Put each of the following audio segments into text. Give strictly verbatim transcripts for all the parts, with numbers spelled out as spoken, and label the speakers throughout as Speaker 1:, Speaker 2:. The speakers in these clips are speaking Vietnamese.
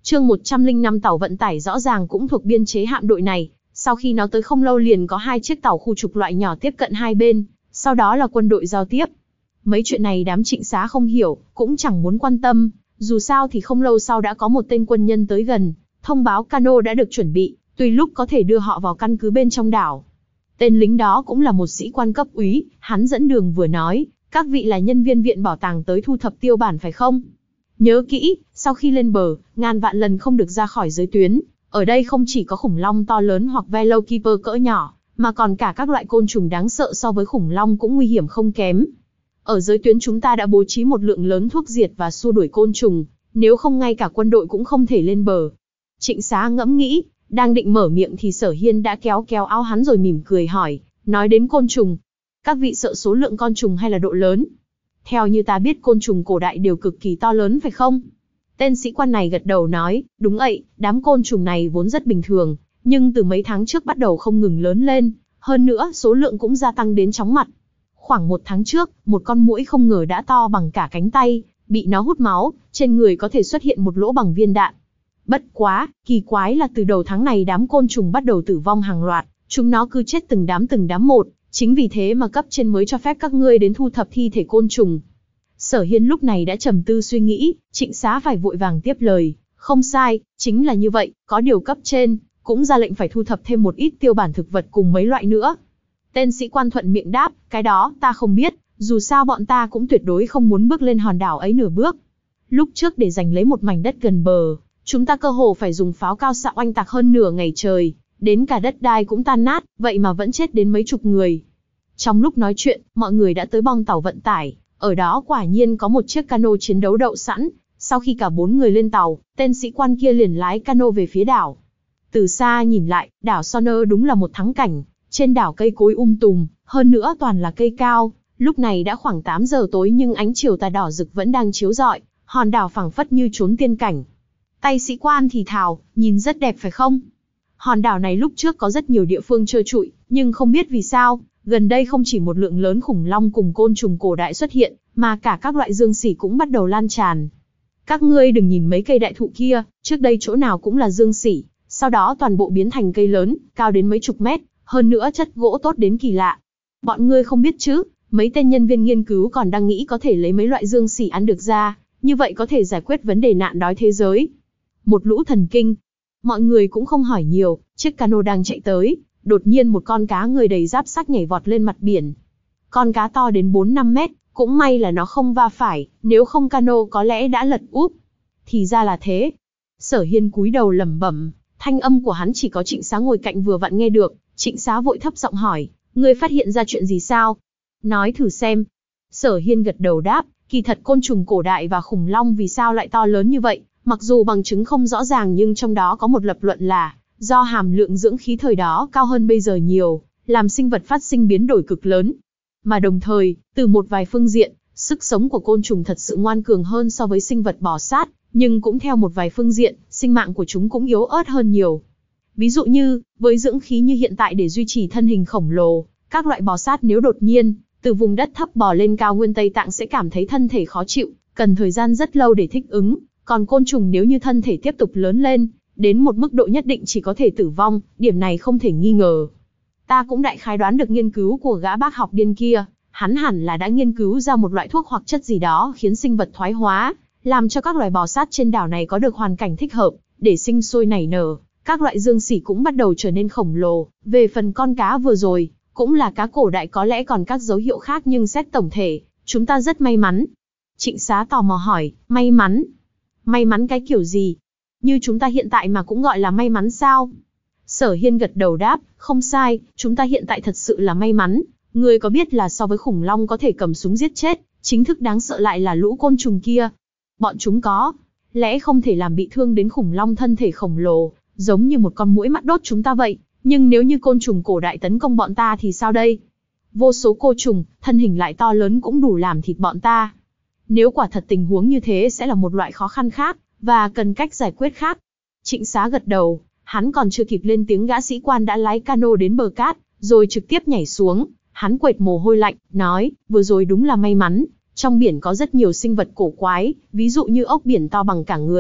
Speaker 1: Chương một trăm lẻ năm tàu vận tải rõ ràng cũng thuộc biên chế hạm đội này, sau khi nó tới không lâu liền có hai chiếc tàu khu trục loại nhỏ tiếp cận hai bên, sau đó là quân đội giao tiếp. Mấy chuyện này đám Trịnh Xá không hiểu, cũng chẳng muốn quan tâm, dù sao thì không lâu sau đã có một tên quân nhân tới gần, thông báo cano đã được chuẩn bị, tùy lúc có thể đưa họ vào căn cứ bên trong đảo. Tên lính đó cũng là một sĩ quan cấp úy, hắn dẫn đường vừa nói, các vị là nhân viên viện bảo tàng tới thu thập tiêu bản phải không? Nhớ kỹ, sau khi lên bờ, ngàn vạn lần không được ra khỏi giới tuyến, ở đây không chỉ có khủng long to lớn hoặc Velociraptor cỡ nhỏ, mà còn cả các loại côn trùng đáng sợ so với khủng long cũng nguy hiểm không kém. Ở giới tuyến chúng ta đã bố trí một lượng lớn thuốc diệt và xua đuổi côn trùng, nếu không ngay cả quân đội cũng không thể lên bờ. Trịnh Xá ngẫm nghĩ, đang định mở miệng thì Sở Hiên đã kéo kéo áo hắn rồi mỉm cười hỏi, nói đến côn trùng, các vị sợ số lượng con trùng hay là độ lớn? Theo như ta biết côn trùng cổ đại đều cực kỳ to lớn phải không? Tên sĩ quan này gật đầu nói, đúng vậy, đám côn trùng này vốn rất bình thường, nhưng từ mấy tháng trước bắt đầu không ngừng lớn lên, hơn nữa số lượng cũng gia tăng đến chóng mặt. Khoảng một tháng trước, một con muỗi không ngờ đã to bằng cả cánh tay, bị nó hút máu, trên người có thể xuất hiện một lỗ bằng viên đạn. Bất quá, kỳ quái là từ đầu tháng này đám côn trùng bắt đầu tử vong hàng loạt, chúng nó cứ chết từng đám từng đám một, chính vì thế mà cấp trên mới cho phép các ngươi đến thu thập thi thể côn trùng. Sở Hiên lúc này đã trầm tư suy nghĩ, Trịnh Xá phải vội vàng tiếp lời, không sai, chính là như vậy, có điều cấp trên cũng ra lệnh phải thu thập thêm một ít tiêu bản thực vật cùng mấy loại nữa. Tên sĩ quan thuận miệng đáp, cái đó ta không biết, dù sao bọn ta cũng tuyệt đối không muốn bước lên hòn đảo ấy nửa bước. Lúc trước để giành lấy một mảnh đất gần bờ, chúng ta cơ hồ phải dùng pháo cao xạ oanh tạc hơn nửa ngày trời, đến cả đất đai cũng tan nát, vậy mà vẫn chết đến mấy chục người. Trong lúc nói chuyện, mọi người đã tới bong tàu vận tải, ở đó quả nhiên có một chiếc cano chiến đấu đậu sẵn. Sau khi cả bốn người lên tàu, tên sĩ quan kia liền lái cano về phía đảo. Từ xa nhìn lại, đảo Sonner đúng là một thắng cảnh, trên đảo cây cối um tùm, hơn nữa toàn là cây cao. Lúc này đã khoảng tám giờ tối nhưng ánh chiều tà đỏ rực vẫn đang chiếu rọi, hòn đảo phảng phất như trốn tiên cảnh. Tay sĩ quan thì thào, nhìn rất đẹp phải không? Hòn đảo này lúc trước có rất nhiều địa phương trơ trụi, nhưng không biết vì sao, gần đây không chỉ một lượng lớn khủng long cùng côn trùng cổ đại xuất hiện, mà cả các loại dương xỉ cũng bắt đầu lan tràn. Các ngươi đừng nhìn mấy cây đại thụ kia, trước đây chỗ nào cũng là dương xỉ, sau đó toàn bộ biến thành cây lớn, cao đến mấy chục mét, hơn nữa chất gỗ tốt đến kỳ lạ. Bọn ngươi không biết chứ, mấy tên nhân viên nghiên cứu còn đang nghĩ có thể lấy mấy loại dương xỉ ăn được ra, như vậy có thể giải quyết vấn đề nạn đói thế giới. Một lũ thần kinh. Mọi người cũng không hỏi nhiều, chiếc cano đang chạy tới, đột nhiên một con cá người đầy giáp xác nhảy vọt lên mặt biển. Con cá to đến bốn năm mét, cũng may là nó không va phải, nếu không cano có lẽ đã lật úp. Thì ra là thế. Sở Hiên cúi đầu lẩm bẩm, thanh âm của hắn chỉ có Trịnh Xá ngồi cạnh vừa vặn nghe được. Trịnh Xá vội thấp giọng hỏi, ngươi phát hiện ra chuyện gì sao? Nói thử xem. Sở Hiên gật đầu đáp, kỳ thật côn trùng cổ đại và khủng long vì sao lại to lớn như vậy, mặc dù bằng chứng không rõ ràng nhưng trong đó có một lập luận là do hàm lượng dưỡng khí thời đó cao hơn bây giờ nhiều, làm sinh vật phát sinh biến đổi cực lớn. Mà đồng thời, từ một vài phương diện, sức sống của côn trùng thật sự ngoan cường hơn so với sinh vật bò sát, nhưng cũng theo một vài phương diện, sinh mạng của chúng cũng yếu ớt hơn nhiều. Ví dụ như, với dưỡng khí như hiện tại để duy trì thân hình khổng lồ, các loại bò sát nếu đột nhiên từ vùng đất thấp bò lên cao nguyên Tây Tạng sẽ cảm thấy thân thể khó chịu, cần thời gian rất lâu để thích ứng, còn côn trùng nếu như thân thể tiếp tục lớn lên, đến một mức độ nhất định chỉ có thể tử vong, điểm này không thể nghi ngờ. Ta cũng đại khái đoán được nghiên cứu của gã bác học điên kia, hắn hẳn là đã nghiên cứu ra một loại thuốc hoặc chất gì đó khiến sinh vật thoái hóa, làm cho các loài bò sát trên đảo này có được hoàn cảnh thích hợp để sinh sôi nảy nở, các loại dương xỉ cũng bắt đầu trở nên khổng lồ. Về phần con cá vừa rồi, cũng là cá cổ đại, có lẽ còn các dấu hiệu khác nhưng xét tổng thể, chúng ta rất may mắn. Trịnh Xá tò mò hỏi, may mắn? May mắn cái kiểu gì? Như chúng ta hiện tại mà cũng gọi là may mắn sao? Sở Hiên gật đầu đáp, không sai, chúng ta hiện tại thật sự là may mắn. Ngươi có biết là so với khủng long có thể cầm súng giết chết, chính thức đáng sợ lại là lũ côn trùng kia. Bọn chúng có lẽ không thể làm bị thương đến khủng long thân thể khổng lồ, giống như một con muỗi mắt đốt chúng ta vậy. Nhưng nếu như côn trùng cổ đại tấn công bọn ta thì sao đây? Vô số côn trùng, thân hình lại to lớn cũng đủ làm thịt bọn ta. Nếu quả thật tình huống như thế sẽ là một loại khó khăn khác, và cần cách giải quyết khác. Trịnh Xá gật đầu, hắn còn chưa kịp lên tiếng gã sĩ quan đã lái cano đến bờ cát, rồi trực tiếp nhảy xuống. Hắn quệt mồ hôi lạnh, nói, vừa rồi đúng là may mắn, trong biển có rất nhiều sinh vật cổ quái, ví dụ như ốc biển to bằng cả người,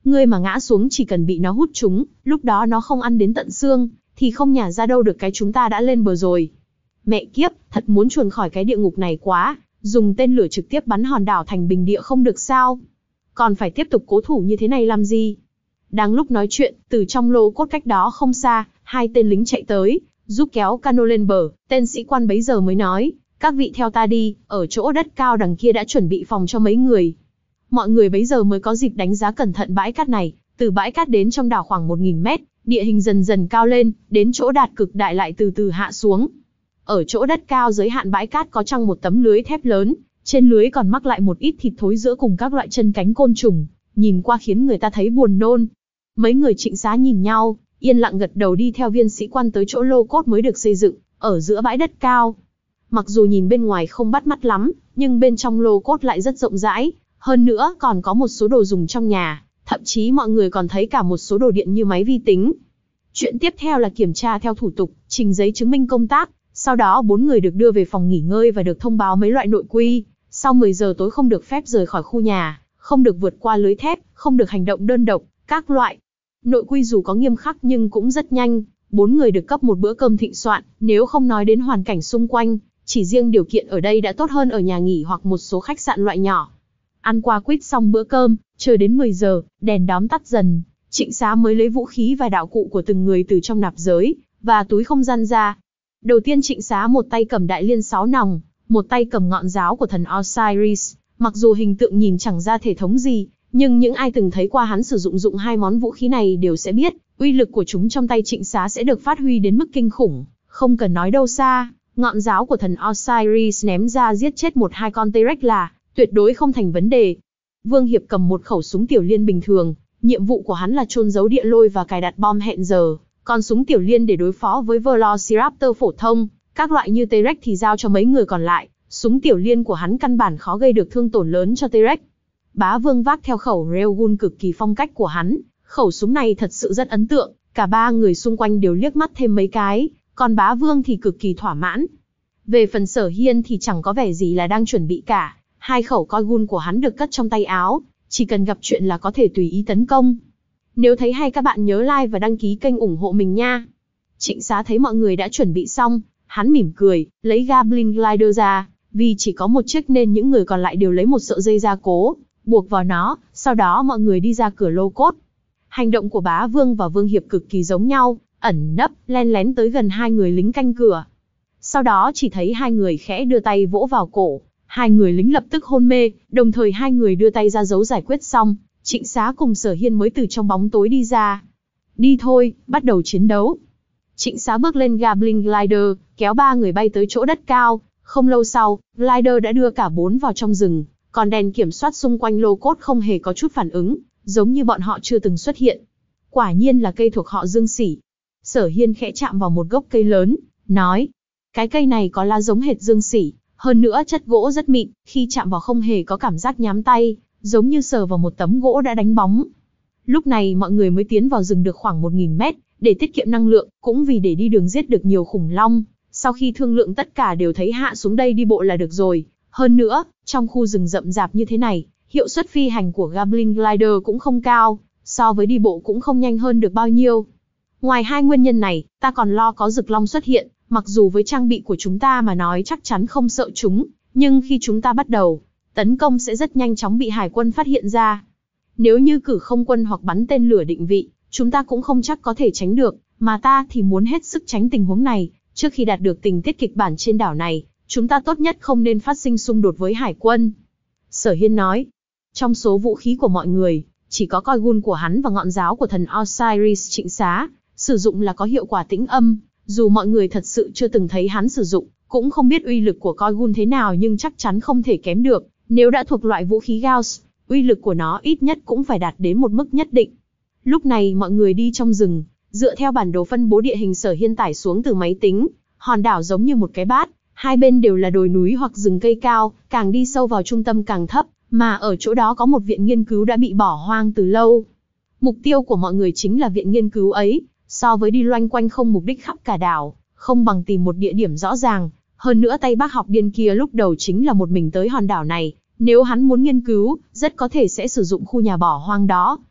Speaker 1: Ngươi mà ngã xuống chỉ cần bị nó hút trúng, lúc đó nó không ăn đến tận xương, thì không nhả ra đâu được cái chúng ta đã lên bờ rồi. Mẹ kiếp, thật muốn chuồn khỏi cái địa ngục này quá, dùng tên lửa trực tiếp bắn hòn đảo thành bình địa không được sao? Còn phải tiếp tục cố thủ như thế này làm gì? Đang lúc nói chuyện, từ trong lô cốt cách đó không xa, hai tên lính chạy tới, giúp kéo cano lên bờ. Tên sĩ quan bấy giờ mới nói, các vị theo ta đi, ở chỗ đất cao đằng kia đã chuẩn bị phòng cho mấy người. Mọi người bấy giờ mới có dịp đánh giá cẩn thận bãi cát này. Từ bãi cát đến trong đảo khoảng một nghìn mét, địa hình dần dần cao lên, đến chỗ đạt cực đại lại từ từ hạ xuống. Ở chỗ đất cao giới hạn bãi cát có trăng một tấm lưới thép lớn, trên lưới còn mắc lại một ít thịt thối giữa cùng các loại chân cánh côn trùng, nhìn qua khiến người ta thấy buồn nôn. Mấy người Trịnh Xá nhìn nhau, yên lặng gật đầu đi theo viên sĩ quan tới chỗ lô cốt mới được xây dựng, ở giữa bãi đất cao. Mặc dù nhìn bên ngoài không bắt mắt lắm, nhưng bên trong lô cốt lại rất rộng rãi, hơn nữa còn có một số đồ dùng trong nhà, thậm chí mọi người còn thấy cả một số đồ điện như máy vi tính. Chuyện tiếp theo là kiểm tra theo thủ tục, trình giấy chứng minh công tác, sau đó bốn người được đưa về phòng nghỉ ngơi và được thông báo mấy loại nội quy. Sau mười giờ tối không được phép rời khỏi khu nhà, không được vượt qua lưới thép, không được hành động đơn độc, các loại. Nội quy dù có nghiêm khắc nhưng cũng rất nhanh, bốn người được cấp một bữa cơm thịnh soạn, nếu không nói đến hoàn cảnh xung quanh, chỉ riêng điều kiện ở đây đã tốt hơn ở nhà nghỉ hoặc một số khách sạn loại nhỏ. Ăn qua quýt xong bữa cơm, chờ đến mười giờ, đèn đóm tắt dần, Trịnh Xá mới lấy vũ khí và đạo cụ của từng người từ trong nạp giới và túi không gian ra. Đầu tiên Trịnh Xá một tay cầm đại liên sáu nòng, một tay cầm ngọn giáo của thần Osiris. Mặc dù hình tượng nhìn chẳng ra thể thống gì, nhưng những ai từng thấy qua hắn sử dụng dụng hai món vũ khí này đều sẽ biết, uy lực của chúng trong tay Trịnh Xá sẽ được phát huy đến mức kinh khủng. Không cần nói đâu xa, ngọn giáo của thần Osiris ném ra giết chết một hai con T-Rex là tuyệt đối không thành vấn đề. Vương Hiệp cầm một khẩu súng tiểu liên bình thường, nhiệm vụ của hắn là chôn giấu địa lôi và cài đặt bom hẹn giờ, còn súng tiểu liên để đối phó với Velociraptor phổ thông, các loại như T-Rex thì giao cho mấy người còn lại. Súng tiểu liên của hắn căn bản khó gây được thương tổn lớn cho T-Rex. Bá Vương vác theo khẩu Railgun cực kỳ phong cách của hắn, khẩu súng này thật sự rất ấn tượng, cả ba người xung quanh đều liếc mắt thêm mấy cái, còn Bá Vương thì cực kỳ thỏa mãn. Về phần Sở Hiên thì chẳng có vẻ gì là đang chuẩn bị cả, hai khẩu coi gun của hắn được cất trong tay áo, chỉ cần gặp chuyện là có thể tùy ý tấn công. Nếu thấy hay các bạn nhớ like và đăng ký kênh ủng hộ mình nha. Trịnh Xá thấy mọi người đã chuẩn bị xong, hắn mỉm cười, lấy Goblin Glider ra. Vì chỉ có một chiếc nên những người còn lại đều lấy một sợi dây gia cố, buộc vào nó, sau đó mọi người đi ra cửa lô cốt. Hành động của Bá Vương và Vương Hiệp cực kỳ giống nhau, ẩn nấp, len lén tới gần hai người lính canh cửa. Sau đó chỉ thấy hai người khẽ đưa tay vỗ vào cổ, hai người lính lập tức hôn mê, đồng thời hai người đưa tay ra dấu giải quyết xong, Trịnh Xá cùng Sở Hiên mới từ trong bóng tối đi ra. Đi thôi, bắt đầu chiến đấu. Trịnh Xá bước lên Goblin Glider, kéo ba người bay tới chỗ đất cao. Không lâu sau, Glider đã đưa cả bốn vào trong rừng, còn đèn kiểm soát xung quanh lô cốt không hề có chút phản ứng, giống như bọn họ chưa từng xuất hiện. Quả nhiên là cây thuộc họ Dương Sỉ. Sở Hiên khẽ chạm vào một gốc cây lớn, nói, cái cây này có lá giống hệt Dương Sỉ, hơn nữa chất gỗ rất mịn, khi chạm vào không hề có cảm giác nhám tay, giống như sờ vào một tấm gỗ đã đánh bóng. Lúc này mọi người mới tiến vào rừng được khoảng một nghìn mét, để tiết kiệm năng lượng, cũng vì để đi đường giết được nhiều khủng long. Sau khi thương lượng tất cả đều thấy hạ xuống đây đi bộ là được rồi. Hơn nữa, trong khu rừng rậm rạp như thế này, hiệu suất phi hành của Goblin Glider cũng không cao, so với đi bộ cũng không nhanh hơn được bao nhiêu. Ngoài hai nguyên nhân này, ta còn lo có rực long xuất hiện, mặc dù với trang bị của chúng ta mà nói chắc chắn không sợ chúng, nhưng khi chúng ta bắt đầu tấn công sẽ rất nhanh chóng bị hải quân phát hiện ra. Nếu như cử không quân hoặc bắn tên lửa định vị, chúng ta cũng không chắc có thể tránh được, mà ta thì muốn hết sức tránh tình huống này. Trước khi đạt được tình tiết kịch bản trên đảo này, chúng ta tốt nhất không nên phát sinh xung đột với hải quân. Sở Hiên nói, trong số vũ khí của mọi người, chỉ có coi gun của hắn và ngọn giáo của thần Osiris Trịnh Xá, sử dụng là có hiệu quả tĩnh âm, dù mọi người thật sự chưa từng thấy hắn sử dụng, cũng không biết uy lực của coi gun thế nào nhưng chắc chắn không thể kém được, nếu đã thuộc loại vũ khí Gauss, uy lực của nó ít nhất cũng phải đạt đến một mức nhất định. Lúc này mọi người đi trong rừng, dựa theo bản đồ phân bố địa hình Sở Hiên tải xuống từ máy tính, hòn đảo giống như một cái bát, hai bên đều là đồi núi hoặc rừng cây cao, càng đi sâu vào trung tâm càng thấp, mà ở chỗ đó có một viện nghiên cứu đã bị bỏ hoang từ lâu. Mục tiêu của mọi người chính là viện nghiên cứu ấy, so với đi loanh quanh không mục đích khắp cả đảo, không bằng tìm một địa điểm rõ ràng. Hơn nữa tay bác học điên kia lúc đầu chính là một mình tới hòn đảo này, nếu hắn muốn nghiên cứu, rất có thể sẽ sử dụng khu nhà bỏ hoang đó.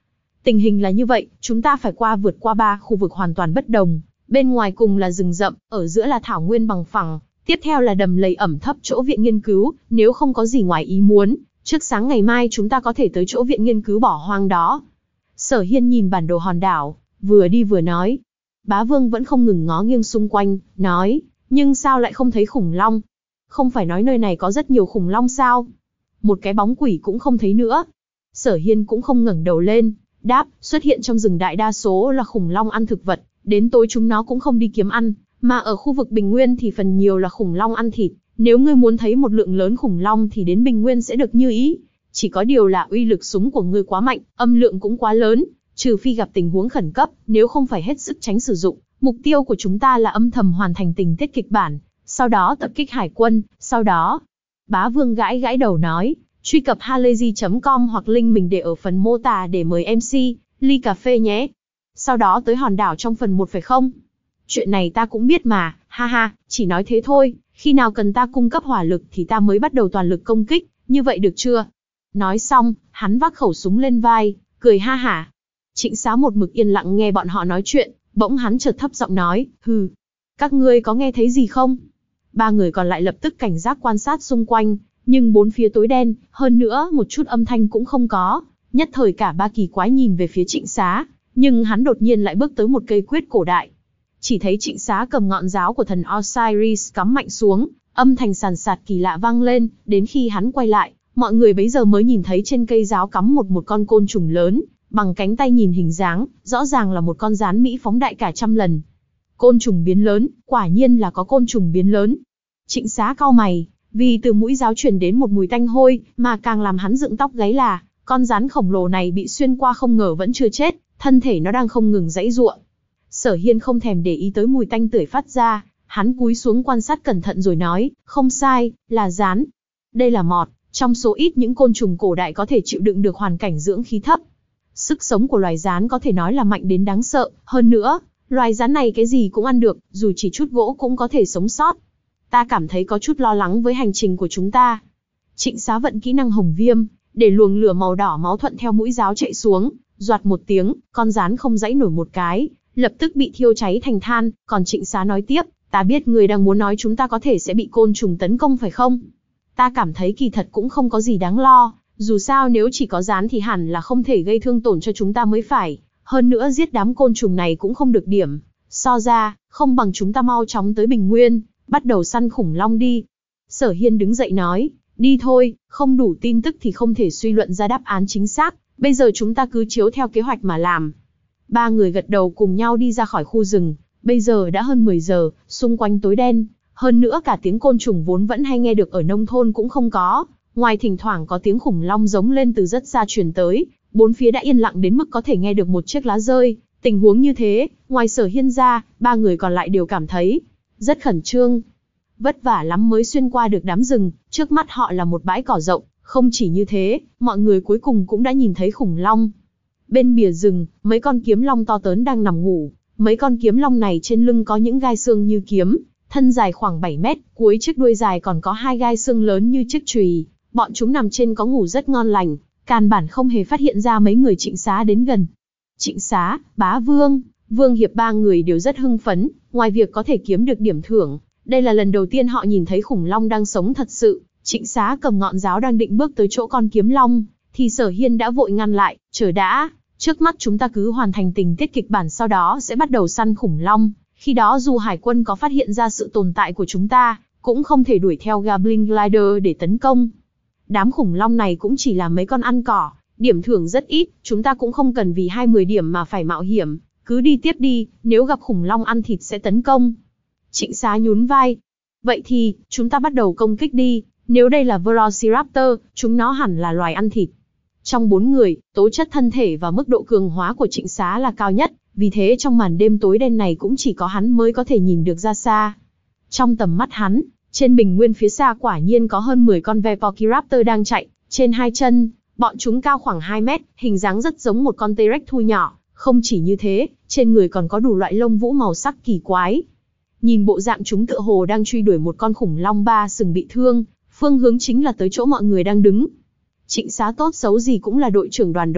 Speaker 1: Tình hình là như vậy, chúng ta phải qua vượt qua ba khu vực hoàn toàn bất đồng. Bên ngoài cùng là rừng rậm, ở giữa là thảo nguyên bằng phẳng, tiếp theo là đầm lầy ẩm thấp chỗ viện nghiên cứu, nếu không có gì ngoài ý muốn, trước sáng ngày mai chúng ta có thể tới chỗ viện nghiên cứu bỏ hoang đó. Sở Hiên nhìn bản đồ hòn đảo, vừa đi vừa nói. Bá Vương vẫn không ngừng ngó nghiêng xung quanh, nói, nhưng sao lại không thấy khủng long? Không phải nói nơi này có rất nhiều khủng long sao? Một cái bóng quỷ cũng không thấy nữa. Sở Hiên cũng không ngẩng đầu lên, đáp, xuất hiện trong rừng đại đa số là khủng long ăn thực vật, đến tối chúng nó cũng không đi kiếm ăn, mà ở khu vực Bình Nguyên thì phần nhiều là khủng long ăn thịt. Nếu ngươi muốn thấy một lượng lớn khủng long thì đến Bình Nguyên sẽ được như ý. Chỉ có điều là uy lực súng của ngươi quá mạnh, âm lượng cũng quá lớn, trừ phi gặp tình huống khẩn cấp, nếu không phải hết sức tránh sử dụng. Mục tiêu của chúng ta là âm thầm hoàn thành tình tiết kịch bản, sau đó tập kích hải quân, sau đó... Bá Vương gãi gãi đầu nói, truy cập halayzi chấm com hoặc link mình để ở phần mô tả để mời em xê, ly cà phê nhé. Sau đó tới hòn đảo trong phần một phải không? Chuyện này ta cũng biết mà, ha ha, chỉ nói thế thôi, khi nào cần ta cung cấp hỏa lực thì ta mới bắt đầu toàn lực công kích, như vậy được chưa? Nói xong, hắn vác khẩu súng lên vai, cười ha hả. Trịnh Sáo một mực yên lặng nghe bọn họ nói chuyện, bỗng hắn chợt thấp giọng nói, hừ, các ngươi có nghe thấy gì không? Ba người còn lại lập tức cảnh giác quan sát xung quanh, nhưng bốn phía tối đen, hơn nữa một chút âm thanh cũng không có. Nhất thời cả ba kỳ quái nhìn về phía Trịnh Xá, nhưng hắn đột nhiên lại bước tới một cây quyết cổ đại. Chỉ thấy Trịnh Xá cầm ngọn giáo của thần Osiris cắm mạnh xuống, âm thanh sàn sạt kỳ lạ vang lên, đến khi hắn quay lại, mọi người bấy giờ mới nhìn thấy trên cây giáo cắm một một con côn trùng lớn, bằng cánh tay nhìn hình dáng, rõ ràng là một con gián Mỹ phóng đại cả trăm lần. Côn trùng biến lớn, quả nhiên là có côn trùng biến lớn. Trịnh Xá cau mày, vì từ mũi giáo truyền đến một mùi tanh hôi, mà càng làm hắn dựng tóc gáy là, con rắn khổng lồ này bị xuyên qua không ngờ vẫn chưa chết, thân thể nó đang không ngừng giãy giụa. Sở Hiên không thèm để ý tới mùi tanh tưởi phát ra, hắn cúi xuống quan sát cẩn thận rồi nói, không sai, là rán. Đây là mọt, trong số ít những côn trùng cổ đại có thể chịu đựng được hoàn cảnh dưỡng khí thấp. Sức sống của loài rán có thể nói là mạnh đến đáng sợ, hơn nữa, loài rán này cái gì cũng ăn được, dù chỉ chút gỗ cũng có thể sống sót. Ta cảm thấy có chút lo lắng với hành trình của chúng ta. Trịnh Xá vận kỹ năng hồng viêm, để luồng lửa màu đỏ máu thuận theo mũi giáo chạy xuống, doạt một tiếng, con rán không giãy nổi một cái, lập tức bị thiêu cháy thành than. Còn Trịnh Xá nói tiếp, ta biết người đang muốn nói chúng ta có thể sẽ bị côn trùng tấn công phải không? Ta cảm thấy kỳ thật cũng không có gì đáng lo, dù sao nếu chỉ có rán thì hẳn là không thể gây thương tổn cho chúng ta mới phải, hơn nữa giết đám côn trùng này cũng không được điểm. So ra, không bằng chúng ta mau chóng tới Bình Nguyên, bắt đầu săn khủng long đi. Sở Hiên đứng dậy nói, đi thôi, không đủ tin tức thì không thể suy luận ra đáp án chính xác, bây giờ chúng ta cứ chiếu theo kế hoạch mà làm. Ba người gật đầu cùng nhau đi ra khỏi khu rừng, bây giờ đã hơn mười giờ, xung quanh tối đen, hơn nữa cả tiếng côn trùng vốn vẫn hay nghe được ở nông thôn cũng không có, ngoài thỉnh thoảng có tiếng khủng long giống lên từ rất xa truyền tới, bốn phía đã yên lặng đến mức có thể nghe được một chiếc lá rơi. Tình huống như thế, ngoài Sở Hiên ra, ba người còn lại đều cảm thấy rất khẩn trương. Vất vả lắm mới xuyên qua được đám rừng, trước mắt họ là một bãi cỏ rộng, không chỉ như thế, mọi người cuối cùng cũng đã nhìn thấy khủng long. Bên bìa rừng, mấy con kiếm long to lớn đang nằm ngủ, mấy con kiếm long này trên lưng có những gai xương như kiếm, thân dài khoảng bảy mét, cuối chiếc đuôi dài còn có hai gai xương lớn như chiếc chùy. Bọn chúng nằm trên có ngủ rất ngon lành, căn bản không hề phát hiện ra mấy người Trịnh Xá đến gần. Trịnh Xá, Bá Vương, Vương Hiệp ba người đều rất hưng phấn, ngoài việc có thể kiếm được điểm thưởng, đây là lần đầu tiên họ nhìn thấy khủng long đang sống thật sự. Trịnh Xá cầm ngọn giáo đang định bước tới chỗ con kiếm long, thì Sở Hiên đã vội ngăn lại, chờ đã, trước mắt chúng ta cứ hoàn thành tình tiết kịch bản sau đó sẽ bắt đầu săn khủng long, khi đó dù hải quân có phát hiện ra sự tồn tại của chúng ta, cũng không thể đuổi theo Goblin Glider để tấn công. Đám khủng long này cũng chỉ là mấy con ăn cỏ, điểm thưởng rất ít, chúng ta cũng không cần vì hai mươi điểm mà phải mạo hiểm, cứ đi tiếp đi, nếu gặp khủng long ăn thịt sẽ tấn công. Trịnh Xá nhún vai. Vậy thì, chúng ta bắt đầu công kích đi, nếu đây là Velociraptor, chúng nó hẳn là loài ăn thịt. Trong bốn người, tố chất thân thể và mức độ cường hóa của Trịnh Xá là cao nhất, vì thế trong màn đêm tối đen này cũng chỉ có hắn mới có thể nhìn được ra xa. Trong tầm mắt hắn, trên bình nguyên phía xa quả nhiên có hơn mười con Velociraptor đang chạy, trên hai chân, bọn chúng cao khoảng hai mét, hình dáng rất giống một con T-Rex thu nhỏ, không chỉ như thế, trên người còn có đủ loại lông vũ màu sắc kỳ quái. Nhìn bộ dạng chúng tựa hồ đang truy đuổi một con khủng long ba sừng bị thương, phương hướng chính là tới chỗ mọi người đang đứng. Trịnh Xá tốt xấu gì cũng là đội trưởng đoàn đội,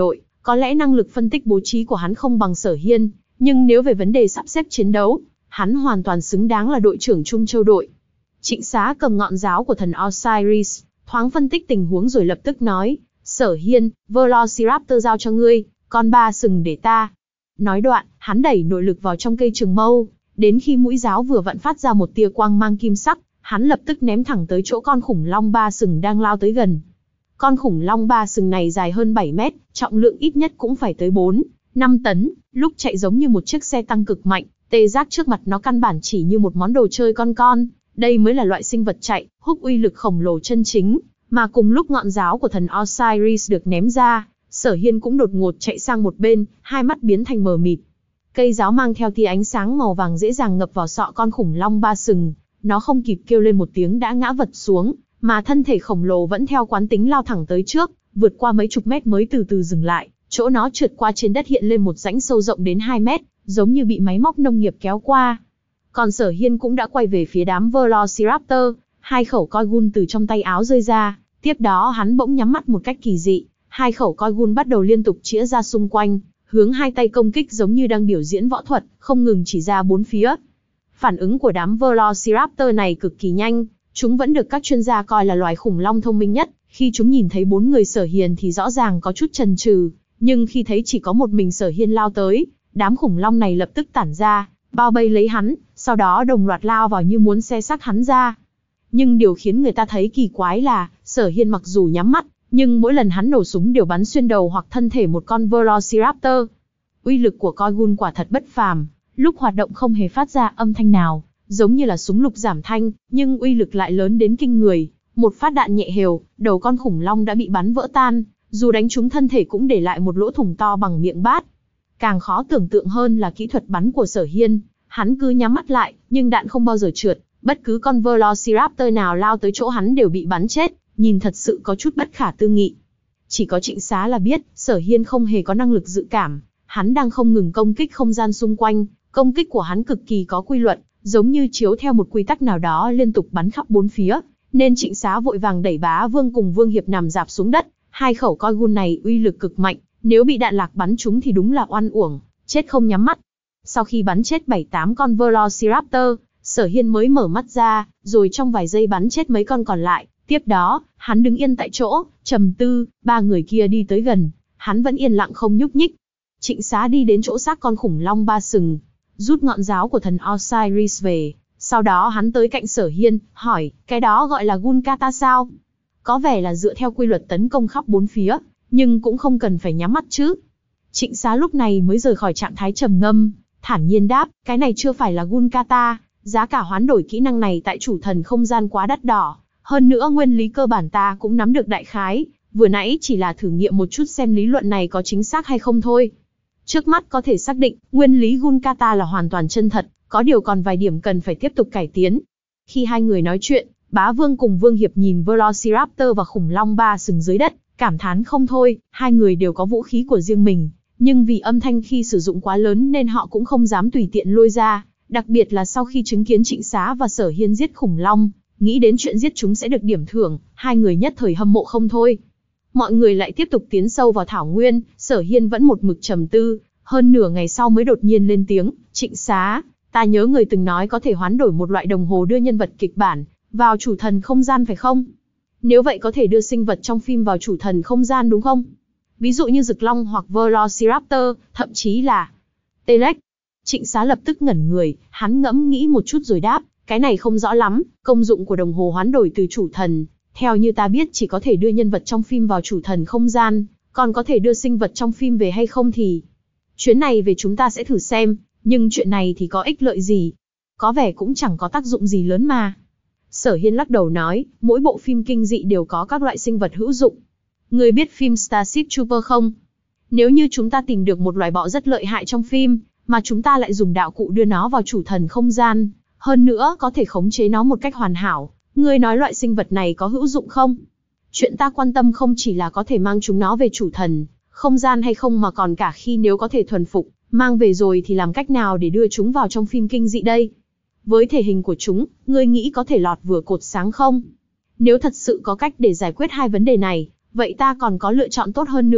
Speaker 1: Có lẽ năng lực phân tích bố trí của hắn không bằng Sở Hiên, nhưng nếu về vấn đề sắp xếp chiến đấu, hắn hoàn toàn xứng đáng là đội trưởng Trung Châu đội. Trịnh Xá cầm ngọn giáo của thần Osiris, thoáng phân tích tình huống rồi lập tức nói, Sở Hiên, Velociraptor giao cho ngươi, con ba sừng để ta. Nói đoạn, hắn đẩy nội lực vào trong cây trường mâu, đến khi mũi giáo vừa vặn phát ra một tia quang mang kim sắc, hắn lập tức ném thẳng tới chỗ con khủng long ba sừng đang lao tới gần. Con khủng long ba sừng này dài hơn bảy mét, trọng lượng ít nhất cũng phải tới bốn, năm tấn, lúc chạy giống như một chiếc xe tăng cực mạnh, tê giác trước mặt nó căn bản chỉ như một món đồ chơi con con, đây mới là loại sinh vật chạy, húc uy lực khổng lồ chân chính, mà cùng lúc ngọn giáo của thần Osiris được ném ra, Sở Hiên cũng đột ngột chạy sang một bên, hai mắt biến thành mờ mịt. Cây giáo mang theo tia ánh sáng màu vàng dễ dàng ngập vào sọ con khủng long ba sừng, nó không kịp kêu lên một tiếng đã ngã vật xuống, mà thân thể khổng lồ vẫn theo quán tính lao thẳng tới trước, vượt qua mấy chục mét mới từ từ dừng lại, chỗ nó trượt qua trên đất hiện lên một rãnh sâu rộng đến hai mét, giống như bị máy móc nông nghiệp kéo qua. Còn Sở Hiên cũng đã quay về phía đám Velociraptor, hai khẩu coi gun từ trong tay áo rơi ra, tiếp đó hắn bỗng nhắm mắt một cách kỳ dị, hai khẩu coi gun bắt đầu liên tục chĩa ra xung quanh, hướng hai tay công kích giống như đang biểu diễn võ thuật, không ngừng chỉ ra bốn phía. Phản ứng của đám Velociraptor này cực kỳ nhanh, chúng vẫn được các chuyên gia coi là loài khủng long thông minh nhất, khi chúng nhìn thấy bốn người Sở Hiên thì rõ ràng có chút chần chừ, nhưng khi thấy chỉ có một mình Sở Hiên lao tới, đám khủng long này lập tức tản ra, bao vây lấy hắn, sau đó đồng loạt lao vào như muốn xé xác hắn ra. Nhưng điều khiến người ta thấy kỳ quái là, Sở Hiên mặc dù nhắm mắt, nhưng mỗi lần hắn nổ súng đều bắn xuyên đầu hoặc thân thể một con Velociraptor. Uy lực của coi gun quả thật bất phàm, lúc hoạt động không hề phát ra âm thanh nào, giống như là súng lục giảm thanh, nhưng uy lực lại lớn đến kinh người. Một phát đạn nhẹ hều, đầu con khủng long đã bị bắn vỡ tan, dù đánh trúng thân thể cũng để lại một lỗ thủng to bằng miệng bát. Càng khó tưởng tượng hơn là kỹ thuật bắn của Sở Hiên, hắn cứ nhắm mắt lại, nhưng đạn không bao giờ trượt, bất cứ con Velociraptor nào lao tới chỗ hắn đều bị bắn chết, nhìn thật sự có chút bất khả tư nghị. Chỉ có Trịnh Xá là biết, Sở Hiên không hề có năng lực dự cảm, hắn đang không ngừng công kích không gian xung quanh, công kích của hắn cực kỳ có quy luật, giống như chiếu theo một quy tắc nào đó liên tục bắn khắp bốn phía, nên Trịnh Xá vội vàng đẩy Bá Vương cùng Vương Hiệp nằm rạp xuống đất, hai khẩu coi gun này uy lực cực mạnh, nếu bị đạn lạc bắn trúng thì đúng là oan uổng, chết không nhắm mắt. Sau khi bắn chết bảy tám con Velociraptor, Sở Hiên mới mở mắt ra, rồi trong vài giây bắn chết mấy con còn lại, tiếp đó, hắn đứng yên tại chỗ, trầm tư, ba người kia đi tới gần, hắn vẫn yên lặng không nhúc nhích. Trịnh Xá đi đến chỗ xác con khủng long ba sừng, rút ngọn giáo của thần Osiris về, sau đó hắn tới cạnh Sở Hiên, hỏi, cái đó gọi là gun kata sao? Có vẻ là dựa theo quy luật tấn công khắp bốn phía, nhưng cũng không cần phải nhắm mắt chứ. Trịnh Xá lúc này mới rời khỏi trạng thái trầm ngâm, thản nhiên đáp, cái này chưa phải là gun kata, giá cả hoán đổi kỹ năng này tại chủ thần không gian quá đắt đỏ, hơn nữa nguyên lý cơ bản ta cũng nắm được đại khái, vừa nãy chỉ là thử nghiệm một chút xem lý luận này có chính xác hay không thôi. Trước mắt có thể xác định, nguyên lý gun kata là hoàn toàn chân thật, có điều còn vài điểm cần phải tiếp tục cải tiến. Khi hai người nói chuyện, Bá Vương cùng Vương Hiệp nhìn Velociraptor và khủng long ba sừng dưới đất, cảm thán không thôi, hai người đều có vũ khí của riêng mình, nhưng vì âm thanh khi sử dụng quá lớn nên họ cũng không dám tùy tiện lôi ra, đặc biệt là sau khi chứng kiến Trịnh Xá và Sở Hiên giết khủng long, nghĩ đến chuyện giết chúng sẽ được điểm thưởng, hai người nhất thời hâm mộ không thôi. Mọi người lại tiếp tục tiến sâu vào thảo nguyên, Sở Hiên vẫn một mực trầm tư, hơn nửa ngày sau mới đột nhiên lên tiếng, Trịnh Xá, ta nhớ người từng nói có thể hoán đổi một loại đồng hồ đưa nhân vật kịch bản vào chủ thần không gian phải không? Nếu vậy có thể đưa sinh vật trong phim vào chủ thần không gian đúng không? Ví dụ như Rực Long hoặc Velociraptor, thậm chí là T-Rex. Trịnh Xá lập tức ngẩn người, hắn ngẫm nghĩ một chút rồi đáp, cái này không rõ lắm, công dụng của đồng hồ hoán đổi từ chủ thần, theo như ta biết chỉ có thể đưa nhân vật trong phim vào chủ thần không gian, còn có thể đưa sinh vật trong phim về hay không thì... Chuyến này về chúng ta sẽ thử xem, nhưng chuyện này thì có ích lợi gì? Có vẻ cũng chẳng có tác dụng gì lớn mà. Sở Hiên lắc đầu nói, mỗi bộ phim kinh dị đều có các loại sinh vật hữu dụng. Ngươi biết phim Starship Trooper không? Nếu như chúng ta tìm được một loài bọ rất lợi hại trong phim, mà chúng ta lại dùng đạo cụ đưa nó vào chủ thần không gian, hơn nữa có thể khống chế nó một cách hoàn hảo, ngươi nói loại sinh vật này có hữu dụng không? Chuyện ta quan tâm không chỉ là có thể mang chúng nó về chủ thần không gian hay không mà còn cả khi nếu có thể thuần phục, mang về rồi thì làm cách nào để đưa chúng vào trong phim kinh dị đây? Với thể hình của chúng, ngươi nghĩ có thể lọt vừa cột sáng không? Nếu thật sự có cách để giải quyết hai vấn đề này, vậy ta còn có lựa chọn tốt hơn nữa,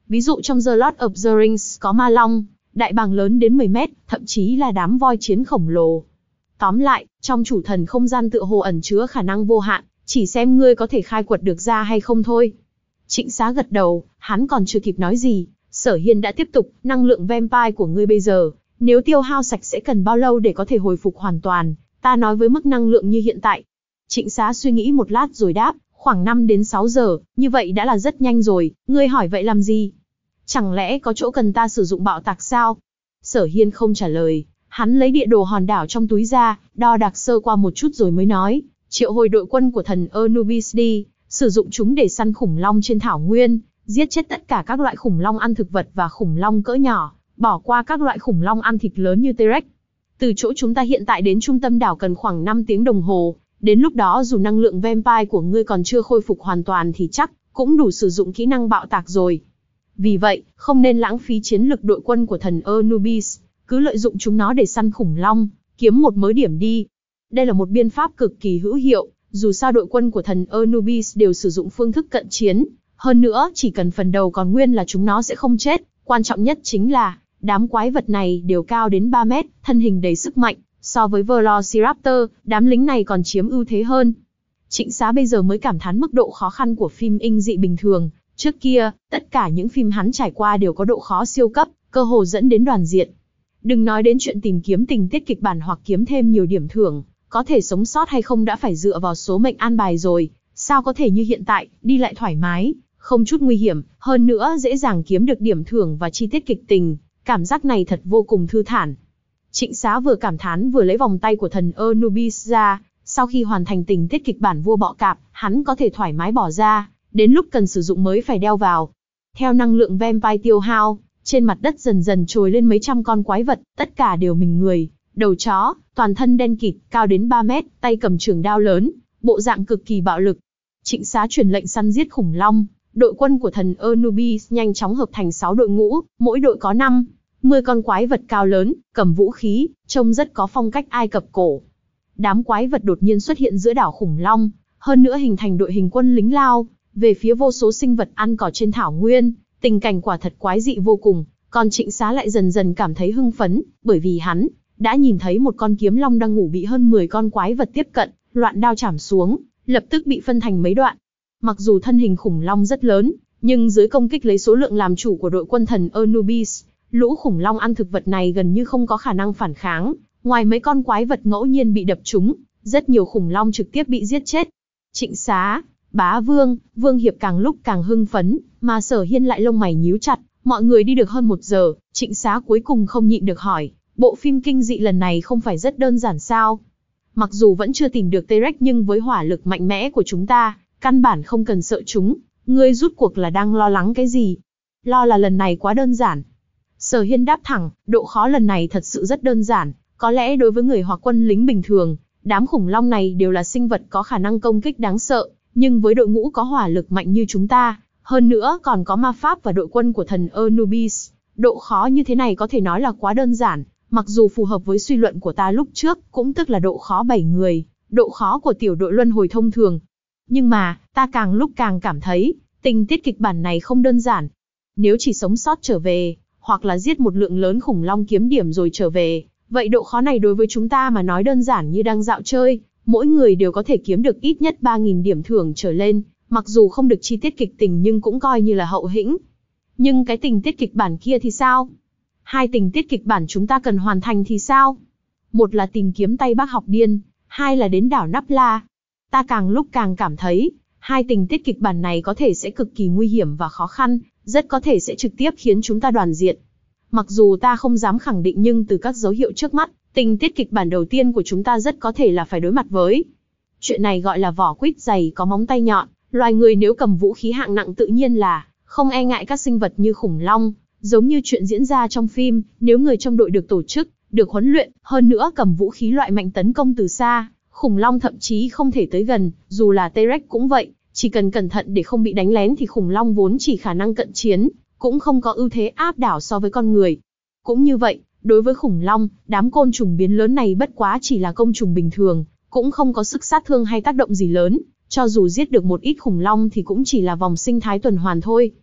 Speaker 1: Ví dụ trong The Lord of the Rings có ma long, đại bàng lớn đến mười mét, thậm chí là đám voi chiến khổng lồ. Tóm lại, trong chủ thần không gian tựa hồ ẩn chứa khả năng vô hạn, chỉ xem ngươi có thể khai quật được ra hay không thôi. Trịnh Xá gật đầu, hắn còn chưa kịp nói gì, Sở Hiên đã tiếp tục, năng lượng vampire của ngươi bây giờ, nếu tiêu hao sạch sẽ cần bao lâu để có thể hồi phục hoàn toàn, ta nói với mức năng lượng như hiện tại. Trịnh Xá suy nghĩ một lát rồi đáp, khoảng năm đến sáu giờ, như vậy đã là rất nhanh rồi, ngươi hỏi vậy làm gì? Chẳng lẽ có chỗ cần ta sử dụng bạo tạc sao? Sở Hiên không trả lời, hắn lấy địa đồ hòn đảo trong túi ra, đo đạc sơ qua một chút rồi mới nói, triệu hồi đội quân của thần Anubis đi, sử dụng chúng để săn khủng long trên thảo nguyên, giết chết tất cả các loại khủng long ăn thực vật và khủng long cỡ nhỏ, bỏ qua các loại khủng long ăn thịt lớn như T-Rex. Từ chỗ chúng ta hiện tại đến trung tâm đảo cần khoảng năm tiếng đồng hồ, đến lúc đó dù năng lượng vampire của ngươi còn chưa khôi phục hoàn toàn thì chắc cũng đủ sử dụng kỹ năng bạo tạc rồi. Vì vậy, không nên lãng phí chiến lực đội quân của thần Anubis, cứ lợi dụng chúng nó để săn khủng long, kiếm một mớ điểm đi. Đây là một biện pháp cực kỳ hữu hiệu, dù sao đội quân của thần Anubis đều sử dụng phương thức cận chiến, hơn nữa chỉ cần phần đầu còn nguyên là chúng nó sẽ không chết, quan trọng nhất chính là, đám quái vật này đều cao đến ba mét, thân hình đầy sức mạnh, so với Velociraptor, đám lính này còn chiếm ưu thế hơn. Trịnh Xá bây giờ mới cảm thán mức độ khó khăn của phim inh dị bình thường, trước kia, tất cả những phim hắn trải qua đều có độ khó siêu cấp, cơ hồ dẫn đến đoàn diệt. Đừng nói đến chuyện tìm kiếm tình tiết kịch bản hoặc kiếm thêm nhiều điểm thưởng, có thể sống sót hay không đã phải dựa vào số mệnh an bài rồi, sao có thể như hiện tại, đi lại thoải mái, không chút nguy hiểm, hơn nữa dễ dàng kiếm được điểm thưởng và chi tiết kịch tình, cảm giác này thật vô cùng thư thản. Trịnh Xá vừa cảm thán vừa lấy vòng tay của thần Anubis ra, sau khi hoàn thành tình tiết kịch bản vua bọ cạp, hắn có thể thoải mái bỏ ra, đến lúc cần sử dụng mới phải đeo vào. Theo năng lượng vampire tiêu hao, trên mặt đất dần dần trồi lên mấy trăm con quái vật, tất cả đều mình người, đầu chó, toàn thân đen kịt, cao đến ba mét, tay cầm trường đao lớn, bộ dạng cực kỳ bạo lực. Trịnh Xá truyền lệnh săn giết khủng long, đội quân của thần Anubis nhanh chóng hợp thành sáu đội ngũ, mỗi đội có năm, mười con quái vật cao lớn, cầm vũ khí, trông rất có phong cách Ai Cập cổ. Đám quái vật đột nhiên xuất hiện giữa đảo khủng long, hơn nữa hình thành đội hình quân lính lao về phía vô số sinh vật ăn cỏ trên thảo nguyên, tình cảnh quả thật quái dị vô cùng, còn Trịnh Xá lại dần dần cảm thấy hưng phấn, bởi vì hắn đã nhìn thấy một con kiếm long đang ngủ bị hơn mười con quái vật tiếp cận, loạn đao chảm xuống, lập tức bị phân thành mấy đoạn. Mặc dù thân hình khủng long rất lớn, nhưng dưới công kích lấy số lượng làm chủ của đội quân thần Anubis, lũ khủng long ăn thực vật này gần như không có khả năng phản kháng, ngoài mấy con quái vật ngẫu nhiên bị đập trúng, rất nhiều khủng long trực tiếp bị giết chết. Trịnh Xá, Bá Vương, Vương Hiệp càng lúc càng hưng phấn, mà Sở Hiên lại lông mày nhíu chặt. Mọi người đi được hơn một giờ, Trịnh Xá cuối cùng không nhịn được hỏi, bộ phim kinh dị lần này không phải rất đơn giản sao? Mặc dù vẫn chưa tìm được T-Rex nhưng với hỏa lực mạnh mẽ của chúng ta, căn bản không cần sợ chúng, ngươi rút cuộc là đang lo lắng cái gì? Lo là lần này quá đơn giản. Sở Hiên đáp thẳng, độ khó lần này thật sự rất đơn giản, có lẽ đối với người hoặc quân lính bình thường, đám khủng long này đều là sinh vật có khả năng công kích đáng sợ, nhưng với đội ngũ có hỏa lực mạnh như chúng ta, hơn nữa còn có ma pháp và đội quân của thần Anubis, độ khó như thế này có thể nói là quá đơn giản, mặc dù phù hợp với suy luận của ta lúc trước, cũng tức là độ khó bảy người, độ khó của tiểu đội luân hồi thông thường. Nhưng mà, ta càng lúc càng cảm thấy, tình tiết kịch bản này không đơn giản. Nếu chỉ sống sót trở về, hoặc là giết một lượng lớn khủng long kiếm điểm rồi trở về, vậy độ khó này đối với chúng ta mà nói đơn giản như đang dạo chơi, mỗi người đều có thể kiếm được ít nhất ba nghìn điểm thưởng trở lên, mặc dù không được chi tiết kịch tình nhưng cũng coi như là hậu hĩnh. Nhưng cái tình tiết kịch bản kia thì sao? Hai tình tiết kịch bản chúng ta cần hoàn thành thì sao? Một là tìm kiếm tay bác học điên, hai là đến đảo Nắp La. Ta càng lúc càng cảm thấy, hai tình tiết kịch bản này có thể sẽ cực kỳ nguy hiểm và khó khăn, rất có thể sẽ trực tiếp khiến chúng ta đoàn diệt. Mặc dù ta không dám khẳng định nhưng từ các dấu hiệu trước mắt, tình tiết kịch bản đầu tiên của chúng ta rất có thể là phải đối mặt với. Chuyện này gọi là vỏ quýt dày có móng tay nhọn, loài người nếu cầm vũ khí hạng nặng tự nhiên là không e ngại các sinh vật như khủng long, giống như chuyện diễn ra trong phim, nếu người trong đội được tổ chức, được huấn luyện, hơn nữa cầm vũ khí loại mạnh tấn công từ xa, khủng long thậm chí không thể tới gần, dù là T-Rex cũng vậy, chỉ cần cẩn thận để không bị đánh lén thì khủng long vốn chỉ khả năng cận chiến, cũng không có ưu thế áp đảo so với con người. Cũng như vậy, đối với khủng long, đám côn trùng biến lớn này bất quá chỉ là côn trùng bình thường, cũng không có sức sát thương hay tác động gì lớn, cho dù giết được một ít khủng long thì cũng chỉ là vòng sinh thái tuần hoàn thôi.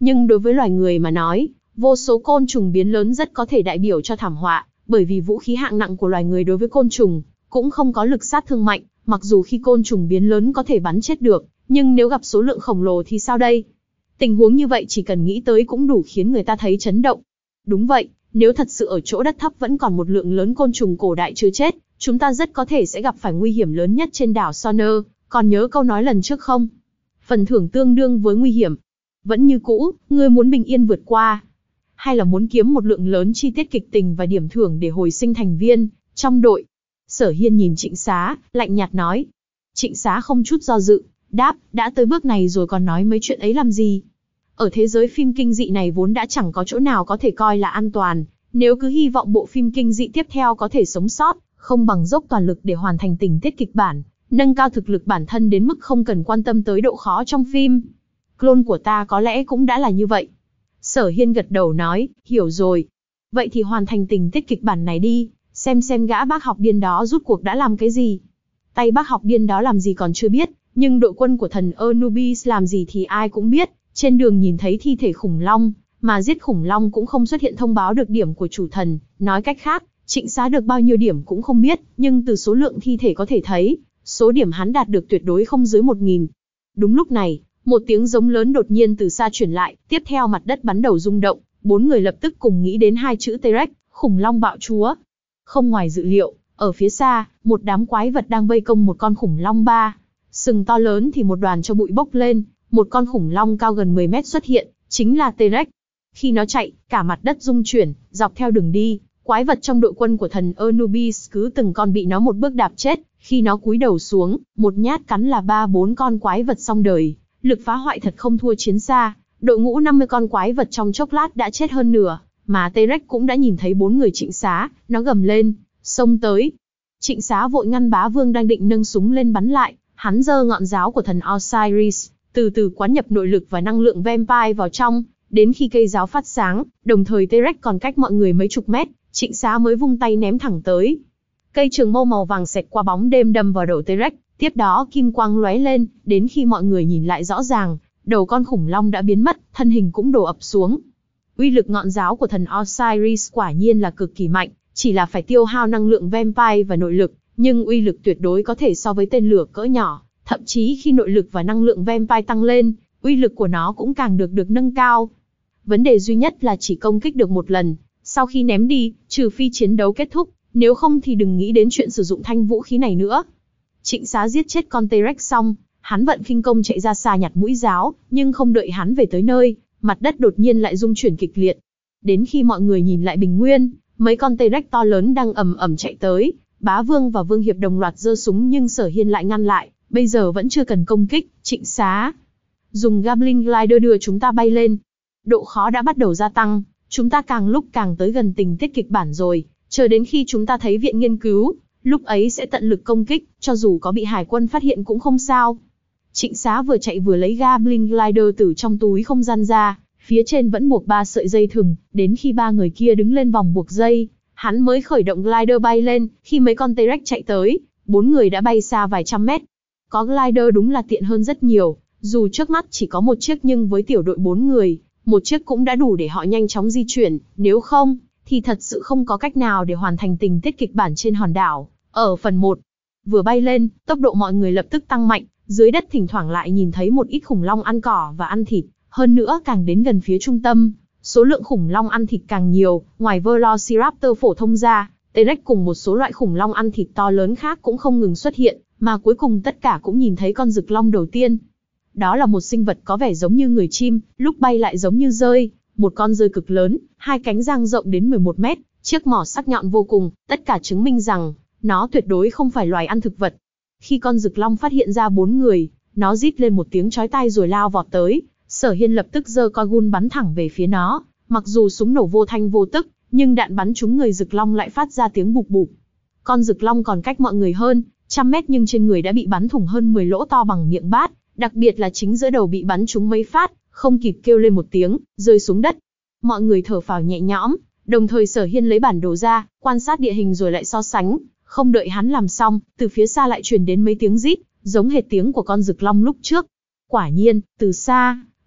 Speaker 1: Nhưng đối với loài người mà nói, vô số côn trùng biến lớn rất có thể đại biểu cho thảm họa, bởi vì vũ khí hạng nặng của loài người đối với côn trùng cũng không có lực sát thương mạnh, mặc dù khi côn trùng biến lớn có thể bắn chết được, nhưng nếu gặp số lượng khổng lồ thì sao đây? Tình huống như vậy chỉ cần nghĩ tới cũng đủ khiến người ta thấy chấn động. Đúng vậy, nếu thật sự ở chỗ đất thấp vẫn còn một lượng lớn côn trùng cổ đại chưa chết, chúng ta rất có thể sẽ gặp phải nguy hiểm lớn nhất trên đảo Sonner, còn nhớ câu nói lần trước không? Phần thưởng tương đương với nguy hiểm. Vẫn như cũ, ngươi muốn bình yên vượt qua, hay là muốn kiếm một lượng lớn chi tiết kịch tình và điểm thưởng để hồi sinh thành viên trong đội? Sở Hiên nhìn Trịnh Xá, lạnh nhạt nói. Trịnh Xá không chút do dự, đáp, đã tới bước này rồi còn nói mấy chuyện ấy làm gì? Ở thế giới phim kinh dị này vốn đã chẳng có chỗ nào có thể coi là an toàn, nếu cứ hy vọng bộ phim kinh dị tiếp theo có thể sống sót, không bằng dốc toàn lực để hoàn thành tình tiết kịch bản, nâng cao thực lực bản thân đến mức không cần quan tâm tới độ khó trong phim. Clone của ta có lẽ cũng đã là như vậy. Sở Hiên gật đầu nói, hiểu rồi. Vậy thì hoàn thành tình tiết kịch bản này đi, xem xem gã bác học điên đó rút cuộc đã làm cái gì. Tay bác học điên đó làm gì còn chưa biết, nhưng đội quân của thần Anubis làm gì thì ai cũng biết. Trên đường nhìn thấy thi thể khủng long, mà giết khủng long cũng không xuất hiện thông báo được điểm của chủ thần. Nói cách khác, Trịnh Xá được bao nhiêu điểm cũng không biết, nhưng từ số lượng thi thể có thể thấy, số điểm hắn đạt được tuyệt đối không dưới một nghìn. Đúng lúc này, một tiếng giống lớn đột nhiên từ xa truyền lại, tiếp theo mặt đất bắn đầu rung động, bốn người lập tức cùng nghĩ đến hai chữ T-Rex, khủng long bạo chúa. Không ngoài dự liệu, ở phía xa, một đám quái vật đang vây công một con khủng long ba sừng to lớn thì một đoàn cho bụi bốc lên, một con khủng long cao gần mười mét xuất hiện, chính là T-Rex. Khi nó chạy, cả mặt đất rung chuyển, dọc theo đường đi, quái vật trong đội quân của thần Anubis cứ từng con bị nó một bước đạp chết, khi nó cúi đầu xuống, một nhát cắn là ba bốn con quái vật xong đời. Lực phá hoại thật không thua chiến xa, đội ngũ năm mươi con quái vật trong chốc lát đã chết hơn nửa, mà T-Rex cũng đã nhìn thấy bốn người Trịnh Xá, nó gầm lên, xông tới. Trịnh Xá vội ngăn Bá Vương đang định nâng súng lên bắn lại, hắn giơ ngọn giáo của thần Osiris, từ từ quán nhập nội lực và năng lượng vampire vào trong, đến khi cây giáo phát sáng, đồng thời T-Rex còn cách mọi người mấy chục mét, Trịnh Xá mới vung tay ném thẳng tới. Cây trường mâu màu vàng xẹt qua bóng đêm đâm vào đầu T-Rex. Tiếp đó kim quang lóe lên, đến khi mọi người nhìn lại rõ ràng, đầu con khủng long đã biến mất, thân hình cũng đổ ập xuống. Uy lực ngọn giáo của thần Osiris quả nhiên là cực kỳ mạnh, chỉ là phải tiêu hao năng lượng vampire và nội lực, nhưng uy lực tuyệt đối có thể so với tên lửa cỡ nhỏ, thậm chí khi nội lực và năng lượng vampire tăng lên, uy lực của nó cũng càng được được nâng cao. Vấn đề duy nhất là chỉ công kích được một lần, sau khi ném đi, trừ phi chiến đấu kết thúc, nếu không thì đừng nghĩ đến chuyện sử dụng thanh vũ khí này nữa. Trịnh Xá giết chết con T-Rex xong, hắn vận khinh công chạy ra xa nhặt mũi giáo, nhưng không đợi hắn về tới nơi, mặt đất đột nhiên lại rung chuyển kịch liệt. Đến khi mọi người nhìn lại bình nguyên, mấy con T-Rex to lớn đang ầm ầm chạy tới, Bá Vương và Vương Hiệp đồng loạt giơ súng nhưng Sở Hiên lại ngăn lại, bây giờ vẫn chưa cần công kích, Trịnh Xá. Dùng Goblin Glider đưa chúng ta bay lên. Độ khó đã bắt đầu gia tăng, chúng ta càng lúc càng tới gần tình tiết kịch bản rồi, chờ đến khi chúng ta thấy viện nghiên cứu, lúc ấy sẽ tận lực công kích, cho dù có bị hải quân phát hiện cũng không sao. Trịnh Xá vừa chạy vừa lấy Goblin Glider từ trong túi không gian ra, phía trên vẫn buộc ba sợi dây thừng, đến khi ba người kia đứng lên vòng buộc dây, hắn mới khởi động glider bay lên, khi mấy con T-Rex chạy tới, bốn người đã bay xa vài trăm mét. Có glider đúng là tiện hơn rất nhiều, dù trước mắt chỉ có một chiếc nhưng với tiểu đội bốn người, một chiếc cũng đã đủ để họ nhanh chóng di chuyển, nếu không, thì thật sự không có cách nào để hoàn thành tình tiết kịch bản trên hòn đảo. Ở phần một, vừa bay lên, tốc độ mọi người lập tức tăng mạnh, dưới đất thỉnh thoảng lại nhìn thấy một ít khủng long ăn cỏ và ăn thịt, hơn nữa càng đến gần phía trung tâm, số lượng khủng long ăn thịt càng nhiều, ngoài Velociraptor phổ thông ra, T-Rex cùng một số loại khủng long ăn thịt to lớn khác cũng không ngừng xuất hiện, mà cuối cùng tất cả cũng nhìn thấy con rực long đầu tiên. Đó là một sinh vật có vẻ giống như người chim, lúc bay lại giống như dơi, một con dơi cực lớn, hai cánh dang rộng đến mười một mét, chiếc mỏ sắc nhọn vô cùng, tất cả chứng minh rằng nó tuyệt đối không phải loài ăn thực vật. Khi con rực long phát hiện ra bốn người, nó rít lên một tiếng chói tai rồi lao vọt tới. Sở Hiên lập tức giơ coi gun bắn thẳng về phía nó, mặc dù súng nổ vô thanh vô tức, nhưng đạn bắn trúng người rực long lại phát ra tiếng bụp bụp. Con rực long còn cách mọi người hơn trăm mét nhưng trên người đã bị bắn thủng hơn mười lỗ to bằng miệng bát, đặc biệt là chính giữa đầu bị bắn trúng mấy phát, không kịp kêu lên một tiếng, rơi xuống đất. Mọi người thở phào nhẹ nhõm, đồng thời Sở Hiên lấy bản đồ ra, quan sát địa hình rồi lại so sánh, không đợi hắn làm xong, từ phía xa lại truyền đến mấy tiếng rít, giống hệt tiếng của con rực long lúc trước. Quả nhiên, từ xa,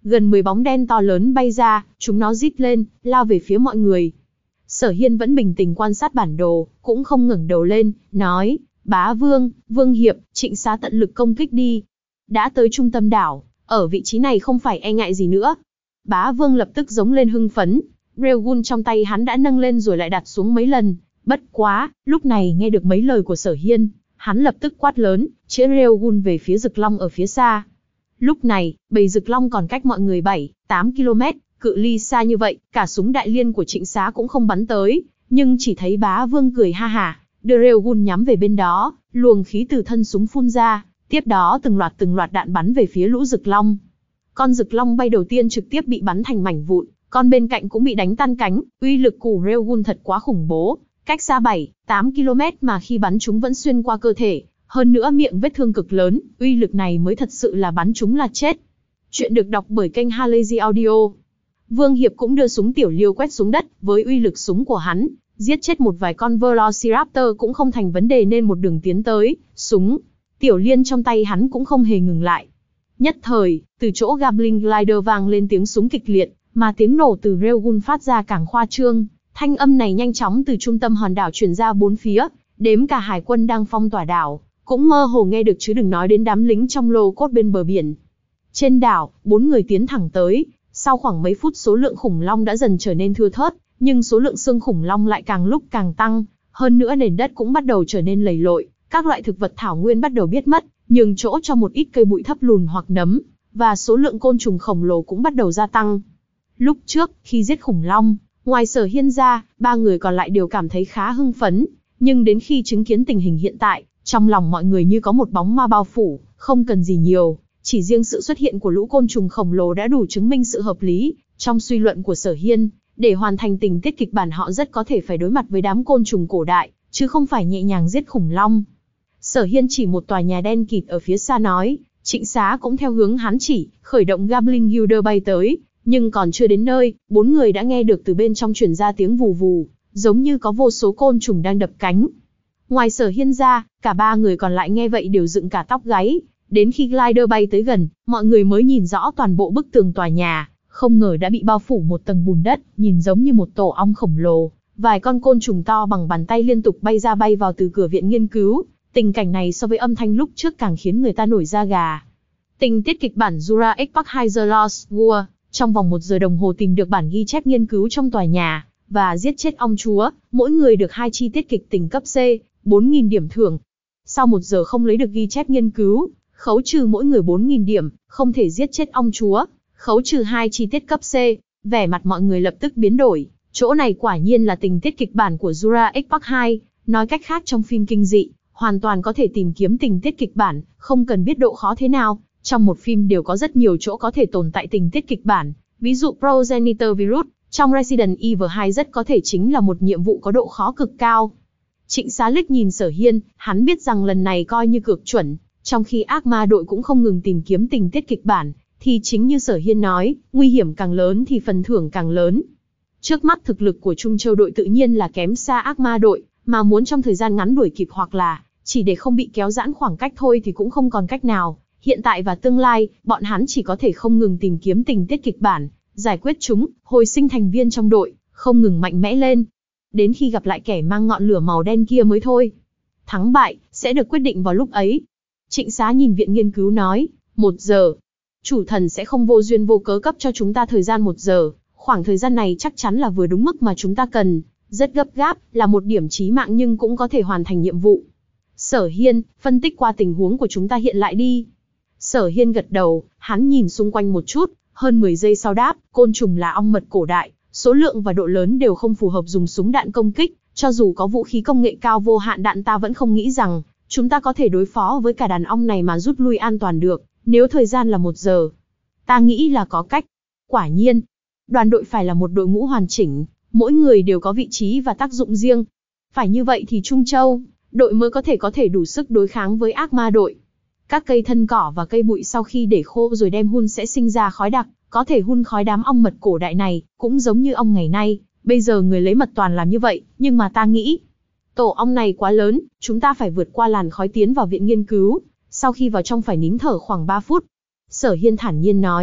Speaker 1: Gần mười bóng đen to lớn bay ra, chúng nó rít lên, lao về phía mọi người. Sở Hiên vẫn bình tĩnh quan sát bản đồ, cũng không ngẩng đầu lên, nói, Bá Vương, Vương Hiệp, Trịnh Xá tận lực công kích đi. Đã tới trung tâm đảo, ở vị trí này không phải e ngại gì nữa. Bá Vương lập tức giống lên hưng phấn, Railgun trong tay hắn đã nâng lên rồi lại đặt xuống mấy lần. Bất quá, lúc này nghe được mấy lời của Sở Hiên, hắn lập tức quát lớn, chĩa Railgun về phía Rực Long ở phía xa. Lúc này, bầy Rực Long còn cách mọi người bảy, tám ki lô mét, cự ly xa như vậy, cả súng đại liên của Trịnh Xá cũng không bắn tới, nhưng chỉ thấy Bá Vương cười ha hả, đưa Railgun nhắm về bên đó, luồng khí từ thân súng phun ra, tiếp đó từng loạt từng loạt đạn bắn về phía lũ Rực Long. Con Rực Long bay đầu tiên trực tiếp bị bắn thành mảnh vụn, con bên cạnh cũng bị đánh tan cánh, uy lực của Railgun thật quá khủng bố, cách xa bảy, tám ki lô mét mà khi bắn chúng vẫn xuyên qua cơ thể, hơn nữa miệng vết thương cực lớn, uy lực này mới thật sự là bắn chúng là chết. Chuyện được đọc bởi kênh Halazy Audio. Vương Hiệp cũng đưa súng tiểu liêu quét xuống đất, với uy lực súng của hắn, giết chết một vài con Velociraptor cũng không thành vấn đề nên một đường tiến tới, súng tiểu liên trong tay hắn cũng không hề ngừng lại. Nhất thời, từ chỗ Gatling Glider vang lên tiếng súng kịch liệt, mà tiếng nổ từ Railgun phát ra càng khoa trương. Thanh âm này nhanh chóng từ trung tâm hòn đảo truyền ra bốn phía, đếm cả hải quân đang phong tỏa đảo, cũng mơ hồ nghe được chứ đừng nói đến đám lính trong lô cốt bên bờ biển. Trên đảo, bốn người tiến thẳng tới, sau khoảng mấy phút số lượng khủng long đã dần trở nên thưa thớt, nhưng số lượng xương khủng long lại càng lúc càng tăng, hơn nữa nền đất cũng bắt đầu trở nên lầy lội, các loại thực vật thảo nguyên bắt đầu biết mất, nhường chỗ cho một ít cây bụi thấp lùn hoặc nấm, và số lượng côn trùng khổng lồ cũng bắt đầu gia tăng. Lúc trước, khi giết khủng long, ngoài Sở Hiên ra, ba người còn lại đều cảm thấy khá hưng phấn, nhưng đến khi chứng kiến tình hình hiện tại, trong lòng mọi người như có một bóng ma bao phủ, không cần gì nhiều, chỉ riêng sự xuất hiện của lũ côn trùng khổng lồ đã đủ chứng minh sự hợp lý trong suy luận của Sở Hiên. Để hoàn thành tình tiết kịch bản họ rất có thể phải đối mặt với đám côn trùng cổ đại, chứ không phải nhẹ nhàng giết khủng long. Sở Hiên chỉ một tòa nhà đen kịt ở phía xa nói, Trịnh Xá cũng theo hướng hắn chỉ, khởi động Gatling Glider bay tới, nhưng còn chưa đến nơi, bốn người đã nghe được từ bên trong truyền ra tiếng vù vù, giống như có vô số côn trùng đang đập cánh. Ngoài Sở Hiên ra, cả ba người còn lại nghe vậy đều dựng cả tóc gáy, đến khi glider bay tới gần, mọi người mới nhìn rõ toàn bộ bức tường tòa nhà, không ngờ đã bị bao phủ một tầng bùn đất, nhìn giống như một tổ ong khổng lồ, vài con côn trùng to bằng bàn tay liên tục bay ra bay vào từ cửa viện nghiên cứu. Tình cảnh này so với âm thanh lúc trước càng khiến người ta nổi da gà. Tình tiết kịch bản Jurassic Park hai The Lost World, trong vòng một giờ đồng hồ tìm được bản ghi chép nghiên cứu trong tòa nhà, và giết chết ong chúa, mỗi người được hai chi tiết kịch tình cấp C, bốn nghìn điểm thưởng. Sau một giờ không lấy được ghi chép nghiên cứu, khấu trừ mỗi người bốn nghìn điểm, không thể giết chết ong chúa, khấu trừ hai chi tiết cấp C. Vẻ mặt mọi người lập tức biến đổi, chỗ này quả nhiên là tình tiết kịch bản của Jurassic Park hai, nói cách khác trong phim kinh dị, hoàn toàn có thể tìm kiếm tình tiết kịch bản, không cần biết độ khó thế nào, trong một phim đều có rất nhiều chỗ có thể tồn tại tình tiết kịch bản, ví dụ Progenitor Virus, trong Resident Evil hai rất có thể chính là một nhiệm vụ có độ khó cực cao. Trịnh Xá liếc nhìn Sở Hiên, hắn biết rằng lần này coi như cược chuẩn, trong khi ác ma đội cũng không ngừng tìm kiếm tình tiết kịch bản, thì chính như Sở Hiên nói, nguy hiểm càng lớn thì phần thưởng càng lớn. Trước mắt thực lực của Trung Châu đội tự nhiên là kém xa ác ma đội, mà muốn trong thời gian ngắn đuổi kịp hoặc là chỉ để không bị kéo giãn khoảng cách thôi thì cũng không còn cách nào. Hiện tại và tương lai, bọn hắn chỉ có thể không ngừng tìm kiếm tình tiết kịch bản, giải quyết chúng, hồi sinh thành viên trong đội, không ngừng mạnh mẽ lên. Đến khi gặp lại kẻ mang ngọn lửa màu đen kia mới thôi. Thắng bại, sẽ được quyết định vào lúc ấy. Trịnh Xá nhìn viện nghiên cứu nói, một giờ. Chủ thần sẽ không vô duyên vô cớ cấp cho chúng ta thời gian một giờ. Khoảng thời gian này chắc chắn là vừa đúng mức mà chúng ta cần. Rất gấp gáp, là một điểm chí mạng nhưng cũng có thể hoàn thành nhiệm vụ. Sở Hiên, phân tích qua tình huống của chúng ta hiện lại đi. Sở Hiên gật đầu, hắn nhìn xung quanh một chút, hơn mười giây sau đáp, côn trùng là ong mật cổ đại, số lượng và độ lớn đều không phù hợp dùng súng đạn công kích, cho dù có vũ khí công nghệ cao vô hạn đạn ta vẫn không nghĩ rằng chúng ta có thể đối phó với cả đàn ong này mà rút lui an toàn được, nếu thời gian là một giờ. Ta nghĩ là có cách. Quả nhiên, đoàn đội phải là một đội ngũ hoàn chỉnh, mỗi người đều có vị trí và tác dụng riêng. Phải như vậy thì Trung Châu đội mới có thể có thể đủ sức đối kháng với ác ma đội. Các cây thân cỏ và cây bụi sau khi để khô rồi đem hun sẽ sinh ra khói đặc, có thể hun khói đám ong mật cổ đại này, cũng giống như ong ngày nay, bây giờ người lấy mật toàn làm như vậy, nhưng mà ta nghĩ, tổ ong này quá lớn, chúng ta phải vượt qua làn khói tiến vào viện nghiên cứu, sau khi vào trong phải nín thở khoảng ba phút. Sở Hiên thản nhiên nói,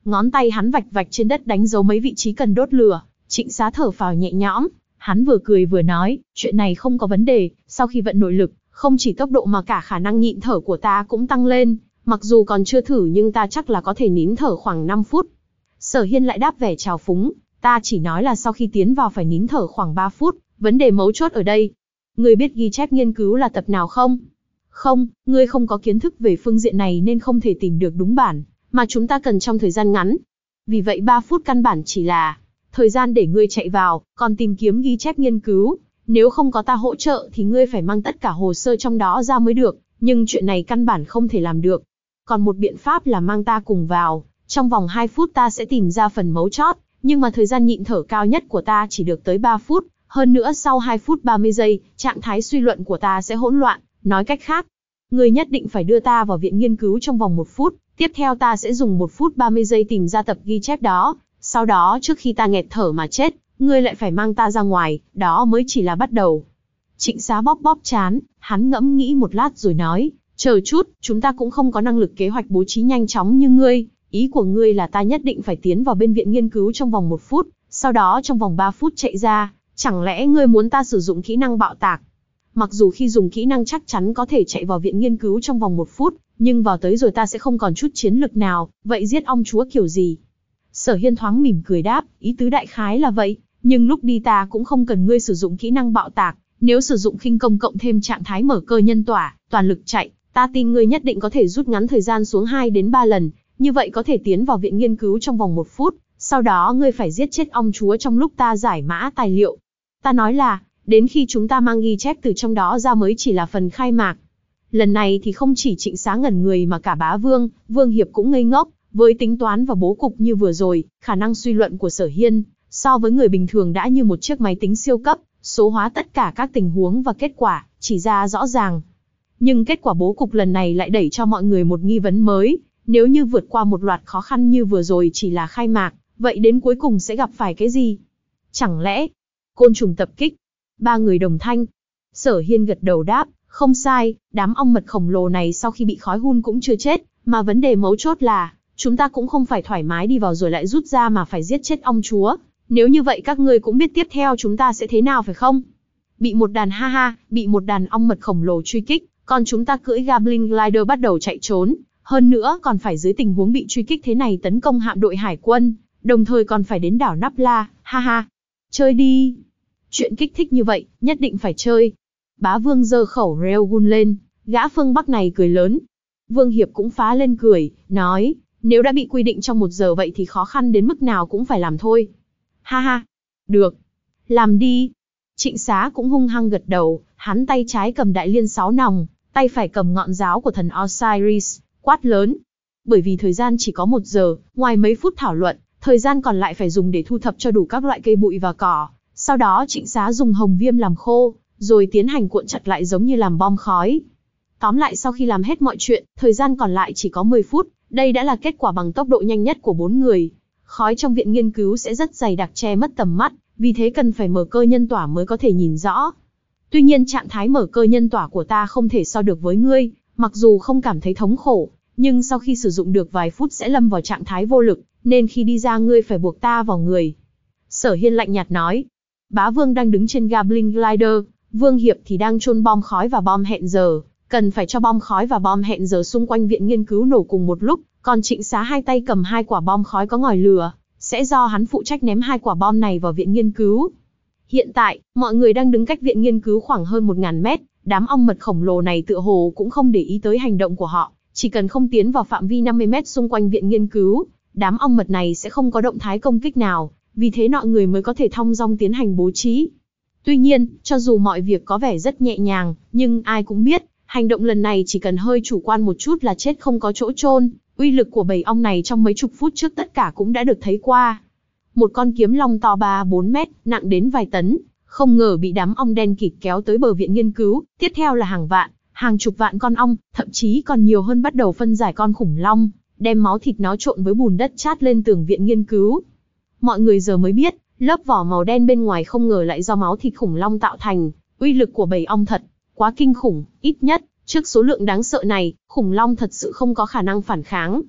Speaker 1: Ngón tay hắn vạch vạch trên đất đánh dấu mấy vị trí cần đốt lửa. Trịnh Xá thở phào nhẹ nhõm, hắn vừa cười vừa nói, chuyện này không có vấn đề, sau khi vận nội lực, không chỉ tốc độ mà cả khả năng nhịn thở của ta cũng tăng lên, mặc dù còn chưa thử nhưng ta chắc là có thể nín thở khoảng năm phút. Sở Hiên lại đáp vẻ trào phúng, ta chỉ nói là sau khi tiến vào phải nín thở khoảng ba phút, vấn đề mấu chốt ở đây. Ngươi biết ghi chép nghiên cứu là tập nào không? Không, ngươi không có kiến thức về phương diện này nên không thể tìm được đúng bản, mà chúng ta cần trong thời gian ngắn. Vì vậy ba phút căn bản chỉ là thời gian để ngươi chạy vào, còn tìm kiếm ghi chép nghiên cứu. Nếu không có ta hỗ trợ thì ngươi phải mang tất cả hồ sơ trong đó ra mới được, nhưng chuyện này căn bản không thể làm được. Còn một biện pháp là mang ta cùng vào, trong vòng hai phút ta sẽ tìm ra phần mấu chót, nhưng mà thời gian nhịn thở cao nhất của ta chỉ được tới ba phút, hơn nữa sau hai phút ba mươi giây, trạng thái suy luận của ta sẽ hỗn loạn, nói cách khác, ngươi nhất định phải đưa ta vào viện nghiên cứu trong vòng một phút, tiếp theo ta sẽ dùng một phút ba mươi giây tìm ra tập ghi chép đó, sau đó trước khi ta nghẹt thở mà chết, ngươi lại phải mang ta ra ngoài, đó mới chỉ là bắt đầu. Trịnh Xá bóp bóp trán, hắn ngẫm nghĩ một lát rồi nói, chờ chút, chúng ta cũng không có năng lực kế hoạch bố trí nhanh chóng như ngươi, ý của ngươi là ta nhất định phải tiến vào bên viện nghiên cứu trong vòng một phút, sau đó trong vòng ba phút chạy ra, chẳng lẽ ngươi muốn ta sử dụng kỹ năng bạo tạc? Mặc dù khi dùng kỹ năng chắc chắn có thể chạy vào viện nghiên cứu trong vòng một phút, nhưng vào tới rồi ta sẽ không còn chút chiến lực nào, vậy giết ong chúa kiểu gì? Sở Hiên thoáng mỉm cười đáp, ý tứ đại khái là vậy, nhưng lúc đi ta cũng không cần ngươi sử dụng kỹ năng bạo tạc, nếu sử dụng khinh công cộng thêm trạng thái mở cơ nhân tỏa, toàn lực chạy, ta tin ngươi nhất định có thể rút ngắn thời gian xuống hai đến ba lần, như vậy có thể tiến vào viện nghiên cứu trong vòng một phút, sau đó ngươi phải giết chết ong chúa trong lúc ta giải mã tài liệu. Ta nói là, đến khi chúng ta mang ghi chép từ trong đó ra mới chỉ là phần khai mạc. Lần này thì không chỉ Trịnh Xá ngẩn người mà cả Bá Vương, Vương Hiệp cũng ngây ngốc, với tính toán và bố cục như vừa rồi, khả năng suy luận của Sở Hiên, so với người bình thường đã như một chiếc máy tính siêu cấp, số hóa tất cả các tình huống và kết quả, chỉ ra rõ ràng. Nhưng kết quả bố cục lần này lại đẩy cho mọi người một nghi vấn mới, nếu như vượt qua một loạt khó khăn như vừa rồi chỉ là khai mạc, vậy đến cuối cùng sẽ gặp phải cái gì? Chẳng lẽ, côn trùng tập kích? Ba người đồng thanh. Sở Hiên gật đầu đáp, không sai, đám ong mật khổng lồ này sau khi bị khói hun cũng chưa chết, mà vấn đề mấu chốt là, chúng ta cũng không phải thoải mái đi vào rồi lại rút ra mà phải giết chết ong chúa. Nếu như vậy các ngươi cũng biết tiếp theo chúng ta sẽ thế nào phải không? Bị một đàn ha ha, bị một đàn ong mật khổng lồ truy kích, còn chúng ta cưỡi Goblin Glider bắt đầu chạy trốn. Hơn nữa còn phải dưới tình huống bị truy kích thế này tấn công hạm đội hải quân, đồng thời còn phải đến đảo Nắp La, ha ha. Chơi đi. Chuyện kích thích như vậy, nhất định phải chơi. Bá Vương giơ khẩu Railgun lên, gã phương Bắc này cười lớn. Vương Hiệp cũng phá lên cười, nói, nếu đã bị quy định trong một giờ vậy thì khó khăn đến mức nào cũng phải làm thôi. Ha ha, được, làm đi. Trịnh Xá cũng hung hăng gật đầu, hắn tay trái cầm đại liên sáu nòng, tay phải cầm ngọn giáo của thần Osiris, quát lớn. Bởi vì thời gian chỉ có một giờ, ngoài mấy phút thảo luận, thời gian còn lại phải dùng để thu thập cho đủ các loại cây bụi và cỏ. Sau đó Trịnh Xá dùng hồng viêm làm khô, rồi tiến hành cuộn chặt lại giống như làm bom khói. Tóm lại sau khi làm hết mọi chuyện, thời gian còn lại chỉ có mười phút, đây đã là kết quả bằng tốc độ nhanh nhất của bốn người. Khói trong viện nghiên cứu sẽ rất dày đặc che mất tầm mắt, vì thế cần phải mở cơ nhân tỏa mới có thể nhìn rõ. Tuy nhiên trạng thái mở cơ nhân tỏa của ta không thể so được với ngươi, mặc dù không cảm thấy thống khổ, nhưng sau khi sử dụng được vài phút sẽ lâm vào trạng thái vô lực, nên khi đi ra ngươi phải buộc ta vào người. Sở Hiên lạnh nhạt nói. Bá Vương đang đứng trên Goblin Glider, Vương Hiệp thì đang chôn bom khói và bom hẹn giờ, cần phải cho bom khói và bom hẹn giờ xung quanh viện nghiên cứu nổ cùng một lúc, còn Trịnh Xá hai tay cầm hai quả bom khói có ngòi lửa, sẽ do hắn phụ trách ném hai quả bom này vào viện nghiên cứu. Hiện tại, mọi người đang đứng cách viện nghiên cứu khoảng hơn một nghìn mét, đám ong mật khổng lồ này tựa hồ cũng không để ý tới hành động của họ, chỉ cần không tiến vào phạm vi năm mươi mét xung quanh viện nghiên cứu, đám ong mật này sẽ không có động thái công kích nào, vì thế mọi người mới có thể thong dong tiến hành bố trí. Tuy nhiên, cho dù mọi việc có vẻ rất nhẹ nhàng, nhưng ai cũng biết, hành động lần này chỉ cần hơi chủ quan một chút là chết không có chỗ chôn. Uy lực của bầy ong này trong mấy chục phút trước tất cả cũng đã được thấy qua. Một con kiếm long to ba bốn mét, nặng đến vài tấn, không ngờ bị đám ong đen kịt kéo tới bờ viện nghiên cứu, tiếp theo là hàng vạn, hàng chục vạn con ong, thậm chí còn nhiều hơn bắt đầu phân giải con khủng long, đem máu thịt nó trộn với bùn đất chát lên tường viện nghiên cứu. Mọi người giờ mới biết, lớp vỏ màu đen bên ngoài không ngờ lại do máu thịt khủng long tạo thành, uy lực của bầy ong thật quá kinh khủng, ít nhất trước số lượng đáng sợ này, khủng long thật sự không có khả năng phản kháng.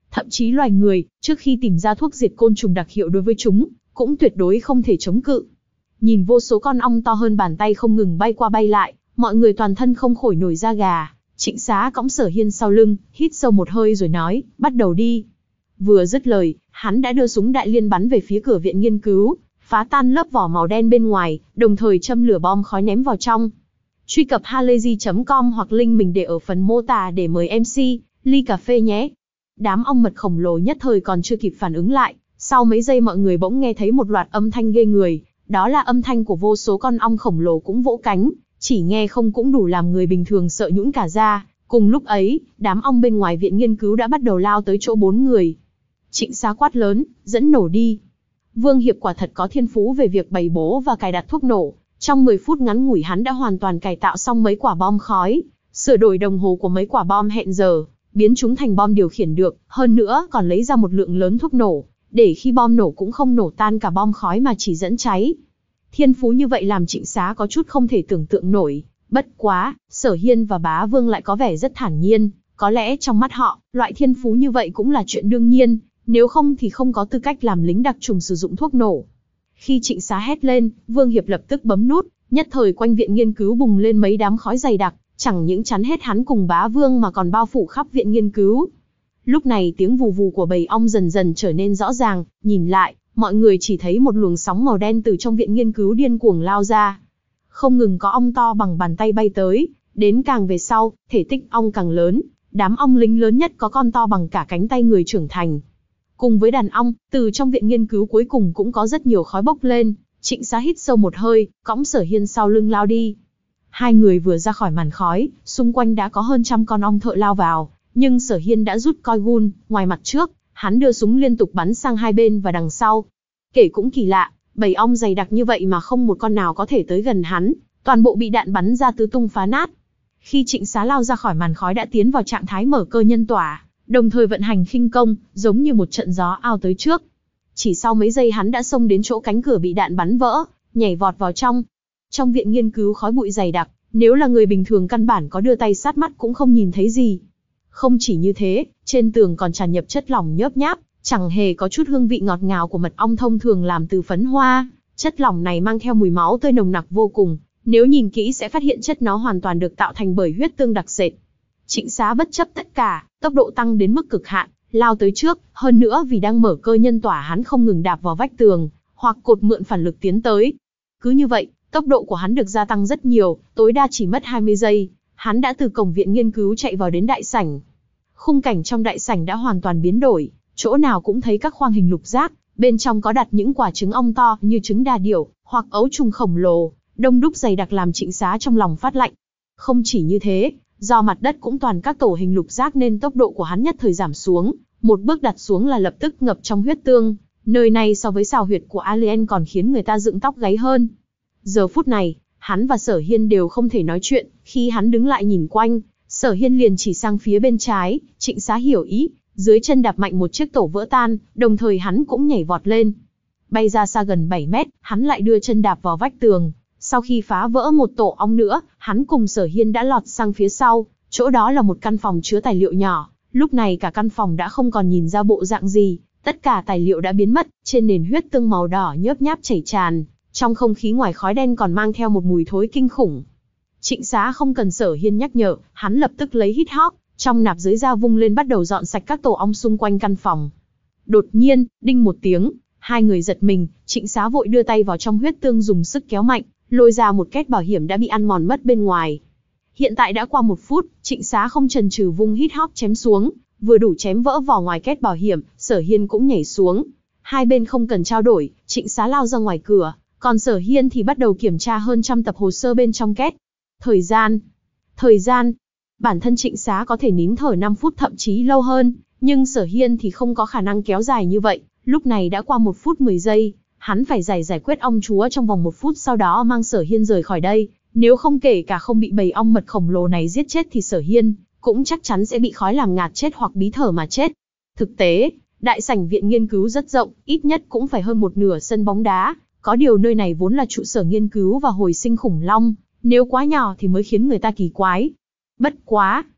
Speaker 1: Thậm chí loài người, trước khi tìm ra thuốc diệt côn trùng đặc hiệu đối với chúng, cũng tuyệt đối không thể chống cự. Nhìn vô số con ong to hơn bàn tay không ngừng bay qua bay lại, mọi người toàn thân không khỏi nổi da gà. Trịnh Xá cõng Sở Hiên sau lưng, hít sâu một hơi rồi nói, bắt đầu đi. Vừa dứt lời, hắn đã đưa súng đại liên bắn về phía cửa viện nghiên cứu, phá tan lớp vỏ màu đen bên ngoài, đồng thời châm lửa bom khói ném vào trong. Truy cập halayzi chấm com hoặc link mình để ở phần mô tả để mời em xê, ly cà phê nhé. Đám ong mật khổng lồ nhất thời còn chưa kịp phản ứng lại, sau mấy giây mọi người bỗng nghe thấy một loạt âm thanh ghê người, đó là âm thanh của vô số con ong khổng lồ cũng vỗ cánh, chỉ nghe không cũng đủ làm người bình thường sợ nhũn cả da. Cùng lúc ấy, đám ong bên ngoài viện nghiên cứu đã bắt đầu lao tới chỗ bốn người. Trịnh Xá quát lớn, dẫn nổ đi. Vương Hiệp quả thật có thiên phú về việc bày bố và cài đặt thuốc nổ. Trong mười phút ngắn ngủi hắn đã hoàn toàn cải tạo xong mấy quả bom khói, sửa đổi đồng hồ của mấy quả bom hẹn giờ, biến chúng thành bom điều khiển được, hơn nữa còn lấy ra một lượng lớn thuốc nổ, để khi bom nổ cũng không nổ tan cả bom khói mà chỉ dẫn cháy. Thiên phú như vậy làm Trịnh Xá có chút không thể tưởng tượng nổi. Bất quá, Sở Hiên và Bá Vương lại có vẻ rất thản nhiên, có lẽ trong mắt họ, loại thiên phú như vậy cũng là chuyện đương nhiên, nếu không thì không có tư cách làm lính đặc trùng sử dụng thuốc nổ. Khi Trịnh Xá hét lên, Vương Hiệp lập tức bấm nút, nhất thời quanh viện nghiên cứu bùng lên mấy đám khói dày đặc, chẳng những chắn hết hắn cùng Bá Vương mà còn bao phủ khắp viện nghiên cứu. Lúc này tiếng vù vù của bầy ong dần dần trở nên rõ ràng, nhìn lại, mọi người chỉ thấy một luồng sóng màu đen từ trong viện nghiên cứu điên cuồng lao ra. Không ngừng có ong to bằng bàn tay bay tới, đến càng về sau, thể tích ong càng lớn, đám ong lính lớn nhất có con to bằng cả cánh tay người trưởng thành. Cùng với đàn ong, từ trong viện nghiên cứu cuối cùng cũng có rất nhiều khói bốc lên. Trịnh Xá hít sâu một hơi, cõng Sở Hiên sau lưng lao đi. Hai người vừa ra khỏi màn khói, xung quanh đã có hơn trăm con ong thợ lao vào, nhưng Sở Hiên đã rút coi gun, ngoài mặt trước, hắn đưa súng liên tục bắn sang hai bên và đằng sau. Kể cũng kỳ lạ, bầy ong dày đặc như vậy mà không một con nào có thể tới gần hắn, toàn bộ bị đạn bắn ra tứ tung phá nát. Khi Trịnh Xá lao ra khỏi màn khói đã tiến vào trạng thái mở cơ nhân tỏa, đồng thời vận hành khinh công, giống như một trận gió ao tới trước. Chỉ sau mấy giây hắn đã xông đến chỗ cánh cửa bị đạn bắn vỡ, nhảy vọt vào trong. Trong viện nghiên cứu khói bụi dày đặc, nếu là người bình thường căn bản có đưa tay sát mắt cũng không nhìn thấy gì. Không chỉ như thế, trên tường còn tràn nhập chất lỏng nhớp nháp, chẳng hề có chút hương vị ngọt ngào của mật ong thông thường làm từ phấn hoa. Chất lỏng này mang theo mùi máu tươi nồng nặc vô cùng, nếu nhìn kỹ sẽ phát hiện chất nó hoàn toàn được tạo thành bởi huyết tương đặc sệt. Trịnh Xá bất chấp tất cả, tốc độ tăng đến mức cực hạn, lao tới trước, hơn nữa vì đang mở cơ nhân tỏa hắn không ngừng đạp vào vách tường, hoặc cột mượn phản lực tiến tới. Cứ như vậy, tốc độ của hắn được gia tăng rất nhiều, tối đa chỉ mất hai mươi giây, hắn đã từ cổng viện nghiên cứu chạy vào đến đại sảnh. Khung cảnh trong đại sảnh đã hoàn toàn biến đổi, chỗ nào cũng thấy các khoang hình lục giác, bên trong có đặt những quả trứng ong to như trứng đà điểu, hoặc ấu trùng khổng lồ, đông đúc dày đặc làm Trịnh Xá trong lòng phát lạnh. Không chỉ như thế, do mặt đất cũng toàn các tổ hình lục giác nên tốc độ của hắn nhất thời giảm xuống, một bước đặt xuống là lập tức ngập trong huyết tương, nơi này so với xào huyệt của Alien còn khiến người ta dựng tóc gáy hơn. Giờ phút này, hắn và Sở Hiên đều không thể nói chuyện, khi hắn đứng lại nhìn quanh, Sở Hiên liền chỉ sang phía bên trái, Trịnh Xá hiểu ý, dưới chân đạp mạnh một chiếc tổ vỡ tan, đồng thời hắn cũng nhảy vọt lên. Bay ra xa gần bảy mét, hắn lại đưa chân đạp vào vách tường. Sau khi phá vỡ một tổ ong nữa, hắn cùng Sở Hiên đã lọt sang phía sau, chỗ đó là một căn phòng chứa tài liệu nhỏ. Lúc này cả căn phòng đã không còn nhìn ra bộ dạng gì, tất cả tài liệu đã biến mất, trên nền huyết tương màu đỏ nhớp nháp chảy tràn, trong không khí ngoài khói đen còn mang theo một mùi thối kinh khủng. Trịnh Xá không cần Sở Hiên nhắc nhở, hắn lập tức lấy hít hóc, trong nạp dưới dao vung lên bắt đầu dọn sạch các tổ ong xung quanh căn phòng. Đột nhiên, đinh một tiếng, hai người giật mình, Trịnh Xá vội đưa tay vào trong huyết tương dùng sức kéo mạnh, lôi ra một két bảo hiểm đã bị ăn mòn mất bên ngoài. Hiện tại đã qua một phút, Trịnh Xá không chần chừ vung hít hóc chém xuống, vừa đủ chém vỡ vỏ ngoài két bảo hiểm, Sở Hiên cũng nhảy xuống. Hai bên không cần trao đổi, Trịnh Xá lao ra ngoài cửa, còn Sở Hiên thì bắt đầu kiểm tra hơn trăm tập hồ sơ bên trong két. Thời gian, thời gian, bản thân Trịnh Xá có thể nín thở năm phút thậm chí lâu hơn, nhưng Sở Hiên thì không có khả năng kéo dài như vậy. Lúc này đã qua một phút mười giây, hắn phải giải giải quyết ong chúa trong vòng một phút sau đó mang Sở Hiên rời khỏi đây. Nếu không kể cả không bị bầy ong mật khổng lồ này giết chết thì Sở Hiên cũng chắc chắn sẽ bị khói làm ngạt chết hoặc bí thở mà chết. Thực tế, đại sảnh viện nghiên cứu rất rộng, ít nhất cũng phải hơn một nửa sân bóng đá. Có điều nơi này vốn là trụ sở nghiên cứu và hồi sinh khủng long, nếu quá nhỏ thì mới khiến người ta kỳ quái. Bất quá,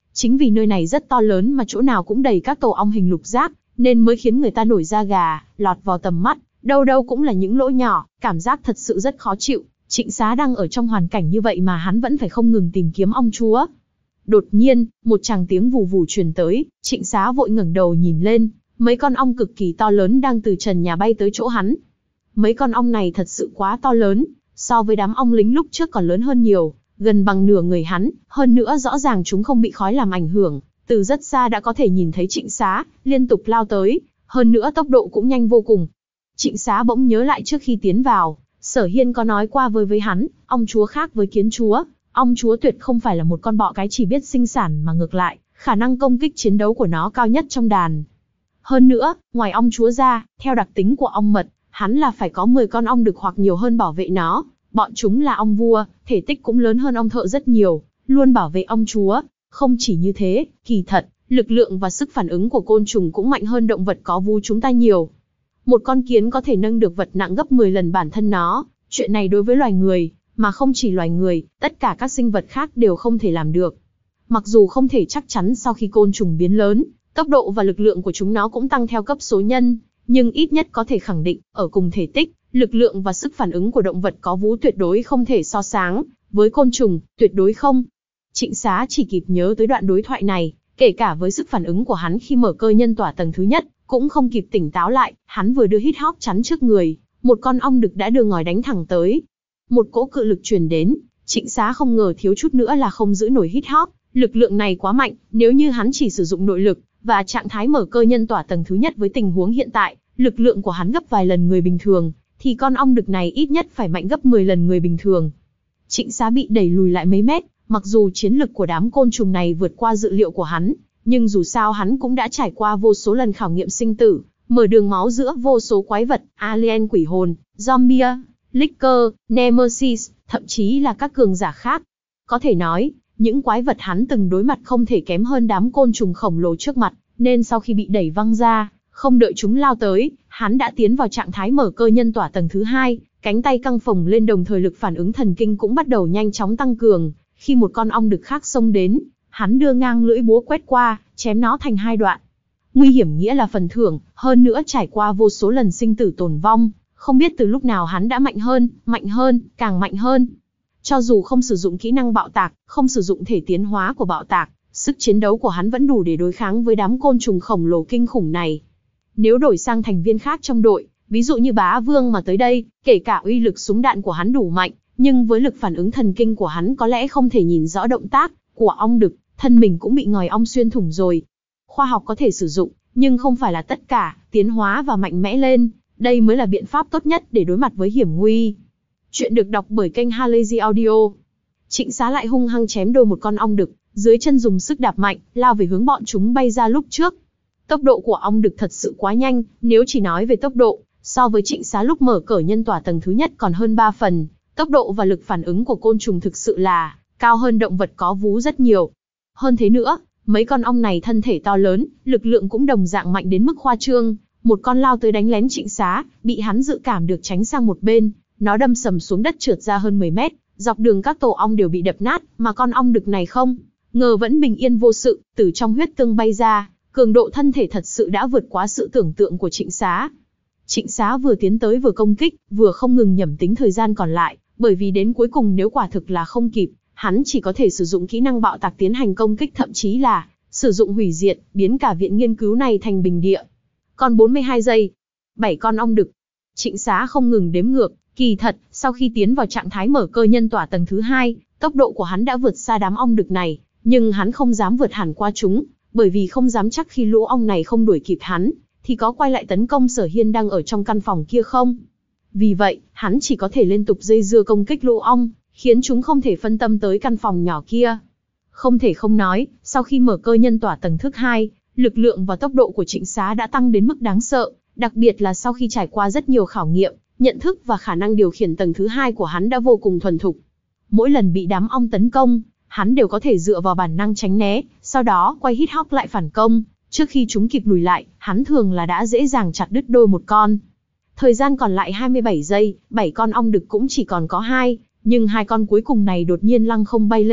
Speaker 1: Chính vì nơi này rất to lớn mà chỗ nào cũng đầy các tổ ong hình lục giác, nên mới khiến người ta nổi da gà, lọt vào tầm mắt, đâu đâu cũng là những lỗ nhỏ, cảm giác thật sự rất khó chịu. Trịnh Xá đang ở trong hoàn cảnh như vậy mà hắn vẫn phải không ngừng tìm kiếm ong chúa. Đột nhiên, một tràng tiếng vù vù truyền tới, Trịnh Xá vội ngẩng đầu nhìn lên, mấy con ong cực kỳ to lớn đang từ trần nhà bay tới chỗ hắn. Mấy con ong này thật sự quá to lớn, so với đám ong lính lúc trước còn lớn hơn nhiều, gần bằng nửa người hắn, hơn nữa rõ ràng chúng không bị khói làm ảnh hưởng, từ rất xa đã có thể nhìn thấy Trịnh Xá, liên tục lao tới, hơn nữa tốc độ cũng nhanh vô cùng. Trịnh Xá bỗng nhớ lại trước khi tiến vào, Sở Hiên có nói qua với với hắn, ong chúa khác với kiến chúa, ong chúa tuyệt không phải là một con bọ cái chỉ biết sinh sản mà ngược lại, khả năng công kích chiến đấu của nó cao nhất trong đàn. Hơn nữa, ngoài ong chúa ra, theo đặc tính của ong mật, hắn là phải có mười con ong đực hoặc nhiều hơn bảo vệ nó, bọn chúng là ong vua, thể tích cũng lớn hơn ong thợ rất nhiều, luôn bảo vệ ong chúa. Không chỉ như thế, kỳ thật, lực lượng và sức phản ứng của côn trùng cũng mạnh hơn động vật có vú chúng ta nhiều. Một con kiến có thể nâng được vật nặng gấp mười lần bản thân nó, chuyện này đối với loài người, mà không chỉ loài người, tất cả các sinh vật khác đều không thể làm được. Mặc dù không thể chắc chắn sau khi côn trùng biến lớn, tốc độ và lực lượng của chúng nó cũng tăng theo cấp số nhân, nhưng ít nhất có thể khẳng định, ở cùng thể tích, lực lượng và sức phản ứng của động vật có vú tuyệt đối không thể so sánh với côn trùng, tuyệt đối không. Trịnh Xá chỉ kịp nhớ tới đoạn đối thoại này, kể cả với sức phản ứng của hắn khi mở cơ nhân tỏa tầng thứ nhất, cũng không kịp tỉnh táo lại, hắn vừa đưa hít hóc chắn trước người, một con ong đực đã đưa ngòi đánh thẳng tới. Một cỗ cự lực truyền đến, Trịnh Xá không ngờ thiếu chút nữa là không giữ nổi hít hóc, lực lượng này quá mạnh, nếu như hắn chỉ sử dụng nội lực và trạng thái mở cơ nhân tỏa tầng thứ nhất với tình huống hiện tại, lực lượng của hắn gấp vài lần người bình thường, thì con ong đực này ít nhất phải mạnh gấp mười lần người bình thường. Trịnh Xá bị đẩy lùi lại mấy mét, mặc dù chiến lực của đám côn trùng này vượt qua dự liệu của hắn, nhưng dù sao hắn cũng đã trải qua vô số lần khảo nghiệm sinh tử, mở đường máu giữa vô số quái vật, alien quỷ hồn, zombie, Licker, Nemesis, thậm chí là các cường giả khác. Có thể nói, những quái vật hắn từng đối mặt không thể kém hơn đám côn trùng khổng lồ trước mặt, nên sau khi bị đẩy văng ra, không đợi chúng lao tới, hắn đã tiến vào trạng thái mở cơ nhân tỏa tầng thứ hai, cánh tay căng phồng lên đồng thời lực phản ứng thần kinh cũng bắt đầu nhanh chóng tăng cường. Khi một con ong đực khác xông đến, hắn đưa ngang lưỡi búa quét qua, chém nó thành hai đoạn. Nguy hiểm nghĩa là phần thưởng, hơn nữa trải qua vô số lần sinh tử tồn vong, không biết từ lúc nào hắn đã mạnh hơn, mạnh hơn, càng mạnh hơn. Cho dù không sử dụng kỹ năng bạo tạc, không sử dụng thể tiến hóa của bạo tạc, sức chiến đấu của hắn vẫn đủ để đối kháng với đám côn trùng khổng lồ kinh khủng này. Nếu đổi sang thành viên khác trong đội, ví dụ như Bá Vương mà tới đây, kể cả uy lực súng đạn của hắn đủ mạnh, nhưng với lực phản ứng thần kinh của hắn có lẽ không thể nhìn rõ động tác của ong đực, thân mình cũng bị ngòi ong xuyên thủng rồi. Khoa học có thể sử dụng, nhưng không phải là tất cả, tiến hóa và mạnh mẽ lên, đây mới là biện pháp tốt nhất để đối mặt với hiểm nguy. Chuyện được đọc bởi kênh Halazy Audio. Trịnh Xá lại hung hăng chém đôi một con ong đực, dưới chân dùng sức đạp mạnh, lao về hướng bọn chúng bay ra lúc trước. Tốc độ của ong đực thật sự quá nhanh, nếu chỉ nói về tốc độ, so với Trịnh Xá lúc mở cởi nhân tỏa tầng thứ nhất còn hơn ba phần, tốc độ và lực phản ứng của côn trùng thực sự là cao hơn động vật có vú rất nhiều. Hơn thế nữa, mấy con ong này thân thể to lớn, lực lượng cũng đồng dạng mạnh đến mức khoa trương, một con lao tới đánh lén Trịnh Xá, bị hắn dự cảm được tránh sang một bên, nó đâm sầm xuống đất trượt ra hơn mười mét, dọc đường các tổ ong đều bị đập nát, mà con ong đực này không ngờ vẫn bình yên vô sự, từ trong huyết tương bay ra, cường độ thân thể thật sự đã vượt quá sự tưởng tượng của Trịnh Xá. Trịnh Xá vừa tiến tới vừa công kích, vừa không ngừng nhẩm tính thời gian còn lại, bởi vì đến cuối cùng nếu quả thực là không kịp, hắn chỉ có thể sử dụng kỹ năng bạo tạc tiến hành công kích, thậm chí là sử dụng hủy diệt, biến cả viện nghiên cứu này thành bình địa. Còn bốn mươi hai giây, bảy con ong đực. Trịnh Xá không ngừng đếm ngược, kỳ thật, sau khi tiến vào trạng thái mở cơ nhân tỏa tầng thứ hai, tốc độ của hắn đã vượt xa đám ong đực này, nhưng hắn không dám vượt hẳn qua chúng, bởi vì không dám chắc khi lũ ong này không đuổi kịp hắn, thì có quay lại tấn công Sở Hiên đang ở trong căn phòng kia không. Vì vậy, hắn chỉ có thể liên tục dây dưa công kích lũ ong, khiến chúng không thể phân tâm tới căn phòng nhỏ kia. Không thể không nói, sau khi mở cơ nhân tỏa tầng thứ hai, lực lượng và tốc độ của Trịnh Xá đã tăng đến mức đáng sợ, đặc biệt là sau khi trải qua rất nhiều khảo nghiệm, nhận thức và khả năng điều khiển tầng thứ hai của hắn đã vô cùng thuần thục. Mỗi lần bị đám ong tấn công, hắn đều có thể dựa vào bản năng tránh né, sau đó quay hít hóc lại phản công. Trước khi chúng kịp lùi lại, hắn thường là đã dễ dàng chặt đứt đôi một con. Thời gian còn lại hai mươi bảy giây, bảy con ong đực cũng chỉ còn có hai, nhưng hai con cuối cùng này đột nhiên lăng không bay lên,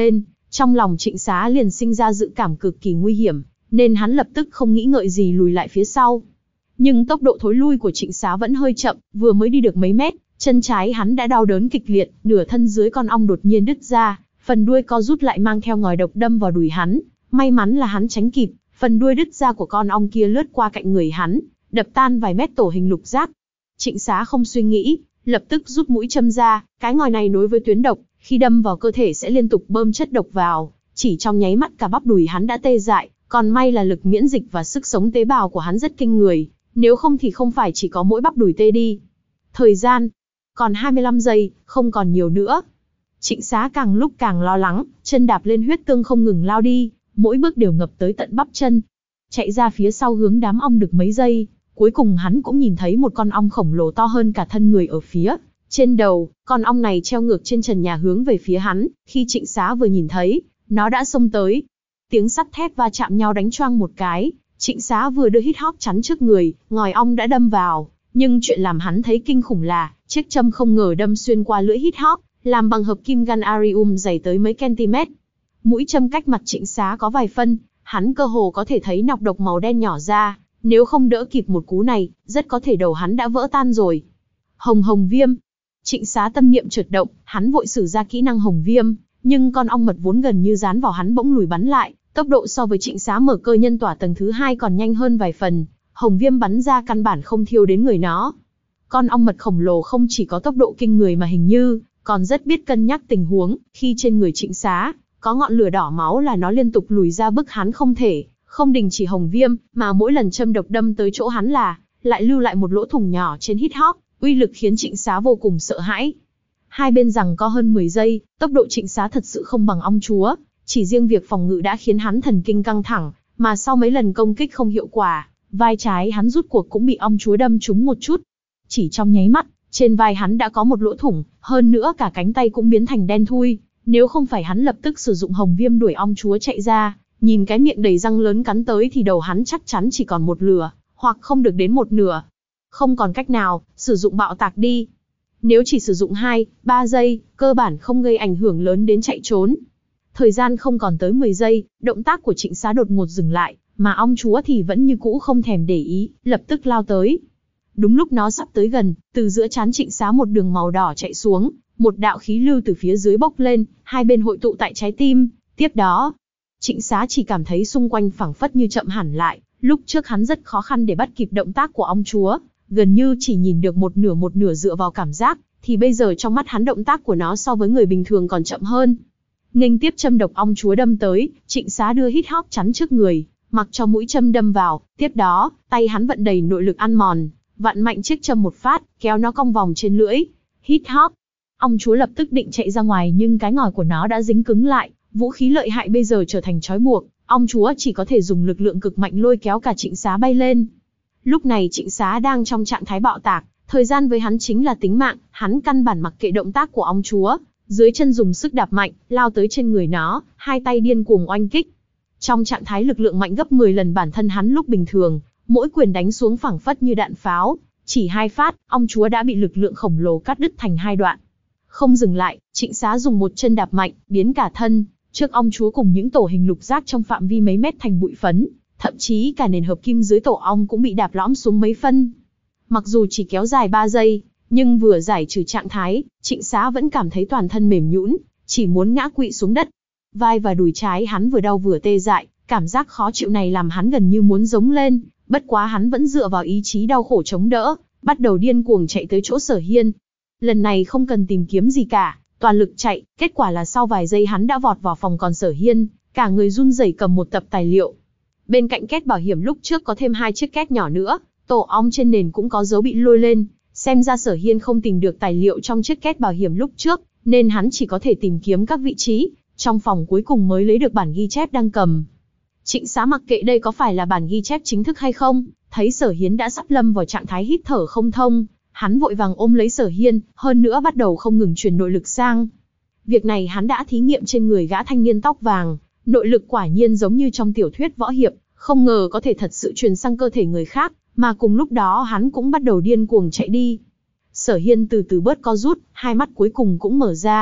Speaker 1: Trong lòng Trịnh Xá liền sinh ra dự cảm cực kỳ nguy hiểm, nên hắn lập tức không nghĩ ngợi gì lùi lại phía sau. Nhưng tốc độ thối lui của Trịnh Xá vẫn hơi chậm, vừa mới đi được mấy mét, chân trái hắn đã đau đớn kịch liệt, nửa thân dưới con ong đột nhiên đứt ra, phần đuôi co rút lại mang theo ngòi độc đâm vào đùi hắn. May mắn là hắn tránh kịp, phần đuôi đứt ra của con ong kia lướt qua cạnh người hắn, đập tan vài mét tổ hình lục giác. Trịnh Xá không suy nghĩ, lập tức rút mũi châm ra, cái ngòi này nối với tuyến độc, khi đâm vào cơ thể sẽ liên tục bơm chất độc vào, chỉ trong nháy mắt cả bắp đùi hắn đã tê dại, còn may là lực miễn dịch và sức sống tế bào của hắn rất kinh người, nếu không thì không phải chỉ có mỗi bắp đùi tê đi. Thời gian còn hai mươi lăm giây, không còn nhiều nữa. Trịnh Xá càng lúc càng lo lắng, chân đạp lên huyết tương không ngừng lao đi, mỗi bước đều ngập tới tận bắp chân. Chạy ra phía sau hướng đám ong được mấy giây, cuối cùng hắn cũng nhìn thấy một con ong khổng lồ to hơn cả thân người ở phía trên đầu. Con ong này treo ngược trên trần nhà hướng về phía hắn, khi Trịnh Xá vừa nhìn thấy, nó đã xông tới. Tiếng sắt thép va chạm nhau đánh choang một cái, Trịnh Xá vừa đưa hít hóc chắn trước người, ngòi ong đã đâm vào, nhưng chuyện làm hắn thấy kinh khủng là, chiếc châm không ngờ đâm xuyên qua lưỡi hít hóc, làm bằng hợp kim ganarium dày tới mấy cm. Mũi châm cách mặt Trịnh Xá có vài phân, hắn cơ hồ có thể thấy nọc độc màu đen nhỏ ra, nếu không đỡ kịp một cú này, rất có thể đầu hắn đã vỡ tan rồi. Hồng hồng viêm. Trịnh Xá tâm niệm chợt động, hắn vội sử ra kỹ năng hồng viêm, nhưng con ong mật vốn gần như dán vào hắn bỗng lùi bắn lại, tốc độ so với Trịnh Xá mở cơ nhân tỏa tầng thứ hai còn nhanh hơn vài phần, hồng viêm bắn ra căn bản không thiêu đến người nó. Con ong mật khổng lồ không chỉ có tốc độ kinh người mà hình như còn rất biết cân nhắc tình huống, khi trên người Trịnh Xá có ngọn lửa đỏ máu là nó liên tục lùi ra bức hắn không thể không đình chỉ hồng viêm, mà mỗi lần châm độc đâm tới chỗ hắn là lại lưu lại một lỗ thủng nhỏ trên hít hóc, uy lực khiến Trịnh Xá vô cùng sợ hãi. Hai bên giằng co hơn mười giây, tốc độ Trịnh Xá thật sự không bằng ong chúa, chỉ riêng việc phòng ngự đã khiến hắn thần kinh căng thẳng, mà sau mấy lần công kích không hiệu quả, vai trái hắn rút cuộc cũng bị ong chúa đâm trúng một chút. Chỉ trong nháy mắt, trên vai hắn đã có một lỗ thủng, hơn nữa cả cánh tay cũng biến thành đen thui, nếu không phải hắn lập tức sử dụng hồng viêm đuổi ong chúa chạy ra, nhìn cái miệng đầy răng lớn cắn tới thì đầu hắn chắc chắn chỉ còn một lửa, hoặc không được đến một nửa. Không còn cách nào, sử dụng bạo tạc đi. Nếu chỉ sử dụng hai, ba giây, cơ bản không gây ảnh hưởng lớn đến chạy trốn. Thời gian không còn tới mười giây, động tác của Trịnh Xá đột ngột dừng lại, mà ong chúa thì vẫn như cũ không thèm để ý, lập tức lao tới. Đúng lúc nó sắp tới gần, từ giữa trán Trịnh Xá một đường màu đỏ chạy xuống, một đạo khí lưu từ phía dưới bốc lên, hai bên hội tụ tại trái tim. Tiếp đó, Trịnh Xá chỉ cảm thấy xung quanh phảng phất như chậm hẳn lại, lúc trước hắn rất khó khăn để bắt kịp động tác của ong chúa, gần như chỉ nhìn được một nửa một nửa dựa vào cảm giác, thì bây giờ trong mắt hắn động tác của nó so với người bình thường còn chậm hơn. Nghênh tiếp châm độc ong chúa đâm tới, Trịnh Xá đưa hít hóc chắn trước người, mặc cho mũi châm đâm vào, tiếp đó, tay hắn vận đầy nội lực ăn mòn, vặn mạnh chiếc châm một phát, kéo nó cong vòng trên lưỡi. Hít hóc. Ong chúa lập tức định chạy ra ngoài nhưng cái ngòi của nó đã dính cứng lại, vũ khí lợi hại bây giờ trở thành trói buộc, ong chúa chỉ có thể dùng lực lượng cực mạnh lôi kéo cả Trịnh Xá bay lên. Lúc này Trịnh Xá đang trong trạng thái bạo tạc, thời gian với hắn chính là tính mạng, hắn căn bản mặc kệ động tác của ong chúa, dưới chân dùng sức đạp mạnh, lao tới trên người nó, hai tay điên cuồng oanh kích. Trong trạng thái lực lượng mạnh gấp mười lần bản thân hắn lúc bình thường, mỗi quyền đánh xuống phảng phất như đạn pháo, chỉ hai phát, ong chúa đã bị lực lượng khổng lồ cắt đứt thành hai đoạn. Không dừng lại, Trịnh Xá dùng một chân đạp mạnh, biến cả thân trước ong chúa cùng những tổ hình lục giác trong phạm vi mấy mét thành bụi phấn, thậm chí cả nền hợp kim dưới tổ ong cũng bị đạp lõm xuống mấy phân. Mặc dù chỉ kéo dài ba giây, nhưng vừa giải trừ trạng thái, Trịnh Xá vẫn cảm thấy toàn thân mềm nhũn, chỉ muốn ngã quỵ xuống đất. Vai và đùi trái hắn vừa đau vừa tê dại, cảm giác khó chịu này làm hắn gần như muốn giống lên, bất quá hắn vẫn dựa vào ý chí đau khổ chống đỡ, bắt đầu điên cuồng chạy tới chỗ Sở Hiên. Lần này không cần tìm kiếm gì cả, toàn lực chạy, kết quả là sau vài giây hắn đã vọt vào phòng còn Sở Hiên, cả người run rẩy cầm một tập tài liệu. Bên cạnh két bảo hiểm lúc trước có thêm hai chiếc két nhỏ nữa, tổ ong trên nền cũng có dấu bị lôi lên, xem ra Sở Hiên không tìm được tài liệu trong chiếc két bảo hiểm lúc trước, nên hắn chỉ có thể tìm kiếm các vị trí trong phòng cuối cùng mới lấy được bản ghi chép đang cầm. Trịnh Xá mặc kệ đây có phải là bản ghi chép chính thức hay không, thấy Sở Hiên đã sắp lâm vào trạng thái hít thở không thông, hắn vội vàng ôm lấy Sở Hiên, hơn nữa bắt đầu không ngừng truyền nội lực sang. Việc này hắn đã thí nghiệm trên người gã thanh niên tóc vàng, nội lực quả nhiên giống như trong tiểu thuyết võ hiệp, không ngờ có thể thật sự truyền sang cơ thể người khác, mà cùng lúc đó hắn cũng bắt đầu điên cuồng chạy đi. Sở Hiên từ từ bớt co rút, hai mắt cuối cùng cũng mở ra,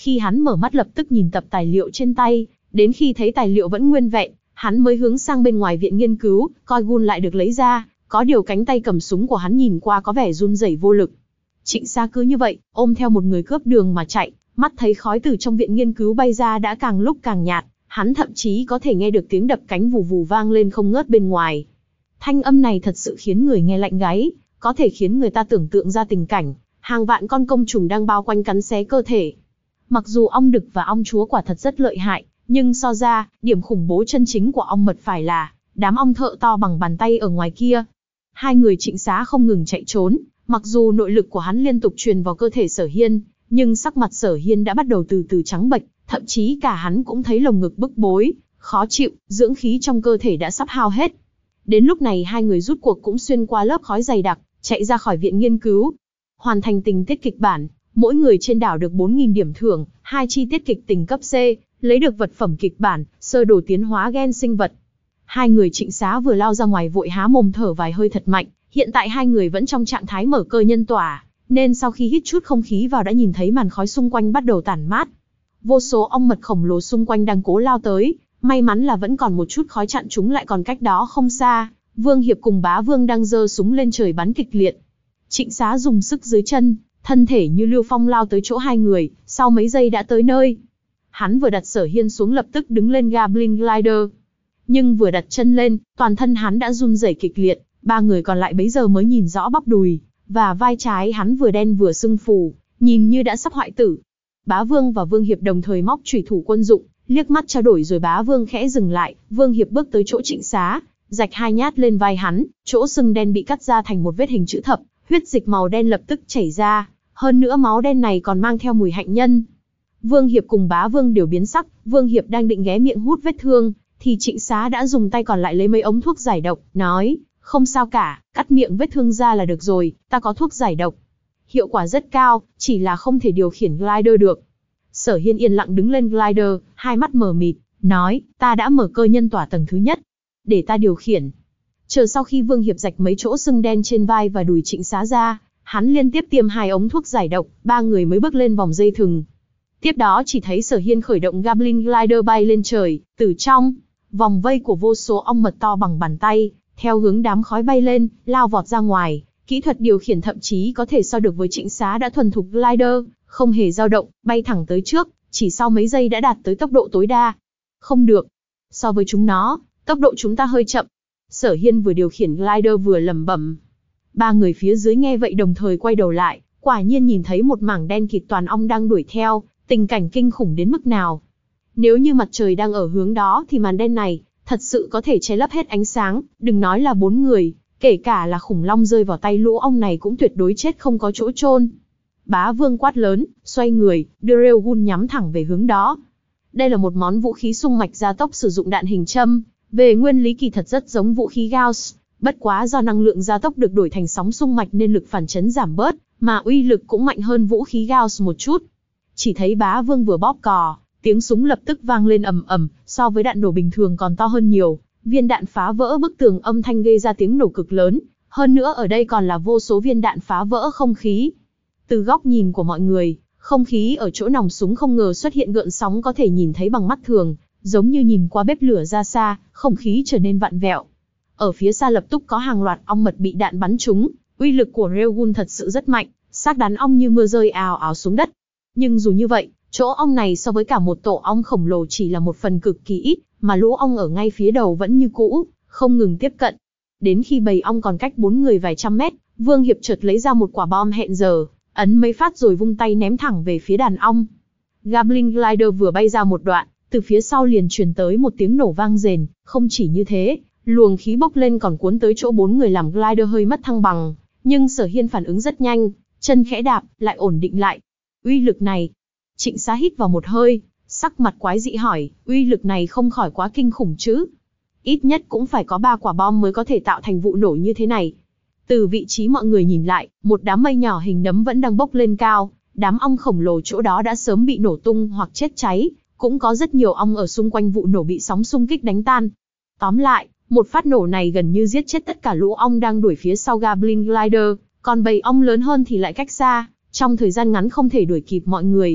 Speaker 1: Khi hắn mở mắt lập tức nhìn tập tài liệu trên tay, đến khi thấy tài liệu vẫn nguyên vẹn, hắn mới hướng sang bên ngoài viện nghiên cứu, coi gun lại được lấy ra, có điều cánh tay cầm súng của hắn nhìn qua có vẻ run rẩy vô lực. Trịnh Xá cứ như vậy, ôm theo một người cướp đường mà chạy, mắt thấy khói từ trong viện nghiên cứu bay ra đã càng lúc càng nhạt, hắn thậm chí có thể nghe được tiếng đập cánh vù vù vang lên không ngớt bên ngoài. Thanh âm này thật sự khiến người nghe lạnh gáy, có thể khiến người ta tưởng tượng ra tình cảnh, hàng vạn con côn trùng đang bao quanh cắn xé cơ thể. Mặc dù ong đực và ong chúa quả thật rất lợi hại, nhưng so ra, điểm khủng bố chân chính của ong mật phải là đám ong thợ to bằng bàn tay ở ngoài kia. Hai người Trịnh Xá không ngừng chạy trốn, mặc dù nội lực của hắn liên tục truyền vào cơ thể Sở Hiên, nhưng sắc mặt Sở Hiên đã bắt đầu từ từ trắng bệch, thậm chí cả hắn cũng thấy lồng ngực bức bối, khó chịu, dưỡng khí trong cơ thể đã sắp hao hết. Đến lúc này hai người rút cuộc cũng xuyên qua lớp khói dày đặc, chạy ra khỏi viện nghiên cứu. Hoàn thành tình tiết kịch bản, mỗi người trên đảo được bốn nghìn điểm thưởng, hai chi tiết kịch tình cấp C, lấy được vật phẩm kịch bản, sơ đồ tiến hóa gen sinh vật. Hai người Trịnh Xá vừa lao ra ngoài vội há mồm thở vài hơi thật mạnh, hiện tại hai người vẫn trong trạng thái mở cơ nhân tỏa, nên sau khi hít chút không khí vào đã nhìn thấy màn khói xung quanh bắt đầu tản mát. Vô số ong mật khổng lồ xung quanh đang cố lao tới, may mắn là vẫn còn một chút khói chặn chúng lại còn cách đó không xa. Vương Hiệp cùng Bá Vương đang giơ súng lên trời bắn kịch liệt. Trịnh Xá dùng sức dưới chân, thân thể như lưu phong lao tới chỗ hai người, sau mấy giây đã tới nơi. Hắn vừa đặt Sở Hiên xuống lập tức đứng lên Goblin Glider. Nhưng vừa đặt chân lên, toàn thân hắn đã run rẩy kịch liệt, ba người còn lại bấy giờ mới nhìn rõ bắp đùi, và vai trái hắn vừa đen vừa sưng phù, nhìn như đã sắp hoại tử. Bá Vương và Vương Hiệp đồng thời móc chủy thủ quân dụng, liếc mắt trao đổi rồi Bá Vương khẽ dừng lại, Vương Hiệp bước tới chỗ Trịnh Xá, rạch hai nhát lên vai hắn, chỗ sưng đen bị cắt ra thành một vết hình chữ thập, huyết dịch màu đen lập tức chảy ra, hơn nữa máu đen này còn mang theo mùi hạnh nhân. Vương Hiệp cùng Bá Vương đều biến sắc, Vương Hiệp đang định ghé miệng hút vết thương, thì Trịnh Xá đã dùng tay còn lại lấy mấy ống thuốc giải độc, nói, không sao cả, cắt miệng vết thương ra là được rồi, ta có thuốc giải độc. Hiệu quả rất cao, chỉ là không thể điều khiển glider được. Sở Hiên yên lặng đứng lên glider, hai mắt mờ mịt, nói, ta đã mở cơ nhân tỏa tầng thứ nhất, để ta điều khiển. Chờ sau khi Vương Hiệp rạch mấy chỗ sưng đen trên vai và đùi Trịnh Xá ra, hắn liên tiếp tiêm hai ống thuốc giải độc, ba người mới bước lên vòng dây thừng. Tiếp đó chỉ thấy Sở Hiên khởi động Goblin Glider bay lên trời, từ trong vòng vây của vô số ong mật to bằng bàn tay, theo hướng đám khói bay lên, lao vọt ra ngoài. Kỹ thuật điều khiển thậm chí có thể so được với Trịnh Xá đã thuần thục glider, không hề dao động, bay thẳng tới trước, chỉ sau mấy giây đã đạt tới tốc độ tối đa. Không được, so với chúng nó, tốc độ chúng ta hơi chậm. Sở Hiên vừa điều khiển glider vừa lẩm bẩm. Ba người phía dưới nghe vậy đồng thời quay đầu lại, quả nhiên nhìn thấy một mảng đen kịt toàn ong đang đuổi theo, tình cảnh kinh khủng đến mức nào. Nếu như mặt trời đang ở hướng đó thì màn đen này thật sự có thể che lấp hết ánh sáng, đừng nói là bốn người, kể cả là khủng long rơi vào tay lũ ong này cũng tuyệt đối chết không có chỗ chôn. Bá Vương quát lớn, xoay người, đưa railgun nhắm thẳng về hướng đó. Đây là một món vũ khí xung mạch gia tốc sử dụng đạn hình châm, về nguyên lý kỳ thật rất giống vũ khí Gauss, bất quá do năng lượng gia tốc được đổi thành sóng xung mạch nên lực phản chấn giảm bớt, mà uy lực cũng mạnh hơn vũ khí Gauss một chút. Chỉ thấy Bá Vương vừa bóp cò, tiếng súng lập tức vang lên ầm ầm, so với đạn nổ bình thường còn to hơn nhiều. Viên đạn phá vỡ bức tường âm thanh gây ra tiếng nổ cực lớn, hơn nữa ở đây còn là vô số viên đạn phá vỡ không khí. Từ góc nhìn của mọi người, không khí ở chỗ nòng súng không ngờ xuất hiện gợn sóng có thể nhìn thấy bằng mắt thường, giống như nhìn qua bếp lửa ra xa, không khí trở nên vặn vẹo. Ở phía xa lập tức có hàng loạt ong mật bị đạn bắn trúng, uy lực của railgun thật sự rất mạnh, xác đàn ong như mưa rơi ào ào xuống đất. Nhưng dù như vậy, chỗ ong này so với cả một tổ ong khổng lồ chỉ là một phần cực kỳ ít, mà lũ ong ở ngay phía đầu vẫn như cũ, không ngừng tiếp cận. Đến khi bầy ong còn cách bốn người vài trăm mét, Vương Hiệp chợt lấy ra một quả bom hẹn giờ, ấn mấy phát rồi vung tay ném thẳng về phía đàn ong. Goblin Glider vừa bay ra một đoạn, từ phía sau liền truyền tới một tiếng nổ vang rền, không chỉ như thế, luồng khí bốc lên còn cuốn tới chỗ bốn người làm glider hơi mất thăng bằng, nhưng Sở Hiên phản ứng rất nhanh, chân khẽ đạp, lại ổn định lại. Uy lực này, Trịnh Xá hít vào một hơi, sắc mặt quái dị hỏi, uy lực này không khỏi quá kinh khủng chứ? Ít nhất cũng phải có ba quả bom mới có thể tạo thành vụ nổ như thế này. Từ vị trí mọi người nhìn lại, một đám mây nhỏ hình nấm vẫn đang bốc lên cao, đám ong khổng lồ chỗ đó đã sớm bị nổ tung hoặc chết cháy, cũng có rất nhiều ong ở xung quanh vụ nổ bị sóng xung kích đánh tan. Tóm lại, một phát nổ này gần như giết chết tất cả lũ ong đang đuổi phía sau Goblin Glider, còn bầy ong lớn hơn thì lại cách xa, trong thời gian ngắn không thể đuổi kịp mọi người.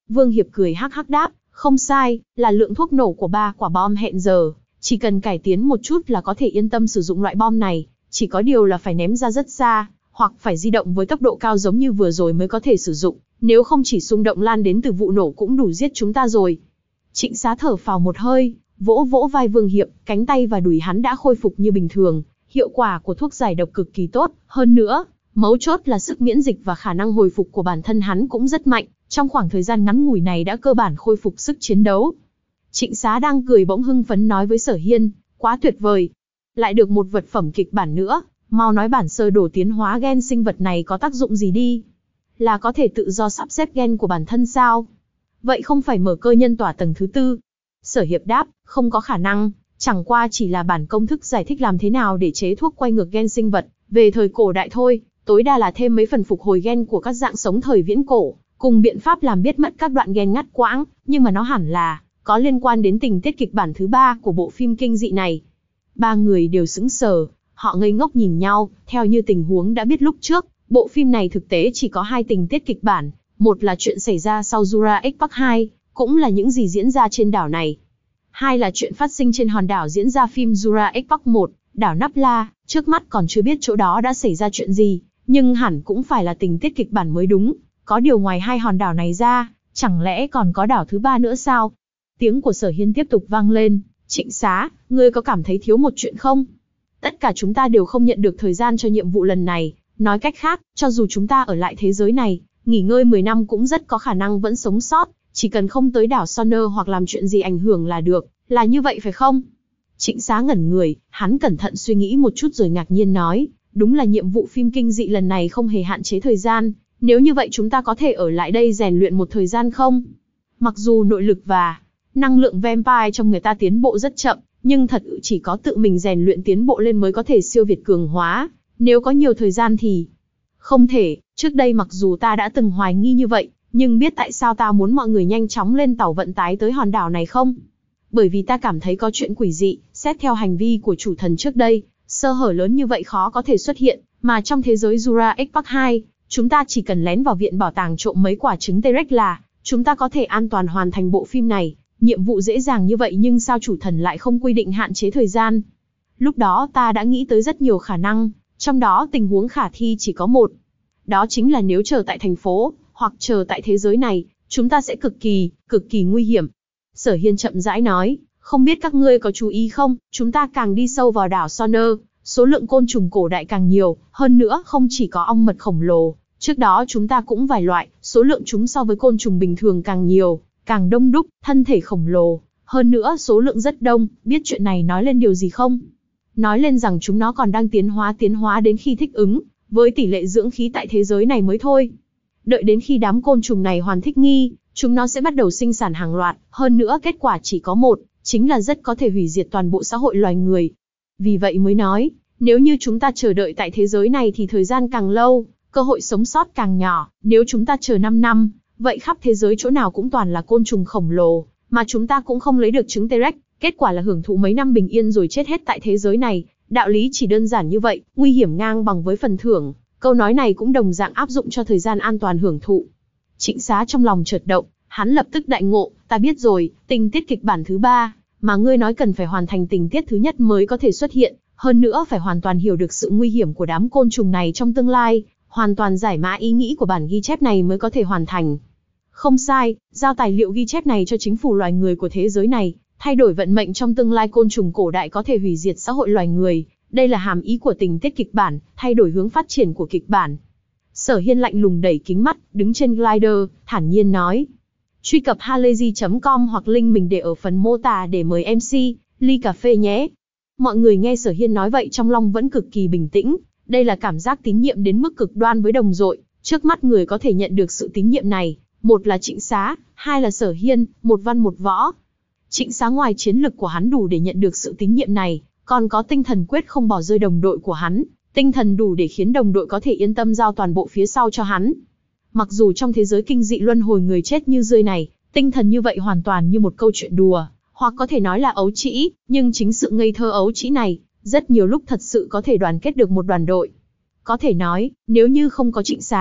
Speaker 1: Vương Hiệp cười hắc hắc đáp, không sai, là lượng thuốc nổ của ba quả bom hẹn giờ. Chỉ cần cải tiến một chút là có thể yên tâm sử dụng loại bom này, chỉ có điều là phải ném ra rất xa, hoặc phải di động với tốc độ cao giống như vừa rồi mới có thể sử dụng, nếu không chỉ xung động lan đến từ vụ nổ cũng đủ giết chúng ta rồi. Trịnh Xá thở phào một hơi, vỗ vỗ vai Vương Hiệp, cánh tay và đùi hắn đã khôi phục như bình thường, hiệu quả của thuốc giải độc cực kỳ tốt, hơn nữa, mấu chốt là sức miễn dịch và khả năng hồi phục của bản thân hắn cũng rất mạnh, trong khoảng thời gian ngắn ngủi này đã cơ bản khôi phục sức chiến đấu. Trịnh Xá đang cười bỗng hưng phấn nói với Sở Hiên, quá tuyệt vời, lại được một vật phẩm kịch bản nữa, mau nói bản sơ đồ tiến hóa gen sinh vật này có tác dụng gì đi. Là có thể tự do sắp xếp gen của bản thân sao? Vậy không phải mở cơ nhân tỏa tầng thứ tư? Sở Hiệp đáp, không có khả năng, chẳng qua chỉ là bản công thức giải thích làm thế nào để chế thuốc quay ngược gen sinh vật, về thời cổ đại thôi, tối đa là thêm mấy phần phục hồi gen của các dạng sống thời viễn cổ, cùng biện pháp làm biết mất các đoạn gen ngắt quãng, nhưng mà nó hẳn là có liên quan đến tình tiết kịch bản thứ ba của bộ phim kinh dị này. Ba người đều sững sờ, họ ngây ngốc nhìn nhau, theo như tình huống đã biết lúc trước, bộ phim này thực tế chỉ có hai tình tiết kịch bản, một là chuyện xảy ra sau Jurassic Park hai, cũng là những gì diễn ra trên đảo này. Hai là chuyện phát sinh trên hòn đảo diễn ra phim Jurassic Park một, đảo Nắp La, trước mắt còn chưa biết chỗ đó đã xảy ra chuyện gì, nhưng hẳn cũng phải là tình tiết kịch bản mới đúng, có điều ngoài hai hòn đảo này ra, chẳng lẽ còn có đảo thứ ba nữa sao? Tiếng của Sở Hiên tiếp tục vang lên, Trịnh Xá, ngươi có cảm thấy thiếu một chuyện không? Tất cả chúng ta đều không nhận được thời gian cho nhiệm vụ lần này, nói cách khác, cho dù chúng ta ở lại thế giới này, nghỉ ngơi mười năm cũng rất có khả năng vẫn sống sót, chỉ cần không tới đảo Sonner hoặc làm chuyện gì ảnh hưởng là được, là như vậy phải không? Trịnh Xá ngẩn người, hắn cẩn thận suy nghĩ một chút rồi ngạc nhiên nói, đúng là nhiệm vụ phim kinh dị lần này không hề hạn chế thời gian, nếu như vậy chúng ta có thể ở lại đây rèn luyện một thời gian không? Mặc dù nội lực và năng lượng vampire trong người ta tiến bộ rất chậm, nhưng thật chỉ có tự mình rèn luyện tiến bộ lên mới có thể siêu việt cường hóa, nếu có nhiều thời gian thì không thể. Trước đây mặc dù ta đã từng hoài nghi như vậy, nhưng biết tại sao ta muốn mọi người nhanh chóng lên tàu vận tải tới hòn đảo này không? Bởi vì ta cảm thấy có chuyện quỷ dị, xét theo hành vi của chủ thần trước đây, sơ hở lớn như vậy khó có thể xuất hiện, mà trong thế giới Jurassic Park hai, chúng ta chỉ cần lén vào viện bảo tàng trộm mấy quả trứng T-Rex là chúng ta có thể an toàn hoàn thành bộ phim này. Nhiệm vụ dễ dàng như vậy nhưng sao chủ thần lại không quy định hạn chế thời gian? Lúc đó ta đã nghĩ tới rất nhiều khả năng, trong đó tình huống khả thi chỉ có một. Đó chính là nếu chờ tại thành phố, hoặc chờ tại thế giới này, chúng ta sẽ cực kỳ, cực kỳ nguy hiểm. Sở Hiên chậm rãi nói, không biết các ngươi có chú ý không, chúng ta càng đi sâu vào đảo Sonner, số lượng côn trùng cổ đại càng nhiều, hơn nữa không chỉ có ong mật khổng lồ, trước đó chúng ta cũng vài loại, số lượng chúng so với côn trùng bình thường càng nhiều, càng đông đúc, thân thể khổng lồ, hơn nữa số lượng rất đông, biết chuyện này nói lên điều gì không? Nói lên rằng chúng nó còn đang tiến hóa tiến hóa đến khi thích ứng, với tỷ lệ dưỡng khí tại thế giới này mới thôi. Đợi đến khi đám côn trùng này hoàn thích nghi, chúng nó sẽ bắt đầu sinh sản hàng loạt, hơn nữa kết quả chỉ có một, chính là rất có thể hủy diệt toàn bộ xã hội loài người. Vì vậy mới nói, nếu như chúng ta chờ đợi tại thế giới này thì thời gian càng lâu, cơ hội sống sót càng nhỏ, nếu chúng ta chờ năm năm, vậy khắp thế giới chỗ nào cũng toàn là côn trùng khổng lồ, mà chúng ta cũng không lấy được trứng T-Rex, kết quả là hưởng thụ mấy năm bình yên rồi chết hết tại thế giới này. Đạo lý chỉ đơn giản như vậy, nguy hiểm ngang bằng với phần thưởng, câu nói này cũng đồng dạng áp dụng cho thời gian an toàn hưởng thụ. Trịnh Xá trong lòng chợt động, hắn lập tức đại ngộ, ta biết rồi, tình tiết kịch bản thứ ba, mà ngươi nói cần phải hoàn thành tình tiết thứ nhất mới có thể xuất hiện, hơn nữa phải hoàn toàn hiểu được sự nguy hiểm của đám côn trùng này trong tương lai, hoàn toàn giải mã ý nghĩ của bản ghi chép này mới có thể hoàn thành. Không sai, giao tài liệu ghi chép này cho chính phủ loài người của thế giới này, thay đổi vận mệnh trong tương lai côn trùng cổ đại có thể hủy diệt xã hội loài người, đây là hàm ý của tình tiết kịch bản, thay đổi hướng phát triển của kịch bản. Sở Hiên lạnh lùng đẩy kính mắt, đứng trên glider, thản nhiên nói. Truy cập halayzi chấm com hoặc link mình để ở phần mô tả để mời em xê, ly cà phê nhé. Mọi người nghe Sở Hiên nói vậy trong lòng vẫn cực kỳ bình tĩnh, đây là cảm giác tín nhiệm đến mức cực đoan với đồng đội, trước mắt người có thể nhận được sự tín nhiệm này, một là Trịnh Xá, hai là Sở Hiên, một văn một võ. Trịnh Xá ngoài chiến lực của hắn đủ để nhận được sự tín nhiệm này, còn có tinh thần quyết không bỏ rơi đồng đội của hắn, tinh thần đủ để khiến đồng đội có thể yên tâm giao toàn bộ phía sau cho hắn. Mặc dù trong thế giới kinh dị luân hồi người chết như rơi này, tinh thần như vậy hoàn toàn như một câu chuyện đùa, hoặc có thể nói là ấu trĩ, nhưng chính sự ngây thơ ấu trĩ này, rất nhiều lúc thật sự có thể đoàn kết được một đoàn đội. Có thể nói, nếu như không có Trịnh Xá,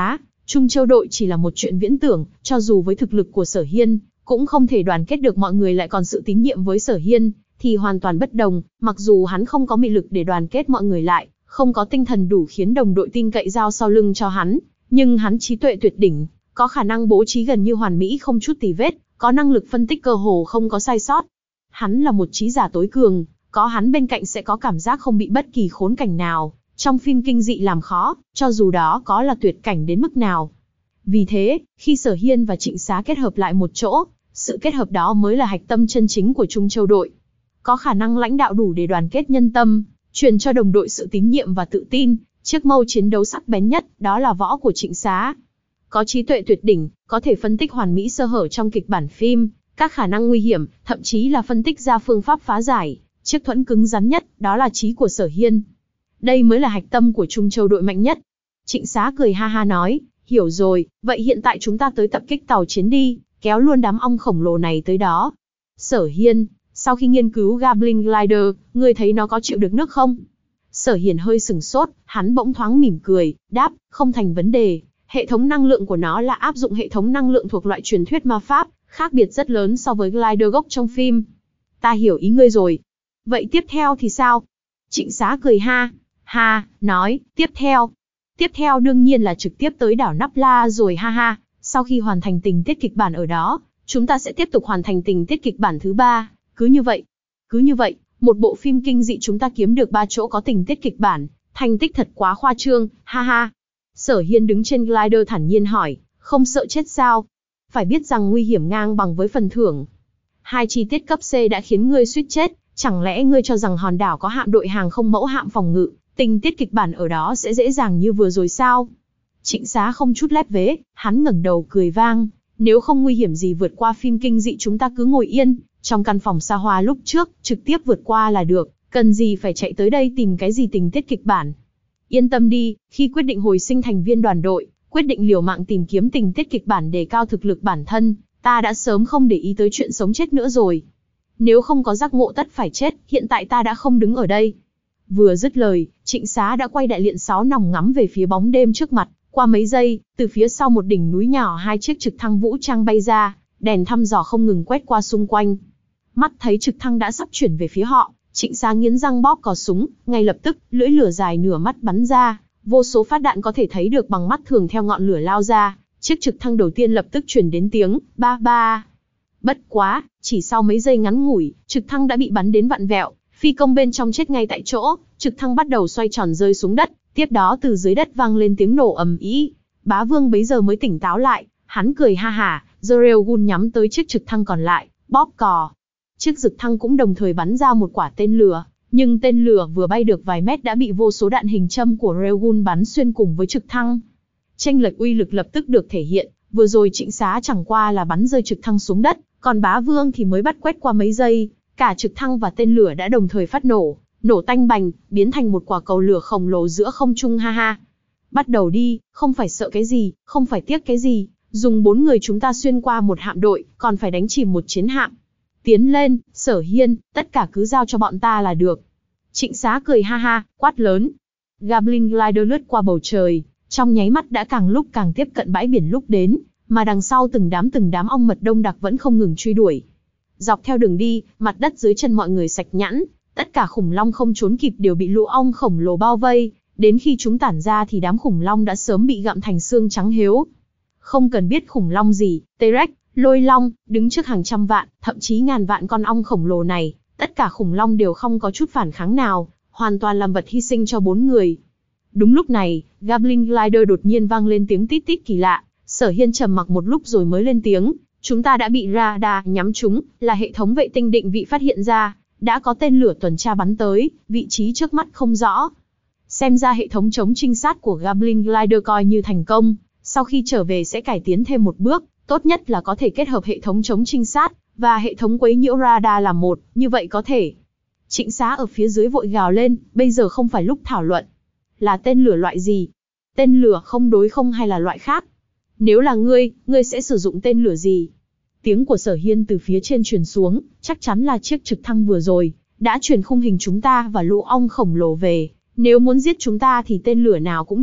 Speaker 1: Trung Châu đội chỉ là một chuyện viễn tưởng, cho dù với thực lực của Sở Hiên, cũng không thể đoàn kết được mọi người lại còn sự tín nhiệm với Sở Hiên, thì hoàn toàn bất đồng, mặc dù hắn không có mị lực để đoàn kết mọi người lại, không có tinh thần đủ khiến đồng đội tin cậy giao sau lưng cho hắn, nhưng hắn trí tuệ tuyệt đỉnh, có khả năng bố trí gần như hoàn mỹ không chút tì vết, có năng lực phân tích cơ hồ không có sai sót. Hắn là một trí giả tối cường, có hắn bên cạnh sẽ có cảm giác không bị bất kỳ khốn cảnh nào, trong phim kinh dị làm khó, cho dù đó có là tuyệt cảnh đến mức nào. Vì thế, khi Sở Hiên và Trịnh Xá kết hợp lại một chỗ, sự kết hợp đó mới là hạch tâm chân chính của Trung Châu đội. Có khả năng lãnh đạo đủ để đoàn kết nhân tâm, truyền cho đồng đội sự tín nhiệm và tự tin, chiếc mâu chiến đấu sắc bén nhất, đó là võ của Trịnh Xá. Có trí tuệ tuyệt đỉnh, có thể phân tích hoàn mỹ sơ hở trong kịch bản phim, các khả năng nguy hiểm, thậm chí là phân tích ra phương pháp phá giải. Chiếc thuẫn cứng rắn nhất, đó là trí của Sở Hiên. Đây mới là hạch tâm của Trung Châu đội mạnh nhất. Trịnh Xá cười ha ha nói, hiểu rồi, vậy hiện tại chúng ta tới tập kích tàu chiến đi, kéo luôn đám ong khổng lồ này tới đó. Sở Hiên, sau khi nghiên cứu Goblin Glider, ngươi thấy nó có chịu được nước không? Sở Hiên hơi sừng sốt, hắn bỗng thoáng mỉm cười, đáp, không thành vấn đề. Hệ thống năng lượng của nó là áp dụng hệ thống năng lượng thuộc loại truyền thuyết ma pháp, khác biệt rất lớn so với Glider gốc trong phim. Ta hiểu ý ngươi rồi. Vậy tiếp theo thì sao? Trịnh Xá cười ha, ha, nói, tiếp theo. Tiếp theo đương nhiên là trực tiếp tới đảo Nắp La rồi ha ha, sau khi hoàn thành tình tiết kịch bản ở đó, chúng ta sẽ tiếp tục hoàn thành tình tiết kịch bản thứ ba, cứ như vậy. Cứ như vậy, một bộ phim kinh dị chúng ta kiếm được ba chỗ có tình tiết kịch bản, thành tích thật quá khoa trương, ha ha. Sở Hiên đứng trên glider thản nhiên hỏi, không sợ chết sao? Phải biết rằng nguy hiểm ngang bằng với phần thưởng. Hai chi tiết cấp C đã khiến ngươi suýt chết, chẳng lẽ ngươi cho rằng hòn đảo có hạm đội hàng không mẫu hạm phòng ngự, tình tiết kịch bản ở đó sẽ dễ dàng như vừa rồi sao? Trịnh Xá không chút lép vế, hắn ngẩng đầu cười vang, nếu không nguy hiểm gì vượt qua phim kinh dị chúng ta cứ ngồi yên, trong căn phòng xa hoa lúc trước, trực tiếp vượt qua là được, cần gì phải chạy tới đây tìm cái gì tình tiết kịch bản. Yên tâm đi, khi quyết định hồi sinh thành viên đoàn đội, quyết định liều mạng tìm kiếm tình tiết kịch bản đề cao thực lực bản thân, ta đã sớm không để ý tới chuyện sống chết nữa rồi. Nếu không có giác ngộ tất phải chết, hiện tại ta đã không đứng ở đây. Vừa dứt lời, Trịnh Xá đã quay đại liện sáu nòng ngắm về phía bóng đêm trước mặt, qua mấy giây, từ phía sau một đỉnh núi nhỏ hai chiếc trực thăng vũ trang bay ra, đèn thăm dò không ngừng quét qua xung quanh. Mắt thấy trực thăng đã sắp chuyển về phía họ, Trịnh Xá nghiến răng bóp cò súng, ngay lập tức, lưỡi lửa dài nửa mắt bắn ra, vô số phát đạn có thể thấy được bằng mắt thường theo ngọn lửa lao ra, chiếc trực thăng đầu tiên lập tức truyền đến tiếng ba ba. Bất quá, chỉ sau mấy giây ngắn ngủi, trực thăng đã bị bắn đến vặn vẹo, phi công bên trong chết ngay tại chỗ, trực thăng bắt đầu xoay tròn rơi xuống đất, tiếp đó từ dưới đất vang lên tiếng nổ ầm ĩ. Bá Vương bấy giờ mới tỉnh táo lại, hắn cười ha hả, giơ railgun nhắm tới chiếc trực thăng còn lại, bóp cò. Chiếc trực thăng cũng đồng thời bắn ra một quả tên lửa, nhưng tên lửa vừa bay được vài mét đã bị vô số đạn hình châm của railgun bắn xuyên cùng với trực thăng. Chênh lệch uy lực lập tức được thể hiện, vừa rồi Trịnh Xá chẳng qua là bắn rơi trực thăng xuống đất, còn Bá Vương thì mới bắt quét qua mấy giây, cả trực thăng và tên lửa đã đồng thời phát nổ, nổ tanh bành, biến thành một quả cầu lửa khổng lồ giữa không trung ha ha. Bắt đầu đi, không phải sợ cái gì, không phải tiếc cái gì, dùng bốn người chúng ta xuyên qua một hạm đội, còn phải đánh chìm một chiến hạm. Tiến lên, Sở Hiên, tất cả cứ giao cho bọn ta là được. Trịnh Xá cười ha ha, quát lớn. Goblin Glider lướt qua bầu trời, trong nháy mắt đã càng lúc càng tiếp cận bãi biển lúc đến, mà đằng sau từng đám từng đám ong mật đông đặc vẫn không ngừng truy đuổi. Dọc theo đường đi, mặt đất dưới chân mọi người sạch nhẵn, tất cả khủng long không trốn kịp đều bị lũ ong khổng lồ bao vây, đến khi chúng tản ra thì đám khủng long đã sớm bị gặm thành xương trắng hếu. Không cần biết khủng long gì, T-Rex, Lôi long, đứng trước hàng trăm vạn, thậm chí ngàn vạn con ong khổng lồ này, tất cả khủng long đều không có chút phản kháng nào, hoàn toàn làm vật hy sinh cho bốn người. Đúng lúc này, Goblin Glider đột nhiên vang lên tiếng tít tít kỳ lạ, Sở Hiên trầm mặc một lúc rồi mới lên tiếng, chúng ta đã bị radar nhắm trúng, là hệ thống vệ tinh định vị phát hiện ra, đã có tên lửa tuần tra bắn tới, vị trí trước mắt không rõ. Xem ra hệ thống chống trinh sát của Goblin Glider coi như thành công, sau khi trở về sẽ cải tiến thêm một bước, tốt nhất là có thể kết hợp hệ thống chống trinh sát và hệ thống quấy nhiễu radar làm một, như vậy có thể. Trịnh Xá ở phía dưới vội gào lên, bây giờ không phải lúc thảo luận. Là tên lửa loại gì? Tên lửa không đối không hay là loại khác? Nếu là ngươi, ngươi sẽ sử dụng tên lửa gì? Tiếng của Sở Hiên từ phía trên truyền xuống, chắc chắn là chiếc trực thăng vừa rồi, đã truyền khung hình chúng ta và lũ ong khổng lồ về. Nếu muốn giết chúng ta thì tên lửa nào cũng được,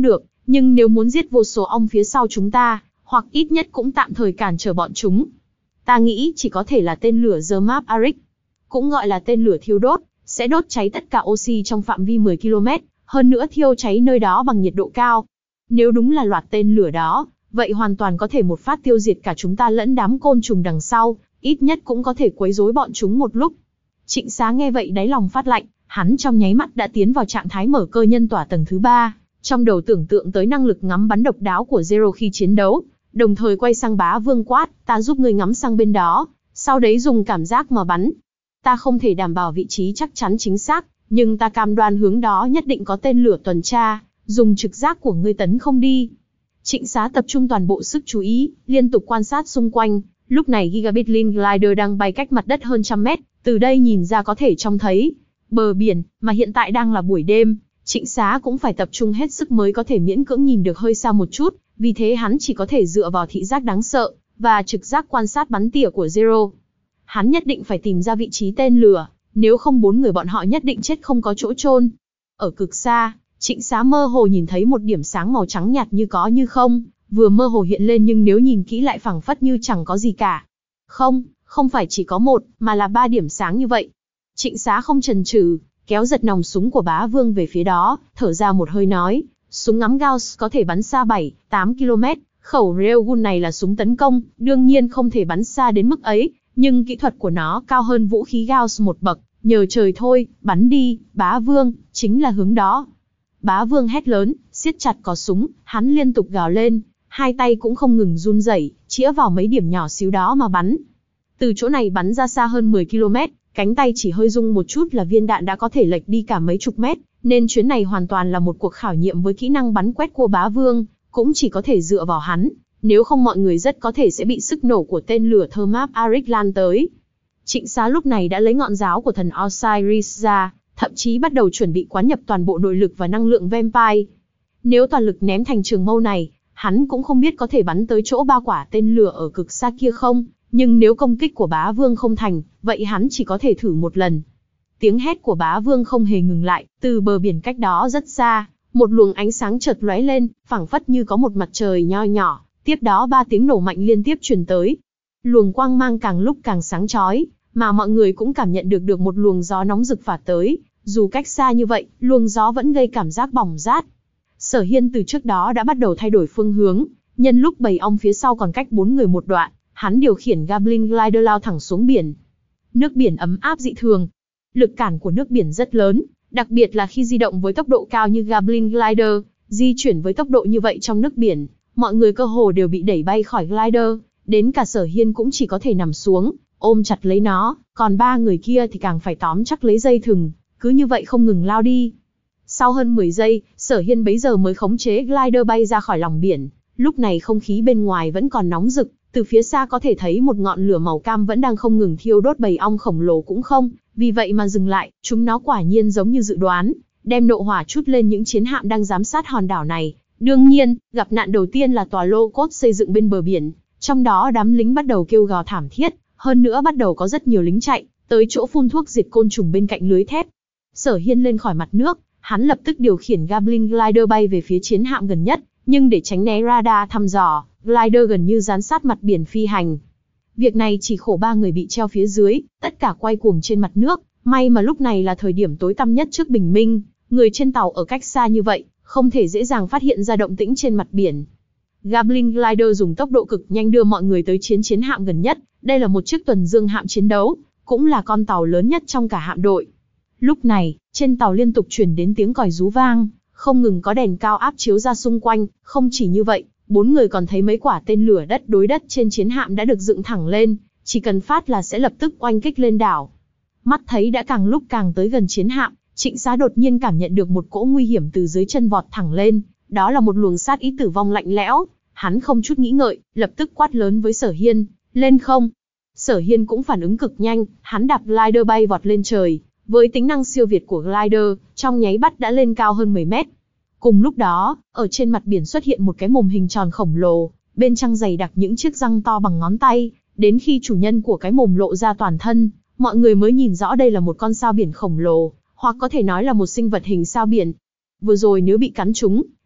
Speaker 1: nhưng nếu muốn giết vô số ong phía sau chúng ta, hoặc ít nhất cũng tạm thời cản trở bọn chúng, ta nghĩ chỉ có thể là tên lửa Zermap Arik, cũng gọi là tên lửa thiêu đốt, sẽ đốt cháy tất cả oxy trong phạm vi mười ki lô mét, hơn nữa thiêu cháy nơi đó bằng nhiệt độ cao. Nếu đúng là loạt tên lửa đó, vậy hoàn toàn có thể một phát tiêu diệt cả chúng ta lẫn đám côn trùng đằng sau, ít nhất cũng có thể quấy rối bọn chúng một lúc. Trịnh Xá nghe vậy đáy lòng phát lạnh, hắn trong nháy mắt đã tiến vào trạng thái mở cơ nhân tỏa tầng thứ ba, trong đầu tưởng tượng tới năng lực ngắm bắn độc đáo của Zero khi chiến đấu, đồng thời quay sang Bá Vương quát, ta giúp ngươi ngắm sang bên đó, sau đấy dùng cảm giác mà bắn. Ta không thể đảm bảo vị trí chắc chắn chính xác, nhưng ta cam đoan hướng đó nhất định có tên lửa tuần tra, dùng trực giác của ngươi tấn không đi. Trịnh Xá tập trung toàn bộ sức chú ý, liên tục quan sát xung quanh, lúc này Gigabit Link Glider đang bay cách mặt đất hơn trăm mét, từ đây nhìn ra có thể trông thấy bờ biển, mà hiện tại đang là buổi đêm, Trịnh Xá cũng phải tập trung hết sức mới có thể miễn cưỡng nhìn được hơi xa một chút, vì thế hắn chỉ có thể dựa vào thị giác đáng sợ, và trực giác quan sát bắn tỉa của Zero. Hắn nhất định phải tìm ra vị trí tên lửa, nếu không bốn người bọn họ nhất định chết không có chỗ chôn. Ở cực xa, Trịnh Xá mơ hồ nhìn thấy một điểm sáng màu trắng nhạt như có như không, vừa mơ hồ hiện lên nhưng nếu nhìn kỹ lại phảng phất như chẳng có gì cả. Không, không phải chỉ có một, mà là ba điểm sáng như vậy. Trịnh Xá không chần chừ, kéo giật nòng súng của Bá Vương về phía đó, thở ra một hơi nói, súng ngắm Gauss có thể bắn xa bảy, tám ki lô mét, khẩu Railgun này là súng tấn công, đương nhiên không thể bắn xa đến mức ấy, nhưng kỹ thuật của nó cao hơn vũ khí Gauss một bậc, nhờ trời thôi, bắn đi, Bá Vương, chính là hướng đó. Bá Vương hét lớn, siết chặt cò súng, hắn liên tục gào lên, hai tay cũng không ngừng run rẩy, chĩa vào mấy điểm nhỏ xíu đó mà bắn. Từ chỗ này bắn ra xa hơn mười ki lô mét, cánh tay chỉ hơi rung một chút là viên đạn đã có thể lệch đi cả mấy chục mét, nên chuyến này hoàn toàn là một cuộc khảo nghiệm với kỹ năng bắn quét của Bá Vương, cũng chỉ có thể dựa vào hắn, nếu không mọi người rất có thể sẽ bị sức nổ của tên lửa Zermap Arik lan tới. Trịnh Xá lúc này đã lấy ngọn giáo của thần Osiris ra, thậm chí bắt đầu chuẩn bị quán nhập toàn bộ nội lực và năng lượng Vampire. Nếu toàn lực ném thành trường mâu này, hắn cũng không biết có thể bắn tới chỗ ba quả tên lửa ở cực xa kia không, nhưng nếu công kích của Bá Vương không thành, vậy hắn chỉ có thể thử một lần. Tiếng hét của Bá Vương không hề ngừng lại, từ bờ biển cách đó rất xa, một luồng ánh sáng chợt lóe lên, phảng phất như có một mặt trời nho nhỏ, tiếp đó ba tiếng nổ mạnh liên tiếp truyền tới. Luồng quang mang càng lúc càng sáng chói, mà mọi người cũng cảm nhận được được một luồng gió nóng rực phả tới, dù cách xa như vậy, luồng gió vẫn gây cảm giác bỏng rát. Sở Hiên từ trước đó đã bắt đầu thay đổi phương hướng, nhân lúc bầy ong phía sau còn cách bốn người một đoạn, hắn điều khiển Goblin Glider lao thẳng xuống biển. Nước biển ấm áp dị thường, lực cản của nước biển rất lớn, đặc biệt là khi di động với tốc độ cao như Goblin Glider, di chuyển với tốc độ như vậy trong nước biển, mọi người cơ hồ đều bị đẩy bay khỏi glider, đến cả Sở Hiên cũng chỉ có thể nằm xuống, ôm chặt lấy nó, còn ba người kia thì càng phải tóm chắc lấy dây thừng, cứ như vậy không ngừng lao đi. Sau hơn mười giây, Sở Hiên bấy giờ mới khống chế glider bay ra khỏi lòng biển, lúc này không khí bên ngoài vẫn còn nóng rực, từ phía xa có thể thấy một ngọn lửa màu cam vẫn đang không ngừng thiêu đốt bầy ong khổng lồ cũng không, vì vậy mà dừng lại, chúng nó quả nhiên giống như dự đoán, đem nộ hỏa trút lên những chiến hạm đang giám sát hòn đảo này. Đương nhiên, gặp nạn đầu tiên là tòa lô cốt xây dựng bên bờ biển, trong đó đám lính bắt đầu kêu gào thảm thiết, hơn nữa bắt đầu có rất nhiều lính chạy tới chỗ phun thuốc diệt côn trùng bên cạnh lưới thép. Sở Hiên lên khỏi mặt nước, hắn lập tức điều khiển Goblin Glider bay về phía chiến hạm gần nhất, nhưng để tránh né radar thăm dò, glider gần như dán sát mặt biển phi hành. Việc này chỉ khổ ba người bị treo phía dưới, tất cả quay cuồng trên mặt nước, may mà lúc này là thời điểm tối tăm nhất trước bình minh, người trên tàu ở cách xa như vậy, không thể dễ dàng phát hiện ra động tĩnh trên mặt biển. Goblin Glider dùng tốc độ cực nhanh đưa mọi người tới chiến chiến hạm gần nhất, đây là một chiếc tuần dương hạm chiến đấu, cũng là con tàu lớn nhất trong cả hạm đội. Lúc này, trên tàu liên tục truyền đến tiếng còi rú vang, không ngừng có đèn cao áp chiếu ra xung quanh, không chỉ như vậy, bốn người còn thấy mấy quả tên lửa đất đối đất trên chiến hạm đã được dựng thẳng lên, chỉ cần phát là sẽ lập tức oanh kích lên đảo. Mắt thấy đã càng lúc càng tới gần chiến hạm, Trịnh Xá đột nhiên cảm nhận được một cỗ nguy hiểm từ dưới chân vọt thẳng lên, đó là một luồng sát ý tử vong lạnh lẽo. Hắn không chút nghĩ ngợi, lập tức quát lớn với Sở Hiên, lên không. Sở Hiên cũng phản ứng cực nhanh, hắn đạp glider bay vọt lên trời, với tính năng siêu việt của glider, trong nháy mắt đã lên cao hơn mười mét. Cùng lúc đó, ở trên mặt biển xuất hiện một cái mồm hình tròn khổng lồ, bên trong dày đặc những chiếc răng to bằng ngón tay, đến khi chủ nhân của cái mồm lộ ra toàn thân, mọi người mới nhìn rõ đây là một con sao biển khổng lồ, hoặc có thể nói là một sinh vật hình sao biển. Vừa rồi nếu bị cắn trúng,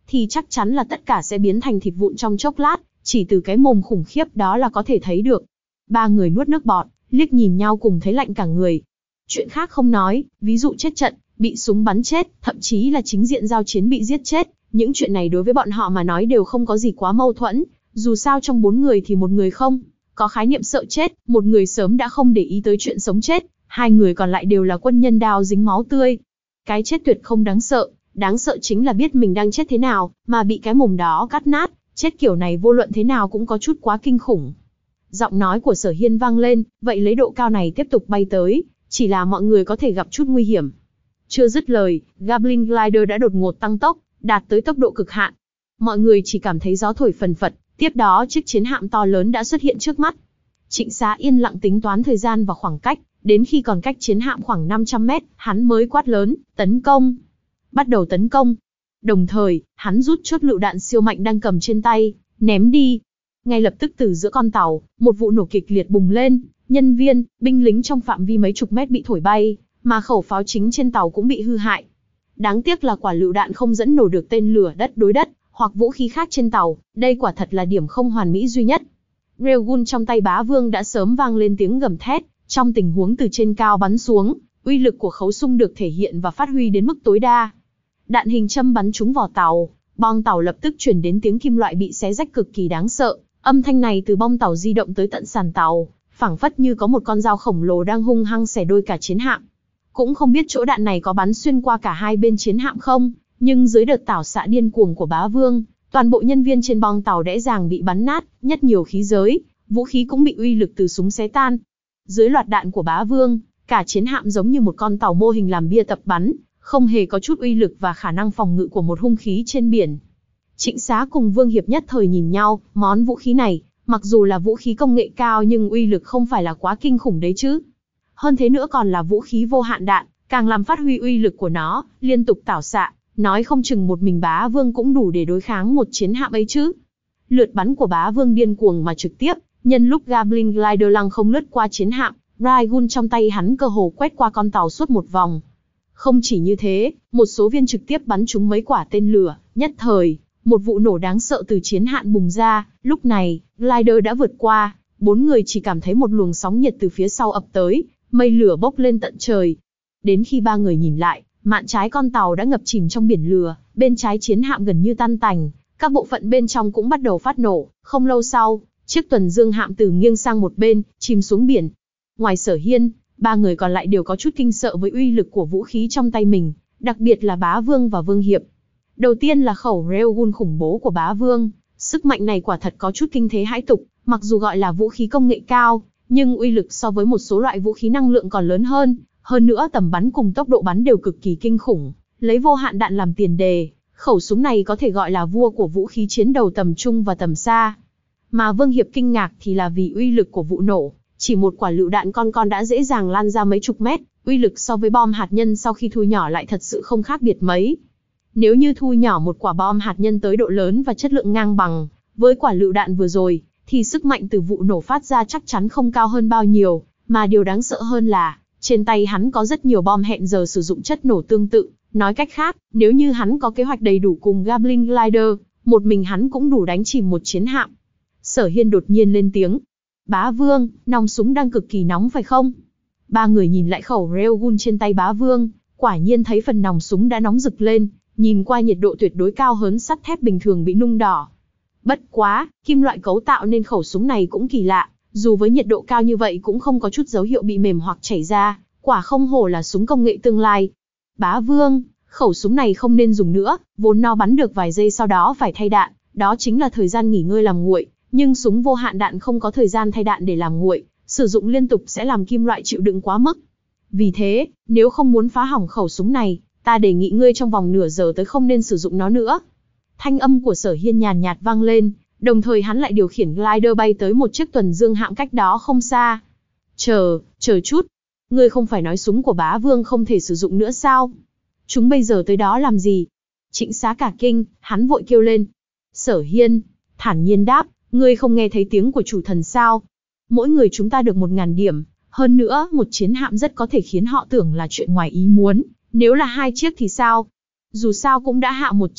Speaker 1: thì chắc chắn là tất cả sẽ biến thành thịt vụn trong chốc lát, chỉ từ cái mồm khủng khiếp đó là có thể thấy được. Ba người nuốt nước bọt, liếc nhìn nhau cùng thấy lạnh cả người. Chuyện khác không nói, ví dụ chết trận, bị súng bắn chết, thậm chí là chính diện giao chiến bị giết chết, những chuyện này đối với bọn họ mà nói đều không có gì quá mâu thuẫn, dù sao trong bốn người thì một người không có khái niệm sợ chết, một người sớm đã không để ý tới chuyện sống chết, hai người còn lại đều là quân nhân đao dính máu tươi. Cái chết tuyệt không đáng sợ, đáng sợ chính là biết mình đang chết thế nào, mà bị cái mồm đó cắt nát, chết kiểu này vô luận thế nào cũng có chút quá kinh khủng. Giọng nói của Sở Hiên vang lên, vậy lấy độ cao này tiếp tục bay tới, chỉ là mọi người có thể gặp chút nguy hiểm. Chưa dứt lời, Goblin Glider đã đột ngột tăng tốc, đạt tới tốc độ cực hạn. Mọi người chỉ cảm thấy gió thổi phần phật, tiếp đó chiếc chiến hạm to lớn đã xuất hiện trước mắt. Trịnh Xá yên lặng tính toán thời gian và khoảng cách, đến khi còn cách chiến hạm khoảng năm trăm mét, hắn mới quát lớn, tấn công. Bắt đầu tấn công. Đồng thời, hắn rút chốt lựu đạn siêu mạnh đang cầm trên tay, ném đi. Ngay lập tức từ giữa con tàu, một vụ nổ kịch liệt bùng lên, nhân viên, binh lính trong phạm vi mấy chục mét bị thổi bay, mà khẩu pháo chính trên tàu cũng bị hư hại. Đáng tiếc là quả lựu đạn không dẫn nổ được tên lửa đất đối đất, hoặc vũ khí khác trên tàu, đây quả thật là điểm không hoàn mỹ duy nhất. Railgun trong tay Bá Vương đã sớm vang lên tiếng gầm thét, trong tình huống từ trên cao bắn xuống, uy lực của khẩu súng được thể hiện và phát huy đến mức tối đa. Đạn hình châm bắn trúng vỏ tàu, bong tàu lập tức truyền đến tiếng kim loại bị xé rách cực kỳ đáng sợ, âm thanh này từ bong tàu di động tới tận sàn tàu, phảng phất như có một con dao khổng lồ đang hung hăng xẻ đôi cả chiến hạm. Cũng không biết chỗ đạn này có bắn xuyên qua cả hai bên chiến hạm không, nhưng dưới đợt tảo xạ điên cuồng của Bá Vương, toàn bộ nhân viên trên bong tàu dễ dàng bị bắn nát, nhất nhiều khí giới, vũ khí cũng bị uy lực từ súng xé tan. Dưới loạt đạn của Bá Vương, cả chiến hạm giống như một con tàu mô hình làm bia tập bắn, không hề có chút uy lực và khả năng phòng ngự của một hung khí trên biển. Trịnh Xá cùng Vương Hiệp nhất thời nhìn nhau, món vũ khí này, mặc dù là vũ khí công nghệ cao nhưng uy lực không phải là quá kinh khủng đấy chứ. Hơn thế nữa còn là vũ khí vô hạn đạn, càng làm phát huy uy lực của nó, liên tục tảo xạ, nói không chừng một mình Bá Vương cũng đủ để đối kháng một chiến hạm ấy chứ. Lượt bắn của Bá Vương điên cuồng mà trực tiếp, nhân lúc Goblin Glider lăng không lướt qua chiến hạm, Railgun trong tay hắn cơ hồ quét qua con tàu suốt một vòng. Không chỉ như thế, một số viên trực tiếp bắn trúng mấy quả tên lửa, nhất thời, một vụ nổ đáng sợ từ chiến hạm bùng ra, lúc này, Glider đã vượt qua, bốn người chỉ cảm thấy một luồng sóng nhiệt từ phía sau ập tới, mây lửa bốc lên tận trời. Đến khi ba người nhìn lại, mạn trái con tàu đã ngập chìm trong biển lửa, bên trái chiến hạm gần như tan tành, các bộ phận bên trong cũng bắt đầu phát nổ, không lâu sau, chiếc tuần dương hạm từ nghiêng sang một bên, chìm xuống biển. Ngoài Sở Hiên, ba người còn lại đều có chút kinh sợ với uy lực của vũ khí trong tay mình, đặc biệt là Bá Vương và Vương Hiệp. Đầu tiên là khẩu Railgun khủng bố của Bá Vương, sức mạnh này quả thật có chút kinh thế hãi tục, mặc dù gọi là vũ khí công nghệ cao, nhưng uy lực so với một số loại vũ khí năng lượng còn lớn hơn, hơn nữa tầm bắn cùng tốc độ bắn đều cực kỳ kinh khủng, lấy vô hạn đạn làm tiền đề, khẩu súng này có thể gọi là vua của vũ khí chiến đầu tầm trung và tầm xa. Mà Vương Hiệp kinh ngạc thì là vì uy lực của vụ nổ, chỉ một quả lựu đạn con con đã dễ dàng lan ra mấy chục mét, uy lực so với bom hạt nhân sau khi thu nhỏ lại thật sự không khác biệt mấy. Nếu như thu nhỏ một quả bom hạt nhân tới độ lớn và chất lượng ngang bằng với quả lựu đạn vừa rồi, thì sức mạnh từ vụ nổ phát ra chắc chắn không cao hơn bao nhiêu, mà điều đáng sợ hơn là, trên tay hắn có rất nhiều bom hẹn giờ sử dụng chất nổ tương tự, nói cách khác, nếu như hắn có kế hoạch đầy đủ cùng Goblin Glider, một mình hắn cũng đủ đánh chìm một chiến hạm. Sở Hiên đột nhiên lên tiếng. Bá Vương, nòng súng đang cực kỳ nóng phải không? Ba người nhìn lại khẩu Railgun trên tay Bá Vương, quả nhiên thấy phần nòng súng đã nóng rực lên, nhìn qua nhiệt độ tuyệt đối cao hơn sắt thép bình thường bị nung đỏ. Bất quá, kim loại cấu tạo nên khẩu súng này cũng kỳ lạ, dù với nhiệt độ cao như vậy cũng không có chút dấu hiệu bị mềm hoặc chảy ra, quả không hổ là súng công nghệ tương lai. Bá Vương, khẩu súng này không nên dùng nữa, vốn nó bắn được vài giây sau đó phải thay đạn, đó chính là thời gian nghỉ ngơi làm nguội, nhưng súng vô hạn đạn không có thời gian thay đạn để làm nguội, sử dụng liên tục sẽ làm kim loại chịu đựng quá mức. Vì thế, nếu không muốn phá hỏng khẩu súng này, ta đề nghị ngươi trong vòng nửa giờ tới không nên sử dụng nó nữa. Thanh âm của Sở Hiên nhàn nhạt vang lên, đồng thời hắn lại điều khiển glider bay tới một chiếc tuần dương hạm cách đó không xa. Chờ, chờ chút. Ngươi không phải nói súng của Bá Vương không thể sử dụng nữa sao? Chúng bây giờ tới đó làm gì? Trịnh Xá cả kinh, hắn vội kêu lên. Sở Hiên, thản nhiên đáp, ngươi không nghe thấy tiếng của chủ thần sao? Mỗi người chúng ta được một ngàn điểm, hơn nữa một chiến hạm rất có thể khiến họ tưởng là chuyện ngoài ý muốn, nếu là hai chiếc thì sao? Dù sao cũng đã hạ một chiếc,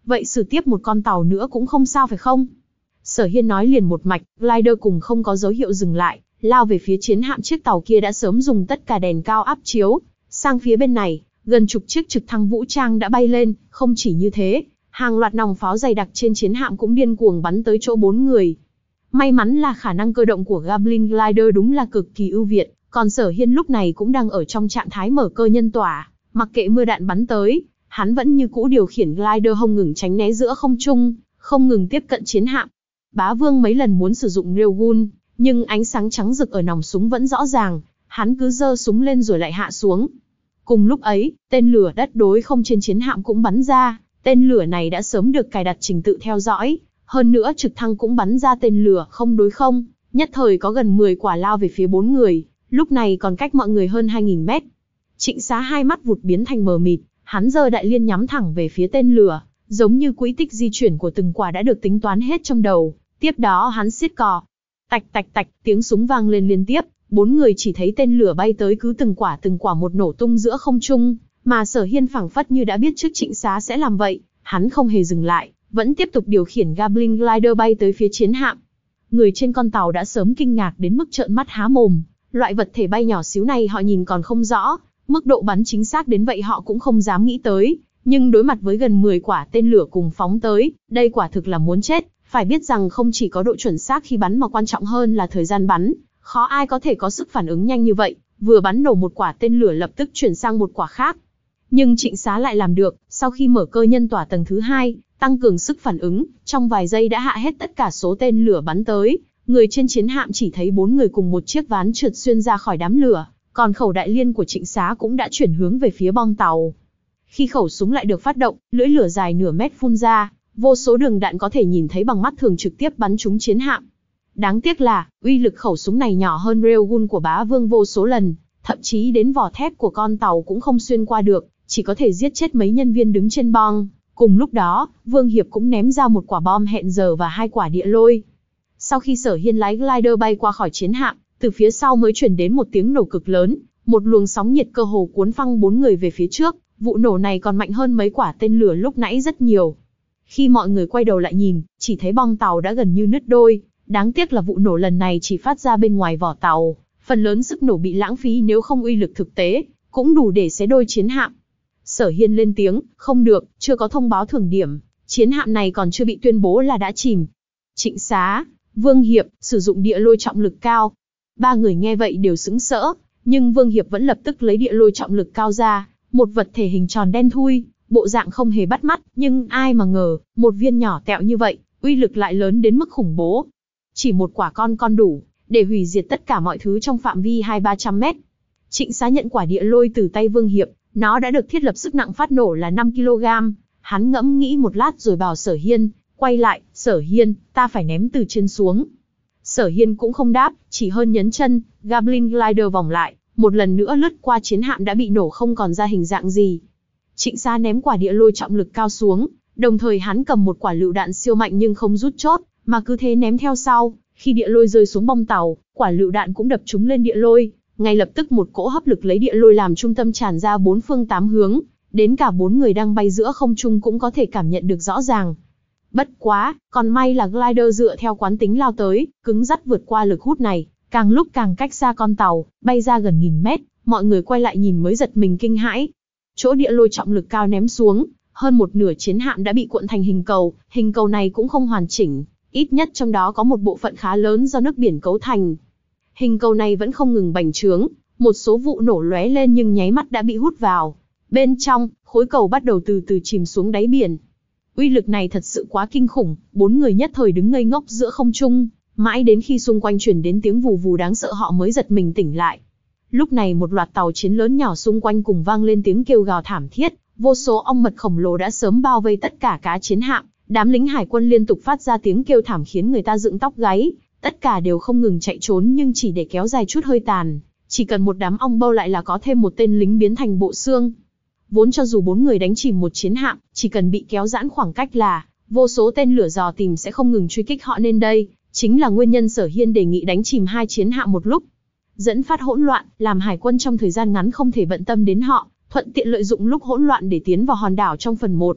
Speaker 1: vậy xử tiếp một con tàu nữa cũng không sao phải không? Sở Hiên nói liền một mạch, glider cùng không có dấu hiệu dừng lại, lao về phía chiến hạm. Chiếc tàu kia đã sớm dùng tất cả đèn cao áp chiếu sang phía bên này, gần chục chiếc trực thăng vũ trang đã bay lên, không chỉ như thế, hàng loạt nòng pháo dày đặc trên chiến hạm cũng điên cuồng bắn tới chỗ bốn người. May mắn là khả năng cơ động của Goblin Glider đúng là cực kỳ ưu việt, còn Sở Hiên lúc này cũng đang ở trong trạng thái mở cơ nhân tỏa, mặc kệ mưa đạn bắn tới, hắn vẫn như cũ điều khiển glider không ngừng tránh né giữa không trung, không ngừng tiếp cận chiến hạm. Bá Vương mấy lần muốn sử dụng Railgun, nhưng ánh sáng trắng rực ở nòng súng vẫn rõ ràng, hắn cứ giơ súng lên rồi lại hạ xuống. Cùng lúc ấy, tên lửa đất đối không trên chiến hạm cũng bắn ra, tên lửa này đã sớm được cài đặt trình tự theo dõi, hơn nữa trực thăng cũng bắn ra tên lửa không đối không, nhất thời có gần mười quả lao về phía bốn người, lúc này còn cách mọi người hơn hai nghìn mét. Trịnh Xá hai mắt vụt biến thành mờ mịt, hắn giơ đại liên nhắm thẳng về phía tên lửa, giống như quỹ tích di chuyển của từng quả đã được tính toán hết trong đầu. Tiếp đó hắn siết cò. Tạch tạch tạch, tiếng súng vang lên liên tiếp, bốn người chỉ thấy tên lửa bay tới cứ từng quả từng quả một nổ tung giữa không trung, mà Sở Hiên phảng phất như đã biết trước Trịnh Xá sẽ làm vậy, hắn không hề dừng lại, vẫn tiếp tục điều khiển Goblin Glider bay tới phía chiến hạm. Người trên con tàu đã sớm kinh ngạc đến mức trợn mắt há mồm, loại vật thể bay nhỏ xíu này họ nhìn còn không rõ, mức độ bắn chính xác đến vậy họ cũng không dám nghĩ tới, nhưng đối mặt với gần mười quả tên lửa cùng phóng tới, đây quả thực là muốn chết. Phải biết rằng không chỉ có độ chuẩn xác khi bắn mà quan trọng hơn là thời gian bắn, khó ai có thể có sức phản ứng nhanh như vậy, vừa bắn nổ một quả tên lửa lập tức chuyển sang một quả khác. Nhưng Trịnh Xá lại làm được, sau khi mở cơ nhân tỏa tầng thứ hai, tăng cường sức phản ứng, trong vài giây đã hạ hết tất cả số tên lửa bắn tới, người trên chiến hạm chỉ thấy bốn người cùng một chiếc ván trượt xuyên ra khỏi đám lửa, còn khẩu đại liên của Trịnh Xá cũng đã chuyển hướng về phía bong tàu. Khi khẩu súng lại được phát động, lưỡi lửa dài nửa mét phun ra, vô số đường đạn có thể nhìn thấy bằng mắt thường trực tiếp bắn trúng chiến hạm. Đáng tiếc là, uy lực khẩu súng này nhỏ hơn Railgun của Bá Vương vô số lần, thậm chí đến vỏ thép của con tàu cũng không xuyên qua được, chỉ có thể giết chết mấy nhân viên đứng trên bong. Cùng lúc đó, Vương Hiệp cũng ném ra một quả bom hẹn giờ và hai quả địa lôi. Sau khi Sở Hiên lái glider bay qua khỏi chiến hạm, từ phía sau mới truyền đến một tiếng nổ cực lớn, một luồng sóng nhiệt cơ hồ cuốn phăng bốn người về phía trước, vụ nổ này còn mạnh hơn mấy quả tên lửa lúc nãy rất nhiều. Khi mọi người quay đầu lại nhìn, chỉ thấy bong tàu đã gần như nứt đôi, đáng tiếc là vụ nổ lần này chỉ phát ra bên ngoài vỏ tàu, phần lớn sức nổ bị lãng phí nếu không uy lực thực tế, cũng đủ để xé đôi chiến hạm. Sở Hiên lên tiếng, không được, chưa có thông báo thưởng điểm, chiến hạm này còn chưa bị tuyên bố là đã chìm. Trịnh Xá, Vương Hiệp, sử dụng địa lôi trọng lực cao. Ba người nghe vậy đều sững sỡ, nhưng Vương Hiệp vẫn lập tức lấy địa lôi trọng lực cao ra, một vật thể hình tròn đen thui, bộ dạng không hề bắt mắt, nhưng ai mà ngờ, một viên nhỏ tẹo như vậy, uy lực lại lớn đến mức khủng bố. Chỉ một quả con con đủ, để hủy diệt tất cả mọi thứ trong phạm vi hai ba trăm mét. Trịnh Xá nhận quả địa lôi từ tay Vương Hiệp, nó đã được thiết lập sức nặng phát nổ là năm ki lô gam. Hắn ngẫm nghĩ một lát rồi bảo Sở Hiên, quay lại, Sở Hiên, ta phải ném từ trên xuống. Sở Hiên cũng không đáp, chỉ hơn nhấn chân, Goblin Glider vòng lại, một lần nữa lướt qua chiến hạm đã bị nổ không còn ra hình dạng gì. Trịnh Xá ném quả địa lôi trọng lực cao xuống, đồng thời hắn cầm một quả lựu đạn siêu mạnh nhưng không rút chốt, mà cứ thế ném theo sau. Khi địa lôi rơi xuống bong tàu, quả lựu đạn cũng đập trúng lên địa lôi, ngay lập tức một cỗ hấp lực lấy địa lôi làm trung tâm tràn ra bốn phương tám hướng, đến cả bốn người đang bay giữa không trung cũng có thể cảm nhận được rõ ràng. Bất quá, còn may là glider dựa theo quán tính lao tới, cứng rắn vượt qua lực hút này, càng lúc càng cách xa con tàu, bay ra gần nghìn mét, mọi người quay lại nhìn mới giật mình kinh hãi. Chỗ địa lôi trọng lực cao ném xuống, hơn một nửa chiến hạm đã bị cuộn thành hình cầu, hình cầu này cũng không hoàn chỉnh, ít nhất trong đó có một bộ phận khá lớn do nước biển cấu thành. Hình cầu này vẫn không ngừng bành trướng, một số vụ nổ lóe lên nhưng nháy mắt đã bị hút vào. Bên trong, khối cầu bắt đầu từ từ chìm xuống đáy biển. Uy lực này thật sự quá kinh khủng, bốn người nhất thời đứng ngây ngốc giữa không trung, mãi đến khi xung quanh truyền đến tiếng vù vù đáng sợ họ mới giật mình tỉnh lại. Lúc này một loạt tàu chiến lớn nhỏ xung quanh cùng vang lên tiếng kêu gào thảm thiết, vô số ong mật khổng lồ đã sớm bao vây tất cả cá chiến hạm, đám lính hải quân liên tục phát ra tiếng kêu thảm khiến người ta dựng tóc gáy, tất cả đều không ngừng chạy trốn nhưng chỉ để kéo dài chút hơi tàn, chỉ cần một đám ong bâu lại là có thêm một tên lính biến thành bộ xương. Vốn cho dù bốn người đánh chìm một chiến hạm, chỉ cần bị kéo giãn khoảng cách là vô số tên lửa dò tìm sẽ không ngừng truy kích họ, nên đây chính là nguyên nhân Sở Hiên đề nghị đánh chìm hai chiến hạm một lúc, dẫn phát hỗn loạn, làm hải quân trong thời gian ngắn không thể bận tâm đến họ, thuận tiện lợi dụng lúc hỗn loạn để tiến vào hòn đảo trong phần một.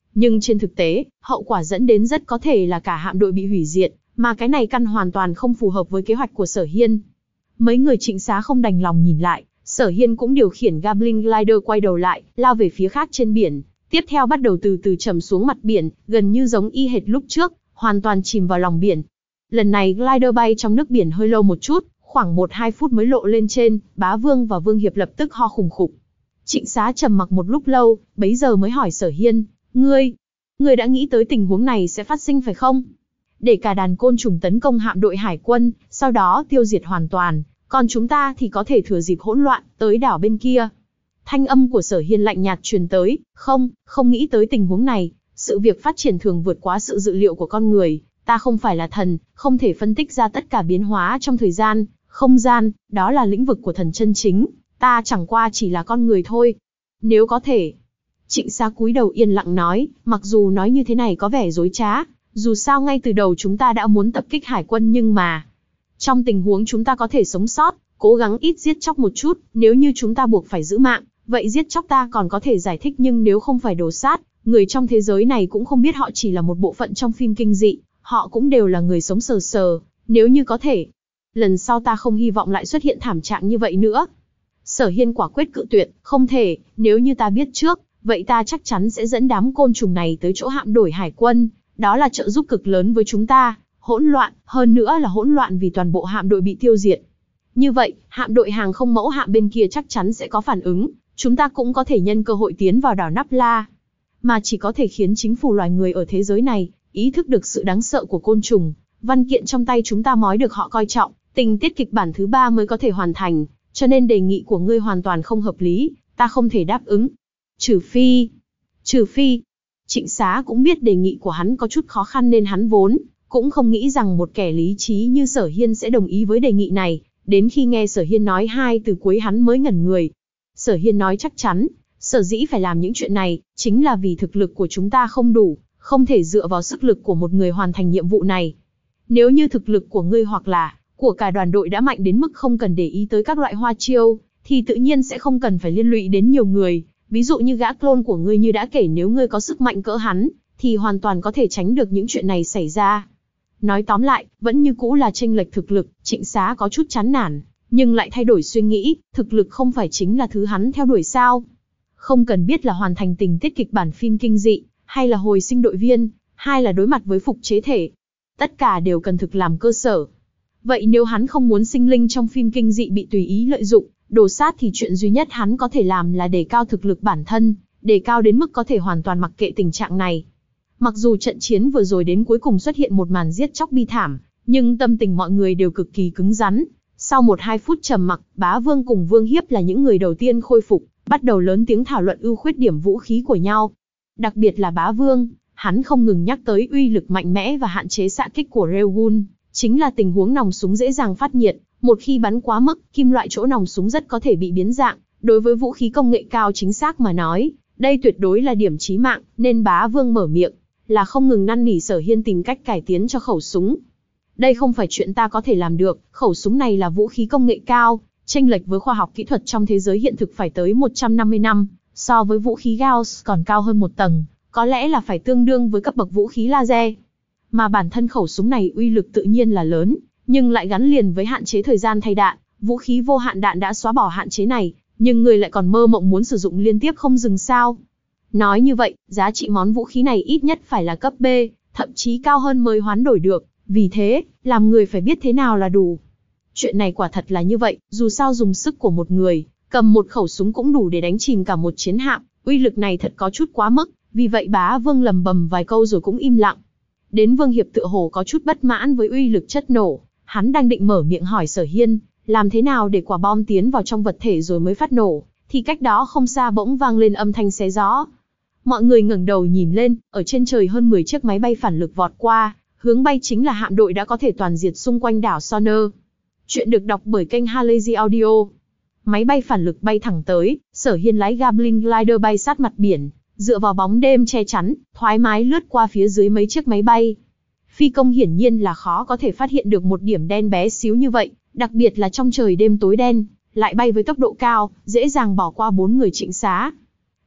Speaker 1: Nhưng trên thực tế, hậu quả dẫn đến rất có thể là cả hạm đội bị hủy diệt, mà cái này căn hoàn toàn không phù hợp với kế hoạch của Sở Hiên. Mấy người trịnh xá không đành lòng nhìn lại, Sở Hiên cũng điều khiển Goblin Glider quay đầu lại, lao về phía khác trên biển, tiếp theo bắt đầu từ từ chầm xuống mặt biển, gần như giống y hệt lúc trước, hoàn toàn chìm vào lòng biển. Lần này glider bay trong nước biển hơi lâu một chút, khoảng một hai phút mới lộ lên trên, Bá Vương và Vương Hiệp lập tức ho khủng khục. Trịnh xá trầm mặc một lúc lâu, bấy giờ mới hỏi Sở Hiên, ngươi, ngươi đã nghĩ tới tình huống này sẽ phát sinh phải không? Để cả đàn côn trùng tấn công hạm đội hải quân, sau đó tiêu diệt hoàn toàn, còn chúng ta thì có thể thừa dịp hỗn loạn, tới đảo bên kia. Thanh âm của Sở Hiên lạnh nhạt truyền tới, không, không nghĩ tới tình huống này, sự việc phát triển thường vượt quá sự dự liệu của con người, ta không phải là thần, không thể phân tích ra tất cả biến hóa trong thời gian, không gian, đó là lĩnh vực của thần chân chính, ta chẳng qua chỉ là con người thôi. Nếu có thể. Trịnh xá cúi đầu yên lặng nói, mặc dù nói như thế này có vẻ dối trá, dù sao ngay từ đầu chúng ta đã muốn tập kích hải quân nhưng mà, trong tình huống chúng ta có thể sống sót, cố gắng ít giết chóc một chút, nếu như chúng ta buộc phải giữ mạng, vậy giết chóc ta còn có thể giải thích nhưng nếu không phải đồ sát, người trong thế giới này cũng không biết họ chỉ là một bộ phận trong phim kinh dị, họ cũng đều là người sống sờ sờ, nếu như có thể. Lần sau ta không hy vọng lại xuất hiện thảm trạng như vậy nữa. Sở Hiên quả quyết cự tuyệt, không thể, nếu như ta biết trước, vậy ta chắc chắn sẽ dẫn đám côn trùng này tới chỗ hạm đội hải quân, đó là trợ giúp cực lớn với chúng ta, hỗn loạn, hơn nữa là hỗn loạn vì toàn bộ hạm đội bị tiêu diệt. Như vậy, hạm đội hàng không mẫu hạm bên kia chắc chắn sẽ có phản ứng, chúng ta cũng có thể nhân cơ hội tiến vào đảo Nắp La, mà chỉ có thể khiến chính phủ loài người ở thế giới này ý thức được sự đáng sợ của côn trùng. Văn kiện trong tay chúng ta mói được họ coi trọng, tình tiết kịch bản thứ ba mới có thể hoàn thành, cho nên đề nghị của ngươi hoàn toàn không hợp lý, ta không thể đáp ứng. Trừ phi, trừ phi, Trịnh xá cũng biết đề nghị của hắn có chút khó khăn nên hắn vốn cũng không nghĩ rằng một kẻ lý trí như Sở Hiên sẽ đồng ý với đề nghị này, đến khi nghe Sở Hiên nói hai từ cuối hắn mới ngẩn người. Sở Hiên nói chắc chắn, sở dĩ phải làm những chuyện này, chính là vì thực lực của chúng ta không đủ, không thể dựa vào sức lực của một người hoàn thành nhiệm vụ này. Nếu như thực lực của ngươi hoặc là của cả đoàn đội đã mạnh đến mức không cần để ý tới các loại hoa chiêu, thì tự nhiên sẽ không cần phải liên lụy đến nhiều người. Ví dụ như gã clone của ngươi như đã kể, nếu ngươi có sức mạnh cỡ hắn, thì hoàn toàn có thể tránh được những chuyện này xảy ra. Nói tóm lại, vẫn như cũ là chênh lệch thực lực. Trịnh xá có chút chán nản, nhưng lại thay đổi suy nghĩ, thực lực không phải chính là thứ hắn theo đuổi sao? Không cần biết là hoàn thành tình tiết kịch bản phim kinh dị, hay là hồi sinh đội viên, hay là đối mặt với phục chế thể. Tất cả đều cần thực làm cơ sở. Vậy nếu hắn không muốn sinh linh trong phim kinh dị bị tùy ý lợi dụng, đồ sát thì chuyện duy nhất hắn có thể làm là đề cao thực lực bản thân, đề cao đến mức có thể hoàn toàn mặc kệ tình trạng này. Mặc dù trận chiến vừa rồi đến cuối cùng xuất hiện một màn giết chóc bi thảm, nhưng tâm tình mọi người đều cực kỳ cứng rắn. Sau một hai phút trầm mặc, Bá Vương cùng Vương Hiếp là những người đầu tiên khôi phục, bắt đầu lớn tiếng thảo luận ưu khuyết điểm vũ khí của nhau. Đặc biệt là Bá Vương, hắn không ngừng nhắc tới uy lực mạnh mẽ và hạn chế xạ kích của Railgun, chính là tình huống nòng súng dễ dàng phát nhiệt, một khi bắn quá mức, kim loại chỗ nòng súng rất có thể bị biến dạng. Đối với vũ khí công nghệ cao chính xác mà nói, đây tuyệt đối là điểm chí mạng, nên Bá Vương mở miệng là không ngừng năn nỉ Sở Hiên tìm cách cải tiến cho khẩu súng. Đây không phải chuyện ta có thể làm được, khẩu súng này là vũ khí công nghệ cao, chênh lệch với khoa học kỹ thuật trong thế giới hiện thực phải tới một trăm năm mươi năm, so với vũ khí Gauss còn cao hơn một tầng, có lẽ là phải tương đương với cấp bậc vũ khí laser. Mà bản thân khẩu súng này uy lực tự nhiên là lớn, nhưng lại gắn liền với hạn chế thời gian thay đạn, vũ khí vô hạn đạn đã xóa bỏ hạn chế này, nhưng người lại còn mơ mộng muốn sử dụng liên tiếp không dừng sao. Nói như vậy, giá trị món vũ khí này ít nhất phải là cấp B, thậm chí cao hơn mới hoán đổi được, vì thế, làm người phải biết thế nào là đủ. Chuyện này quả thật là như vậy, dù sao dùng sức của một người, cầm một khẩu súng cũng đủ để đánh chìm cả một chiến hạm, uy lực này thật có chút quá mức, vì vậy Bá Vương lầm bầm vài câu rồi cũng im lặng. Đến Vương Hiệp tựa hồ có chút bất mãn với uy lực chất nổ, hắn đang định mở miệng hỏi Sở Hiên, làm thế nào để quả bom tiến vào trong vật thể rồi mới phát nổ, thì cách đó không xa bỗng vang lên âm thanh xé gió. Mọi người ngẩng đầu nhìn lên, ở trên trời hơn mười chiếc máy bay phản lực vọt qua, hướng bay chính là hạm đội đã có thể toàn diệt xung quanh đảo Sonner. Chuyện được đọc bởi kênh Halazy Audio. Máy bay phản lực bay thẳng tới, Sở Hiên lái Goblin Glider bay sát mặt biển, dựa vào bóng đêm che chắn, thoải mái lướt qua phía dưới mấy chiếc máy bay. Phi công hiển nhiên là khó có thể phát hiện được một điểm đen bé xíu như vậy, đặc biệt là trong trời đêm tối đen, lại bay với tốc độ cao, dễ dàng bỏ qua bốn người Trịnh xá.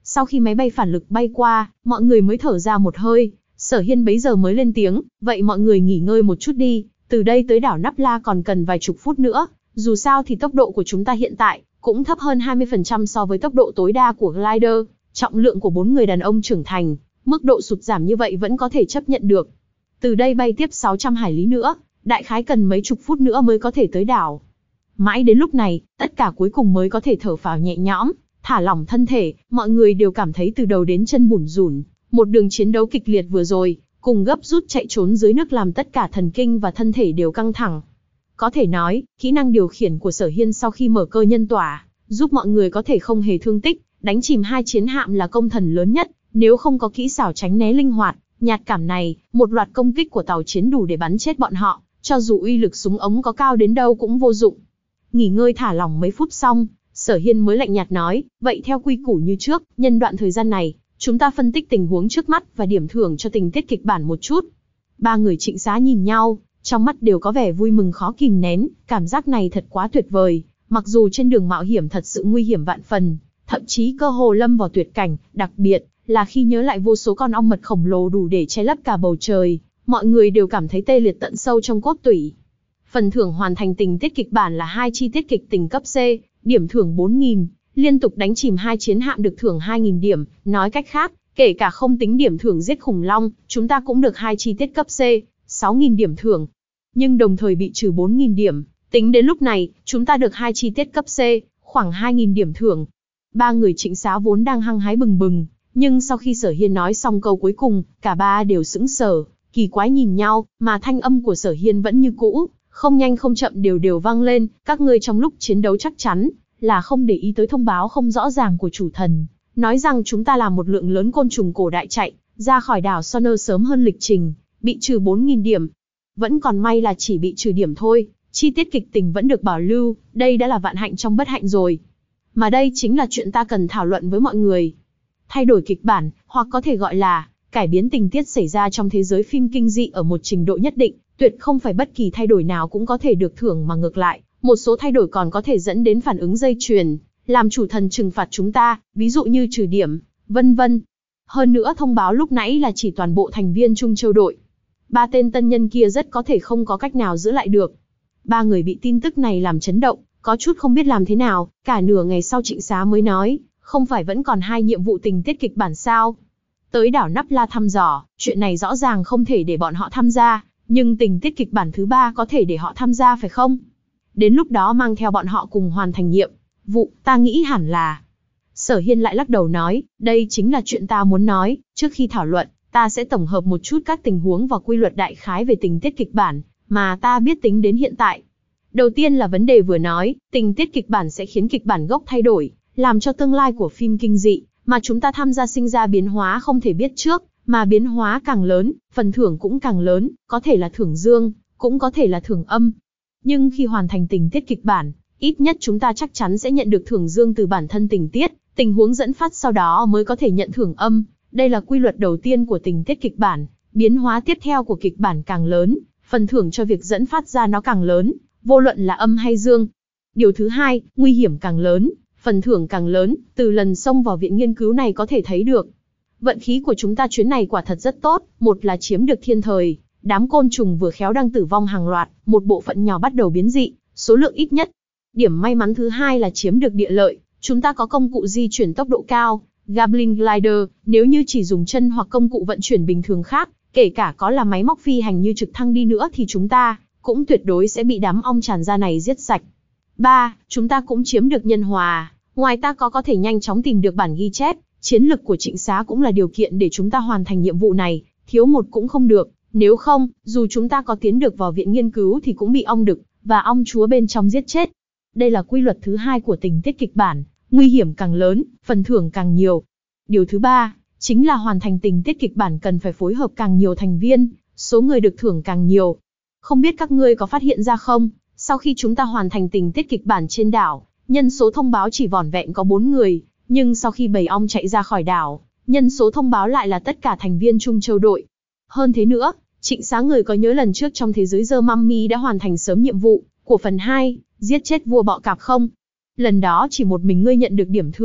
Speaker 1: Sau khi máy bay phản lực bay qua, mọi người mới thở ra một hơi. Sở Hiên bấy giờ mới lên tiếng, vậy mọi người nghỉ ngơi một chút đi, từ đây tới đảo Nắp La còn cần vài chục phút nữa, dù sao thì tốc độ của chúng ta hiện tại cũng thấp hơn hai mươi phần trăm so với tốc độ tối đa của glider, trọng lượng của bốn người đàn ông trưởng thành, mức độ sụt giảm như vậy vẫn có thể chấp nhận được. Từ đây bay tiếp sáu trăm hải lý nữa, đại khái cần mấy chục phút nữa mới có thể tới đảo. Mãi đến lúc này, tất cả cuối cùng mới có thể thở phào nhẹ nhõm, thả lỏng thân thể, mọi người đều cảm thấy từ đầu đến chân bủn rủn. Một đường chiến đấu kịch liệt vừa rồi, cùng gấp rút chạy trốn dưới nước làm tất cả thần kinh và thân thể đều căng thẳng. Có thể nói, kỹ năng điều khiển của Sở Hiên sau khi mở cơ nhân tỏa, giúp mọi người có thể không hề thương tích, đánh chìm hai chiến hạm là công thần lớn nhất, nếu không có kỹ xảo tránh né linh hoạt, nhạt cảm này, một loạt công kích của tàu chiến đủ để bắn chết bọn họ, cho dù uy lực súng ống có cao đến đâu cũng vô dụng. Nghỉ ngơi thả lỏng mấy phút xong, Sở Hiên mới lạnh nhạt nói, vậy theo quy củ như trước, nhân đoạn thời gian này, chúng ta phân tích tình huống trước mắt và điểm thưởng cho tình tiết kịch bản một chút. Ba người Trịnh Xá nhìn nhau, trong mắt đều có vẻ vui mừng khó kìm nén, cảm giác này thật quá tuyệt vời, mặc dù trên đường mạo hiểm thật sự nguy hiểm vạn phần, thậm chí cơ hồ lâm vào tuyệt cảnh, đặc biệt là khi nhớ lại vô số con ong mật khổng lồ đủ để che lấp cả bầu trời, mọi người đều cảm thấy tê liệt tận sâu trong cốt tủy. Phần thưởng hoàn thành tình tiết kịch bản là hai chi tiết kịch tình cấp C, điểm thưởng bốn nghìn, liên tục đánh chìm hai chiến hạm được thưởng hai nghìn điểm, nói cách khác, kể cả không tính điểm thưởng giết khủng long, chúng ta cũng được hai chi tiết cấp C, sáu nghìn điểm thưởng. Nhưng đồng thời bị trừ bốn nghìn điểm, tính đến lúc này, chúng ta được hai chi tiết cấp C, khoảng hai nghìn điểm thưởng. Ba người Trịnh Xá vốn đang hăng hái bừng bừng, nhưng sau khi Sở Hiên nói xong câu cuối cùng, cả ba đều sững sờ, kỳ quái nhìn nhau, mà thanh âm của Sở Hiên vẫn như cũ, không nhanh không chậm đều đều vang lên, các ngươi trong lúc chiến đấu chắc chắn là không để ý tới thông báo không rõ ràng của chủ thần, nói rằng chúng ta làm một lượng lớn côn trùng cổ đại chạy ra khỏi đảo Sonner sớm hơn lịch trình, bị trừ bốn nghìn điểm. Vẫn còn may là chỉ bị trừ điểm thôi, chi tiết kịch tình vẫn được bảo lưu, đây đã là vạn hạnh trong bất hạnh rồi. Mà đây chính là chuyện ta cần thảo luận với mọi người. Thay đổi kịch bản, hoặc có thể gọi là cải biến tình tiết xảy ra trong thế giới phim kinh dị ở một trình độ nhất định, tuyệt không phải bất kỳ thay đổi nào cũng có thể được thưởng, mà ngược lại, một số thay đổi còn có thể dẫn đến phản ứng dây chuyền, làm chủ thần trừng phạt chúng ta, ví dụ như trừ điểm, vân vân. Hơn nữa thông báo lúc nãy là chỉ toàn bộ thành viên Trung Châu đội. Ba tên tân nhân kia rất có thể không có cách nào giữ lại được. Ba người bị tin tức này làm chấn động, có chút không biết làm thế nào, cả nửa ngày sau Trịnh Xá mới nói, không phải vẫn còn hai nhiệm vụ tình tiết kịch bản sao? Tới đảo Nắp La thăm dò, chuyện này rõ ràng không thể để bọn họ tham gia, nhưng tình tiết kịch bản thứ ba có thể để họ tham gia phải không? Đến lúc đó mang theo bọn họ cùng hoàn thành nhiệm vụ, ta nghĩ hẳn là. Sở Hiên lại lắc đầu nói, đây chính là chuyện ta muốn nói, trước khi thảo luận, ta sẽ tổng hợp một chút các tình huống và quy luật đại khái về tình tiết kịch bản, mà ta biết tính đến hiện tại. Đầu tiên là vấn đề vừa nói, tình tiết kịch bản sẽ khiến kịch bản gốc thay đổi, làm cho tương lai của phim kinh dị, mà chúng ta tham gia sinh ra biến hóa không thể biết trước, mà biến hóa càng lớn, phần thưởng cũng càng lớn, có thể là thưởng dương, cũng có thể là thưởng âm. Nhưng khi hoàn thành tình tiết kịch bản, ít nhất chúng ta chắc chắn sẽ nhận được thưởng dương từ bản thân tình tiết, tình huống dẫn phát sau đó mới có thể nhận thưởng âm. Đây là quy luật đầu tiên của tình tiết kịch bản, biến hóa tiếp theo của kịch bản càng lớn, phần thưởng cho việc dẫn phát ra nó càng lớn, vô luận là âm hay dương. Điều thứ hai, nguy hiểm càng lớn, phần thưởng càng lớn, từ lần xông vào viện nghiên cứu này có thể thấy được. Vận khí của chúng ta chuyến này quả thật rất tốt, một là chiếm được thiên thời, đám côn trùng vừa khéo đang tử vong hàng loạt, một bộ phận nhỏ bắt đầu biến dị, số lượng ít nhất. Điểm may mắn thứ hai là chiếm được địa lợi, chúng ta có công cụ di chuyển tốc độ cao, Goblin Glider, nếu như chỉ dùng chân hoặc công cụ vận chuyển bình thường khác, kể cả có là máy móc phi hành như trực thăng đi nữa thì chúng ta cũng tuyệt đối sẽ bị đám ong tràn ra này giết sạch. ba. Chúng ta cũng chiếm được nhân hòa, ngoài ta có có thể nhanh chóng tìm được bản ghi chép, chiến lực của Trịnh Xá cũng là điều kiện để chúng ta hoàn thành nhiệm vụ này, thiếu một cũng không được, nếu không, dù chúng ta có tiến được vào viện nghiên cứu thì cũng bị ong đực và ong chúa bên trong giết chết. Đây là quy luật thứ hai của tình tiết kịch bản, nguy hiểm càng lớn, phần thưởng càng nhiều. Điều thứ ba, chính là hoàn thành tình tiết kịch bản cần phải phối hợp càng nhiều thành viên, số người được thưởng càng nhiều. Không biết các ngươi có phát hiện ra không, sau khi chúng ta hoàn thành tình tiết kịch bản trên đảo, nhân số thông báo chỉ vỏn vẹn có bốn người, nhưng sau khi bầy ong chạy ra khỏi đảo, nhân số thông báo lại là tất cả thành viên Trung Châu đội. Hơn thế nữa, Trịnh Xá người có nhớ lần trước trong thế giới The Mummy đã hoàn thành sớm nhiệm vụ của phần hai, giết chết vua bọ cạp không? Lần đó chỉ một mình ngươi nhận được điểm thưởng,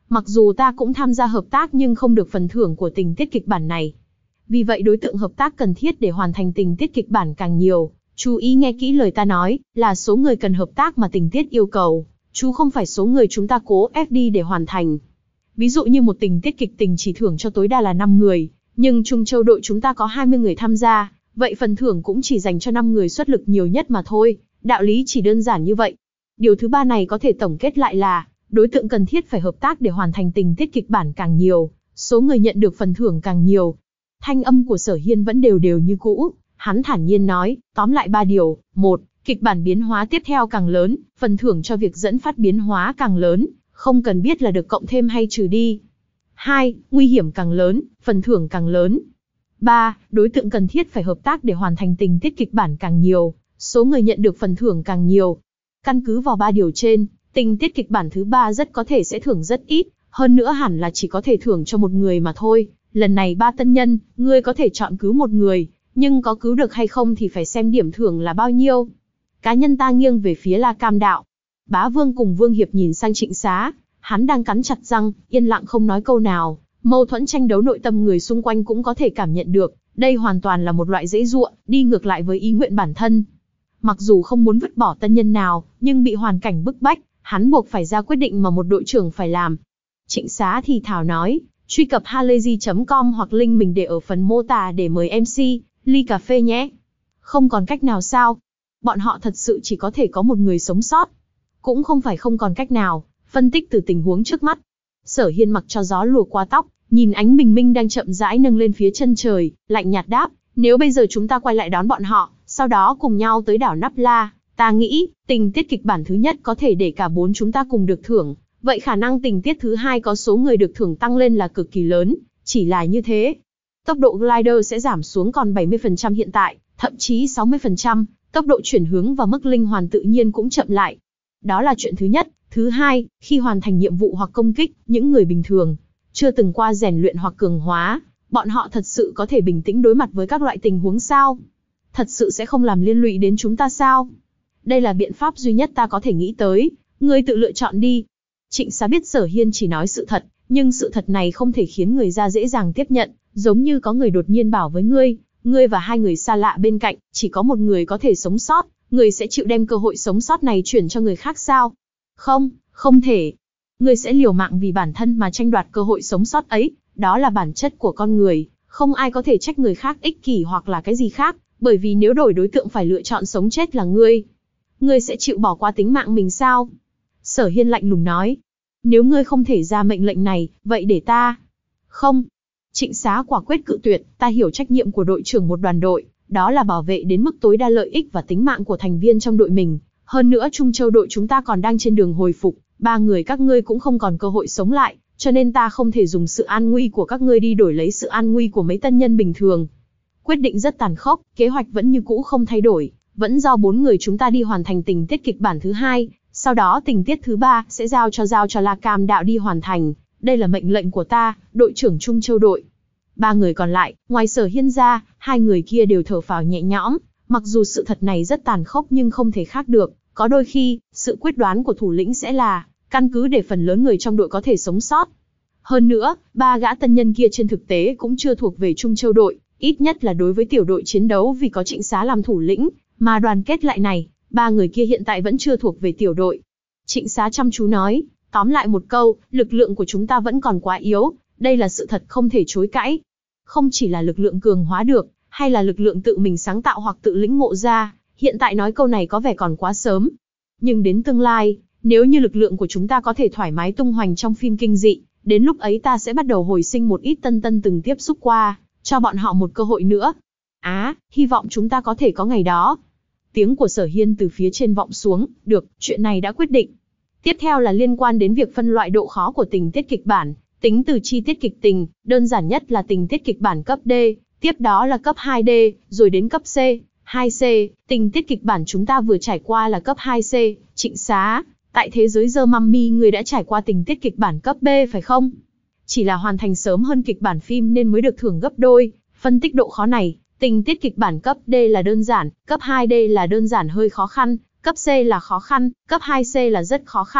Speaker 1: Mặc dù ta cũng tham gia hợp tác nhưng không được phần thưởng của tình tiết kịch bản này. Vì vậy đối tượng hợp tác cần thiết để hoàn thành tình tiết kịch bản càng nhiều. Chú ý nghe kỹ lời ta nói, là số người cần hợp tác mà tình tiết yêu cầu. Chú không phải số người chúng ta cố ép đi để hoàn thành. Ví dụ như một tình tiết kịch tình chỉ thưởng cho tối đa là năm người, nhưng Trung Châu đội chúng ta có hai mươi người tham gia, vậy phần thưởng cũng chỉ dành cho năm người xuất lực nhiều nhất mà thôi. Đạo lý chỉ đơn giản như vậy. Điều thứ ba này có thể tổng kết lại là, đối tượng cần thiết phải hợp tác để hoàn thành tình tiết kịch bản càng nhiều, số người nhận được phần thưởng càng nhiều. Thanh âm của Sở Hiên vẫn đều đều như cũ, hắn thản nhiên nói, tóm lại ba điều. Một, kịch bản biến hóa tiếp theo càng lớn, phần thưởng cho việc dẫn phát biến hóa càng lớn, không cần biết là được cộng thêm hay trừ đi. Hai, nguy hiểm càng lớn, phần thưởng càng lớn. Ba, đối tượng cần thiết phải hợp tác để hoàn thành tình tiết kịch bản càng nhiều, số người nhận được phần thưởng càng nhiều. Căn cứ vào ba điều trên, tình tiết kịch bản thứ ba rất có thể sẽ thưởng rất ít, hơn nữa hẳn là chỉ có thể thưởng cho một người mà thôi. Lần này ba tân nhân, ngươi có thể chọn cứu một người, nhưng có cứu được hay không thì phải xem điểm thưởng là bao nhiêu. Cá nhân ta nghiêng về phía La Cam đạo. Bá Vương cùng Vương Hiệp nhìn sang Trịnh Xá, hắn đang cắn chặt răng, yên lặng không nói câu nào. Mâu thuẫn tranh đấu nội tâm người xung quanh cũng có thể cảm nhận được, đây hoàn toàn là một loại giãy giụa, đi ngược lại với ý nguyện bản thân. Mặc dù không muốn vứt bỏ tân nhân nào, nhưng bị hoàn cảnh bức bách, hắn buộc phải ra quyết định mà một đội trưởng phải làm. Trịnh Xá thì thào nói, truy cập halayzi chấm com hoặc link mình để ở phần mô tả để mời em xê, ly cà phê nhé. Không còn cách nào sao? Bọn họ thật sự chỉ có thể có một người sống sót. Cũng không phải không còn cách nào, phân tích từ tình huống trước mắt. Sở Hiên mặc cho gió lùa qua tóc, nhìn ánh bình minh đang chậm rãi nâng lên phía chân trời, lạnh nhạt đáp, nếu bây giờ chúng ta quay lại đón bọn họ, sau đó cùng nhau tới đảo Nắp La, ta nghĩ, tình tiết kịch bản thứ nhất có thể để cả bốn chúng ta cùng được thưởng, vậy khả năng tình tiết thứ hai có số người được thưởng tăng lên là cực kỳ lớn, chỉ là như thế. Tốc độ glider sẽ giảm xuống còn bảy mươi phần trăm hiện tại, thậm chí sáu mươi phần trăm, tốc độ chuyển hướng và mức linh hoạt tự nhiên cũng chậm lại. Đó là chuyện thứ nhất. Thứ hai, khi hoàn thành nhiệm vụ hoặc công kích, những người bình thường, chưa từng qua rèn luyện hoặc cường hóa, bọn họ thật sự có thể bình tĩnh đối mặt với các loại tình huống sao? Thật sự sẽ không làm liên lụy đến chúng ta sao? Đây là biện pháp duy nhất ta có thể nghĩ tới, ngươi tự lựa chọn đi. Trịnh Xá biết Sở Hiên chỉ nói sự thật, nhưng sự thật này không thể khiến người ra dễ dàng tiếp nhận, giống như có người đột nhiên bảo với ngươi, ngươi và hai người xa lạ bên cạnh, chỉ có một người có thể sống sót, ngươi sẽ chịu đem cơ hội sống sót này chuyển cho người khác sao? Không, không thể. Ngươi sẽ liều mạng vì bản thân mà tranh đoạt cơ hội sống sót ấy, đó là bản chất của con người, không ai có thể trách người khác ích kỷ hoặc là cái gì khác, bởi vì nếu đổi đối tượng phải lựa chọn sống chết là ngươi. Ngươi sẽ chịu bỏ qua tính mạng mình sao? Sở Hiên lạnh lùng nói. Nếu ngươi không thể ra mệnh lệnh này, vậy để ta. Không. Trịnh Xá quả quyết cự tuyệt, ta hiểu trách nhiệm của đội trưởng một đoàn đội, đó là bảo vệ đến mức tối đa lợi ích và tính mạng của thành viên trong đội mình. Hơn nữa Trung Châu đội chúng ta còn đang trên đường hồi phục, ba người các ngươi cũng không còn cơ hội sống lại, cho nên ta không thể dùng sự an nguy của các ngươi đi đổi lấy sự an nguy của mấy tân nhân bình thường. Quyết định rất tàn khốc, kế hoạch vẫn như cũ không thay đổi, vẫn do bốn người chúng ta đi hoàn thành tình tiết kịch bản thứ hai, sau đó tình tiết thứ ba sẽ giao cho giao cho La Cam đạo đi hoàn thành, đây là mệnh lệnh của ta, đội trưởng Trung Châu đội. Ba người còn lại, ngoài Sở Hiên ra, hai người kia đều thở phào nhẹ nhõm. Mặc dù sự thật này rất tàn khốc nhưng không thể khác được, có đôi khi, sự quyết đoán của thủ lĩnh sẽ là căn cứ để phần lớn người trong đội có thể sống sót. Hơn nữa, ba gã tân nhân kia trên thực tế cũng chưa thuộc về Trung Châu đội, ít nhất là đối với tiểu đội chiến đấu vì có Trịnh Xá làm thủ lĩnh, mà đoàn kết lại này, ba người kia hiện tại vẫn chưa thuộc về tiểu đội. Trịnh Xá chăm chú nói, tóm lại một câu, lực lượng của chúng ta vẫn còn quá yếu, đây là sự thật không thể chối cãi. Không chỉ là lực lượng cường hóa được, hay là lực lượng tự mình sáng tạo hoặc tự lĩnh ngộ ra, hiện tại nói câu này có vẻ còn quá sớm. Nhưng đến tương lai, nếu như lực lượng của chúng ta có thể thoải mái tung hoành trong phim kinh dị, đến lúc ấy ta sẽ bắt đầu hồi sinh một ít tân tân từng tiếp xúc qua, cho bọn họ một cơ hội nữa. Á, à, hy vọng chúng ta có thể có ngày đó. Tiếng của Sở Hiên từ phía trên vọng xuống, được, chuyện này đã quyết định. Tiếp theo là liên quan đến việc phân loại độ khó của tình tiết kịch bản, tính từ chi tiết kịch tình, đơn giản nhất là tình tiết kịch bản cấp D, tiếp đó là cấp hai D, rồi đến cấp C, hai C, tình tiết kịch bản chúng ta vừa trải qua là cấp hai C, Trịnh Xá, tại thế giới The Mummy người đã trải qua tình tiết kịch bản cấp B phải không? Chỉ là hoàn thành sớm hơn kịch bản phim nên mới được thưởng gấp đôi, phân tích độ khó này, tình tiết kịch bản cấp D là đơn giản, cấp hai D là đơn giản hơi khó khăn, cấp C là khó khăn, cấp hai C là rất khó khăn,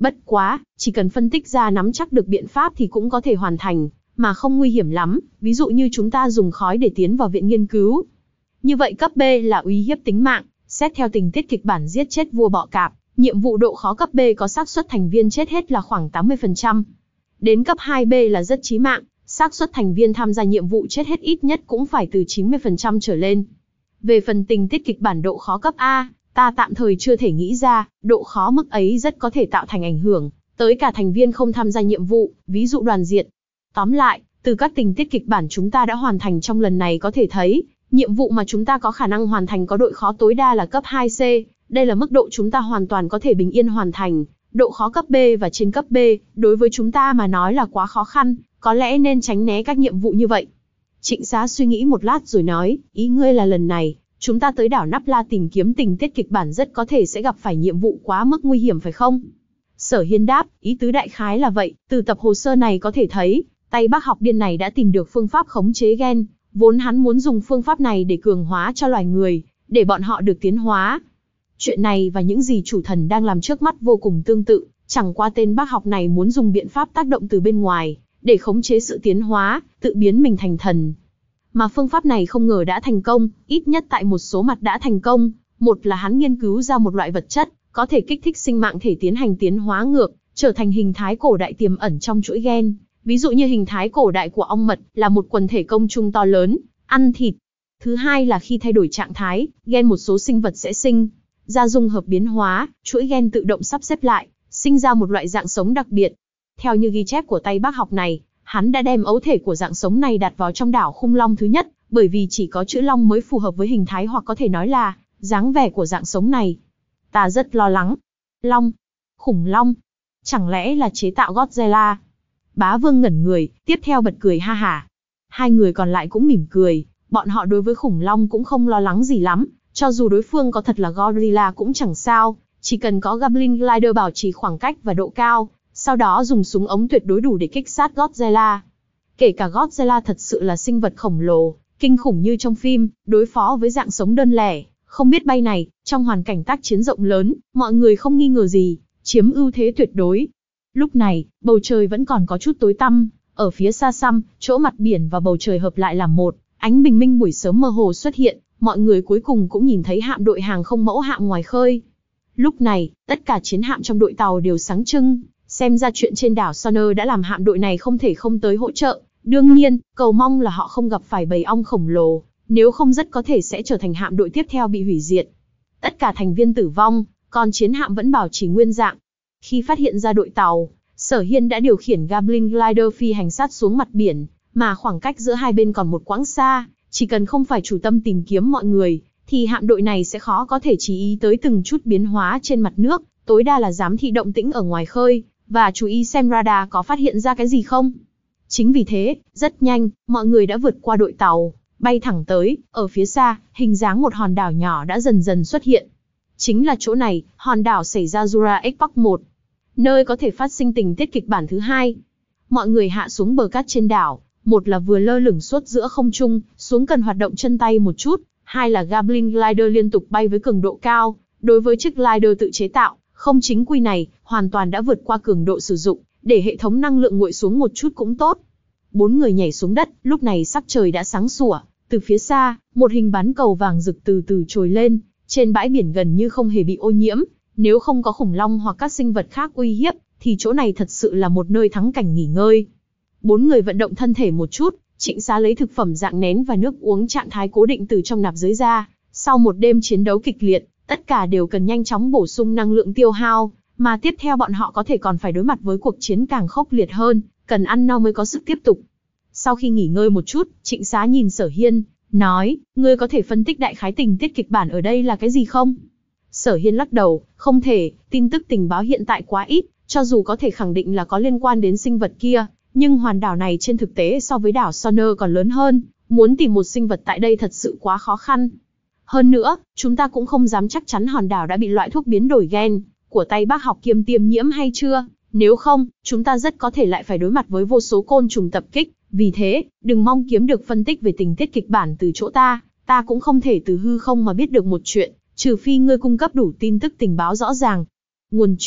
Speaker 1: Bất quá, chỉ cần phân tích ra nắm chắc được biện pháp thì cũng có thể hoàn thành, mà không nguy hiểm lắm, ví dụ như chúng ta dùng khói để tiến vào viện nghiên cứu. Như vậy cấp B là uy hiếp tính mạng, xét theo tình tiết kịch bản giết chết vua bọ cạp, nhiệm vụ độ khó cấp B có xác suất thành viên chết hết là khoảng tám mươi phần trăm. Đến cấp hai B là rất chí mạng, xác suất thành viên tham gia nhiệm vụ chết hết ít nhất cũng phải từ chín mươi phần trăm trở lên. Về phần tình tiết kịch bản độ khó cấp A, ta tạm thời chưa thể nghĩ ra, độ khó mức ấy rất có thể tạo thành ảnh hưởng tới cả thành viên không tham gia nhiệm vụ, ví dụ đoàn diệt. Tóm lại, từ các tình tiết kịch bản chúng ta đã hoàn thành trong lần này có thể thấy, nhiệm vụ mà chúng ta có khả năng hoàn thành có độ khó tối đa là cấp hai C, đây là mức độ chúng ta hoàn toàn có thể bình yên hoàn thành. Độ khó cấp B và trên cấp B, đối với chúng ta mà nói là quá khó khăn, có lẽ nên tránh né các nhiệm vụ như vậy. Trịnh Xá suy nghĩ một lát rồi nói, ý ngươi là lần này, chúng ta tới đảo Nắp La tìm kiếm tình tiết kịch bản rất có thể sẽ gặp phải nhiệm vụ quá mức nguy hiểm phải không? Sở Hiên đáp, ý tứ đại khái là vậy, từ tập hồ sơ này có thể thấy, tay Bác học điên này đã tìm được phương pháp khống chế gen, vốn hắn muốn dùng phương pháp này để cường hóa cho loài người, để bọn họ được tiến hóa. Chuyện này và những gì chủ thần đang làm trước mắt vô cùng tương tự, chẳng qua tên Bác học này muốn dùng biện pháp tác động từ bên ngoài, để khống chế sự tiến hóa, tự biến mình thành thần. Mà phương pháp này không ngờ đã thành công, ít nhất tại một số mặt đã thành công. Một là hắn nghiên cứu ra một loại vật chất, có thể kích thích sinh mạng thể tiến hành tiến hóa ngược, trở thành hình thái cổ đại tiềm ẩn trong chuỗi gen. Ví dụ như hình thái cổ đại của ong mật là một quần thể công chung to lớn, ăn thịt. Thứ hai là khi thay đổi trạng thái, gen một số sinh vật sẽ sinh ra dung hợp biến hóa, chuỗi gen tự động sắp xếp lại, sinh ra một loại dạng sống đặc biệt. Theo như ghi chép của tay Bác học này, hắn đã đem ấu thể của dạng sống này đặt vào trong đảo Khung Long thứ nhất, bởi vì chỉ có chữ long mới phù hợp với hình thái hoặc có thể nói là dáng vẻ của dạng sống này. Ta rất lo lắng. Long? Khủng long? Chẳng lẽ là chế tạo Godzilla? Bá Vương ngẩn người, tiếp theo bật cười ha hả. Hai người còn lại cũng mỉm cười, bọn họ đối với khủng long cũng không lo lắng gì lắm, cho dù đối phương có thật là gorilla cũng chẳng sao, chỉ cần có Goblin Glider bảo trì khoảng cách và độ cao, sau đó dùng súng ống tuyệt đối đủ để kích sát Godzilla. Kể cả Godzilla thật sự là sinh vật khổng lồ, kinh khủng như trong phim, đối phó với dạng sống đơn lẻ, không biết bay này, trong hoàn cảnh tác chiến rộng lớn, mọi người không nghi ngờ gì, chiếm ưu thế tuyệt đối. Lúc này, bầu trời vẫn còn có chút tối tăm, ở phía xa xăm, chỗ mặt biển và bầu trời hợp lại làm một, ánh bình minh buổi sớm mơ hồ xuất hiện, mọi người cuối cùng cũng nhìn thấy hạm đội hàng không mẫu hạm ngoài khơi. Lúc này, tất cả chiến hạm trong đội tàu đều sáng trưng, xem ra chuyện trên đảo Sonner đã làm hạm đội này không thể không tới hỗ trợ. Đương nhiên, cầu mong là họ không gặp phải bầy ong khổng lồ, nếu không rất có thể sẽ trở thành hạm đội tiếp theo bị hủy diệt. Tất cả thành viên tử vong, còn chiến hạm vẫn bảo trì nguyên dạng. Khi phát hiện ra đội tàu, Sở Hiên đã điều khiển Goblin Glider phi hành sát xuống mặt biển, mà khoảng cách giữa hai bên còn một quãng xa, chỉ cần không phải chủ tâm tìm kiếm mọi người, thì hạm đội này sẽ khó có thể chú ý tới từng chút biến hóa trên mặt nước, tối đa là giám thị động tĩnh ở ngoài khơi, và chú ý xem radar có phát hiện ra cái gì không. Chính vì thế, rất nhanh, mọi người đã vượt qua đội tàu, bay thẳng tới, ở phía xa, hình dáng một hòn đảo nhỏ đã dần dần xuất hiện. Chính là chỗ này, hòn đảo xảy ra Jurassic Park một, nơi có thể phát sinh tình tiết kịch bản thứ hai. Mọi người hạ xuống bờ cát trên đảo, một là vừa lơ lửng suốt giữa không trung, xuống cần hoạt động chân tay một chút, hai là Goblin Glider liên tục bay với cường độ cao. Đối với chiếc glider tự chế tạo, không chính quy này, hoàn toàn đã vượt qua cường độ sử dụng, để hệ thống năng lượng nguội xuống một chút cũng tốt. Bốn người nhảy xuống đất, lúc này sắc trời đã sáng sủa, từ phía xa, một hình bán cầu vàng rực từ từ trồi lên, trên bãi biển gần như không hề bị ô nhiễm, nếu không có khủng long hoặc các sinh vật khác uy hiếp, thì chỗ này thật sự là một nơi thắng cảnh nghỉ ngơi. Bốn người vận động thân thể một chút, Trịnh Xá lấy thực phẩm dạng nén và nước uống trạng thái cố định từ trong nạp giới ra, sau một đêm chiến đấu kịch liệt, tất cả đều cần nhanh chóng bổ sung năng lượng tiêu hao, mà tiếp theo bọn họ có thể còn phải đối mặt với cuộc chiến càng khốc liệt hơn, cần ăn no mới có sức tiếp tục. Sau khi nghỉ ngơi một chút, Trịnh Xá nhìn Sở Hiên, nói, ngươi có thể phân tích đại khái tình tiết kịch bản ở đây là cái gì không? Sở Hiên lắc đầu, không thể, tin tức tình báo hiện tại quá ít, cho dù có thể khẳng định là có liên quan đến sinh vật kia, nhưng hòn đảo này trên thực tế so với đảo Sonner còn lớn hơn, muốn tìm một sinh vật tại đây thật sự quá khó khăn. Hơn nữa, chúng ta cũng không dám chắc chắn hòn đảo đã bị loại thuốc biến đổi gen của tay Bác học kiêm tiêm nhiễm hay chưa, nếu không, chúng ta rất có thể lại phải đối mặt với vô số côn trùng tập kích, vì thế, đừng mong kiếm được phân tích về tình tiết kịch bản từ chỗ ta, ta cũng không thể từ hư không mà biết được một chuyện, trừ phi ngươi cung cấp đủ tin tức tình báo rõ ràng. Nguồn chuyện,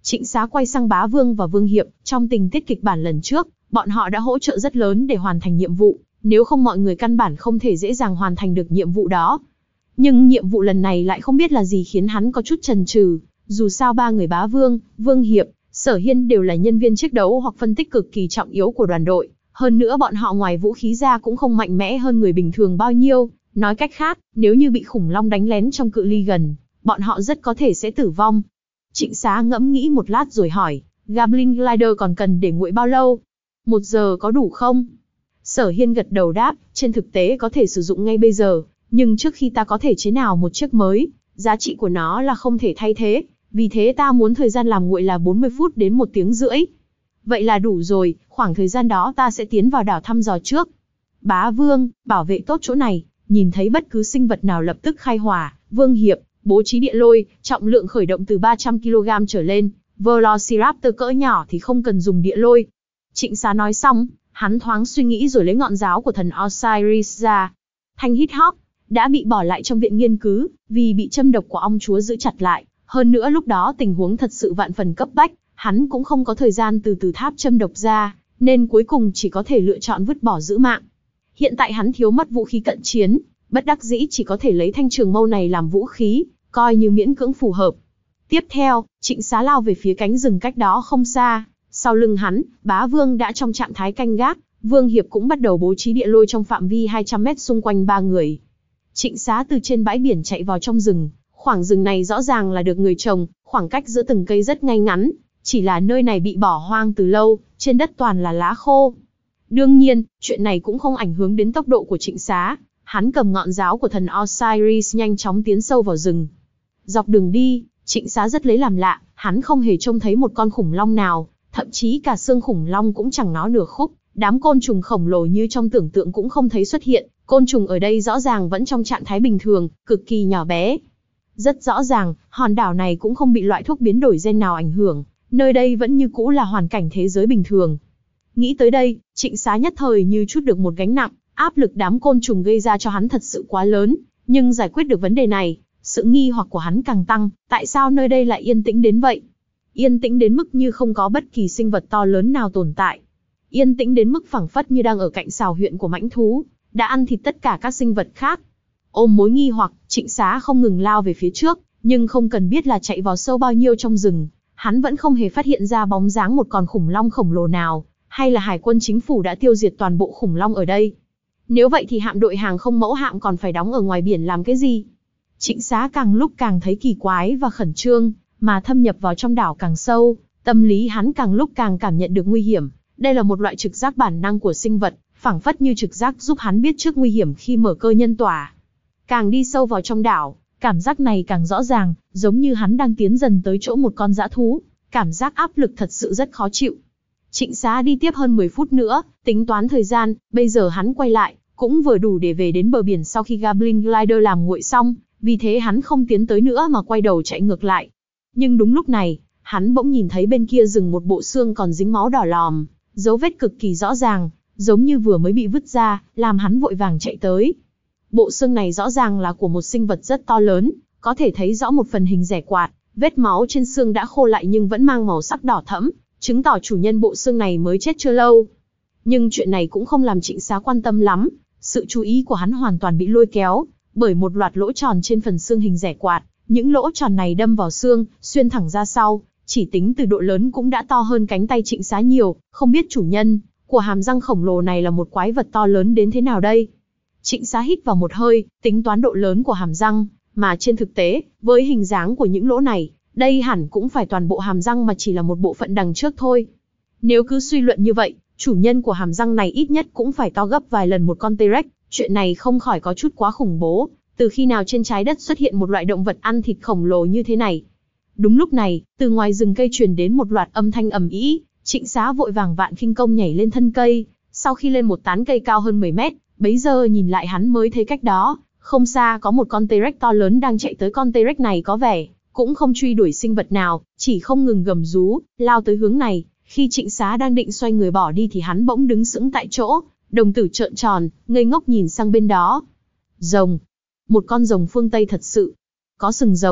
Speaker 1: Trịnh Xá quay sang Bá Vương và Vương Hiệp, trong tình tiết kịch bản lần trước, bọn họ đã hỗ trợ rất lớn để hoàn thành nhiệm vụ, nếu không mọi người căn bản không thể dễ dàng hoàn thành được nhiệm vụ đó. Nhưng nhiệm vụ lần này lại không biết là gì khiến hắn có chút chần chừ, dù sao ba người Bá Vương, Vương Hiệp, Sở Hiên đều là nhân viên chiến đấu hoặc phân tích cực kỳ trọng yếu của đoàn đội, hơn nữa bọn họ ngoài vũ khí ra cũng không mạnh mẽ hơn người bình thường bao nhiêu, nói cách khác, nếu như bị khủng long đánh lén trong cự ly gần, bọn họ rất có thể sẽ tử vong. Trịnh Xá ngẫm nghĩ một lát rồi hỏi, Goblin Glider còn cần để nguội bao lâu? Một giờ có đủ không? Sở Hiên gật đầu đáp, trên thực tế có thể sử dụng ngay bây giờ, nhưng trước khi ta có thể chế nào một chiếc mới, giá trị của nó là không thể thay thế, vì thế ta muốn thời gian làm nguội là bốn mươi phút đến một tiếng rưỡi. Vậy là đủ rồi, khoảng thời gian đó ta sẽ tiến vào đảo thăm dò trước. Bá Vương, bảo vệ tốt chỗ này, nhìn thấy bất cứ sinh vật nào lập tức khai hỏa. Vương Hiệp, bố trí địa lôi, trọng lượng khởi động từ ba trăm ki lô gam trở lên, Velociraptor cỡ nhỏ thì không cần dùng địa lôi. Trịnh Xá nói xong, hắn thoáng suy nghĩ rồi lấy ngọn giáo của thần Osiris ra. Thanh Hít Hawk đã bị bỏ lại trong viện nghiên cứu, vì bị châm độc của ong chúa giữ chặt lại. Hơn nữa lúc đó tình huống thật sự vạn phần cấp bách, hắn cũng không có thời gian từ từ tháp châm độc ra, nên cuối cùng chỉ có thể lựa chọn vứt bỏ giữ mạng. Hiện tại hắn thiếu mất vũ khí cận chiến, bất đắc dĩ chỉ có thể lấy thanh trường mâu này làm vũ khí, coi như miễn cưỡng phù hợp. Tiếp theo, Trịnh Xá lao về phía cánh rừng cách đó không xa, sau lưng hắn, Bá Vương đã trong trạng thái canh gác, Vương Hiệp cũng bắt đầu bố trí địa lôi trong phạm vi hai trăm mét xung quanh ba người. Trịnh Xá từ trên bãi biển chạy vào trong rừng, khoảng rừng này rõ ràng là được người trồng, khoảng cách giữa từng cây rất ngay ngắn, chỉ là nơi này bị bỏ hoang từ lâu, trên đất toàn là lá khô. Đương nhiên, chuyện này cũng không ảnh hưởng đến tốc độ của Trịnh Xá, hắn cầm ngọn giáo của thần Osiris nhanh chóng tiến sâu vào rừng. Dọc đường đi, Trịnh Xá rất lấy làm lạ, hắn không hề trông thấy một con khủng long nào, thậm chí cả xương khủng long cũng chẳng nó nửa khúc, đám côn trùng khổng lồ như trong tưởng tượng cũng không thấy xuất hiện, côn trùng ở đây rõ ràng vẫn trong trạng thái bình thường, cực kỳ nhỏ bé. Rất rõ ràng, hòn đảo này cũng không bị loại thuốc biến đổi gen nào ảnh hưởng, nơi đây vẫn như cũ là hoàn cảnh thế giới bình thường. Nghĩ tới đây, Trịnh Xá nhất thời như chút được một gánh nặng, áp lực đám côn trùng gây ra cho hắn thật sự quá lớn, nhưng giải quyết được vấn đề này, sự nghi hoặc của hắn càng tăng, tại sao nơi đây lại yên tĩnh đến vậy? Yên tĩnh đến mức như không có bất kỳ sinh vật to lớn nào tồn tại. Yên tĩnh đến mức phảng phất như đang ở cạnh sào huyện của mãnh thú, đã ăn thịt tất cả các sinh vật khác. Ôm mối nghi hoặc, Trịnh Xá không ngừng lao về phía trước, nhưng không cần biết là chạy vào sâu bao nhiêu trong rừng, hắn vẫn không hề phát hiện ra bóng dáng một con khủng long khổng lồ nào, hay là hải quân chính phủ đã tiêu diệt toàn bộ khủng long ở đây. Nếu vậy thì hạm đội hàng không mẫu hạm còn phải đóng ở ngoài biển làm cái gì? Trịnh Xá càng lúc càng thấy kỳ quái và khẩn trương, mà thâm nhập vào trong đảo càng sâu, tâm lý hắn càng lúc càng cảm nhận được nguy hiểm. Đây là một loại trực giác bản năng của sinh vật, phảng phất như trực giác giúp hắn biết trước nguy hiểm khi mở cơ nhân tỏa. Càng đi sâu vào trong đảo, cảm giác này càng rõ ràng, giống như hắn đang tiến dần tới chỗ một con dã thú, cảm giác áp lực thật sự rất khó chịu. Trịnh Xá đi tiếp hơn mười phút nữa, tính toán thời gian, bây giờ hắn quay lại, cũng vừa đủ để về đến bờ biển sau khi Goblin Glider làm nguội xong, vì thế hắn không tiến tới nữa mà quay đầu chạy ngược lại. Nhưng đúng lúc này, hắn bỗng nhìn thấy bên kia rừng một bộ xương còn dính máu đỏ lòm, dấu vết cực kỳ rõ ràng, giống như vừa mới bị vứt ra, làm hắn vội vàng chạy tới. Bộ xương này rõ ràng là của một sinh vật rất to lớn, có thể thấy rõ một phần hình rẻ quạt, vết máu trên xương đã khô lại nhưng vẫn mang màu sắc đỏ thẫm, chứng tỏ chủ nhân bộ xương này mới chết chưa lâu. Nhưng chuyện này cũng không làm Trịnh Xá quan tâm lắm, sự chú ý của hắn hoàn toàn bị lôi kéo bởi một loạt lỗ tròn trên phần xương hình rẻ quạt. Những lỗ tròn này đâm vào xương, xuyên thẳng ra sau, chỉ tính từ độ lớn cũng đã to hơn cánh tay Trịnh Xá nhiều, không biết chủ nhân của hàm răng khổng lồ này là một quái vật to lớn đến thế nào đây. Trịnh Xá hít vào một hơi, tính toán độ lớn của hàm răng, mà trên thực tế, với hình dáng của những lỗ này, đây hẳn cũng phải toàn bộ hàm răng mà chỉ là một bộ phận đằng trước thôi. Nếu cứ suy luận như vậy, chủ nhân của hàm răng này ít nhất cũng phải to gấp vài lần một con T-Rex, chuyện này không khỏi có chút quá khủng bố. Từ khi nào trên trái đất xuất hiện một loại động vật ăn thịt khổng lồ như thế này? Đúng lúc này, từ ngoài rừng cây truyền đến một loạt âm thanh ầm ĩ, Trịnh Xá vội vàng vạn khinh công nhảy lên thân cây, sau khi lên một tán cây cao hơn mười mét, bấy giờ nhìn lại hắn mới thấy cách đó, không xa có một con T-Rex to lớn đang chạy tới. Con T-Rex này có vẻ cũng không truy đuổi sinh vật nào, chỉ không ngừng gầm rú, lao tới hướng này. Khi Trịnh Xá đang định xoay người bỏ đi thì hắn bỗng đứng sững tại chỗ, đồng tử trợn tròn, ngây ngốc nhìn sang bên đó. Rồng. Một con rồng phương Tây thật sự. Có sừng rồng,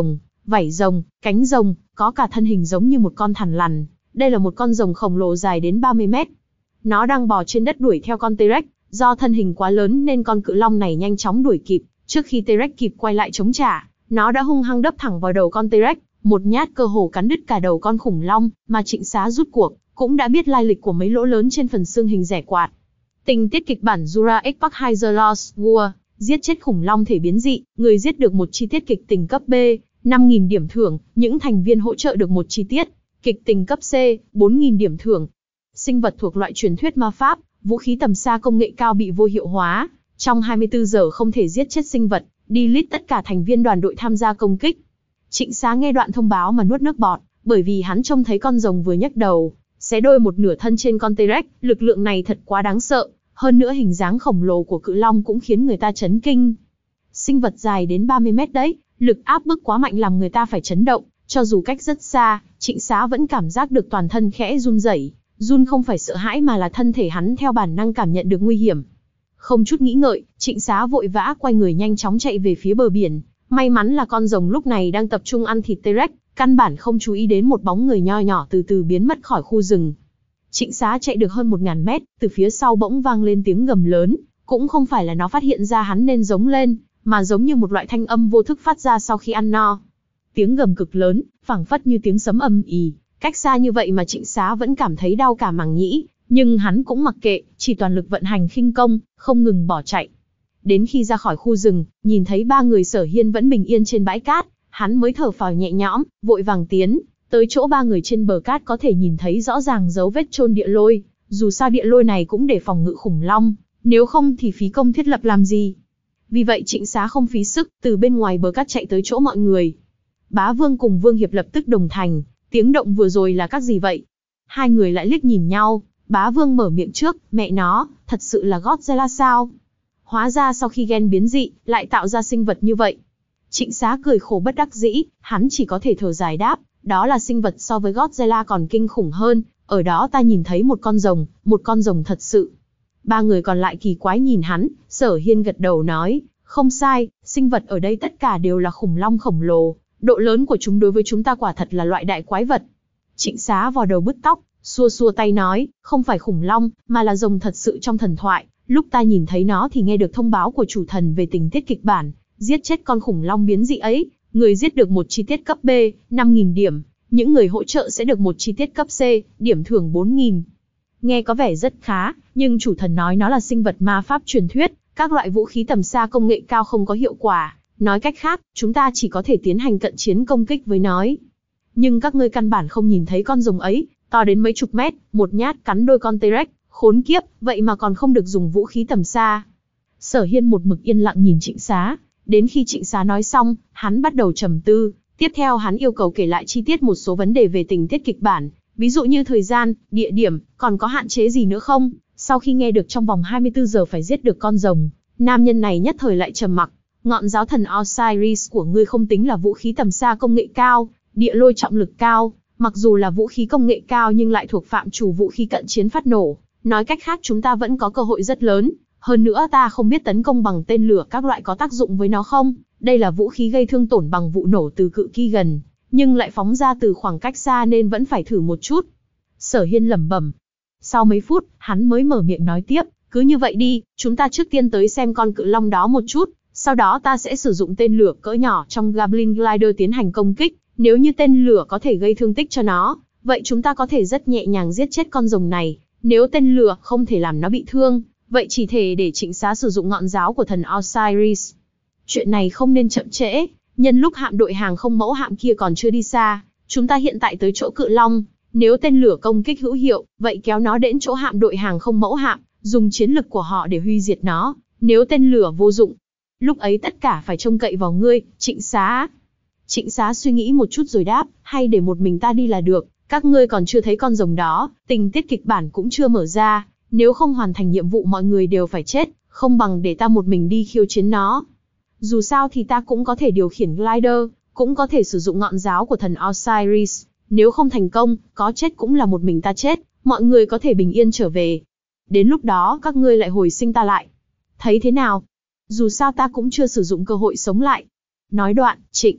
Speaker 1: vảy rồng, cánh rồng, có cả thân hình giống như một con thằn lằn. Đây là một con rồng khổng lồ dài đến ba mươi mét. Nó đang bò trên đất đuổi theo con T-Rex, do thân hình quá lớn nên con cự long này nhanh chóng đuổi kịp. Trước khi T-Rex kịp quay lại chống trả, nó đã hung hăng đập thẳng vào đầu con T-Rex, một nhát cơ hồ cắn đứt cả đầu con khủng long, mà Trịnh Xá rút cuộc cũng đã biết lai lịch của mấy lỗ lớn trên phần xương hình rẻ quạt. Tình tiết kịch bản Jurassic Park hai The Lost World, giết chết khủng long thể biến dị, người giết được một chi tiết kịch tình cấp B, năm nghìn điểm thưởng, những thành viên hỗ trợ được một chi tiết kịch tình cấp C, bốn nghìn điểm thưởng. Sinh vật thuộc loại truyền thuyết ma pháp, vũ khí tầm xa công nghệ cao bị vô hiệu hóa, trong hai mươi tư giờ không thể giết chết sinh vật, delete tất cả thành viên đoàn đội tham gia công kích. Trịnh Xá nghe đoạn thông báo mà nuốt nước bọt, bởi vì hắn trông thấy con rồng vừa nhấc đầu, xé đôi một nửa thân trên con T-Rex, lực lượng này thật quá đáng sợ, hơn nữa hình dáng khổng lồ của cự long cũng khiến người ta chấn kinh. Sinh vật dài đến ba mươi mét đấy, lực áp bức quá mạnh làm người ta phải chấn động, cho dù cách rất xa, Trịnh Xá vẫn cảm giác được toàn thân khẽ run rẩy, run không phải sợ hãi mà là thân thể hắn theo bản năng cảm nhận được nguy hiểm. Không chút nghĩ ngợi, Trịnh Xá vội vã quay người nhanh chóng chạy về phía bờ biển, may mắn là con rồng lúc này đang tập trung ăn thịt T-Rex, căn bản không chú ý đến một bóng người nho nhỏ từ từ biến mất khỏi khu rừng. Trịnh Xá chạy được hơn một nghìn mét, từ phía sau bỗng vang lên tiếng gầm lớn, cũng không phải là nó phát hiện ra hắn nên giống lên, mà giống như một loại thanh âm vô thức phát ra sau khi ăn no. Tiếng gầm cực lớn, phảng phất như tiếng sấm ầm ì, cách xa như vậy mà Trịnh Xá vẫn cảm thấy đau cả màng nhĩ, nhưng hắn cũng mặc kệ, chỉ toàn lực vận hành khinh công, không ngừng bỏ chạy. Đến khi ra khỏi khu rừng, nhìn thấy ba người Sở Hiên vẫn bình yên trên bãi cát, hắn mới thở phào nhẹ nhõm, vội vàng tiến tới chỗ ba người trên bờ cát có thể nhìn thấy rõ ràng dấu vết chôn địa lôi, dù sao địa lôi này cũng để phòng ngự khủng long, nếu không thì phí công thiết lập làm gì. Vì vậy Trịnh Xá không phí sức, từ bên ngoài bờ cát chạy tới chỗ mọi người. Bá Vương cùng Vương Hiệp lập tức đồng thành, tiếng động vừa rồi là các gì vậy? Hai người lại liếc nhìn nhau, Bá Vương mở miệng trước, mẹ nó, thật sự là Godzilla sao? Hóa ra sau khi gen biến dị, lại tạo ra sinh vật như vậy. Trịnh Xá cười khổ bất đắc dĩ, hắn chỉ có thể thở dài đáp, đó là sinh vật so với Godzilla còn kinh khủng hơn, ở đó ta nhìn thấy một con rồng, một con rồng thật sự. Ba người còn lại kỳ quái nhìn hắn, Sở Hiên gật đầu nói, không sai, sinh vật ở đây tất cả đều là khủng long khổng lồ, độ lớn của chúng đối với chúng ta quả thật là loại đại quái vật. Trịnh Xá vò đầu bứt tóc, xua xua tay nói, không phải khủng long, mà là rồng thật sự trong thần thoại. Lúc ta nhìn thấy nó thì nghe được thông báo của chủ thần về tình tiết kịch bản, giết chết con khủng long biến dị ấy, người giết được một chi tiết cấp B, năm nghìn điểm, những người hỗ trợ sẽ được một chi tiết cấp C, điểm thưởng bốn nghìn. Nghe có vẻ rất khá, nhưng chủ thần nói nó là sinh vật ma pháp truyền thuyết, các loại vũ khí tầm xa công nghệ cao không có hiệu quả, nói cách khác, chúng ta chỉ có thể tiến hành cận chiến công kích với nó. Nhưng các ngươi căn bản không nhìn thấy con rồng ấy, to đến mấy chục mét, một nhát cắn đôi con T-Rex, khốn kiếp, vậy mà còn không được dùng vũ khí tầm xa. Sở Hiên một mực yên lặng nhìn Trịnh Xá, đến khi Trịnh Xá nói xong, hắn bắt đầu trầm tư, tiếp theo hắn yêu cầu kể lại chi tiết một số vấn đề về tình tiết kịch bản, ví dụ như thời gian, địa điểm, còn có hạn chế gì nữa không? Sau khi nghe được trong vòng hai mươi tư giờ phải giết được con rồng, nam nhân này nhất thời lại trầm mặc. Ngọn giáo thần Osiris của ngươi không tính là vũ khí tầm xa công nghệ cao, địa lôi trọng lực cao, mặc dù là vũ khí công nghệ cao nhưng lại thuộc phạm trù vũ khí cận chiến phát nổ, nói cách khác chúng ta vẫn có cơ hội rất lớn, hơn nữa ta không biết tấn công bằng tên lửa các loại có tác dụng với nó không, đây là vũ khí gây thương tổn bằng vụ nổ từ cự ly gần, nhưng lại phóng ra từ khoảng cách xa nên vẫn phải thử một chút. Sở Hiên lẩm bẩm. Sau mấy phút, hắn mới mở miệng nói tiếp, cứ như vậy đi, chúng ta trước tiên tới xem con cự long đó một chút, sau đó ta sẽ sử dụng tên lửa cỡ nhỏ trong Goblin Glider tiến hành công kích, nếu như tên lửa có thể gây thương tích cho nó, vậy chúng ta có thể rất nhẹ nhàng giết chết con rồng này, nếu tên lửa không thể làm nó bị thương, vậy chỉ thể để Trịnh Xá sử dụng ngọn giáo của thần Osiris. Chuyện này không nên chậm trễ, nhân lúc hạm đội hàng không mẫu hạm kia còn chưa đi xa, chúng ta hiện tại tới chỗ cự long, nếu tên lửa công kích hữu hiệu, vậy kéo nó đến chỗ hạm đội hàng không mẫu hạm, dùng chiến lực của họ để huy diệt nó, nếu tên lửa vô dụng, lúc ấy tất cả phải trông cậy vào ngươi, Trịnh Xá. Trịnh Xá suy nghĩ một chút rồi đáp, hay để một mình ta đi là được, các ngươi còn chưa thấy con rồng đó, tình tiết kịch bản cũng chưa mở ra, nếu không hoàn thành nhiệm vụ mọi người đều phải chết, không bằng để ta một mình đi khiêu chiến nó. Dù sao thì ta cũng có thể điều khiển glider, cũng có thể sử dụng ngọn giáo của thần Osiris, nếu không thành công, có chết cũng là một mình ta chết, mọi người có thể bình yên trở về. Đến lúc đó các ngươi lại hồi sinh ta lại. Thấy thế nào? Dù sao ta cũng chưa sử dụng cơ hội sống lại. Nói đoạn, Trịnh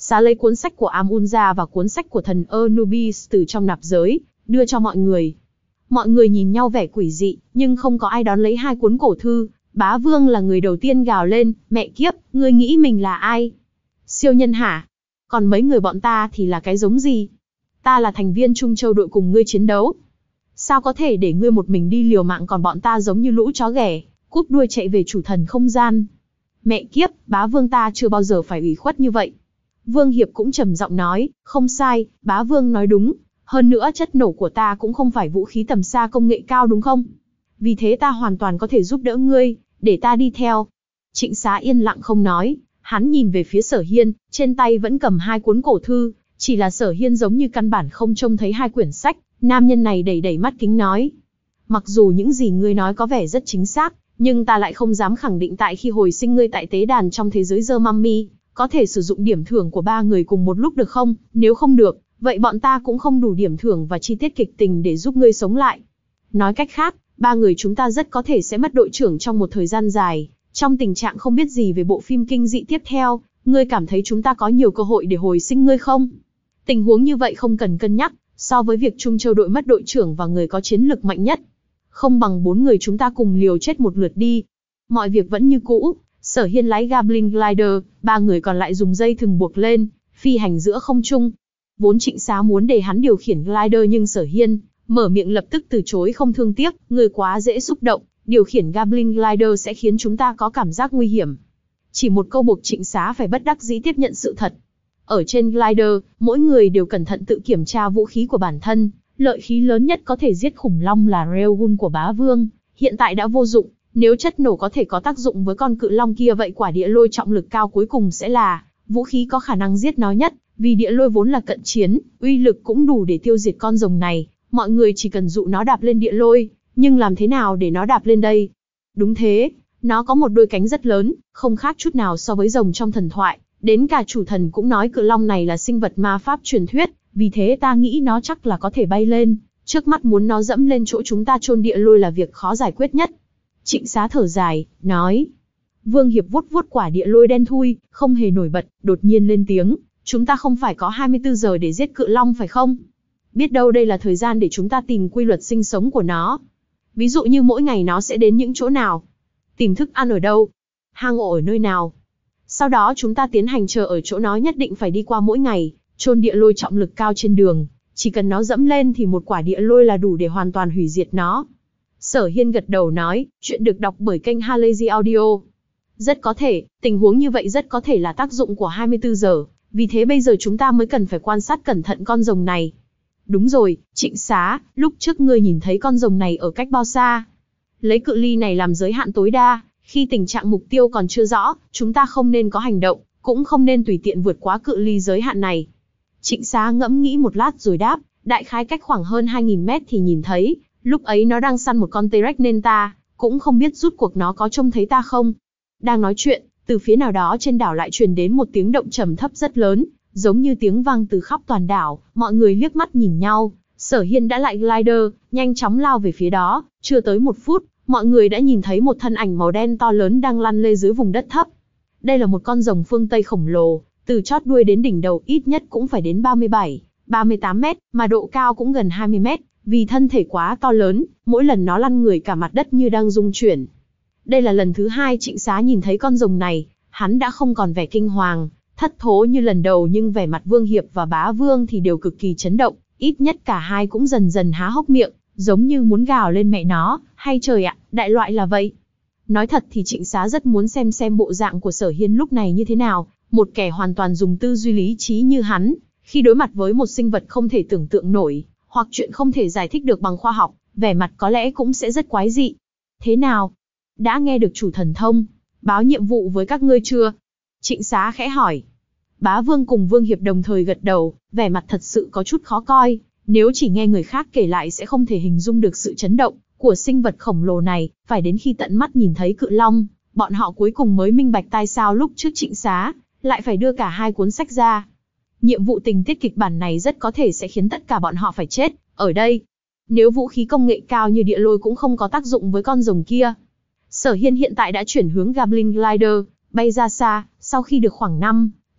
Speaker 1: Xá lấy cuốn sách của Amun ra và cuốn sách của thần Anubis từ trong nạp giới, đưa cho mọi người. Mọi người nhìn nhau vẻ quỷ dị, nhưng không có ai đón lấy hai cuốn cổ thư. Bá Vương là người đầu tiên gào lên, mẹ kiếp, ngươi nghĩ mình là ai? Siêu nhân hả? Còn mấy người bọn ta thì là cái giống gì? Ta là thành viên Trung Châu đội cùng ngươi chiến đấu. Sao có thể để ngươi một mình đi liều mạng còn bọn ta giống như lũ chó ghẻ, cúp đuôi chạy về chủ thần không gian? Mẹ kiếp, Bá Vương ta chưa bao giờ phải ủy khuất như vậy. Vương Hiệp cũng trầm giọng nói, không sai, Bá Vương nói đúng. Hơn nữa chất nổ của ta cũng không phải vũ khí tầm xa công nghệ cao đúng không? Vì thế ta hoàn toàn có thể giúp đỡ ngươi, để ta đi theo. Trịnh Xá yên lặng không nói, hắn nhìn về phía Sở Hiên, trên tay vẫn cầm hai cuốn cổ thư, chỉ là Sở Hiên giống như căn bản không trông thấy hai quyển sách. Nam nhân này đẩy đẩy mắt kính nói, mặc dù những gì ngươi nói có vẻ rất chính xác, nhưng ta lại không dám khẳng định tại khi hồi sinh ngươi tại tế đàn trong thế giới Dơ Mummy, có thể sử dụng điểm thưởng của ba người cùng một lúc được không? Nếu không được, vậy bọn ta cũng không đủ điểm thưởng và chi tiết kịch tình để giúp ngươi sống lại. Nói cách khác, ba người chúng ta rất có thể sẽ mất đội trưởng trong một thời gian dài, trong tình trạng không biết gì về bộ phim kinh dị tiếp theo. Ngươi cảm thấy chúng ta có nhiều cơ hội để hồi sinh ngươi không? Tình huống như vậy không cần cân nhắc, so với việc Trung Châu đội mất đội trưởng và người có chiến lực mạnh nhất, không bằng bốn người chúng ta cùng liều chết một lượt đi. Mọi việc vẫn như cũ, Sở Hiên lái Goblin Glider, ba người còn lại dùng dây thừng buộc lên, phi hành giữa không trung. Vốn Trịnh Xá muốn để hắn điều khiển Glider nhưng Sở Hiên mở miệng lập tức từ chối không thương tiếc, người quá dễ xúc động, điều khiển Goblin Glider sẽ khiến chúng ta có cảm giác nguy hiểm. Chỉ một câu buộc Trịnh Xá phải bất đắc dĩ tiếp nhận sự thật. Ở trên Glider, mỗi người đều cẩn thận tự kiểm tra vũ khí của bản thân, lợi khí lớn nhất có thể giết khủng long là Railgun của Bá Vương, hiện tại đã vô dụng, nếu chất nổ có thể có tác dụng với con cự long kia vậy quả địa lôi trọng lực cao cuối cùng sẽ là vũ khí có khả năng giết nó nhất, vì địa lôi vốn là cận chiến, uy lực cũng đủ để tiêu diệt con rồng này, mọi người chỉ cần dụ nó đạp lên địa lôi, nhưng làm thế nào để nó đạp lên đây? Đúng thế, nó có một đôi cánh rất lớn, không khác chút nào so với rồng trong thần thoại, đến cả chủ thần cũng nói cự long này là sinh vật ma pháp truyền thuyết, vì thế ta nghĩ nó chắc là có thể bay lên, trước mắt muốn nó dẫm lên chỗ chúng ta chôn địa lôi là việc khó giải quyết nhất. Trịnh Xá thở dài, nói. Vương Hiệp vuốt vuốt quả địa lôi đen thui, không hề nổi bật, đột nhiên lên tiếng, chúng ta không phải có hai mươi tư giờ để giết cự long phải không? Biết đâu đây là thời gian để chúng ta tìm quy luật sinh sống của nó. Ví dụ như mỗi ngày nó sẽ đến những chỗ nào? Tìm thức ăn ở đâu? Hang ổ ở nơi nào? Sau đó chúng ta tiến hành chờ ở chỗ nó nhất định phải đi qua mỗi ngày, chôn địa lôi trọng lực cao trên đường, chỉ cần nó dẫm lên thì một quả địa lôi là đủ để hoàn toàn hủy diệt nó. Sở Hiên gật đầu nói, chuyện được đọc bởi kênh Halazy Audio. Rất có thể, tình huống như vậy rất có thể là tác dụng của hai mươi tư giờ, vì thế bây giờ chúng ta mới cần phải quan sát cẩn thận con rồng này. Đúng rồi, Trịnh Xá, lúc trước ngươi nhìn thấy con rồng này ở cách bao xa? Lấy cự ly này làm giới hạn tối đa, khi tình trạng mục tiêu còn chưa rõ, chúng ta không nên có hành động, cũng không nên tùy tiện vượt quá cự ly giới hạn này. Trịnh Xá ngẫm nghĩ một lát rồi đáp, đại khái cách khoảng hơn hai nghìn mét thì nhìn thấy, lúc ấy nó đang săn một con T-Rex nên ta cũng không biết rút cuộc nó có trông thấy ta không. Đang nói chuyện, từ phía nào đó trên đảo lại truyền đến một tiếng động trầm thấp rất lớn, giống như tiếng vang từ khắp toàn đảo, mọi người liếc mắt nhìn nhau, Sở Hiên đã lại glider, nhanh chóng lao về phía đó, chưa tới một phút, mọi người đã nhìn thấy một thân ảnh màu đen to lớn đang lăn lê dưới vùng đất thấp. Đây là một con rồng phương Tây khổng lồ, từ chót đuôi đến đỉnh đầu ít nhất cũng phải đến ba mươi bảy, ba mươi tám mét, mà độ cao cũng gần hai mươi mét, vì thân thể quá to lớn, mỗi lần nó lăn người cả mặt đất như đang rung chuyển. Đây là lần thứ hai Trịnh Xá nhìn thấy con rồng này, hắn đã không còn vẻ kinh hoàng, thất thố như lần đầu nhưng vẻ mặt Vương Hiệp và Bá Vương thì đều cực kỳ chấn động, ít nhất cả hai cũng dần dần há hốc miệng, giống như muốn gào lên mẹ nó, hay trời ạ, đại loại là vậy. Nói thật thì Trịnh Xá rất muốn xem xem bộ dạng của Sở Hiên lúc này như thế nào, một kẻ hoàn toàn dùng tư duy lý trí như hắn, khi đối mặt với một sinh vật không thể tưởng tượng nổi, hoặc chuyện không thể giải thích được bằng khoa học, vẻ mặt có lẽ cũng sẽ rất quái dị. Thế nào? Đã nghe được chủ thần thông, báo nhiệm vụ với các ngươi chưa? Trịnh Xá khẽ hỏi. Bá Vương cùng Vương Hiệp đồng thời gật đầu, vẻ mặt thật sự có chút khó coi, nếu chỉ nghe người khác kể lại sẽ không thể hình dung được sự chấn động của sinh vật khổng lồ này, phải đến khi tận mắt nhìn thấy cự long, bọn họ cuối cùng mới minh bạch tại sao lúc trước Trịnh Xá lại phải đưa cả hai cuốn sách ra. Nhiệm vụ tình tiết kịch bản này rất có thể sẽ khiến tất cả bọn họ phải chết ở đây. Nếu vũ khí công nghệ cao như địa lôi cũng không có tác dụng với con rồng kia. Sở Hiên hiện tại đã chuyển hướng Goblin Glider, bay ra xa, sau khi được khoảng năm,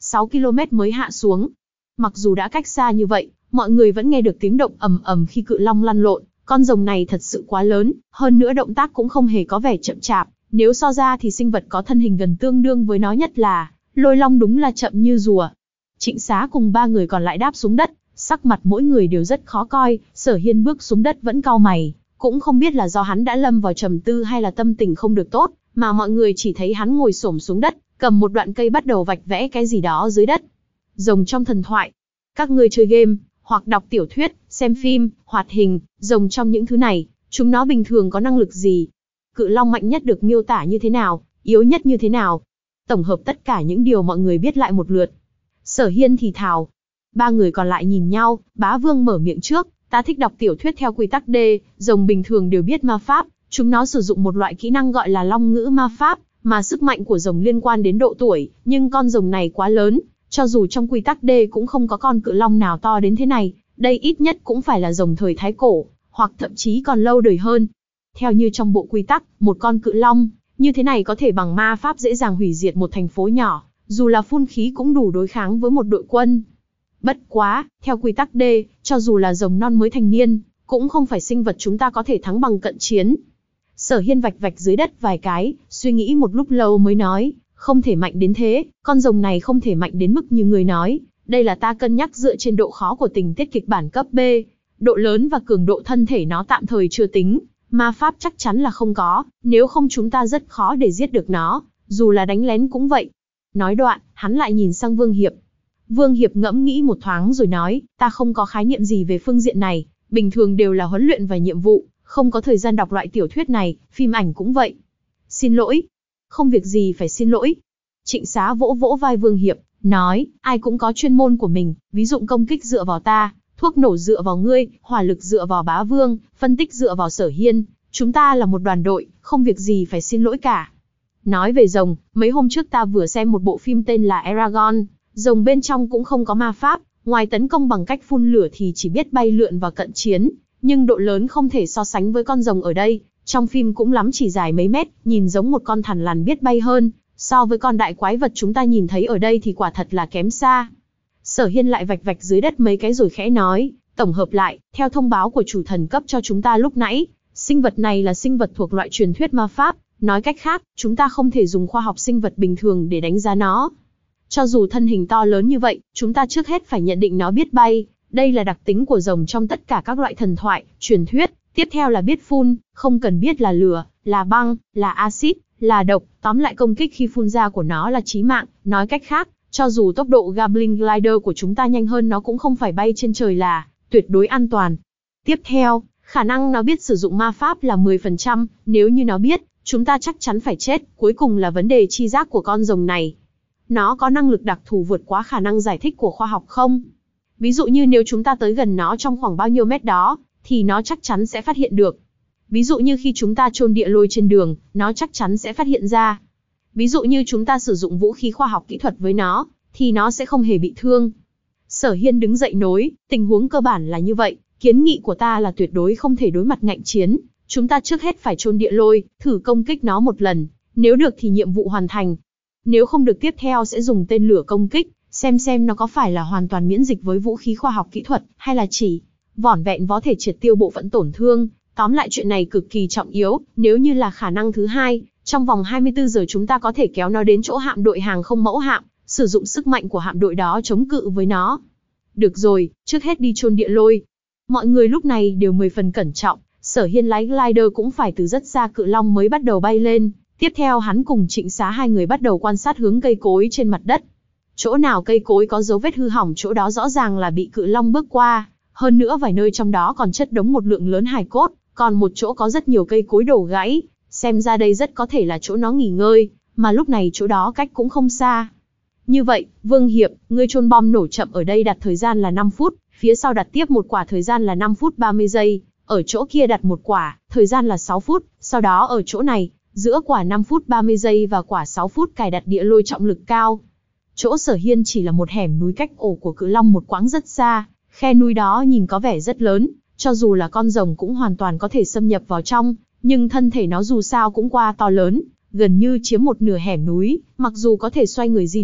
Speaker 1: sáu ki lô mét mới hạ xuống. Mặc dù đã cách xa như vậy, mọi người vẫn nghe được tiếng động ầm ầm khi cự long lăn lộn. Con rồng này thật sự quá lớn, hơn nữa động tác cũng không hề có vẻ chậm chạp. Nếu so ra thì sinh vật có thân hình gần tương đương với nó nhất là Lôi Long đúng là chậm như rùa. Trịnh Xá cùng ba người còn lại đáp xuống đất, sắc mặt mỗi người đều rất khó coi. Sở Hiên bước xuống đất vẫn cau mày, cũng không biết là do hắn đã lâm vào trầm tư hay là tâm tình không được tốt, mà mọi người chỉ thấy hắn ngồi xổm xuống đất, cầm một đoạn cây bắt đầu vạch vẽ cái gì đó dưới đất. Rồng trong thần thoại. Các ngươi chơi game, hoặc đọc tiểu thuyết, xem phim, hoạt hình, rồng trong những thứ này, chúng nó bình thường có năng lực gì? Cự long mạnh nhất được miêu tả như thế nào, yếu nhất như thế nào? Tổng hợp tất cả những điều mọi người biết lại một lượt. Sở Hiên thì thào. Ba người còn lại nhìn nhau, Bá Vương mở miệng trước. Ta thích đọc tiểu thuyết theo quy tắc D, rồng bình thường đều biết ma pháp, chúng nó sử dụng một loại kỹ năng gọi là long ngữ ma pháp, mà sức mạnh của rồng liên quan đến độ tuổi, nhưng con rồng này quá lớn, cho dù trong quy tắc D cũng không có con cự long nào to đến thế này, đây ít nhất cũng phải là rồng thời Thái Cổ, hoặc thậm chí còn lâu đời hơn. Theo như trong bộ quy tắc, một con cự long như thế này có thể bằng ma pháp dễ dàng hủy diệt một thành phố nhỏ, dù là phun khí cũng đủ đối kháng với một đội quân. Bất quá, theo quy tắc D, cho dù là rồng non mới thành niên, cũng không phải sinh vật chúng ta có thể thắng bằng cận chiến. Sở Hiên vạch vạch dưới đất vài cái, suy nghĩ một lúc lâu mới nói, không thể mạnh đến thế, con rồng này không thể mạnh đến mức như người nói, đây là ta cân nhắc dựa trên độ khó của tình tiết kịch bản cấp B, độ lớn và cường độ thân thể nó tạm thời chưa tính, ma pháp chắc chắn là không có, nếu không chúng ta rất khó để giết được nó, dù là đánh lén cũng vậy. Nói đoạn, hắn lại nhìn sang Vương Hiệp. Vương Hiệp ngẫm nghĩ một thoáng rồi nói, ta không có khái niệm gì về phương diện này, bình thường đều là huấn luyện và nhiệm vụ, không có thời gian đọc loại tiểu thuyết này, phim ảnh cũng vậy. Xin lỗi. Không việc gì phải xin lỗi. Trịnh Xá vỗ vỗ vai Vương Hiệp, nói, ai cũng có chuyên môn của mình, ví dụ công kích dựa vào ta, thuốc nổ dựa vào ngươi, hỏa lực dựa vào Bá Vương, phân tích dựa vào Sở Hiên, chúng ta là một đoàn đội, không việc gì phải xin lỗi cả. Nói về rồng, mấy hôm trước ta vừa xem một bộ phim tên là Eragon, rồng bên trong cũng không có ma pháp, ngoài tấn công bằng cách phun lửa thì chỉ biết bay lượn và cận chiến, nhưng độ lớn không thể so sánh với con rồng ở đây, trong phim cũng lắm chỉ dài mấy mét, nhìn giống một con thằn lằn biết bay hơn, so với con đại quái vật chúng ta nhìn thấy ở đây thì quả thật là kém xa. Sở Hiên lại vạch vạch dưới đất mấy cái rồi khẽ nói, tổng hợp lại, theo thông báo của chủ thần cấp cho chúng ta lúc nãy, sinh vật này là sinh vật thuộc loại truyền thuyết ma pháp, nói cách khác, chúng ta không thể dùng khoa học sinh vật bình thường để đánh giá nó. Cho dù thân hình to lớn như vậy, chúng ta trước hết phải nhận định nó biết bay, đây là đặc tính của rồng trong tất cả các loại thần thoại, truyền thuyết, tiếp theo là biết phun, không cần biết là lửa, là băng, là axit, là độc, tóm lại công kích khi phun ra của nó là chí mạng, nói cách khác, cho dù tốc độ Goblin Glider của chúng ta nhanh hơn nó cũng không phải bay trên trời là tuyệt đối an toàn. Tiếp theo, khả năng nó biết sử dụng ma pháp là mười phần trăm, nếu như nó biết, chúng ta chắc chắn phải chết, cuối cùng là vấn đề chi giác của con rồng này. Nó có năng lực đặc thù vượt quá khả năng giải thích của khoa học không? Ví dụ như nếu chúng ta tới gần nó trong khoảng bao nhiêu mét đó, thì nó chắc chắn sẽ phát hiện được. Ví dụ như khi chúng ta chôn địa lôi trên đường, nó chắc chắn sẽ phát hiện ra. Ví dụ như chúng ta sử dụng vũ khí khoa học kỹ thuật với nó, thì nó sẽ không hề bị thương. Sở Hiên đứng dậy nói, tình huống cơ bản là như vậy, kiến nghị của ta là tuyệt đối không thể đối mặt ngạnh chiến. Chúng ta trước hết phải chôn địa lôi, thử công kích nó một lần, nếu được thì nhiệm vụ hoàn thành. Nếu không được tiếp theo sẽ dùng tên lửa công kích, xem xem nó có phải là hoàn toàn miễn dịch với vũ khí khoa học kỹ thuật, hay là chỉ vỏn vẹn có thể triệt tiêu bộ phận tổn thương. Tóm lại chuyện này cực kỳ trọng yếu, nếu như là khả năng thứ hai, trong vòng hai mươi tư giờ chúng ta có thể kéo nó đến chỗ hạm đội hàng không mẫu hạm, sử dụng sức mạnh của hạm đội đó chống cự với nó. Được rồi, trước hết đi chôn địa lôi. Mọi người lúc này đều mười phần cẩn trọng, Sở Hiên lái glider cũng phải từ rất xa cự long mới bắt đầu bay lên. Tiếp theo hắn cùng Trịnh Xá hai người bắt đầu quan sát hướng cây cối trên mặt đất. Chỗ nào cây cối có dấu vết hư hỏng chỗ đó rõ ràng là bị cự long bước qua, hơn nữa vài nơi trong đó còn chất đống một lượng lớn hài cốt, còn một chỗ có rất nhiều cây cối đổ gãy, xem ra đây rất có thể là chỗ nó nghỉ ngơi, mà lúc này chỗ đó cách cũng không xa. Như vậy, Vương Hiệp, ngươi chôn bom nổ chậm ở đây đặt thời gian là năm phút, phía sau đặt tiếp một quả thời gian là năm phút ba mươi giây, ở chỗ kia đặt một quả, thời gian là sáu phút, sau đó ở chỗ này, giữa quả năm phút ba mươi giây và quả sáu phút cài đặt địa lôi trọng lực cao. Chỗ Sở Hiên chỉ là một hẻm núi cách ổ của cự long một quãng rất xa, khe núi đó nhìn có vẻ rất lớn, cho dù là con rồng cũng hoàn toàn có thể xâm nhập vào trong, nhưng thân thể nó dù sao cũng qua to lớn, gần như chiếm một nửa hẻm núi, mặc dù có thể xoay người di động,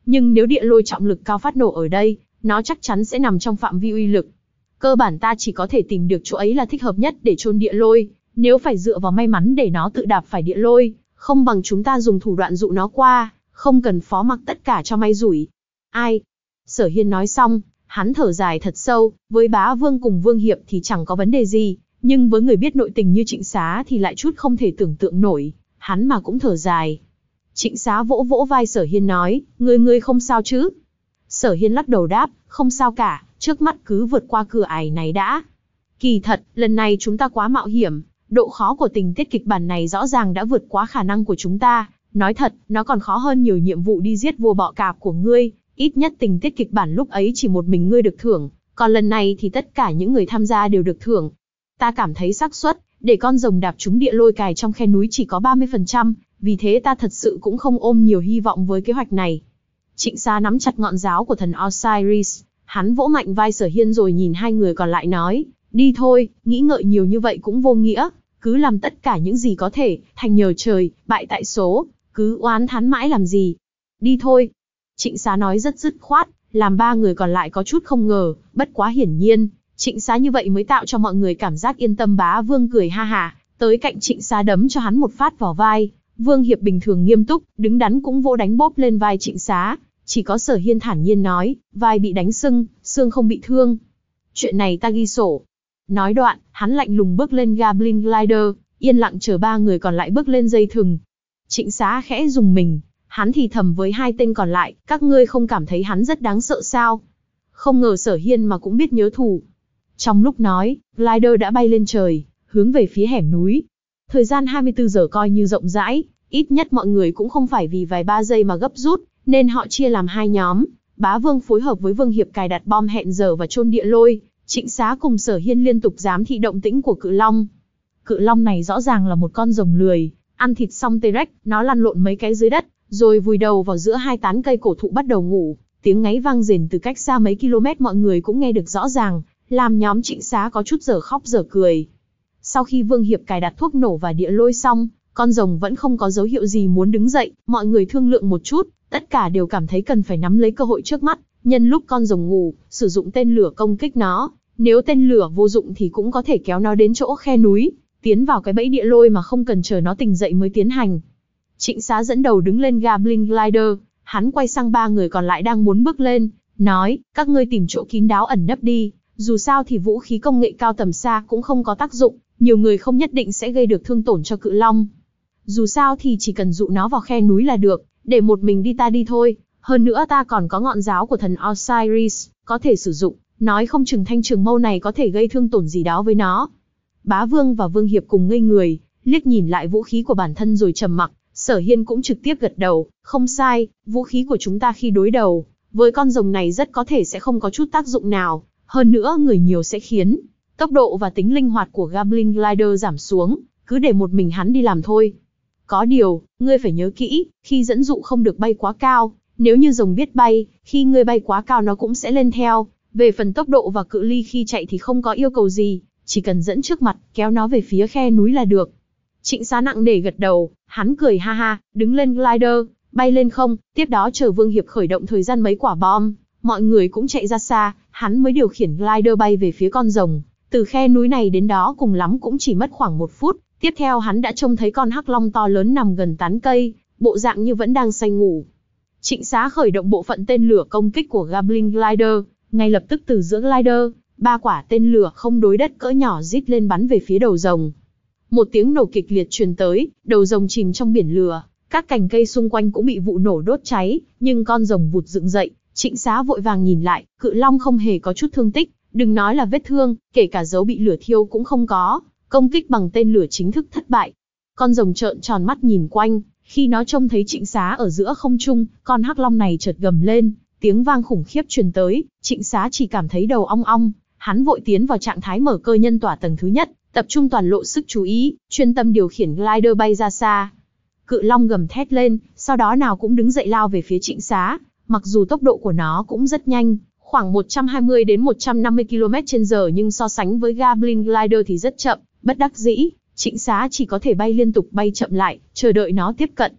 Speaker 1: nhưng nếu địa lôi trọng lực cao phát nổ ở đây, nó chắc chắn sẽ nằm trong phạm vi uy lực. Cơ bản ta chỉ có thể tìm được chỗ ấy là thích hợp nhất để chôn địa lôi, nếu phải dựa vào may mắn để nó tự đạp phải địa lôi, không bằng chúng ta dùng thủ đoạn dụ nó qua, không cần phó mặc tất cả cho may rủi. Ai? Sở Hiên nói xong, hắn thở dài thật sâu, với Bá Vương cùng Vương Hiệp thì chẳng có vấn đề gì, nhưng với người biết nội tình như Trịnh Xá thì lại chút không thể tưởng tượng nổi, hắn mà cũng thở dài. Trịnh Xá vỗ vỗ vai Sở Hiên nói, ngươi ngươi không sao chứ? Sở Hiên lắc đầu đáp, không sao cả, trước mắt cứ vượt qua cửa ải này đã. Kỳ thật, lần này chúng ta quá mạo hiểm, độ khó của tình tiết kịch bản này rõ ràng đã vượt quá khả năng của chúng ta. Nói thật, nó còn khó hơn nhiều nhiệm vụ đi giết vua bọ cạp của ngươi, ít nhất tình tiết kịch bản lúc ấy chỉ một mình ngươi được thưởng, còn lần này thì tất cả những người tham gia đều được thưởng. Ta cảm thấy xác suất để con rồng đạp trúng địa lôi cài trong khe núi chỉ có ba mươi phần trăm, vì thế ta thật sự cũng không ôm nhiều hy vọng với kế hoạch này. Trịnh Xá nắm chặt ngọn giáo của thần Osiris, hắn vỗ mạnh vai Sở Hiên rồi nhìn hai người còn lại nói, đi thôi, nghĩ ngợi nhiều như vậy cũng vô nghĩa, cứ làm tất cả những gì có thể, thành nhờ trời, bại tại số, cứ oán thán mãi làm gì. Đi thôi. Trịnh Xá nói rất dứt khoát, làm ba người còn lại có chút không ngờ, bất quá hiển nhiên, Trịnh Xá như vậy mới tạo cho mọi người cảm giác yên tâm. Bá Vương cười ha hả, tới cạnh Trịnh Xá đấm cho hắn một phát vào vai. Vương Hiệp bình thường nghiêm túc, đứng đắn cũng vỗ đánh bóp lên vai Trịnh Xá, chỉ có Sở Hiên thản nhiên nói, vai bị đánh sưng, xương không bị thương. Chuyện này ta ghi sổ. Nói đoạn, hắn lạnh lùng bước lên Goblin Glider, yên lặng chờ ba người còn lại bước lên dây thừng. Trịnh Xá khẽ dùng mình, hắn thì thầm với hai tên còn lại, các ngươi không cảm thấy hắn rất đáng sợ sao? Không ngờ Sở Hiên mà cũng biết nhớ thù. Trong lúc nói, Glider đã bay lên trời, hướng về phía hẻm núi. Thời gian hai mươi tư giờ coi như rộng rãi, ít nhất mọi người cũng không phải vì vài ba giây mà gấp rút, nên họ chia làm hai nhóm. Bá Vương phối hợp với Vương Hiệp cài đặt bom hẹn giờ và chôn địa lôi. Trịnh Xá cùng Sở Hiên liên tục giám thị động tĩnh của cự long. Cự long này rõ ràng là một con rồng lười, ăn thịt xong T-Rex, nó lăn lộn mấy cái dưới đất, rồi vùi đầu vào giữa hai tán cây cổ thụ bắt đầu ngủ. Tiếng ngáy vang rền từ cách xa mấy km mọi người cũng nghe được rõ ràng, làm nhóm Trịnh Xá có chút dở khóc dở cười. Sau khi Vương Hiệp cài đặt thuốc nổ và địa lôi xong, con rồng vẫn không có dấu hiệu gì muốn đứng dậy, mọi người thương lượng một chút, tất cả đều cảm thấy cần phải nắm lấy cơ hội trước mắt, nhân lúc con rồng ngủ, sử dụng tên lửa công kích nó, nếu tên lửa vô dụng thì cũng có thể kéo nó đến chỗ khe núi, tiến vào cái bẫy địa lôi mà không cần chờ nó tỉnh dậy mới tiến hành. Trịnh Xá dẫn đầu đứng lên Goblin Glider, hắn quay sang ba người còn lại đang muốn bước lên, nói, các ngươi tìm chỗ kín đáo ẩn nấp đi, dù sao thì vũ khí công nghệ cao tầm xa cũng không có tác dụng, nhiều người không nhất định sẽ gây được thương tổn cho cự long. Dù sao thì chỉ cần dụ nó vào khe núi là được, để một mình đi ta đi thôi, hơn nữa ta còn có ngọn giáo của thần Osiris, có thể sử dụng, nói không chừng thanh trường mâu này có thể gây thương tổn gì đó với nó. Bá Vương và Vương Hiệp cùng ngây người, liếc nhìn lại vũ khí của bản thân rồi trầm mặc. Sở Hiên cũng trực tiếp gật đầu, không sai, vũ khí của chúng ta khi đối đầu với con rồng này rất có thể sẽ không có chút tác dụng nào, hơn nữa người nhiều sẽ khiến tốc độ và tính linh hoạt của Goblin Glider giảm xuống, cứ để một mình hắn đi làm thôi. Có điều, ngươi phải nhớ kỹ, khi dẫn dụ không được bay quá cao, nếu như rồng biết bay, khi ngươi bay quá cao nó cũng sẽ lên theo. Về phần tốc độ và cự ly khi chạy thì không có yêu cầu gì, chỉ cần dẫn trước mặt, kéo nó về phía khe núi là được. Trịnh Xá nặng nề gật đầu, hắn cười ha ha, đứng lên glider, bay lên không, tiếp đó chờ Vương Hiệp khởi động thời gian mấy quả bom, mọi người cũng chạy ra xa, hắn mới điều khiển glider bay về phía con rồng. Từ khe núi này đến đó cùng lắm cũng chỉ mất khoảng một phút, tiếp theo hắn đã trông thấy con hắc long to lớn nằm gần tán cây, bộ dạng như vẫn đang say ngủ. Trịnh Xá khởi động bộ phận tên lửa công kích của Goblin Glider, ngay lập tức từ giữa glider, ba quả tên lửa không đối đất cỡ nhỏ rít lên bắn về phía đầu rồng. Một tiếng nổ kịch liệt truyền tới, đầu rồng chìm trong biển lửa, các cành cây xung quanh cũng bị vụ nổ đốt cháy, nhưng con rồng vụt dựng dậy. Trịnh Xá vội vàng nhìn lại, cự long không hề có chút thương tích, đừng nói là vết thương, kể cả dấu bị lửa thiêu cũng không có, công kích bằng tên lửa chính thức thất bại. Con rồng trợn tròn mắt nhìn quanh, khi nó trông thấy Trịnh Xá ở giữa không trung, con hắc long này chợt gầm lên, tiếng vang khủng khiếp truyền tới, Trịnh Xá chỉ cảm thấy đầu ong ong, hắn vội tiến vào trạng thái mở cơ nhân tỏa tầng thứ nhất, tập trung toàn lộ sức chú ý, chuyên tâm điều khiển glider bay ra xa. Cự long gầm thét lên, sau đó nào cũng đứng dậy lao về phía Trịnh Xá, mặc dù tốc độ của nó cũng rất nhanh, khoảng một trăm hai mươi đến một trăm năm mươi ki lô mét trên giờ, nhưng so sánh với Goblin Glider thì rất chậm, bất đắc dĩ, Trịnh Xá chỉ có thể bay liên tục bay chậm lại, chờ đợi nó tiếp cận.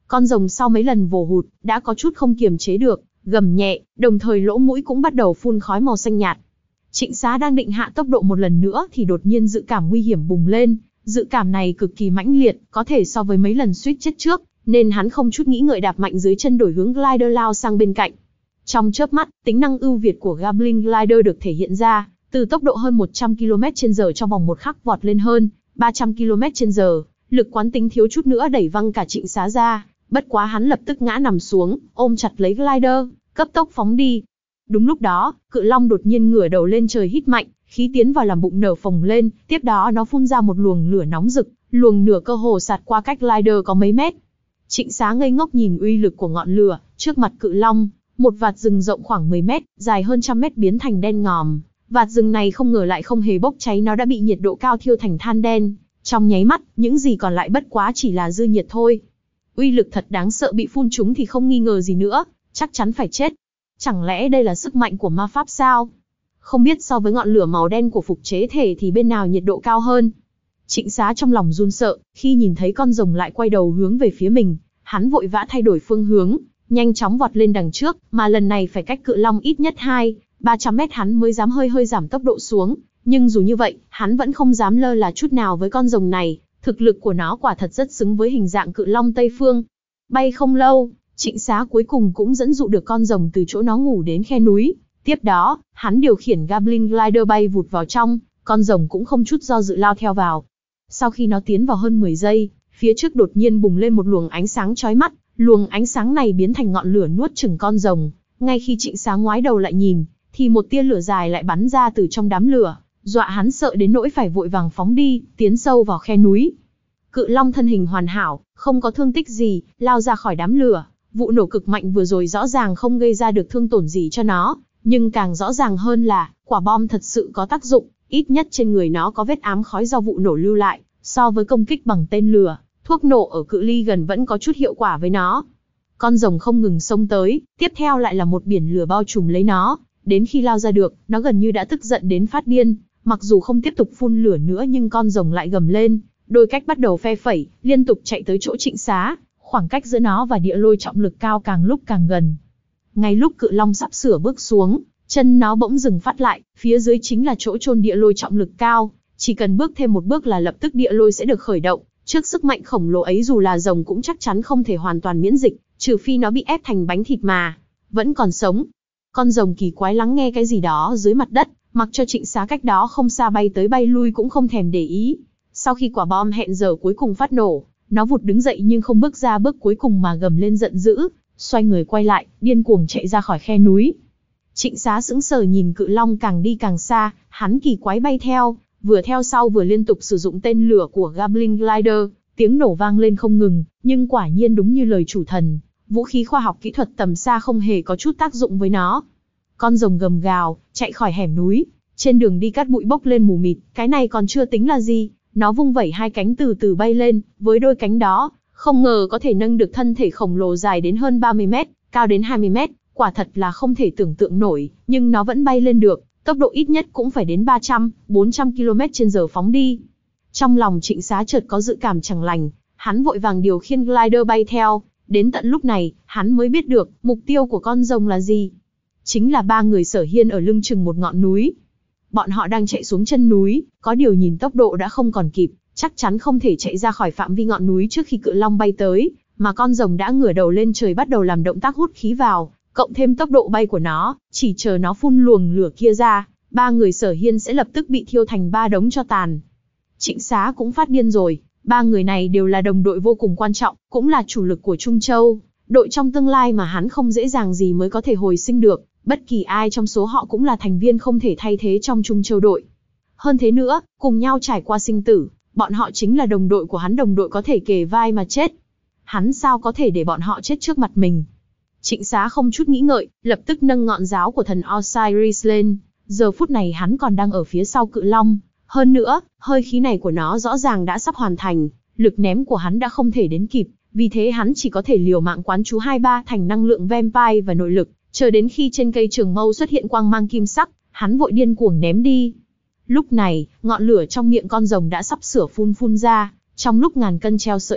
Speaker 1: Con rồng sau mấy lần vồ hụt, đã có chút không kiềm chế được, gầm nhẹ, đồng thời lỗ mũi cũng bắt đầu phun khói màu xanh nhạt. Trịnh Xá đang định hạ tốc độ một lần nữa thì đột nhiên dự cảm nguy hiểm bùng lên, dự cảm này cực kỳ mãnh liệt, có thể so với mấy lần suýt chết trước, nên hắn không chút nghĩ ngợi đạp mạnh dưới chân đổi hướng glider lao sang bên cạnh. Trong chớp mắt, tính năng ưu việt của Goblin Glider được thể hiện ra, từ tốc độ hơn một trăm ki lô mét trên giờ trong vòng một khắc vọt lên hơn ba trăm ki lô mét trên giờ, lực quán tính thiếu chút nữa đẩy văng cả Trịnh Xá ra, bất quá hắn lập tức ngã nằm xuống, ôm chặt lấy glider, cấp tốc phóng đi. Đúng lúc đó, cự long đột nhiên ngửa đầu lên trời hít mạnh, khí tiến vào làm bụng nở phồng lên, tiếp đó nó phun ra một luồng lửa nóng rực, luồng lửa cơ hồ sạt qua cách glider có mấy mét. Trịnh Xá ngây ngốc nhìn uy lực của ngọn lửa, trước mặt cự long, một vạt rừng rộng khoảng mười mét, dài hơn trăm mét biến thành đen ngòm. Vạt rừng này không ngờ lại không hề bốc cháy, nó đã bị nhiệt độ cao thiêu thành than đen. Trong nháy mắt, những gì còn lại bất quá chỉ là dư nhiệt thôi. Uy lực thật đáng sợ, bị phun trúng thì không nghi ngờ gì nữa, chắc chắn phải chết. Chẳng lẽ đây là sức mạnh của ma pháp sao? Không biết so với ngọn lửa màu đen của phục chế thể thì bên nào nhiệt độ cao hơn? Trịnh Xá trong lòng run sợ, khi nhìn thấy con rồng lại quay đầu hướng về phía mình, hắn vội vã thay đổi phương hướng, nhanh chóng vọt lên đằng trước, mà lần này phải cách cự long ít nhất hai, ba trăm mét hắn mới dám hơi hơi giảm tốc độ xuống. Nhưng dù như vậy, hắn vẫn không dám lơ là chút nào với con rồng này, thực lực của nó quả thật rất xứng với hình dạng cự long Tây Phương. Bay không lâu, Trịnh Xá cuối cùng cũng dẫn dụ được con rồng từ chỗ nó ngủ đến khe núi. Tiếp đó, hắn điều khiển Goblin Glider bay vụt vào trong, con rồng cũng không chút do dự lao theo vào. Sau khi nó tiến vào hơn mười giây, phía trước đột nhiên bùng lên một luồng ánh sáng chói mắt, luồng ánh sáng này biến thành ngọn lửa nuốt chửng con rồng. Ngay khi Trịnh Xá ngoái đầu lại nhìn, thì một tia lửa dài lại bắn ra từ trong đám lửa, dọa hắn sợ đến nỗi phải vội vàng phóng đi, tiến sâu vào khe núi. Cự long thân hình hoàn hảo, không có thương tích gì, lao ra khỏi đám lửa. Vụ nổ cực mạnh vừa rồi rõ ràng không gây ra được thương tổn gì cho nó, nhưng càng rõ ràng hơn là, quả bom thật sự có tác dụng, ít nhất trên người nó có vết ám khói do vụ nổ lưu lại. So với công kích bằng tên lửa, thuốc nổ ở cự ly gần vẫn có chút hiệu quả với nó. Con rồng không ngừng xông tới, tiếp theo lại là một biển lửa bao trùm lấy nó. Đến khi lao ra được, nó gần như đã tức giận đến phát điên. Mặc dù không tiếp tục phun lửa nữa nhưng con rồng lại gầm lên, đôi cách bắt đầu phe phẩy, liên tục chạy tới chỗ Trịnh Xá. Khoảng cách giữa nó và địa lôi trọng lực cao càng lúc càng gần. Ngay lúc cự long sắp sửa bước xuống, chân nó bỗng dừng phát lại, phía dưới chính là chỗ chôn địa lôi trọng lực cao. Chỉ cần bước thêm một bước là lập tức địa lôi sẽ được khởi động. Trước sức mạnh khổng lồ ấy dù là rồng cũng chắc chắn không thể hoàn toàn miễn dịch, trừ phi nó bị ép thành bánh thịt mà vẫn còn sống. Con rồng kỳ quái lắng nghe cái gì đó dưới mặt đất, mặc cho Trịnh Xá cách đó không xa bay tới bay lui cũng không thèm để ý. Sau khi quả bom hẹn giờ cuối cùng phát nổ, nó vụt đứng dậy nhưng không bước ra bước cuối cùng mà gầm lên giận dữ, xoay người quay lại, điên cuồng chạy ra khỏi khe núi. Trịnh Xá sững sờ nhìn cự long càng đi càng xa, hắn kỳ quái bay theo, vừa theo sau vừa liên tục sử dụng tên lửa của Goblin Glider, tiếng nổ vang lên không ngừng, nhưng quả nhiên đúng như lời chủ thần, vũ khí khoa học kỹ thuật tầm xa không hề có chút tác dụng với nó. Con rồng gầm gào, chạy khỏi hẻm núi, trên đường đi cát bụi bốc lên mù mịt, cái này còn chưa tính là gì, nó vung vẩy hai cánh từ từ bay lên, với đôi cánh đó, không ngờ có thể nâng được thân thể khổng lồ dài đến hơn ba mươi mét, cao đến hai mươi mét, quả thật là không thể tưởng tượng nổi, nhưng nó vẫn bay lên được, tốc độ ít nhất cũng phải đến ba trăm, bốn trăm ki lô mét trên giờ phóng đi. Trong lòng Trịnh Xá chợt có dự cảm chẳng lành, hắn vội vàng điều khiển glider bay theo, đến tận lúc này, hắn mới biết được, mục tiêu của con rồng là gì. Chính là ba người Sở Hiên ở lưng chừng một ngọn núi. Bọn họ đang chạy xuống chân núi, có điều nhìn tốc độ đã không còn kịp, chắc chắn không thể chạy ra khỏi phạm vi ngọn núi trước khi cự long bay tới, mà con rồng đã ngửa đầu lên trời bắt đầu làm động tác hút khí vào, cộng thêm tốc độ bay của nó, chỉ chờ nó phun luồng lửa kia ra, ba người Sở Hiên sẽ lập tức bị thiêu thành ba đống tro tàn. Trịnh Xá cũng phát điên rồi, ba người này đều là đồng đội vô cùng quan trọng, cũng là chủ lực của Trung Châu, đội trong tương lai mà hắn không dễ dàng gì mới có thể hồi sinh được, bất kỳ ai trong số họ cũng là thành viên không thể thay thế trong Trung Châu đội. Hơn thế nữa, cùng nhau trải qua sinh tử, bọn họ chính là đồng đội của hắn, đồng đội có thể kề vai mà chết. Hắn sao có thể để bọn họ chết trước mặt mình? Trịnh Xá không chút nghĩ ngợi, lập tức nâng ngọn giáo của thần Osiris lên, giờ phút này hắn còn đang ở phía sau cự long. Hơn nữa, hơi khí này của nó rõ ràng đã sắp hoàn thành, lực ném của hắn đã không thể đến kịp, vì thế hắn chỉ có thể liều mạng quán chú hai ba thành năng lượng vampire và nội lực, chờ đến khi trên cây trường mâu xuất hiện quang mang kim sắc, hắn vội điên cuồng ném đi. Lúc này, ngọn lửa trong miệng con rồng đã sắp sửa phun phun ra, trong lúc ngàn cân treo sợi tóc,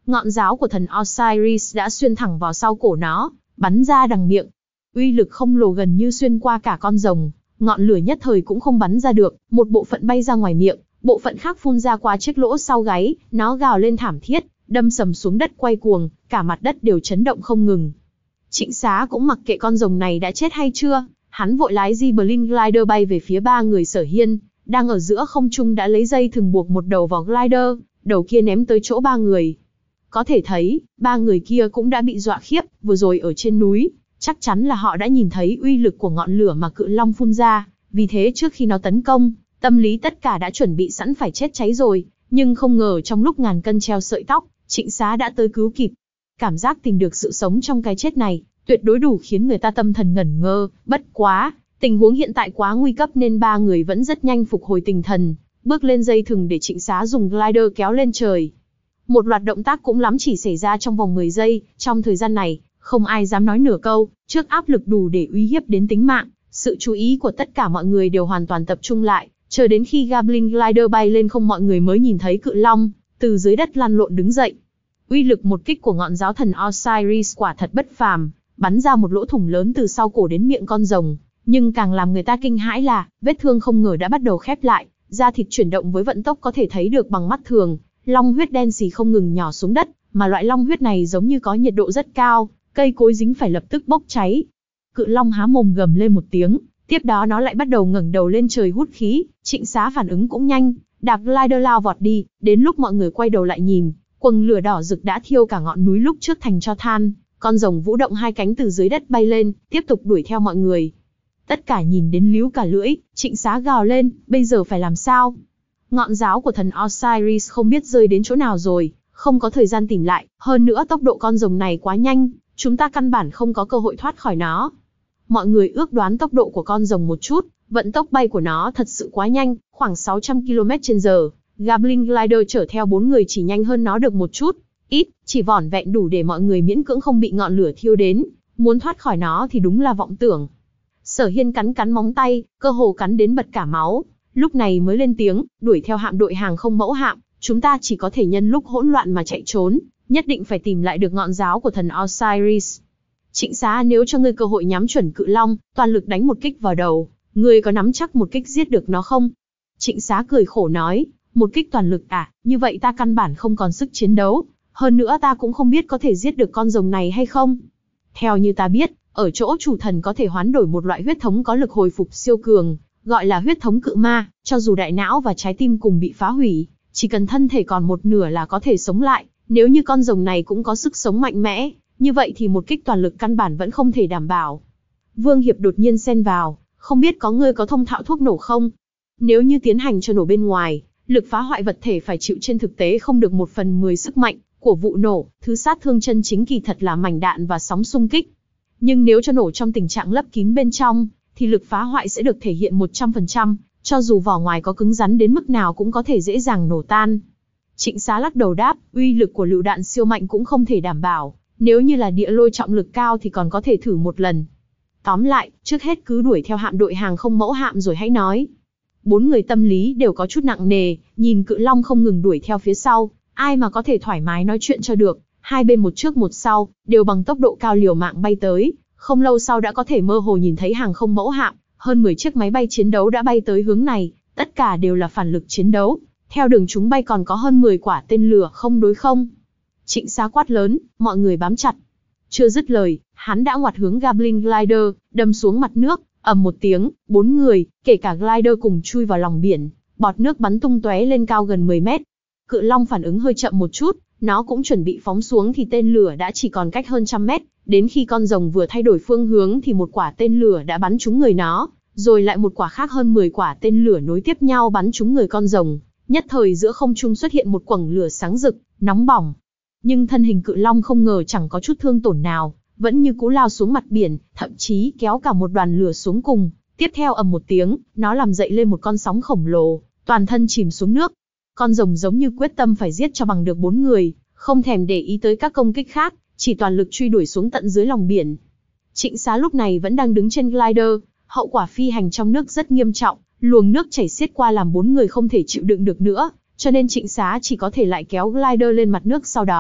Speaker 1: Ngọn giáo của thần Osiris đã xuyên thẳng vào sau cổ nó, bắn ra đằng miệng. Uy lực khổng lồ gần như xuyên qua cả con rồng, ngọn lửa nhất thời cũng không bắn ra được, một bộ phận bay ra ngoài miệng, bộ phận khác phun ra qua chiếc lỗ sau gáy, nó gào lên thảm thiết, đâm sầm xuống đất quay cuồng, cả mặt đất đều chấn động không ngừng. Trịnh Xá cũng mặc kệ con rồng này đã chết hay chưa, hắn vội lái Gibelin Glider bay về phía ba người Sở Hiên, đang ở giữa không trung đã lấy dây thừng buộc một đầu vào glider, đầu kia ném tới chỗ ba người. Có thể thấy, ba người kia cũng đã bị dọa khiếp, vừa rồi ở trên núi, chắc chắn là họ đã nhìn thấy uy lực của ngọn lửa mà cự long phun ra, vì thế trước khi nó tấn công, tâm lý tất cả đã chuẩn bị sẵn phải chết cháy rồi, nhưng không ngờ trong lúc ngàn cân treo sợi tóc, Trịnh Xá đã tới cứu kịp. Cảm giác tìm được sự sống trong cái chết này, tuyệt đối đủ khiến người ta tâm thần ngẩn ngơ, bất quá, tình huống hiện tại quá nguy cấp nên ba người vẫn rất nhanh phục hồi tinh thần, bước lên dây thừng để Trịnh Xá dùng glider kéo lên trời. Một loạt động tác cũng lắm chỉ xảy ra trong vòng mười giây, trong thời gian này, không ai dám nói nửa câu, trước áp lực đủ để uy hiếp đến tính mạng, sự chú ý của tất cả mọi người đều hoàn toàn tập trung lại, chờ đến khi Gibelin Glider bay lên không mọi người mới nhìn thấy cự long, từ dưới đất lăn lộn đứng dậy. Uy lực một kích của ngọn giáo thần Osiris quả thật bất phàm, bắn ra một lỗ thủng lớn từ sau cổ đến miệng con rồng, nhưng càng làm người ta kinh hãi là, vết thương không ngờ đã bắt đầu khép lại, da thịt chuyển động với vận tốc có thể thấy được bằng mắt thường, long huyết đen xì không ngừng nhỏ xuống đất, mà loại long huyết này giống như có nhiệt độ rất cao, cây cối dính phải lập tức bốc cháy. Cự long há mồm gầm lên một tiếng, tiếp đó nó lại bắt đầu ngẩng đầu lên trời hút khí, Trịnh Xá phản ứng cũng nhanh, đạp glider lao vọt đi, đến lúc mọi người quay đầu lại nhìn, quầng lửa đỏ rực đã thiêu cả ngọn núi lúc trước thành tro than, con rồng vũ động hai cánh từ dưới đất bay lên, tiếp tục đuổi theo mọi người. Tất cả nhìn đến líu cả lưỡi, Trịnh Xá gào lên, bây giờ phải làm sao? Ngọn giáo của thần Osiris không biết rơi đến chỗ nào rồi, không có thời gian tìm lại, hơn nữa tốc độ con rồng này quá nhanh, chúng ta căn bản không có cơ hội thoát khỏi nó. Mọi người ước đoán tốc độ của con rồng một chút, vận tốc bay của nó thật sự quá nhanh, khoảng sáu trăm ki lô mét trên giờ. Gibelin Glider chở theo bốn người chỉ nhanh hơn nó được một chút, ít, chỉ vỏn vẹn đủ để mọi người miễn cưỡng không bị ngọn lửa thiêu đến, muốn thoát khỏi nó thì đúng là vọng tưởng. Sở Hiên cắn cắn móng tay, cơ hồ cắn đến bật cả máu, lúc này mới lên tiếng, đuổi theo hạm đội hàng không mẫu hạm, chúng ta chỉ có thể nhân lúc hỗn loạn mà chạy trốn, nhất định phải tìm lại được ngọn giáo của thần Osiris. Trịnh Xá, nếu cho ngươi cơ hội nhắm chuẩn cự long, toàn lực đánh một kích vào đầu, ngươi có nắm chắc một kích giết được nó không? Trịnh Xá cười khổ nói, một kích toàn lực à, như vậy ta căn bản không còn sức chiến đấu, hơn nữa ta cũng không biết có thể giết được con rồng này hay không. Theo như ta biết, ở chỗ chủ thần có thể hoán đổi một loại huyết thống có lực hồi phục siêu cường, gọi là huyết thống cự ma, cho dù đại não và trái tim cùng bị phá hủy, chỉ cần thân thể còn một nửa là có thể sống lại, nếu như con rồng này cũng có sức sống mạnh mẽ, như vậy thì một kích toàn lực căn bản vẫn không thể đảm bảo. Vương Hiệp đột nhiên xen vào, không biết có ngươi có thông thạo thuốc nổ không? Nếu như tiến hành cho nổ bên ngoài, lực phá hoại vật thể phải chịu trên thực tế không được một phần mười sức mạnh của vụ nổ, thứ sát thương chân chính kỳ thật là mảnh đạn và sóng xung kích. Nhưng nếu cho nổ trong tình trạng lấp kín bên trong, thì lực phá hoại sẽ được thể hiện một trăm phần trăm, cho dù vỏ ngoài có cứng rắn đến mức nào cũng có thể dễ dàng nổ tan. Trịnh Xá lắc đầu đáp, uy lực của lựu đạn siêu mạnh cũng không thể đảm bảo, nếu như là địa lôi trọng lực cao thì còn có thể thử một lần. Tóm lại, trước hết cứ đuổi theo hạm đội hàng không mẫu hạm rồi hãy nói. Bốn người tâm lý đều có chút nặng nề, nhìn cự long không ngừng đuổi theo phía sau, ai mà có thể thoải mái nói chuyện cho được, hai bên một trước một sau, đều bằng tốc độ cao liều mạng bay tới, không lâu sau đã có thể mơ hồ nhìn thấy hàng không mẫu hạm, hơn mười chiếc máy bay chiến đấu đã bay tới hướng này, tất cả đều là phản lực chiến đấu, theo đường chúng bay còn có hơn mười quả tên lửa không đối không. Trịnh Xá quát lớn, mọi người bám chặt. Chưa dứt lời, hắn đã ngoặt hướng Gibelin Glider, đâm xuống mặt nước, ầm một tiếng, bốn người, kể cả glider cùng chui vào lòng biển, bọt nước bắn tung tóe lên cao gần mười mét. Cự long phản ứng hơi chậm một chút, nó cũng chuẩn bị phóng xuống thì tên lửa đã chỉ còn cách hơn trăm mét, đến khi con rồng vừa thay đổi phương hướng thì một quả tên lửa đã bắn trúng người nó, rồi lại một quả khác hơn mười quả tên lửa nối tiếp nhau bắn trúng người con rồng, nhất thời giữa không trung xuất hiện một quầng lửa sáng rực, nóng bỏng. Nhưng thân hình cự long không ngờ chẳng có chút thương tổn nào, vẫn như cú lao xuống mặt biển, thậm chí kéo cả một đoàn lửa xuống cùng. Tiếp theo ầm một tiếng, nó làm dậy lên một con sóng khổng lồ, toàn thân chìm xuống nước. Con rồng giống như quyết tâm phải giết cho bằng được bốn người, không thèm để ý tới các công kích khác, chỉ toàn lực truy đuổi xuống tận dưới lòng biển. Trịnh Xá lúc này vẫn đang đứng trên glider, hậu quả phi hành trong nước rất nghiêm trọng, luồng nước chảy xiết qua làm bốn người không thể chịu đựng được nữa, cho nên Trịnh Xá chỉ có thể lại kéo glider lên mặt nước, sau đó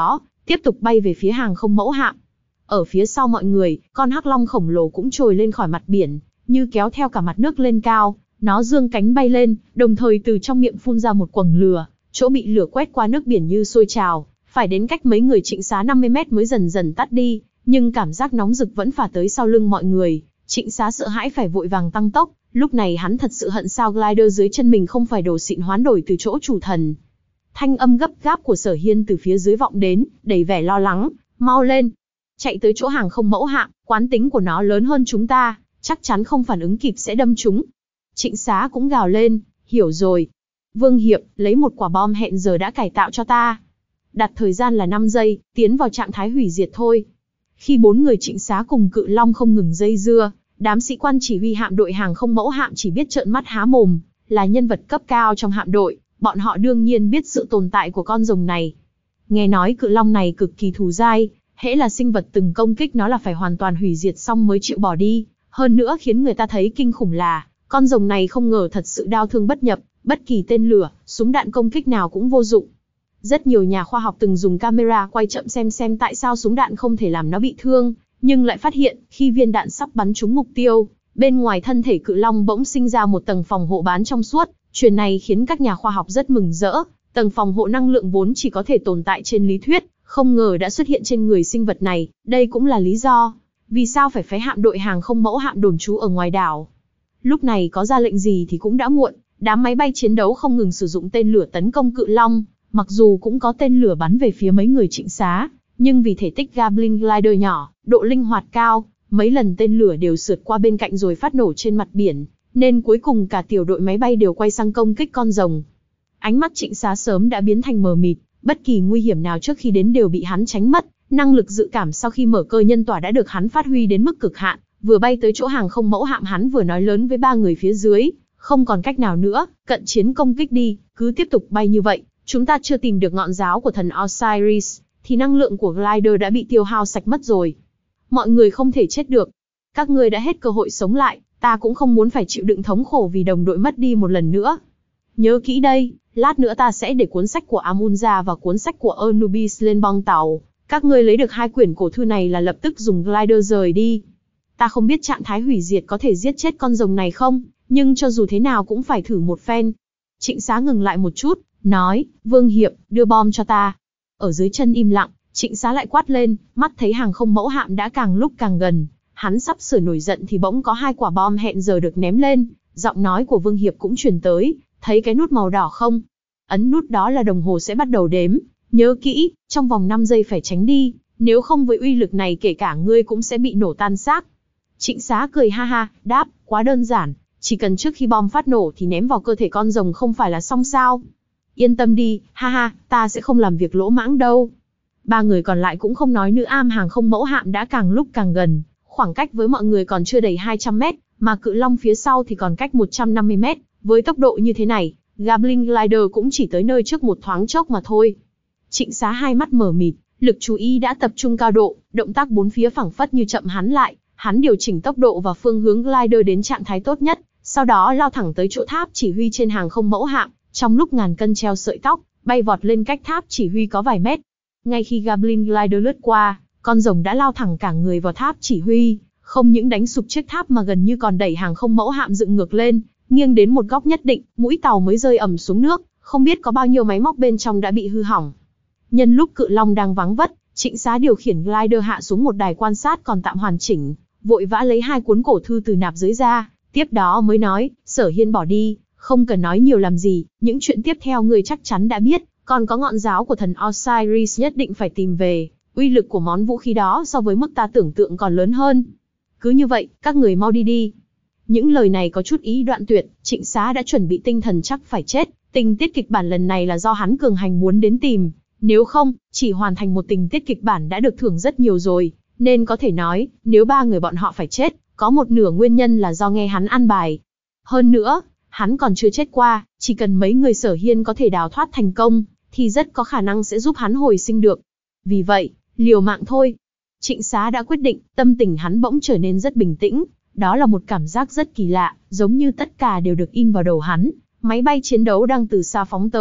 Speaker 1: tiếp tục bay về phía hàng không mẫu hạm. Ở phía sau mọi người, con hắc long khổng lồ cũng trồi lên khỏi mặt biển, như kéo theo cả mặt nước lên cao. Nó giương cánh bay lên, đồng thời từ trong miệng phun ra một quầng lửa, chỗ bị lửa quét qua nước biển như sôi trào, phải đến cách mấy người Trịnh Xá năm mươi mét mới dần dần tắt đi, nhưng cảm giác nóng rực vẫn phả tới sau lưng mọi người. Trịnh Xá sợ hãi phải vội vàng tăng tốc, lúc này hắn thật sự hận sao glider dưới chân mình không phải đồ xịn hoán đổi từ chỗ chủ thần. Thanh âm gấp gáp của Sở Hiên từ phía dưới vọng đến, đầy vẻ lo lắng, mau lên, chạy tới chỗ hàng không mẫu hạm, quán tính của nó lớn hơn chúng ta, chắc chắn không phản ứng kịp sẽ đâm chúng. Trịnh Xá cũng gào lên, hiểu rồi. Vương Hiệp, lấy một quả bom hẹn giờ đã cải tạo cho ta. Đặt thời gian là năm giây, tiến vào trạng thái hủy diệt thôi. Khi bốn người Trịnh Xá cùng Cự Long không ngừng dây dưa, đám sĩ quan chỉ huy hạm đội hàng không mẫu hạm chỉ biết trợn mắt há mồm, là nhân vật cấp cao trong hạm đội, bọn họ đương nhiên biết sự tồn tại của con rồng này. Nghe nói Cự Long này cực kỳ thù dai, hễ là sinh vật từng công kích nó là phải hoàn toàn hủy diệt xong mới chịu bỏ đi. Hơn nữa khiến người ta thấy kinh khủng là, con rồng này không ngờ thật sự đao thương bất nhập, bất kỳ tên lửa, súng đạn công kích nào cũng vô dụng. Rất nhiều nhà khoa học từng dùng camera quay chậm xem xem tại sao súng đạn không thể làm nó bị thương, nhưng lại phát hiện, khi viên đạn sắp bắn trúng mục tiêu, bên ngoài thân thể Cự Long bỗng sinh ra một tầng phòng hộ bán trong suốt. Chuyện này khiến các nhà khoa học rất mừng rỡ, tầng phòng hộ năng lượng vốn chỉ có thể tồn tại trên lý thuyết, không ngờ đã xuất hiện trên người sinh vật này, đây cũng là lý do vì sao phải phái hạm đội hàng không mẫu hạm đồn trú ở ngoài đảo. Lúc này có ra lệnh gì thì cũng đã muộn, đám máy bay chiến đấu không ngừng sử dụng tên lửa tấn công Cự Long, mặc dù cũng có tên lửa bắn về phía mấy người Trịnh Xá, nhưng vì thể tích Gatling glider nhỏ, độ linh hoạt cao, mấy lần tên lửa đều sượt qua bên cạnh rồi phát nổ trên mặt biển, nên cuối cùng cả tiểu đội máy bay đều quay sang công kích con rồng. Ánh mắt Trịnh Xá sớm đã biến thành mờ mịt, bất kỳ nguy hiểm nào trước khi đến đều bị hắn tránh mất, năng lực dự cảm sau khi mở cơ nhân tỏa đã được hắn phát huy đến mức cực hạn, vừa bay tới chỗ hàng không mẫu hạm hắn vừa nói lớn với ba người phía dưới, không còn cách nào nữa, cận chiến công kích đi, cứ tiếp tục bay như vậy, chúng ta chưa tìm được ngọn giáo của thần Osiris, thì năng lượng của glider đã bị tiêu hao sạch mất rồi. Mọi người không thể chết được. Các ngươi đã hết cơ hội sống lại, ta cũng không muốn phải chịu đựng thống khổ vì đồng đội mất đi một lần nữa. Nhớ kỹ đây, lát nữa ta sẽ để cuốn sách của Amunza và cuốn sách của Anubis lên bong tàu. Các ngươi lấy được hai quyển cổ thư này là lập tức dùng glider rời đi. Ta không biết trạng thái hủy diệt có thể giết chết con rồng này không, nhưng cho dù thế nào cũng phải thử một phen. Trịnh Xá ngừng lại một chút, nói, Vương Hiệp, đưa bom cho ta. Ở dưới chân im lặng, Trịnh Xá lại quát lên, mắt thấy hàng không mẫu hạm đã càng lúc càng gần. Hắn sắp sửa nổi giận thì bỗng có hai quả bom hẹn giờ được ném lên, giọng nói của Vương Hiệp cũng truyền tới, thấy cái nút màu đỏ không? Ấn nút đó là đồng hồ sẽ bắt đầu đếm, nhớ kỹ, trong vòng năm giây phải tránh đi, nếu không với uy lực này kể cả ngươi cũng sẽ bị nổ tan xác. Trịnh Xá cười ha ha, đáp, quá đơn giản, chỉ cần trước khi bom phát nổ thì ném vào cơ thể con rồng không phải là xong sao? Yên tâm đi, ha ha, ta sẽ không làm việc lỗ mãng đâu. Ba người còn lại cũng không nói nữa, am hàng không mẫu hạm đã càng lúc càng gần, khoảng cách với mọi người còn chưa đầy hai trăm mét, mà Cự Long phía sau thì còn cách một trăm năm mươi mét, với tốc độ như thế này, Gatling glider cũng chỉ tới nơi trước một thoáng chốc mà thôi. Trịnh Xá hai mắt mở mịt, lực chú ý đã tập trung cao độ, động tác bốn phía phảng phất như chậm hắn lại, hắn điều chỉnh tốc độ và phương hướng glider đến trạng thái tốt nhất, sau đó lao thẳng tới chỗ tháp chỉ huy trên hàng không mẫu hạm, trong lúc ngàn cân treo sợi tóc, bay vọt lên cách tháp chỉ huy có vài mét. Ngay khi Gatling glider lướt qua, con rồng đã lao thẳng cả người vào tháp chỉ huy, không những đánh sụp chiếc tháp mà gần như còn đẩy hàng không mẫu hạm dựng ngược lên, nghiêng đến một góc nhất định, mũi tàu mới rơi ầm xuống nước, không biết có bao nhiêu máy móc bên trong đã bị hư hỏng. Nhân lúc Cự Long đang vắng vất, Trịnh Xá điều khiển glider hạ xuống một đài quan sát còn tạm hoàn chỉnh, vội vã lấy hai cuốn cổ thư từ nạp dưới ra, tiếp đó mới nói, Sở Hiên bỏ đi, không cần nói nhiều làm gì, những chuyện tiếp theo người chắc chắn đã biết, còn có ngọn giáo của thần Osiris nhất định phải tìm về, uy lực của món vũ khí đó so với mức ta tưởng tượng còn lớn hơn. Cứ như vậy, các người mau đi đi. Những lời này có chút ý đoạn tuyệt, Trịnh Xá đã chuẩn bị tinh thần chắc phải chết, tình tiết kịch bản lần này là do hắn cường hành muốn đến tìm, nếu không, chỉ hoàn thành một tình tiết kịch bản đã được thưởng rất nhiều rồi, nên có thể nói, nếu ba người bọn họ phải chết, có một nửa nguyên nhân là do nghe hắn an bài. Hơn nữa, hắn còn chưa chết qua, chỉ cần mấy người Sở Hiên có thể đào thoát thành công, thì rất có khả năng sẽ giúp hắn hồi sinh được. Vì vậy, liều mạng thôi. Trịnh Xá đã quyết định, tâm tình hắn bỗng trở nên rất bình tĩnh, đó là một cảm giác rất kỳ lạ, giống như tất cả đều được in vào đầu hắn. Máy bay chiến đấu đang từ xa phóng tới,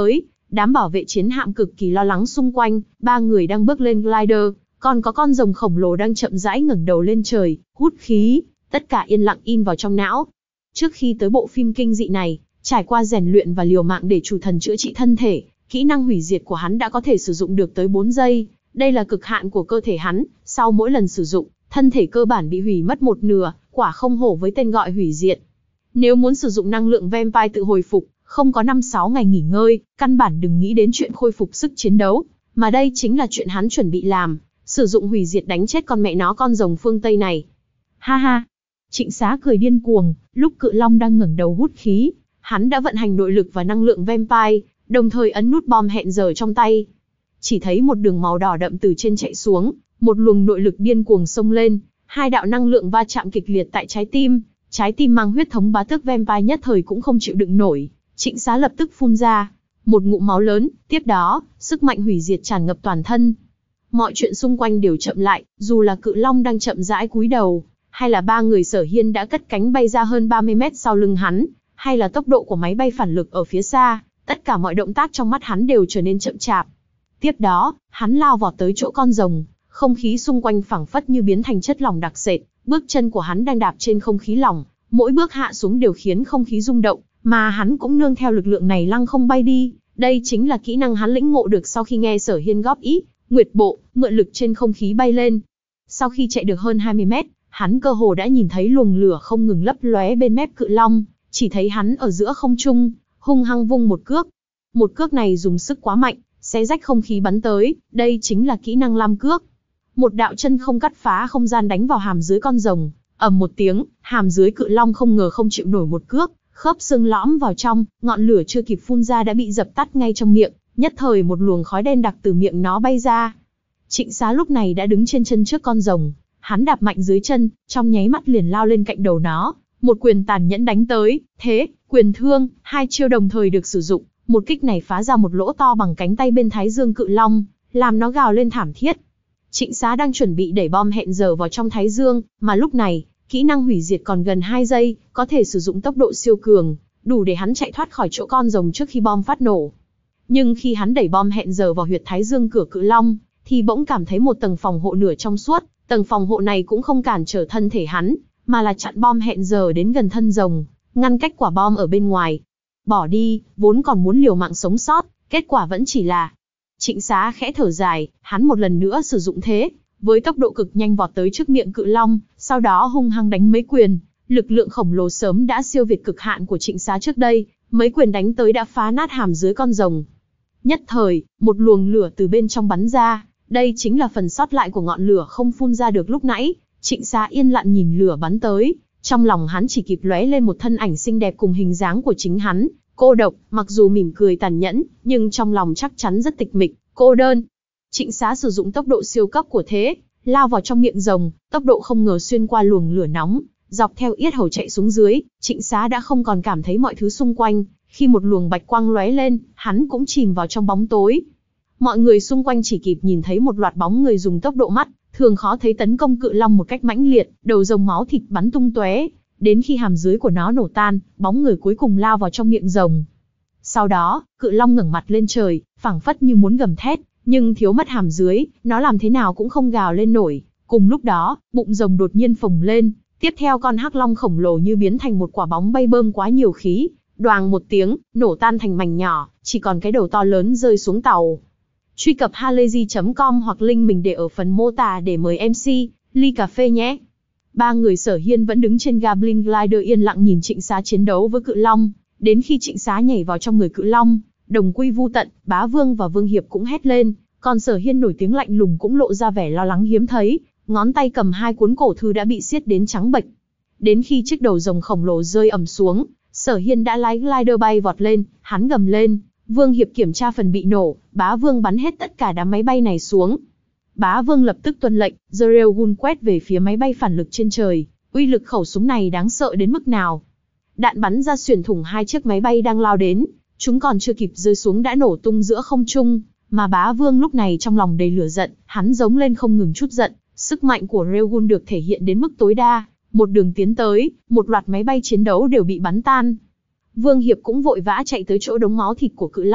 Speaker 1: đám bảo vệ chiến hạm cực kỳ lo lắng xung quanh, ba người đang bước lên glider, còn có con rồng khổng lồ đang chậm rãi ngẩng đầu lên trời, hút khí, tất cả yên lặng in vào trong não. Trước khi tới bộ phim kinh dị này, trải qua rèn luyện và liều mạng để chủ thần chữa trị thân thể, kỹ năng hủy diệt của hắn đã có thể sử dụng được tới bốn giây, đây là cực hạn của cơ thể hắn, sau mỗi lần sử dụng, thân thể cơ bản bị hủy mất một nửa, quả không hổ với tên gọi hủy diệt. Nếu muốn sử dụng năng lượng vampire tự hồi phục, không có năm sáu ngày nghỉ ngơi, căn bản đừng nghĩ đến chuyện khôi phục sức chiến đấu, mà đây chính là chuyện hắn chuẩn bị làm, sử dụng hủy diệt đánh chết con mẹ nó con rồng phương Tây này. Ha ha! Trịnh Xá cười điên cuồng, lúc Cự Long đang ngẩng đầu hút khí, hắn đã vận hành nội lực và năng lượng vampire, đồng thời ấn nút bom hẹn giờ trong tay. Chỉ thấy một đường màu đỏ đậm từ trên chạy xuống, một luồng nội lực điên cuồng xông lên, hai đạo năng lượng va chạm kịch liệt tại trái tim, trái tim mang huyết thống bá tước vampire nhất thời cũng không chịu đựng nổi, Trịnh Xá lập tức phun ra một ngụm máu lớn, tiếp đó, sức mạnh hủy diệt tràn ngập toàn thân. Mọi chuyện xung quanh đều chậm lại, dù là Cự Long đang chậm rãi cúi đầu, hay là ba người Sở Hiên đã cất cánh bay ra hơn ba mươi mét sau lưng hắn, hay là tốc độ của máy bay phản lực ở phía xa, tất cả mọi động tác trong mắt hắn đều trở nên chậm chạp. Tiếp đó, hắn lao vọt tới chỗ con rồng, không khí xung quanh phảng phất như biến thành chất lỏng đặc sệt, bước chân của hắn đang đạp trên không khí lỏng, mỗi bước hạ xuống đều khiến không khí rung động, mà hắn cũng nương theo lực lượng này lăng không bay đi. Đây chính là kỹ năng hắn lĩnh ngộ được sau khi nghe Sở Hiên góp ý, Nguyệt Bộ, mượn lực trên không khí bay lên. Sau khi chạy được hơn hai mươi mét, hắn cơ hồ đã nhìn thấy luồng lửa không ngừng lấp lóe bên mép Cự Long, chỉ thấy hắn ở giữa không trung, hung hăng vung một cước. Một cước này dùng sức quá mạnh, xé rách không khí bắn tới, đây chính là kỹ năng lam cước. Một đạo chân không cắt phá không gian đánh vào hàm dưới con rồng, ầm một tiếng, hàm dưới Cự Long không ngờ không chịu nổi một cước, khớp xương lõm vào trong, ngọn lửa chưa kịp phun ra đã bị dập tắt ngay trong miệng, nhất thời một luồng khói đen đặc từ miệng nó bay ra. Trịnh Xá lúc này đã đứng trên chân trước con rồng, hắn đạp mạnh dưới chân, trong nháy mắt liền lao lên cạnh đầu nó, một quyền tàn nhẫn đánh tới, thế, quyền thương, hai chiêu đồng thời được sử dụng, một kích này phá ra một lỗ to bằng cánh tay bên thái dương Cự Long, làm nó gào lên thảm thiết. Trịnh Xá đang chuẩn bị đẩy bom hẹn giờ vào trong thái dương, mà lúc này, kỹ năng hủy diệt còn gần hai giây, có thể sử dụng tốc độ siêu cường, đủ để hắn chạy thoát khỏi chỗ con rồng trước khi bom phát nổ. Nhưng khi hắn đẩy bom hẹn giờ vào huyệt thái dương cửa Cự Long, thì bỗng cảm thấy một tầng phòng hộ nửa trong suốt, tầng phòng hộ này cũng không cản trở thân thể hắn, mà là chặn bom hẹn giờ đến gần thân rồng, ngăn cách quả bom ở bên ngoài. Bỏ đi, vốn còn muốn liều mạng sống sót, kết quả vẫn chỉ là... Trịnh Xá khẽ thở dài, hắn một lần nữa sử dụng thế, với tốc độ cực nhanh vọt tới trước miệng Cự Long, sau đó hung hăng đánh mấy quyền. Lực lượng khổng lồ sớm đã siêu việt cực hạn của Trịnh Xá trước đây, mấy quyền đánh tới đã phá nát hàm dưới con rồng. Nhất thời, một luồng lửa từ bên trong bắn ra, đây chính là phần sót lại của ngọn lửa không phun ra được lúc nãy. Trịnh Xá yên lặng nhìn lửa bắn tới, trong lòng hắn chỉ kịp lóe lên một thân ảnh xinh đẹp cùng hình dáng của chính hắn, cô độc, mặc dù mỉm cười tàn nhẫn, nhưng trong lòng chắc chắn rất tịch mịch, cô đơn. Trịnh Xá sử dụng tốc độ siêu cấp của thế, lao vào trong miệng rồng, tốc độ không ngờ xuyên qua luồng lửa nóng, dọc theo yết hầu chạy xuống dưới. Trịnh Xá đã không còn cảm thấy mọi thứ xung quanh, khi một luồng bạch quang lóe lên, hắn cũng chìm vào trong bóng tối. Mọi người xung quanh chỉ kịp nhìn thấy một loạt bóng người dùng tốc độ mắt thường khó thấy tấn công Cự Long một cách mãnh liệt, đầu rồng máu thịt bắn tung tóe, đến khi hàm dưới của nó nổ tan, bóng người cuối cùng lao vào trong miệng rồng. Sau đó, Cự Long ngẩng mặt lên trời, phảng phất như muốn gầm thét, nhưng thiếu mất hàm dưới, nó làm thế nào cũng không gào lên nổi. Cùng lúc đó, bụng rồng đột nhiên phồng lên, tiếp theo con hắc long khổng lồ như biến thành một quả bóng bay bơm quá nhiều khí, đoàng một tiếng, nổ tan thành mảnh nhỏ, chỉ còn cái đầu to lớn rơi xuống tàu. Truy cập halayzi chấm com hoặc link mình để ở phần mô tả để mời em xê, ly cà phê nhé. Ba người Sở Hiên vẫn đứng trên Goblin Glider yên lặng nhìn Trịnh Xá chiến đấu với Cự Long, đến khi Trịnh Xá nhảy vào trong người Cự Long, đồng quy vu tận, Bá Vương và Vương Hiệp cũng hét lên, còn Sở Hiên nổi tiếng lạnh lùng cũng lộ ra vẻ lo lắng hiếm thấy, ngón tay cầm hai cuốn cổ thư đã bị siết đến trắng bệch. Đến khi chiếc đầu rồng khổng lồ rơi ầm xuống, Sở Hiên đã lái glider bay vọt lên, hắn gầm lên, Vương Hiệp kiểm tra phần bị nổ, Bá Vương bắn hết tất cả đám máy bay này xuống. Bá Vương lập tức tuân lệnh, giơ railgun quét về phía máy bay phản lực trên trời, uy lực khẩu súng này đáng sợ đến mức nào. Đạn bắn ra xuyên thủng hai chiếc máy bay đang lao đến, chúng còn chưa kịp rơi xuống đã nổ tung giữa không trung, mà Bá Vương lúc này trong lòng đầy lửa giận, hắn giống lên không ngừng chút giận, sức mạnh của railgun được thể hiện đến mức tối đa, một đường tiến tới, một loạt máy bay chiến đấu đều bị bắn tan. Vương Hiệp cũng vội vã chạy tới chỗ đống máu thịt của Cự Long,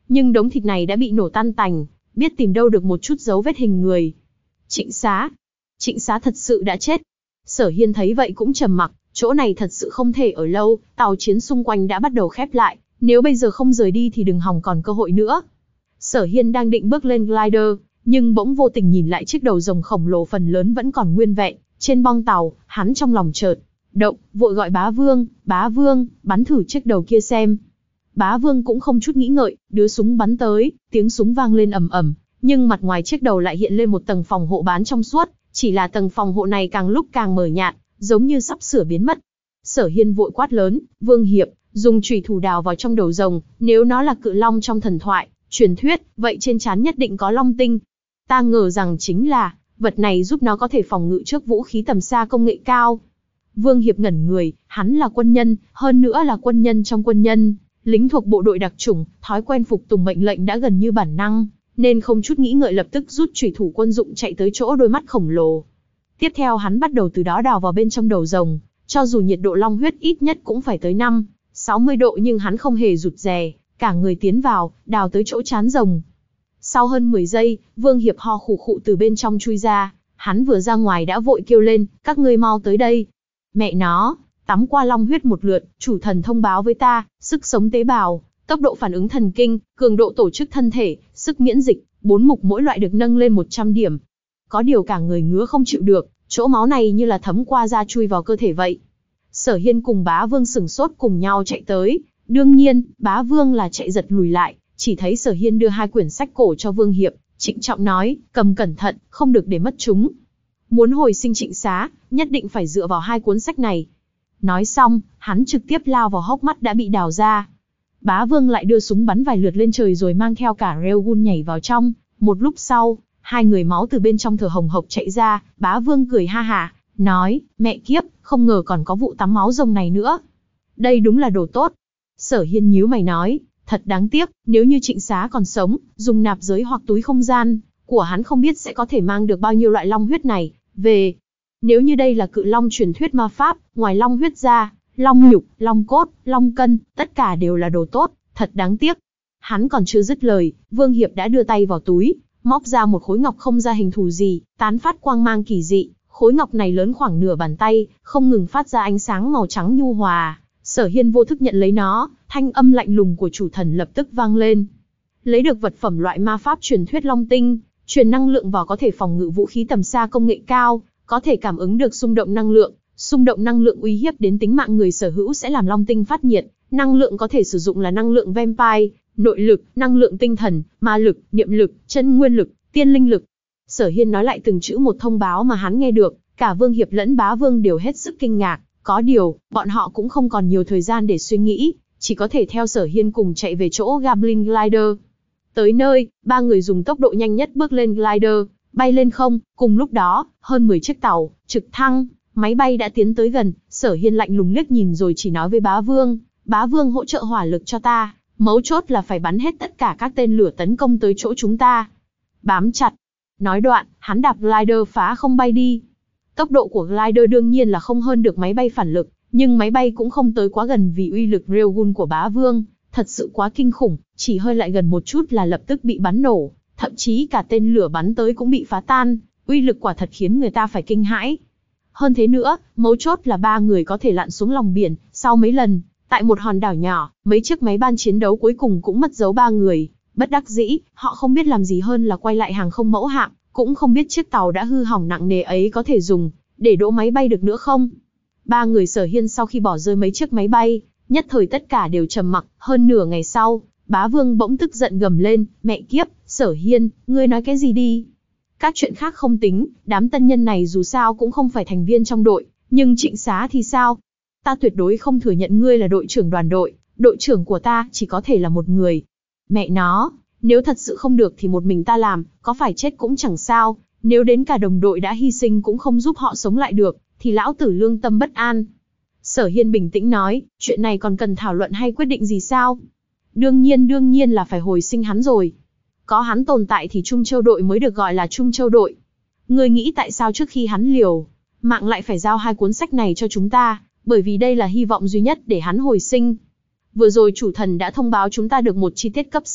Speaker 1: nhưng đống thịt này đã bị nổ tan tành, biết tìm đâu được một chút dấu vết hình người. Trịnh Xá, Trịnh Xá thật sự đã chết. Sở Hiên thấy vậy cũng trầm mặc, chỗ này thật sự không thể ở lâu, tàu chiến xung quanh đã bắt đầu khép lại, nếu bây giờ không rời đi thì đừng hòng còn cơ hội nữa. Sở Hiên đang định bước lên glider, nhưng bỗng vô tình nhìn lại chiếc đầu rồng khổng lồ phần lớn vẫn còn nguyên vẹn, trên bong tàu, hắn trong lòng chợt động, vội gọi Bá Vương, Bá Vương, bắn thử chiếc đầu kia xem. Bá Vương cũng không chút nghĩ ngợi, đưa súng bắn tới, tiếng súng vang lên ầm ầm, nhưng mặt ngoài chiếc đầu lại hiện lên một tầng phòng hộ bán trong suốt, chỉ là tầng phòng hộ này càng lúc càng mờ nhạt, giống như sắp sửa biến mất. Sở Hiên vội quát lớn, Vương Hiệp, dùng chùy thủ đào vào trong đầu rồng, nếu nó là cự long trong thần thoại, truyền thuyết, vậy trên trán nhất định có long tinh. Ta ngờ rằng chính là, vật này giúp nó có thể phòng ngự trước vũ khí tầm xa công nghệ cao. Vương Hiệp ngẩn người, hắn là quân nhân, hơn nữa là quân nhân trong quân nhân, lính thuộc bộ đội đặc chủng, thói quen phục tùng mệnh lệnh đã gần như bản năng, nên không chút nghĩ ngợi lập tức rút chùy thủ quân dụng chạy tới chỗ đôi mắt khổng lồ. Tiếp theo hắn bắt đầu từ đó đào vào bên trong đầu rồng, cho dù nhiệt độ long huyết ít nhất cũng phải tới năm, sáu mươi độ nhưng hắn không hề rụt rè, cả người tiến vào, đào tới chỗ trán rồng. Sau hơn mười giây, Vương Hiệp ho khụ khụ từ bên trong chui ra, hắn vừa ra ngoài đã vội kêu lên, các ngươi mau tới đây. Mẹ nó, tắm qua long huyết một lượt, chủ thần thông báo với ta, sức sống tế bào, tốc độ phản ứng thần kinh, cường độ tổ chức thân thể, sức miễn dịch, bốn mục mỗi loại được nâng lên một trăm điểm. Có điều cả người ngứa không chịu được, chỗ máu này như là thấm qua da chui vào cơ thể vậy. Sở Hiên cùng Bá Vương sửng sốt cùng nhau chạy tới, đương nhiên, Bá Vương là chạy giật lùi lại, chỉ thấy Sở Hiên đưa hai quyển sách cổ cho Vương Hiệp, trịnh trọng nói, cầm cẩn thận, không được để mất chúng. Muốn hồi sinh Trịnh Xá, nhất định phải dựa vào hai cuốn sách này. Nói xong, hắn trực tiếp lao vào hốc mắt đã bị đào ra. Bá Vương lại đưa súng bắn vài lượt lên trời rồi mang theo cả Railgun nhảy vào trong. Một lúc sau, hai người máu từ bên trong thở hồng hộc chạy ra. Bá Vương cười ha hả, nói, mẹ kiếp, không ngờ còn có vụ tắm máu rồng này nữa. Đây đúng là đồ tốt. Sở Hiên nhíu mày nói, thật đáng tiếc, nếu như Trịnh Xá còn sống, dùng nạp giới hoặc túi không gian của hắn không biết sẽ có thể mang được bao nhiêu loại long huyết này về. Nếu như đây là cự long truyền thuyết ma pháp, ngoài long huyết ra, long nhục, long cốt, long cân, tất cả đều là đồ tốt, thật đáng tiếc. Hắn còn chưa dứt lời, Vương Hiệp đã đưa tay vào túi, móc ra một khối ngọc không ra hình thù gì, tán phát quang mang kỳ dị. Khối ngọc này lớn khoảng nửa bàn tay, không ngừng phát ra ánh sáng màu trắng nhu hòa. Sở Hiên vô thức nhận lấy nó, thanh âm lạnh lùng của chủ thần lập tức vang lên. Lấy được vật phẩm loại ma pháp truyền thuyết long tinh, truyền năng lượng vào có thể phòng ngự vũ khí tầm xa công nghệ cao, có thể cảm ứng được xung động năng lượng, xung động năng lượng uy hiếp đến tính mạng người sở hữu sẽ làm long tinh phát nhiệt, năng lượng có thể sử dụng là năng lượng vampire, nội lực, năng lượng tinh thần, ma lực, niệm lực, chân nguyên lực, tiên linh lực. Sở Hiên nói lại từng chữ một thông báo mà hắn nghe được, cả Vương Hiệp lẫn Bá Vương đều hết sức kinh ngạc, có điều, bọn họ cũng không còn nhiều thời gian để suy nghĩ, chỉ có thể theo Sở Hiên cùng chạy về chỗ Goblin Glider. Tới nơi, ba người dùng tốc độ nhanh nhất bước lên glider, bay lên không, cùng lúc đó, hơn mười chiếc tàu, trực thăng, máy bay đã tiến tới gần. Sở Hiên lạnh lùng liếc nhìn rồi chỉ nói với Bá Vương, Bá Vương hỗ trợ hỏa lực cho ta, mấu chốt là phải bắn hết tất cả các tên lửa tấn công tới chỗ chúng ta. Bám chặt. Nói đoạn, hắn đạp glider phá không bay đi. Tốc độ của glider đương nhiên là không hơn được máy bay phản lực, nhưng máy bay cũng không tới quá gần vì uy lực Railgun của Bá Vương thật sự quá kinh khủng, chỉ hơi lại gần một chút là lập tức bị bắn nổ, thậm chí cả tên lửa bắn tới cũng bị phá tan, uy lực quả thật khiến người ta phải kinh hãi. Hơn thế nữa, mấu chốt là ba người có thể lặn xuống lòng biển, sau mấy lần, tại một hòn đảo nhỏ, mấy chiếc máy ban chiến đấu cuối cùng cũng mất dấu ba người, bất đắc dĩ, họ không biết làm gì hơn là quay lại hàng không mẫu hạm, cũng không biết chiếc tàu đã hư hỏng nặng nề ấy có thể dùng để đỗ máy bay được nữa không. Ba người Sở Hiên sau khi bỏ rơi mấy chiếc máy bay, nhất thời tất cả đều trầm mặc. Hơn nửa ngày sau, Bá Vương bỗng tức giận gầm lên, mẹ kiếp, Sở Hiên, ngươi nói cái gì đi? Các chuyện khác không tính, đám tân nhân này dù sao cũng không phải thành viên trong đội, nhưng Trịnh Xá thì sao? Ta tuyệt đối không thừa nhận ngươi là đội trưởng đoàn đội, đội trưởng của ta chỉ có thể là một người. Mẹ nó, nếu thật sự không được thì một mình ta làm, có phải chết cũng chẳng sao, nếu đến cả đồng đội đã hy sinh cũng không giúp họ sống lại được, thì lão tử lương tâm bất an. Sở Hiên bình tĩnh nói, chuyện này còn cần thảo luận hay quyết định gì sao? Đương nhiên đương nhiên là phải hồi sinh hắn rồi. Có hắn tồn tại thì Trung Châu đội mới được gọi là Trung Châu đội. Ngươi nghĩ tại sao trước khi hắn liều mạng lại phải giao hai cuốn sách này cho chúng ta, bởi vì đây là hy vọng duy nhất để hắn hồi sinh. Vừa rồi chủ thần đã thông báo chúng ta được một chi tiết cấp C,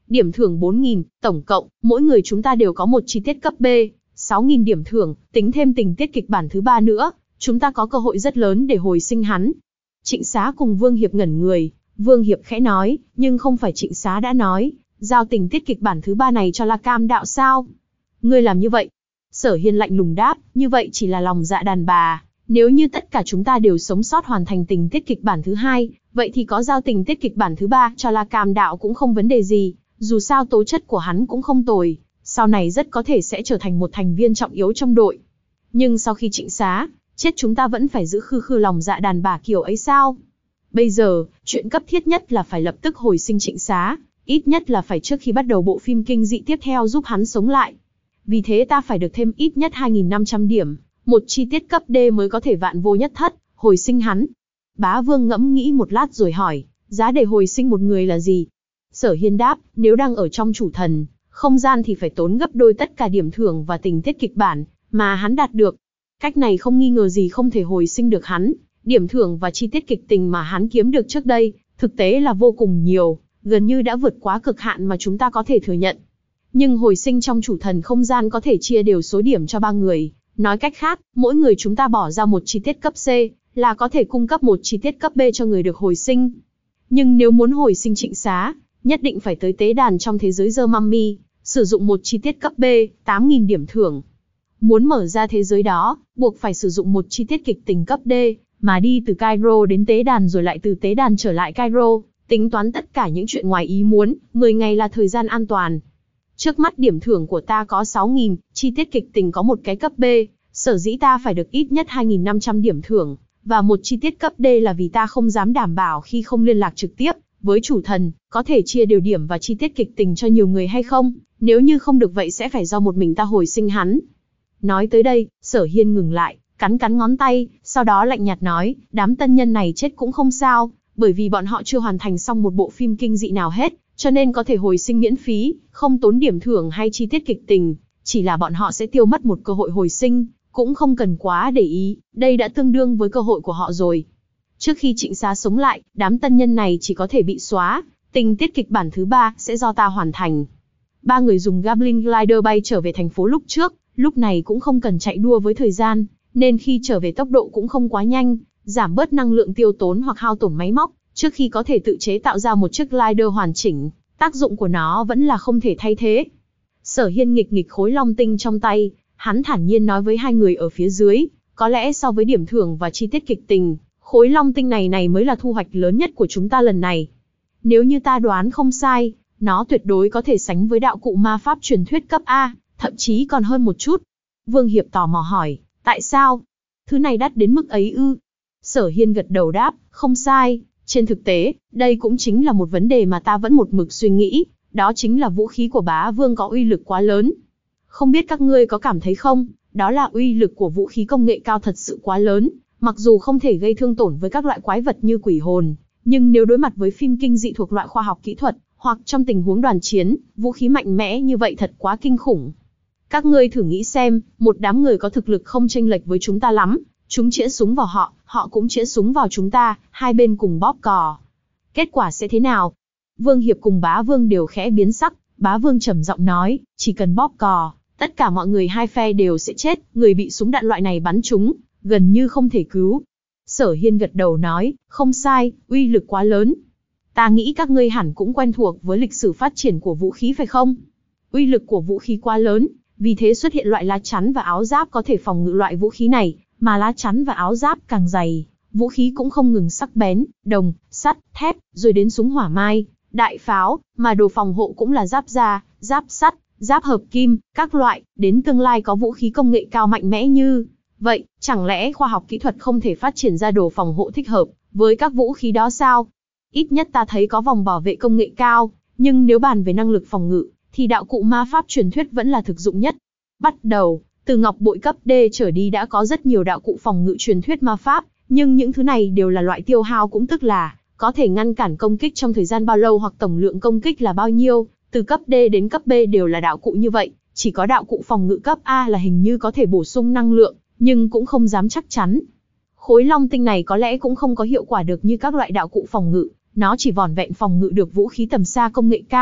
Speaker 1: Điểm thưởng bốn nghìn, tổng cộng, mỗi người chúng ta đều có một chi tiết cấp B, sáu nghìn điểm thưởng, tính thêm tình tiết kịch bản thứ ba nữa, chúng ta có cơ hội rất lớn để hồi sinh hắn. Trịnh Xá cùng Vương Hiệp ngẩn người, Vương Hiệp khẽ nói, nhưng không phải Trịnh Xá đã nói, giao tình tiết kịch bản thứ ba này cho La Cam đạo sao? Ngươi làm như vậy. Sở Hiên lạnh lùng đáp, như vậy chỉ là lòng dạ đàn bà, nếu như tất cả chúng ta đều sống sót hoàn thành tình tiết kịch bản thứ hai, vậy thì có giao tình tiết kịch bản thứ ba cho La Cam đạo cũng không vấn đề gì, dù sao tố chất của hắn cũng không tồi, sau này rất có thể sẽ trở thành một thành viên trọng yếu trong đội. Nhưng sau khi Trịnh Xá chết chúng ta vẫn phải giữ khư khư lòng dạ đàn bà kiểu ấy sao? Bây giờ, chuyện cấp thiết nhất là phải lập tức hồi sinh Trịnh Xá, ít nhất là phải trước khi bắt đầu bộ phim kinh dị tiếp theo giúp hắn sống lại. Vì thế ta phải được thêm ít nhất hai nghìn năm trăm điểm, một chi tiết cấp D mới có thể vạn vô nhất thất, hồi sinh hắn. Bá Vương ngẫm nghĩ một lát rồi hỏi, giá để hồi sinh một người là gì? Sở Hiên đáp, nếu đang ở trong chủ thần không gian thì phải tốn gấp đôi tất cả điểm thưởng và tình tiết kịch bản mà hắn đạt được. Cách này không nghi ngờ gì không thể hồi sinh được hắn, điểm thưởng và chi tiết kịch tình mà hắn kiếm được trước đây, thực tế là vô cùng nhiều, gần như đã vượt quá cực hạn mà chúng ta có thể thừa nhận. Nhưng hồi sinh trong chủ thần không gian có thể chia đều số điểm cho ba người, nói cách khác, mỗi người chúng ta bỏ ra một chi tiết cấp C, là có thể cung cấp một chi tiết cấp B cho người được hồi sinh. Nhưng nếu muốn hồi sinh Trịnh Xá, nhất định phải tới tế đàn trong thế giới Zermami, sử dụng một chi tiết cấp B, tám nghìn điểm thưởng. Muốn mở ra thế giới đó, buộc phải sử dụng một chi tiết kịch tình cấp D, mà đi từ Cairo đến tế đàn rồi lại từ tế đàn trở lại Cairo, tính toán tất cả những chuyện ngoài ý muốn, mười ngày là thời gian an toàn. Trước mắt điểm thưởng của ta có sáu nghìn, chi tiết kịch tình có một cái cấp B, sở dĩ ta phải được ít nhất hai nghìn năm trăm điểm thưởng, và một chi tiết cấp D là vì ta không dám đảm bảo khi không liên lạc trực tiếp với chủ thần, có thể chia đều điểm và chi tiết kịch tình cho nhiều người hay không, nếu như không được vậy sẽ phải do một mình ta hồi sinh hắn. Nói tới đây, Sở Hiên ngừng lại, cắn cắn ngón tay, sau đó lạnh nhạt nói, đám tân nhân này chết cũng không sao, bởi vì bọn họ chưa hoàn thành xong một bộ phim kinh dị nào hết, cho nên có thể hồi sinh miễn phí, không tốn điểm thưởng hay chi tiết kịch tình, chỉ là bọn họ sẽ tiêu mất một cơ hội hồi sinh, cũng không cần quá để ý, đây đã tương đương với cơ hội của họ rồi. Trước khi Trịnh Xá sống lại, đám tân nhân này chỉ có thể bị xóa, tình tiết kịch bản thứ ba sẽ do ta hoàn thành. Ba người dùng Goblin Glider bay trở về thành phố lúc trước, lúc này cũng không cần chạy đua với thời gian, nên khi trở về tốc độ cũng không quá nhanh, giảm bớt năng lượng tiêu tốn hoặc hao tổn máy móc, trước khi có thể tự chế tạo ra một chiếc glider hoàn chỉnh, tác dụng của nó vẫn là không thể thay thế. Sở Hiên nghịch nghịch khối long tinh trong tay, hắn thản nhiên nói với hai người ở phía dưới, có lẽ so với điểm thưởng và chi tiết kịch tình, khối long tinh này này mới là thu hoạch lớn nhất của chúng ta lần này. Nếu như ta đoán không sai, nó tuyệt đối có thể sánh với đạo cụ ma pháp truyền thuyết cấp A, thậm chí còn hơn một chút. Vương Hiệp tò mò hỏi, tại sao? Thứ này đắt đến mức ấy ư? Sở Hiên gật đầu đáp, không sai, trên thực tế, đây cũng chính là một vấn đề mà ta vẫn một mực suy nghĩ, đó chính là vũ khí của bá vương có uy lực quá lớn. Không biết các ngươi có cảm thấy không, đó là uy lực của vũ khí công nghệ cao thật sự quá lớn, mặc dù không thể gây thương tổn với các loại quái vật như quỷ hồn, nhưng nếu đối mặt với phim kinh dị thuộc loại khoa học kỹ thuật, hoặc trong tình huống đoàn chiến, vũ khí mạnh mẽ như vậy thật quá kinh khủng. Các ngươi thử nghĩ xem, một đám người có thực lực không chênh lệch với chúng ta lắm, chúng chĩa súng vào họ, họ cũng chĩa súng vào chúng ta, hai bên cùng bóp cò. Kết quả sẽ thế nào? Vương Hiệp cùng Bá Vương đều khẽ biến sắc, Bá Vương trầm giọng nói, chỉ cần bóp cò, tất cả mọi người hai phe đều sẽ chết, người bị súng đạn loại này bắn trúng, gần như không thể cứu. Sở Hiên gật đầu nói, không sai, uy lực quá lớn. Ta nghĩ các ngươi hẳn cũng quen thuộc với lịch sử phát triển của vũ khí phải không? Uy lực của vũ khí quá lớn, vì thế xuất hiện loại lá chắn và áo giáp có thể phòng ngự loại vũ khí này, mà lá chắn và áo giáp càng dày, vũ khí cũng không ngừng sắc bén, đồng, sắt, thép, rồi đến súng hỏa mai, đại pháo, mà đồ phòng hộ cũng là giáp da, giáp sắt, giáp hợp kim, các loại, đến tương lai có vũ khí công nghệ cao mạnh mẽ như vậy, chẳng lẽ khoa học kỹ thuật không thể phát triển ra đồ phòng hộ thích hợp với các vũ khí đó sao? Ít nhất ta thấy có vòng bảo vệ công nghệ cao, nhưng nếu bàn về năng lực phòng ngự, thì đạo cụ ma pháp truyền thuyết vẫn là thực dụng nhất. Bắt đầu, từ ngọc bội cấp D trở đi đã có rất nhiều đạo cụ phòng ngự truyền thuyết ma pháp, nhưng những thứ này đều là loại tiêu hao, cũng tức là có thể ngăn cản công kích trong thời gian bao lâu hoặc tổng lượng công kích là bao nhiêu. Từ cấp D đến cấp B đều là đạo cụ như vậy, chỉ có đạo cụ phòng ngự cấp A là hình như có thể bổ sung năng lượng, nhưng cũng không dám chắc chắn. Khối long tinh này có lẽ cũng không có hiệu quả được như các loại đạo cụ phòng ngự, nó chỉ vỏn vẹn phòng ngự được vũ khí tầm xa công nghệ cao,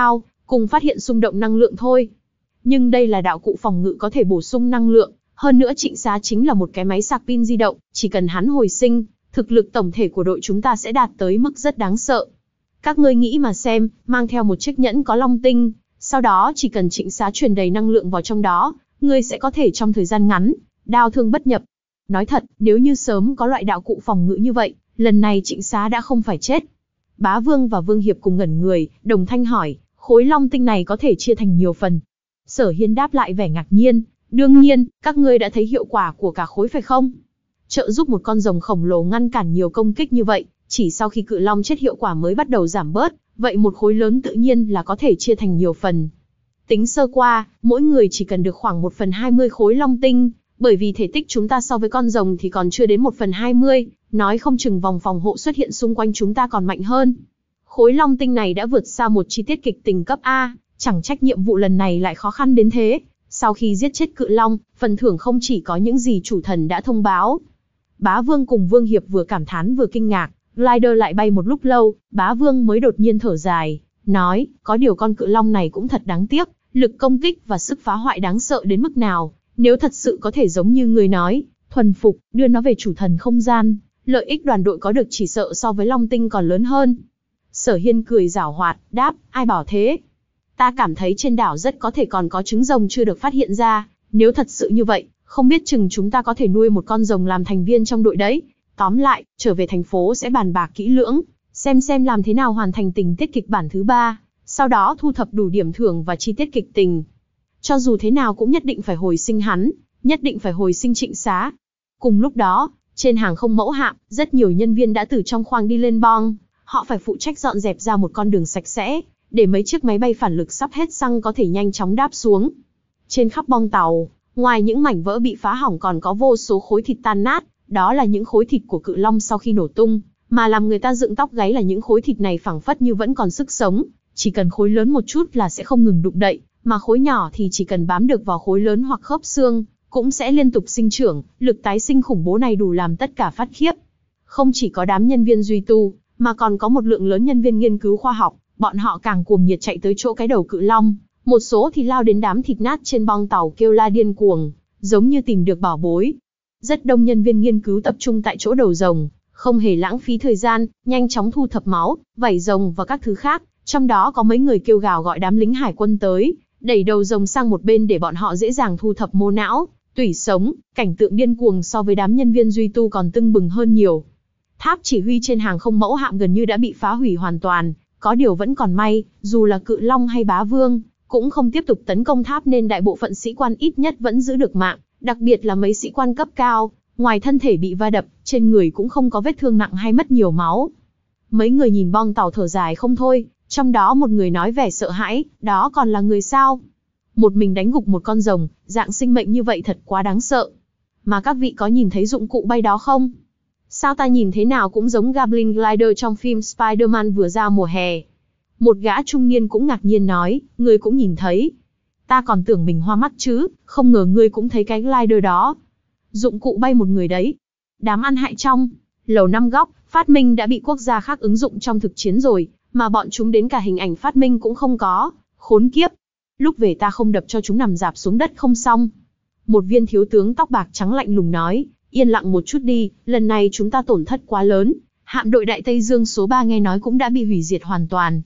Speaker 1: cùng phát hiện xung động năng lượng thôi. Nhưng đây là đạo cụ phòng ngự có thể bổ sung năng lượng, hơn nữa Trịnh Xá chính là một cái máy sạc pin di động, chỉ cần hắn hồi sinh, thực lực tổng thể của đội chúng ta sẽ đạt tới mức rất đáng sợ. Các ngươi nghĩ mà xem, mang theo một chiếc nhẫn có long tinh, sau đó chỉ cần Trịnh Xá truyền đầy năng lượng vào trong đó, ngươi sẽ có thể trong thời gian ngắn, đao thương bất nhập. Nói thật, nếu như sớm có loại đạo cụ phòng ngự như vậy, lần này Trịnh Xá đã không phải chết. Bá Vương và Vương Hiệp cùng ngẩn người, đồng thanh hỏi, khối long tinh này có thể chia thành nhiều phần. Sở Hiên đáp lại vẻ ngạc nhiên, đương nhiên, các ngươi đã thấy hiệu quả của cả khối phải không? Trợ giúp một con rồng khổng lồ ngăn cản nhiều công kích như vậy, chỉ sau khi cự long chết hiệu quả mới bắt đầu giảm bớt, vậy một khối lớn tự nhiên là có thể chia thành nhiều phần. Tính sơ qua, mỗi người chỉ cần được khoảng một phần hai mươi khối long tinh, bởi vì thể tích chúng ta so với con rồng thì còn chưa đến một phần hai mươi, nói không chừng vòng phòng hộ xuất hiện xung quanh chúng ta còn mạnh hơn. Khối long tinh này đã vượt xa một chi tiết kịch tình cấp A, chẳng trách nhiệm vụ lần này lại khó khăn đến thế. Sau khi giết chết cự long, phần thưởng không chỉ có những gì chủ thần đã thông báo. Bá Vương cùng Vương Hiệp vừa cảm thán vừa kinh ngạc, glider lại bay một lúc lâu, Bá Vương mới đột nhiên thở dài, nói, có điều con cự long này cũng thật đáng tiếc, lực công kích và sức phá hoại đáng sợ đến mức nào, nếu thật sự có thể giống như người nói, thuần phục, đưa nó về chủ thần không gian, lợi ích đoàn đội có được chỉ sợ so với long tinh còn lớn hơn. Sở Hiên cười giảo hoạt, đáp, ai bảo thế? Ta cảm thấy trên đảo rất có thể còn có trứng rồng chưa được phát hiện ra, nếu thật sự như vậy, không biết chừng chúng ta có thể nuôi một con rồng làm thành viên trong đội đấy. Tóm lại, trở về thành phố sẽ bàn bạc kỹ lưỡng, xem xem làm thế nào hoàn thành tình tiết kịch bản thứ ba, sau đó thu thập đủ điểm thưởng và chi tiết kịch tình. Cho dù thế nào cũng nhất định phải hồi sinh hắn, nhất định phải hồi sinh Trịnh Xá. Cùng lúc đó, trên hàng không mẫu hạm, rất nhiều nhân viên đã từ trong khoang đi lên bong, họ phải phụ trách dọn dẹp ra một con đường sạch sẽ, để mấy chiếc máy bay phản lực sắp hết xăng có thể nhanh chóng đáp xuống. Trên khắp bong tàu, ngoài những mảnh vỡ bị phá hỏng còn có vô số khối thịt tan nát, đó là những khối thịt của cự long sau khi nổ tung, mà làm người ta dựng tóc gáy là những khối thịt này phảng phất như vẫn còn sức sống, chỉ cần khối lớn một chút là sẽ không ngừng đụng đậy, mà khối nhỏ thì chỉ cần bám được vào khối lớn hoặc khớp xương, cũng sẽ liên tục sinh trưởng, lực tái sinh khủng bố này đủ làm tất cả phát khiếp. Không chỉ có đám nhân viên duy tu, mà còn có một lượng lớn nhân viên nghiên cứu khoa học, bọn họ càng cuồng nhiệt chạy tới chỗ cái đầu cự long, một số thì lao đến đám thịt nát trên bong tàu kêu la điên cuồng, giống như tìm được bảo bối. Rất đông nhân viên nghiên cứu tập trung tại chỗ đầu rồng, không hề lãng phí thời gian, nhanh chóng thu thập máu, vảy rồng và các thứ khác, trong đó có mấy người kêu gào gọi đám lính hải quân tới, đẩy đầu rồng sang một bên để bọn họ dễ dàng thu thập mô não, tủy sống, cảnh tượng điên cuồng so với đám nhân viên duy tu còn tưng bừng hơn nhiều. Tháp chỉ huy trên hàng không mẫu hạm gần như đã bị phá hủy hoàn toàn, có điều vẫn còn may, dù là cự long hay bá vương, cũng không tiếp tục tấn công tháp nên đại bộ phận sĩ quan ít nhất vẫn giữ được mạng, đặc biệt là mấy sĩ quan cấp cao, ngoài thân thể bị va đập, trên người cũng không có vết thương nặng hay mất nhiều máu. Mấy người nhìn bong tàu thở dài không thôi, trong đó một người nói vẻ sợ hãi, đó còn là người sao? Một mình đánh gục một con rồng, dạng sinh mệnh như vậy thật quá đáng sợ. Mà các vị có nhìn thấy dụng cụ bay đó không? Sao ta nhìn thế nào cũng giống Goblin Glider trong phim Spider-Man vừa ra mùa hè. Một gã trung niên cũng ngạc nhiên nói, ngươi cũng nhìn thấy. Ta còn tưởng mình hoa mắt chứ, không ngờ ngươi cũng thấy cái glider đó. Dụng cụ bay một người đấy. Đám ăn hại trong lầu năm góc, phát minh đã bị quốc gia khác ứng dụng trong thực chiến rồi, mà bọn chúng đến cả hình ảnh phát minh cũng không có. Khốn kiếp. Lúc về ta không đập cho chúng nằm rạp xuống đất không xong. Một viên thiếu tướng tóc bạc trắng lạnh lùng nói, yên lặng một chút đi, lần này chúng ta tổn thất quá lớn. Hạm đội Đại Tây Dương số ba nghe nói cũng đã bị hủy diệt hoàn toàn.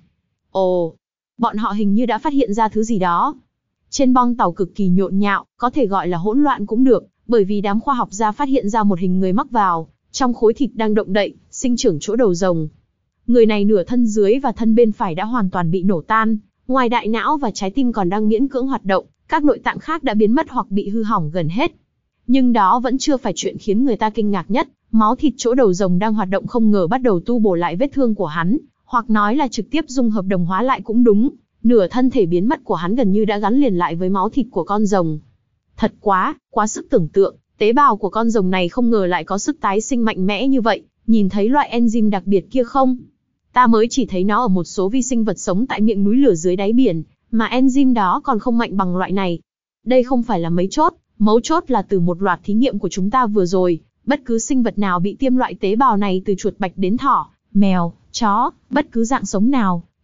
Speaker 1: Ồ, bọn họ hình như đã phát hiện ra thứ gì đó. Trên bong tàu cực kỳ nhộn nhạo, có thể gọi là hỗn loạn cũng được, bởi vì đám khoa học gia phát hiện ra một hình người mắc vào, trong khối thịt đang động đậy, sinh trưởng chỗ đầu rồng. Người này nửa thân dưới và thân bên phải đã hoàn toàn bị nổ tan, ngoài đại não và trái tim còn đang miễn cưỡng hoạt động, các nội tạng khác đã biến mất hoặc bị hư hỏng gần hết. Nhưng đó vẫn chưa phải chuyện khiến người ta kinh ngạc nhất, máu thịt chỗ đầu rồng đang hoạt động không ngờ bắt đầu tu bổ lại vết thương của hắn, hoặc nói là trực tiếp dung hợp đồng hóa lại cũng đúng, nửa thân thể biến mất của hắn gần như đã gắn liền lại với máu thịt của con rồng. Thật quá, quá sức tưởng tượng, tế bào của con rồng này không ngờ lại có sức tái sinh mạnh mẽ như vậy, nhìn thấy loại enzyme đặc biệt kia không? Ta mới chỉ thấy nó ở một số vi sinh vật sống tại miệng núi lửa dưới đáy biển, mà enzyme đó còn không mạnh bằng loại này. Đây không phải là mấy chốt, mấu chốt là từ một loạt thí nghiệm của chúng ta vừa rồi, bất cứ sinh vật nào bị tiêm loại tế bào này từ chuột bạch đến thỏ, mèo, chó, bất cứ dạng sống nào,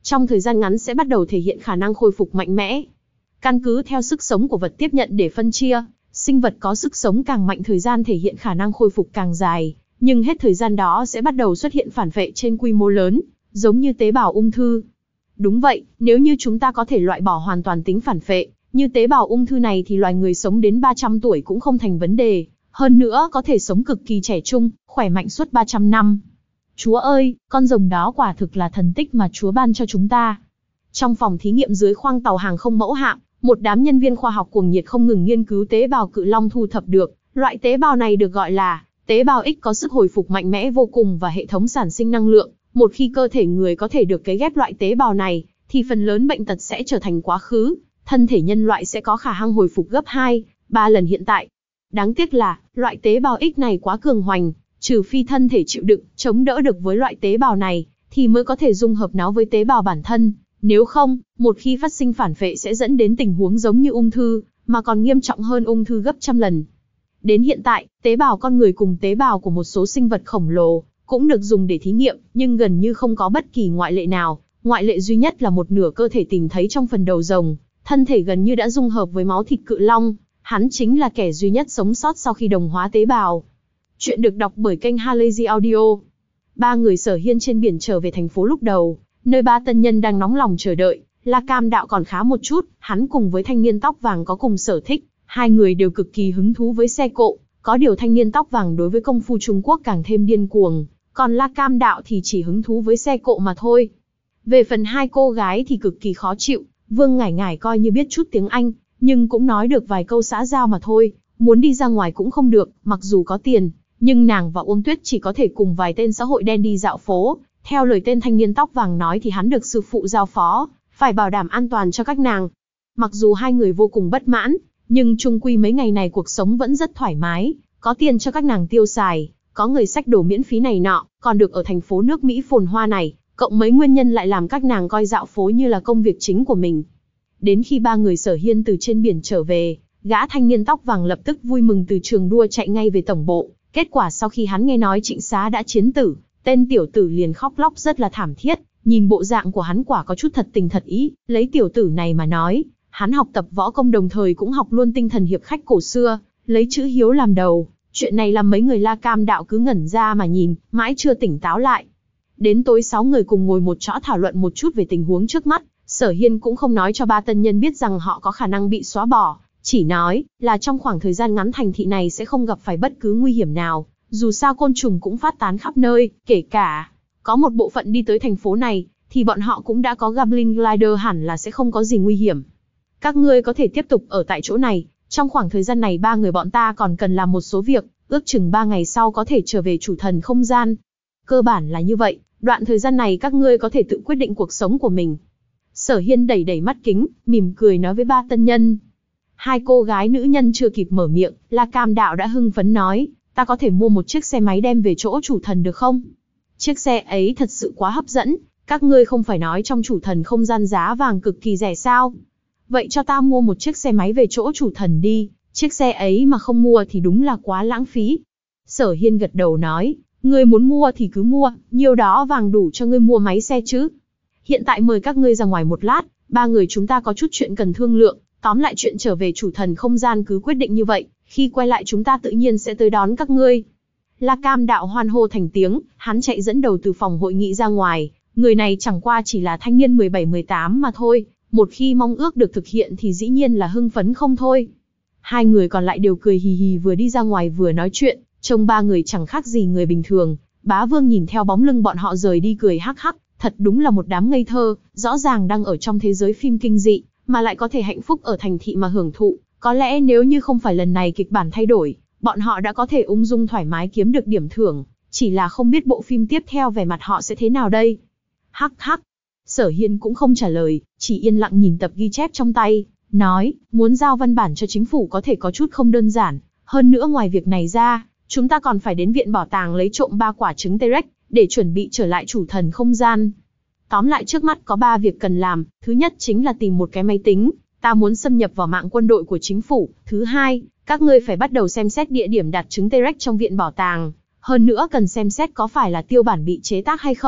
Speaker 1: trong thời gian ngắn sẽ bắt đầu thể hiện khả năng khôi phục mạnh mẽ. Căn cứ theo sức sống của vật tiếp nhận để phân chia, sinh vật có sức sống càng mạnh thời gian thể hiện khả năng khôi phục càng dài, nhưng hết thời gian đó sẽ bắt đầu xuất hiện phản vệ trên quy mô lớn, giống như tế bào ung thư. Đúng vậy, nếu như chúng ta có thể loại bỏ hoàn toàn tính phản vệ, như tế bào ung thư này thì loài người sống đến ba trăm tuổi cũng không thành vấn đề, hơn nữa có thể sống cực kỳ trẻ trung, khỏe mạnh suốt ba trăm năm. Chúa ơi, con rồng đó quả thực là thần tích mà Chúa ban cho chúng ta. Trong phòng thí nghiệm dưới khoang tàu hàng không mẫu hạm, một đám nhân viên khoa học cuồng nhiệt không ngừng nghiên cứu tế bào cự long thu thập được. Loại tế bào này được gọi là tế bào X, có sức hồi phục mạnh mẽ vô cùng và hệ thống sản sinh năng lượng. Một khi cơ thể người có thể được cấy ghép loại tế bào này, thì phần lớn bệnh tật sẽ trở thành quá khứ. Thân thể nhân loại sẽ có khả năng hồi phục gấp hai, ba lần hiện tại. Đáng tiếc là, loại tế bào X này quá cường hoành, trừ phi thân thể chịu đựng, chống đỡ được với loại tế bào này, thì mới có thể dung hợp nó với tế bào bản thân. Nếu không, một khi phát sinh phản vệ sẽ dẫn đến tình huống giống như ung thư, mà còn nghiêm trọng hơn ung thư gấp trăm lần. Đến hiện tại, tế bào con người cùng tế bào của một số sinh vật khổng lồ cũng được dùng để thí nghiệm, nhưng gần như không có bất kỳ ngoại lệ nào. Ngoại lệ duy nhất là một nửa cơ thể tìm thấy trong phần đầu rồng, thân thể gần như đã dung hợp với máu thịt cự long. Hắn chính là kẻ duy nhất sống sót sau khi đồng hóa tế bào. Chuyện được đọc bởi kênh Halazy Audio. Ba người Sở Hiên trên biển trở về thành phố lúc đầu, nơi ba tân nhân đang nóng lòng chờ đợi. La Cam Đạo còn khá một chút, hắn cùng với thanh niên tóc vàng có cùng sở thích, hai người đều cực kỳ hứng thú với xe cộ. Có điều thanh niên tóc vàng đối với công phu Trung Quốc càng thêm điên cuồng, còn La Cam Đạo thì chỉ hứng thú với xe cộ mà thôi. Về phần hai cô gái thì cực kỳ khó chịu. Vương Ngải Ngải coi như biết chút tiếng Anh, nhưng cũng nói được vài câu xã giao mà thôi, muốn đi ra ngoài cũng không được, mặc dù có tiền, nhưng nàng và Uông Tuyết chỉ có thể cùng vài tên xã hội đen đi dạo phố. Theo lời tên thanh niên tóc vàng nói thì hắn được sư phụ giao phó, phải bảo đảm an toàn cho các nàng. Mặc dù hai người vô cùng bất mãn, nhưng chung quy mấy ngày này cuộc sống vẫn rất thoải mái, có tiền cho các nàng tiêu xài, có người xách đồ miễn phí này nọ, còn được ở thành phố nước Mỹ phồn hoa này, cộng mấy nguyên nhân lại làm các nàng coi dạo phố như là công việc chính của mình. Đến khi ba người Sở Hiên từ trên biển trở về, gã thanh niên tóc vàng lập tức vui mừng từ trường đua chạy ngay về tổng bộ. Kết quả sau khi hắn nghe nói Trịnh Xá đã chiến tử, tên tiểu tử liền khóc lóc rất là thảm thiết. Nhìn bộ dạng của hắn quả có chút thật tình thật ý, lấy tiểu tử này mà nói, hắn học tập võ công đồng thời cũng học luôn tinh thần hiệp khách cổ xưa, lấy chữ hiếu làm đầu. Chuyện này làm mấy người La Cam Đạo cứ ngẩn ra mà nhìn, mãi chưa tỉnh táo lại. Đến tối sáu người cùng ngồi một chỗ thảo luận một chút về tình huống trước mắt. Sở Hiên cũng không nói cho ba tân nhân biết rằng họ có khả năng bị xóa bỏ, chỉ nói là trong khoảng thời gian ngắn thành thị này sẽ không gặp phải bất cứ nguy hiểm nào, dù sao côn trùng cũng phát tán khắp nơi, kể cả có một bộ phận đi tới thành phố này, thì bọn họ cũng đã có Goblin Glider, hẳn là sẽ không có gì nguy hiểm. Các ngươi có thể tiếp tục ở tại chỗ này, trong khoảng thời gian này ba người bọn ta còn cần làm một số việc, ước chừng ba ngày sau có thể trở về chủ thần không gian. Cơ bản là như vậy, đoạn thời gian này các ngươi có thể tự quyết định cuộc sống của mình. Sở Hiên đẩy đẩy mắt kính, mỉm cười nói với ba tân nhân. Hai cô gái nữ nhân chưa kịp mở miệng, La Cam Đạo đã hưng phấn nói, ta có thể mua một chiếc xe máy đem về chỗ chủ thần được không? Chiếc xe ấy thật sự quá hấp dẫn, các ngươi không phải nói trong chủ thần không gian giá vàng cực kỳ rẻ sao? Vậy cho ta mua một chiếc xe máy về chỗ chủ thần đi, chiếc xe ấy mà không mua thì đúng là quá lãng phí. Sở Hiên gật đầu nói, ngươi muốn mua thì cứ mua, nhiêu đó vàng đủ cho ngươi mua máy xe chứ. Hiện tại mời các ngươi ra ngoài một lát, ba người chúng ta có chút chuyện cần thương lượng, tóm lại chuyện trở về chủ thần không gian cứ quyết định như vậy, khi quay lại chúng ta tự nhiên sẽ tới đón các ngươi. La Cam Đạo hoan hô thành tiếng, hắn chạy dẫn đầu từ phòng hội nghị ra ngoài, người này chẳng qua chỉ là thanh niên mười bảy mười tám mà thôi, một khi mong ước được thực hiện thì dĩ nhiên là hưng phấn không thôi. Hai người còn lại đều cười hì hì vừa đi ra ngoài vừa nói chuyện, trông ba người chẳng khác gì người bình thường. Bá Vương nhìn theo bóng lưng bọn họ rời đi cười hắc hắc, thật đúng là một đám ngây thơ, rõ ràng đang ở trong thế giới phim kinh dị, mà lại có thể hạnh phúc ở thành thị mà hưởng thụ. Có lẽ nếu như không phải lần này kịch bản thay đổi, bọn họ đã có thể ung dung thoải mái kiếm được điểm thưởng, chỉ là không biết bộ phim tiếp theo vẻ mặt họ sẽ thế nào đây. Hắc hắc. Sở Hiên cũng không trả lời, chỉ yên lặng nhìn tập ghi chép trong tay, nói, muốn giao văn bản cho chính phủ có thể có chút không đơn giản, hơn nữa ngoài việc này ra, chúng ta còn phải đến viện bảo tàng lấy trộm ba quả trứng T-Rex, để chuẩn bị trở lại chủ thần không gian. Tóm lại trước mắt có ba việc cần làm, thứ nhất chính là tìm một cái máy tính, ta muốn xâm nhập vào mạng quân đội của chính phủ, thứ hai, các ngươi phải bắt đầu xem xét địa điểm đặt trứng T-Rex trong viện bảo tàng, hơn nữa cần xem xét có phải là tiêu bản bị chế tác hay không,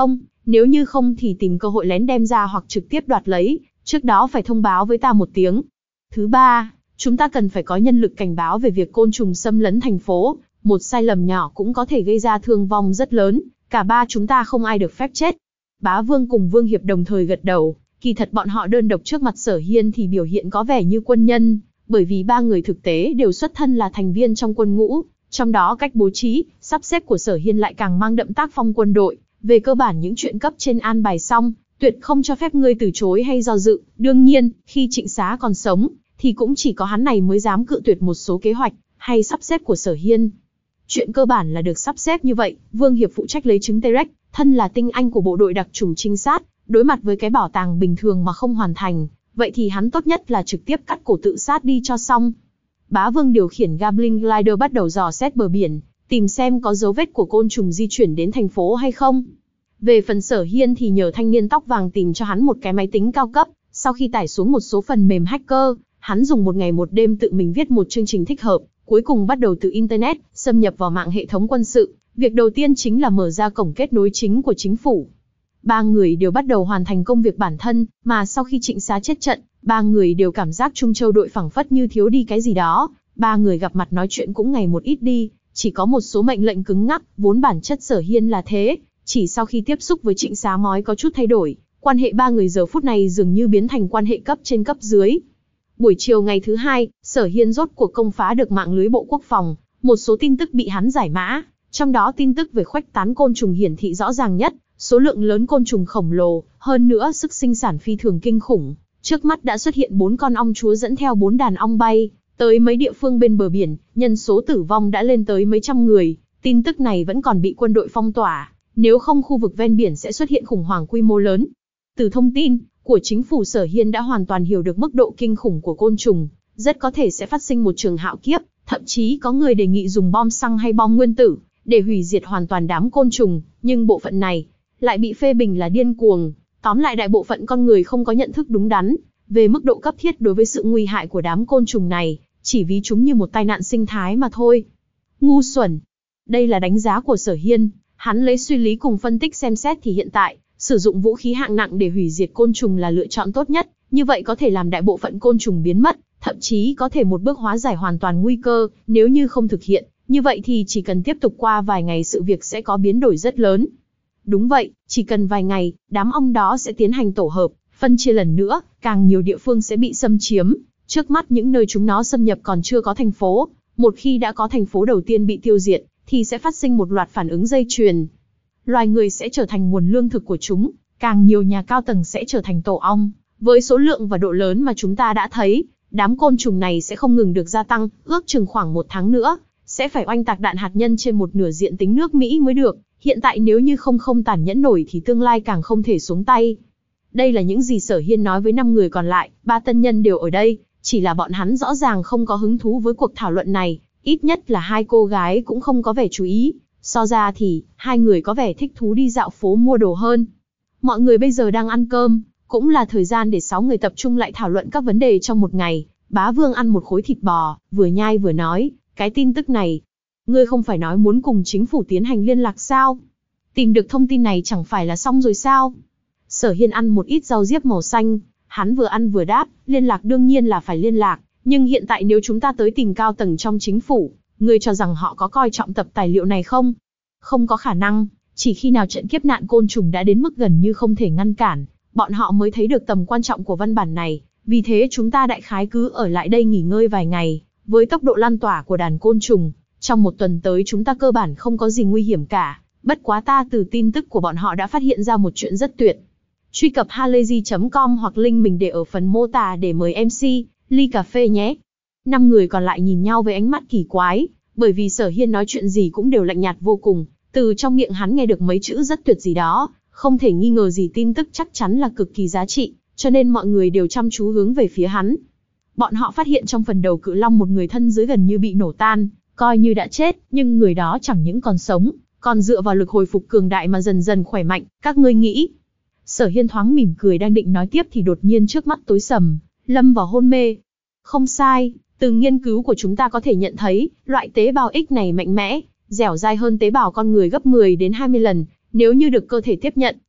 Speaker 1: Nếu như không thì tìm cơ hội lén đem ra hoặc trực tiếp đoạt lấy, trước đó phải thông báo với ta một tiếng. Thứ ba, chúng ta cần phải có nhân lực cảnh báo về việc côn trùng xâm lấn thành phố, một sai lầm nhỏ cũng có thể gây ra thương vong rất lớn, cả ba chúng ta không ai được phép chết. Bá Vương cùng Vương Hiệp đồng thời gật đầu, kỳ thật bọn họ đơn độc trước mặt Sở Hiên thì biểu hiện có vẻ như quân nhân, bởi vì ba người thực tế đều xuất thân là thành viên trong quân ngũ, trong đó cách bố trí, sắp xếp của Sở Hiên lại càng mang đậm tác phong quân đội, về cơ bản những chuyện cấp trên an bài xong, tuyệt không cho phép ngươi từ chối hay do dự, đương nhiên, khi Trịnh Xá còn sống, thì cũng chỉ có hắn này mới dám cự tuyệt một số kế hoạch, hay sắp xếp của Sở Hiên. Chuyện cơ bản là được sắp xếp như vậy, Vương Hiệp phụ trách lấy trứng T-Rex, thân là tinh anh của bộ đội đặc chủng trinh sát, đối mặt với cái bảo tàng bình thường mà không hoàn thành, vậy thì hắn tốt nhất là trực tiếp cắt cổ tự sát đi cho xong. Bá Vương điều khiển Goblin Glider bắt đầu dò xét bờ biển, tìm xem có dấu vết của côn trùng di chuyển đến thành phố hay không. Về phần Sở Hiên thì nhờ thanh niên tóc vàng tìm cho hắn một cái máy tính cao cấp, sau khi tải xuống một số phần mềm hacker, hắn dùng một ngày một đêm tự mình viết một chương trình thích hợp, cuối cùng bắt đầu từ Internet, xâm nhập vào mạng hệ thống quân sự. Việc đầu tiên chính là mở ra cổng kết nối chính của chính phủ. Ba người đều bắt đầu hoàn thành công việc bản thân, mà sau khi Trịnh Xá chết trận, ba người đều cảm giác Trung Châu đội phảng phất như thiếu đi cái gì đó. Ba người gặp mặt nói chuyện cũng ngày một ít đi, chỉ có một số mệnh lệnh cứng ngắc, vốn bản chất Sở Hiên là thế. Chỉ sau khi tiếp xúc với Trịnh Xá mới có chút thay đổi, quan hệ ba người giờ phút này dường như biến thành quan hệ cấp trên cấp dưới. Buổi chiều ngày thứ hai, Sở Hiên rốt cuộc công phá được mạng lưới Bộ Quốc phòng, một số tin tức bị hắn giải mã, trong đó tin tức về khuếch tán côn trùng hiển thị rõ ràng nhất, số lượng lớn côn trùng khổng lồ, hơn nữa sức sinh sản phi thường kinh khủng. Trước mắt đã xuất hiện bốn con ong chúa dẫn theo bốn đàn ong bay tới mấy địa phương bên bờ biển, nhân số tử vong đã lên tới mấy trăm người. Tin tức này vẫn còn bị quân đội phong tỏa, nếu không khu vực ven biển sẽ xuất hiện khủng hoảng quy mô lớn. Từ thông tin của chính phủ, Sở Hiên đã hoàn toàn hiểu được mức độ kinh khủng của côn trùng, rất có thể sẽ phát sinh một trường hạo kiếp, thậm chí có người đề nghị dùng bom xăng hay bom nguyên tử để hủy diệt hoàn toàn đám côn trùng, nhưng bộ phận này lại bị phê bình là điên cuồng. Tóm lại đại bộ phận con người không có nhận thức đúng đắn về mức độ cấp thiết đối với sự nguy hại của đám côn trùng này, chỉ ví chúng như một tai nạn sinh thái mà thôi. Ngu xuẩn. Đây là đánh giá của Sở Hiên, hắn lấy suy lý cùng phân tích xem xét thì hiện tại, sử dụng vũ khí hạng nặng để hủy diệt côn trùng là lựa chọn tốt nhất, như vậy có thể làm đại bộ phận côn trùng biến mất, thậm chí có thể một bước hóa giải hoàn toàn nguy cơ, nếu như không thực hiện, như vậy thì chỉ cần tiếp tục qua vài ngày sự việc sẽ có biến đổi rất lớn. Đúng vậy, chỉ cần vài ngày, đám ong đó sẽ tiến hành tổ hợp, phân chia lần nữa, càng nhiều địa phương sẽ bị xâm chiếm. Trước mắt những nơi chúng nó xâm nhập còn chưa có thành phố, một khi đã có thành phố đầu tiên bị tiêu diệt, thì sẽ phát sinh một loạt phản ứng dây chuyền. Loài người sẽ trở thành nguồn lương thực của chúng, càng nhiều nhà cao tầng sẽ trở thành tổ ong. Với số lượng và độ lớn mà chúng ta đã thấy, đám côn trùng này sẽ không ngừng được gia tăng, ước chừng khoảng một tháng nữa, sẽ phải oanh tạc đạn hạt nhân trên một nửa diện tích nước Mỹ mới được. Hiện tại nếu như không không tàn nhẫn nổi thì tương lai càng không thể xuống tay. Đây là những gì Sở Hiên nói với năm người còn lại, ba tân nhân đều ở đây, chỉ là bọn hắn rõ ràng không có hứng thú với cuộc thảo luận này, ít nhất là hai cô gái cũng không có vẻ chú ý, so ra thì, hai người có vẻ thích thú đi dạo phố mua đồ hơn. Mọi người bây giờ đang ăn cơm, cũng là thời gian để sáu người tập trung lại thảo luận các vấn đề trong một ngày. Bá Vương ăn một khối thịt bò, vừa nhai vừa nói, cái tin tức này, ngươi không phải nói muốn cùng chính phủ tiến hành liên lạc sao? Tìm được thông tin này chẳng phải là xong rồi sao? Sở Hiên ăn một ít rau diếp màu xanh, hắn vừa ăn vừa đáp, liên lạc đương nhiên là phải liên lạc, nhưng hiện tại nếu chúng ta tới tìm cao tầng trong chính phủ, ngươi cho rằng họ có coi trọng tập tài liệu này không? Không có khả năng, chỉ khi nào trận kiếp nạn côn trùng đã đến mức gần như không thể ngăn cản, bọn họ mới thấy được tầm quan trọng của văn bản này, vì thế chúng ta đại khái cứ ở lại đây nghỉ ngơi vài ngày, với tốc độ lan tỏa của đàn côn trùng, trong một tuần tới chúng ta cơ bản không có gì nguy hiểm cả, bất quá ta từ tin tức của bọn họ đã phát hiện ra một chuyện rất tuyệt. Truy cập halayzi chấm com hoặc link mình để ở phần mô tả để mời em xê, ly cà phê nhé. Năm người còn lại nhìn nhau với ánh mắt kỳ quái, bởi vì Sở Hiên nói chuyện gì cũng đều lạnh nhạt vô cùng, từ trong miệng hắn nghe được mấy chữ rất tuyệt gì đó, không thể nghi ngờ gì tin tức chắc chắn là cực kỳ giá trị, cho nên mọi người đều chăm chú hướng về phía hắn. Bọn họ phát hiện trong phần đầu cự long một người thân dưới gần như bị nổ tan, coi như đã chết, nhưng người đó chẳng những còn sống, còn dựa vào lực hồi phục cường đại mà dần dần khỏe mạnh, các ngươi nghĩ. Sở Hiên thoáng mỉm cười đang định nói tiếp thì đột nhiên trước mắt tối sầm, lâm vào hôn mê. Không sai, từ nghiên cứu của chúng ta có thể nhận thấy, loại tế bào X này mạnh mẽ, dẻo dai hơn tế bào con người gấp mười đến hai mươi lần, nếu như được cơ thể tiếp nhận,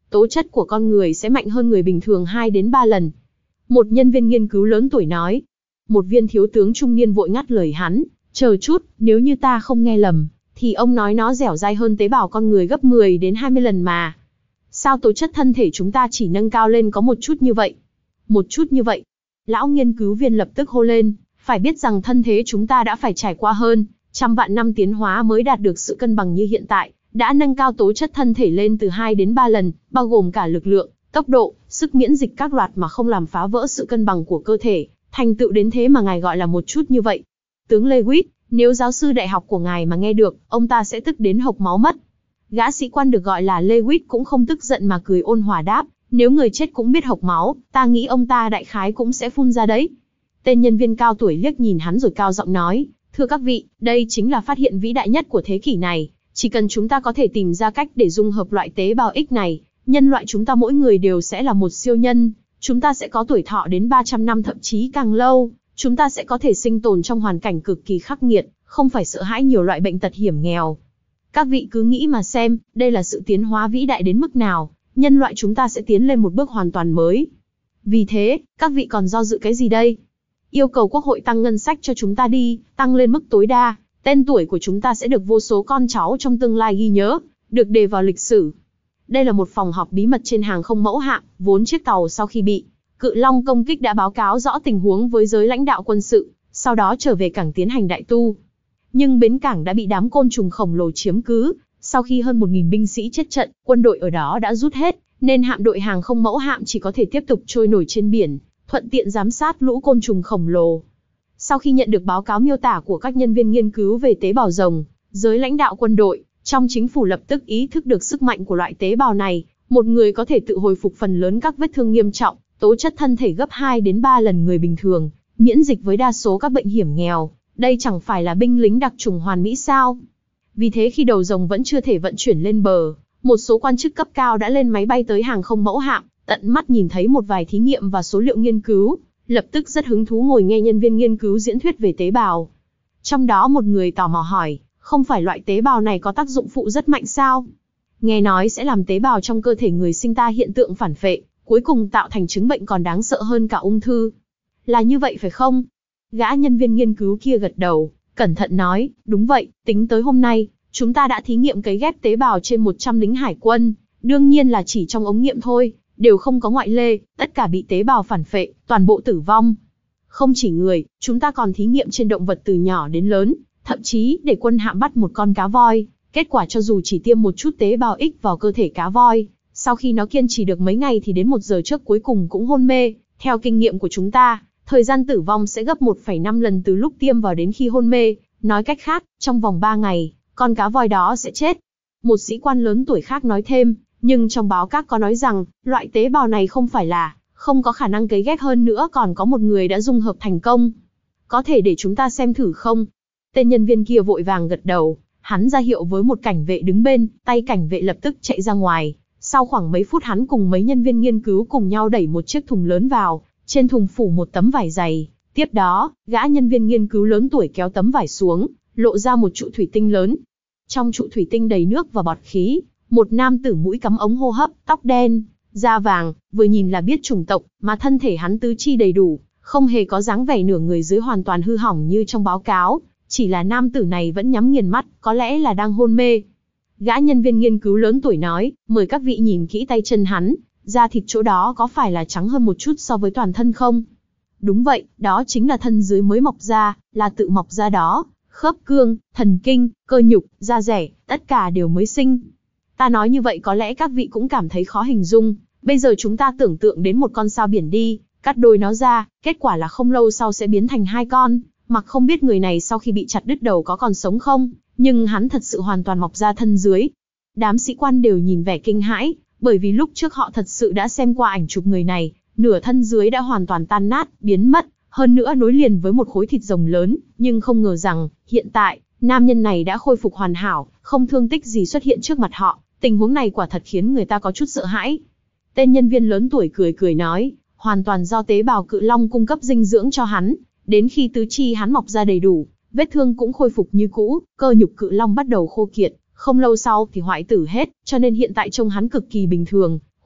Speaker 1: tố chất của con người sẽ mạnh hơn người bình thường hai đến ba lần. Một nhân viên nghiên cứu lớn tuổi nói. Một viên thiếu tướng trung niên vội ngắt lời hắn, chờ chút, nếu như ta không nghe lầm, thì ông nói nó dẻo dai hơn tế bào con người gấp mười đến hai mươi lần mà. Sao tố chất thân thể chúng ta chỉ nâng cao lên có một chút như vậy? Một chút như vậy? Lão nghiên cứu viên lập tức hô lên, phải biết rằng thân thế chúng ta đã phải trải qua hơn trăm vạn năm tiến hóa mới đạt được sự cân bằng như hiện tại, đã nâng cao tố chất thân thể lên từ hai đến ba lần, bao gồm cả lực lượng, tốc độ, sức miễn dịch các loạt mà không làm phá vỡ sự cân bằng của cơ thể, thành tựu đến thế mà ngài gọi là một chút như vậy. Tướng Lewis, nếu giáo sư đại học của ngài mà nghe được, ông ta sẽ tức đến hộc máu mất. Gã sĩ quan được gọi là Lewis cũng không tức giận mà cười ôn hòa đáp, nếu người chết cũng biết hộc máu, ta nghĩ ông ta đại khái cũng sẽ phun ra đấy. Tên nhân viên cao tuổi liếc nhìn hắn rồi cao giọng nói, thưa các vị, đây chính là phát hiện vĩ đại nhất của thế kỷ này. Chỉ cần chúng ta có thể tìm ra cách để dung hợp loại tế bào X này, nhân loại chúng ta mỗi người đều sẽ là một siêu nhân. Chúng ta sẽ có tuổi thọ đến ba trăm năm thậm chí càng lâu. Chúng ta sẽ có thể sinh tồn trong hoàn cảnh cực kỳ khắc nghiệt, không phải sợ hãi nhiều loại bệnh tật hiểm nghèo. Các vị cứ nghĩ mà xem, đây là sự tiến hóa vĩ đại đến mức nào, nhân loại chúng ta sẽ tiến lên một bước hoàn toàn mới. Vì thế, các vị còn do dự cái gì đây? Yêu cầu quốc hội tăng ngân sách cho chúng ta đi, tăng lên mức tối đa. Tên tuổi của chúng ta sẽ được vô số con cháu trong tương lai ghi nhớ, được đề vào lịch sử. Đây là một phòng họp bí mật trên hàng không mẫu hạm, vốn chiếc tàu sau khi bị Cự Long công kích đã báo cáo rõ tình huống với giới lãnh đạo quân sự, sau đó trở về cảng tiến hành đại tu. Nhưng bến cảng đã bị đám côn trùng khổng lồ chiếm cứ, sau khi hơn một nghìn binh sĩ chết trận, quân đội ở đó đã rút hết, nên hạm đội hàng không mẫu hạm chỉ có thể tiếp tục trôi nổi trên biển, thuận tiện giám sát lũ côn trùng khổng lồ. Sau khi nhận được báo cáo miêu tả của các nhân viên nghiên cứu về tế bào rồng, giới lãnh đạo quân đội, trong chính phủ lập tức ý thức được sức mạnh của loại tế bào này, một người có thể tự hồi phục phần lớn các vết thương nghiêm trọng, tố chất thân thể gấp hai đến ba lần người bình thường, miễn dịch với đa số các bệnh hiểm nghèo, đây chẳng phải là binh lính đặc chủng hoàn mỹ sao? Vì thế khi đầu rồng vẫn chưa thể vận chuyển lên bờ, một số quan chức cấp cao đã lên máy bay tới hàng không mẫu hạm, tận mắt nhìn thấy một vài thí nghiệm và số liệu nghiên cứu, lập tức rất hứng thú ngồi nghe nhân viên nghiên cứu diễn thuyết về tế bào. Trong đó một người tò mò hỏi, không phải loại tế bào này có tác dụng phụ rất mạnh sao? Nghe nói sẽ làm tế bào trong cơ thể người sinh ta hiện tượng phản phệ, cuối cùng tạo thành chứng bệnh còn đáng sợ hơn cả ung thư. Là như vậy phải không? Gã nhân viên nghiên cứu kia gật đầu, cẩn thận nói, đúng vậy, tính tới hôm nay, chúng ta đã thí nghiệm cấy ghép tế bào trên một trăm lính hải quân, đương nhiên là chỉ trong ống nghiệm thôi, đều không có ngoại lệ, tất cả bị tế bào phản phệ, toàn bộ tử vong. Không chỉ người, chúng ta còn thí nghiệm trên động vật từ nhỏ đến lớn, thậm chí để quân hạm bắt một con cá voi, kết quả cho dù chỉ tiêm một chút tế bào X vào cơ thể cá voi, sau khi nó kiên trì được mấy ngày thì đến một giờ trước cuối cùng cũng hôn mê. Theo kinh nghiệm của chúng ta, thời gian tử vong sẽ gấp một phẩy năm lần từ lúc tiêm vào đến khi hôn mê, nói cách khác, trong vòng ba ngày, con cá voi đó sẽ chết. Một sĩ quan lớn tuổi khác nói thêm, nhưng trong báo các có nói rằng, loại tế bào này không phải là, không có khả năng cấy ghép, hơn nữa còn có một người đã dung hợp thành công. Có thể để chúng ta xem thử không? Tên nhân viên kia vội vàng gật đầu, hắn ra hiệu với một cảnh vệ đứng bên, tay cảnh vệ lập tức chạy ra ngoài. Sau khoảng mấy phút hắn cùng mấy nhân viên nghiên cứu cùng nhau đẩy một chiếc thùng lớn vào, trên thùng phủ một tấm vải dày. Tiếp đó, gã nhân viên nghiên cứu lớn tuổi kéo tấm vải xuống, lộ ra một trụ thủy tinh lớn. Trong trụ thủy tinh đầy nước và bọt khí, một nam tử mũi cắm ống hô hấp, tóc đen, da vàng, vừa nhìn là biết chủng tộc, mà thân thể hắn tứ chi đầy đủ, không hề có dáng vẻ nửa người dưới hoàn toàn hư hỏng như trong báo cáo, chỉ là nam tử này vẫn nhắm nghiền mắt, có lẽ là đang hôn mê. Gã nhân viên nghiên cứu lớn tuổi nói, mời các vị nhìn kỹ tay chân hắn, da thịt chỗ đó có phải là trắng hơn một chút so với toàn thân không? Đúng vậy, đó chính là thân dưới mới mọc ra, là tự mọc ra đó, khớp cương, thần kinh, cơ nhục, da dẻ, tất cả đều mới sinh. Ta nói như vậy có lẽ các vị cũng cảm thấy khó hình dung, bây giờ chúng ta tưởng tượng đến một con sao biển đi, cắt đôi nó ra, kết quả là không lâu sau sẽ biến thành hai con, mặc không biết người này sau khi bị chặt đứt đầu có còn sống không, nhưng hắn thật sự hoàn toàn mọc ra thân dưới. Đám sĩ quan đều nhìn vẻ kinh hãi, bởi vì lúc trước họ thật sự đã xem qua ảnh chụp người này, nửa thân dưới đã hoàn toàn tan nát, biến mất, hơn nữa nối liền với một khối thịt rồng lớn, nhưng không ngờ rằng, hiện tại, nam nhân này đã khôi phục hoàn hảo, không thương tích gì xuất hiện trước mặt họ, tình huống này quả thật khiến người ta có chút sợ hãi. Tên nhân viên lớn tuổi cười cười nói, hoàn toàn do tế bào cự long cung cấp dinh dưỡng cho hắn, đến khi tứ chi hắn mọc ra đầy đủ, vết thương cũng khôi phục như cũ, cơ nhục cự long bắt đầu khô kiệt, không lâu sau thì hoại tử hết, cho nên hiện tại trông hắn cực kỳ bình thường,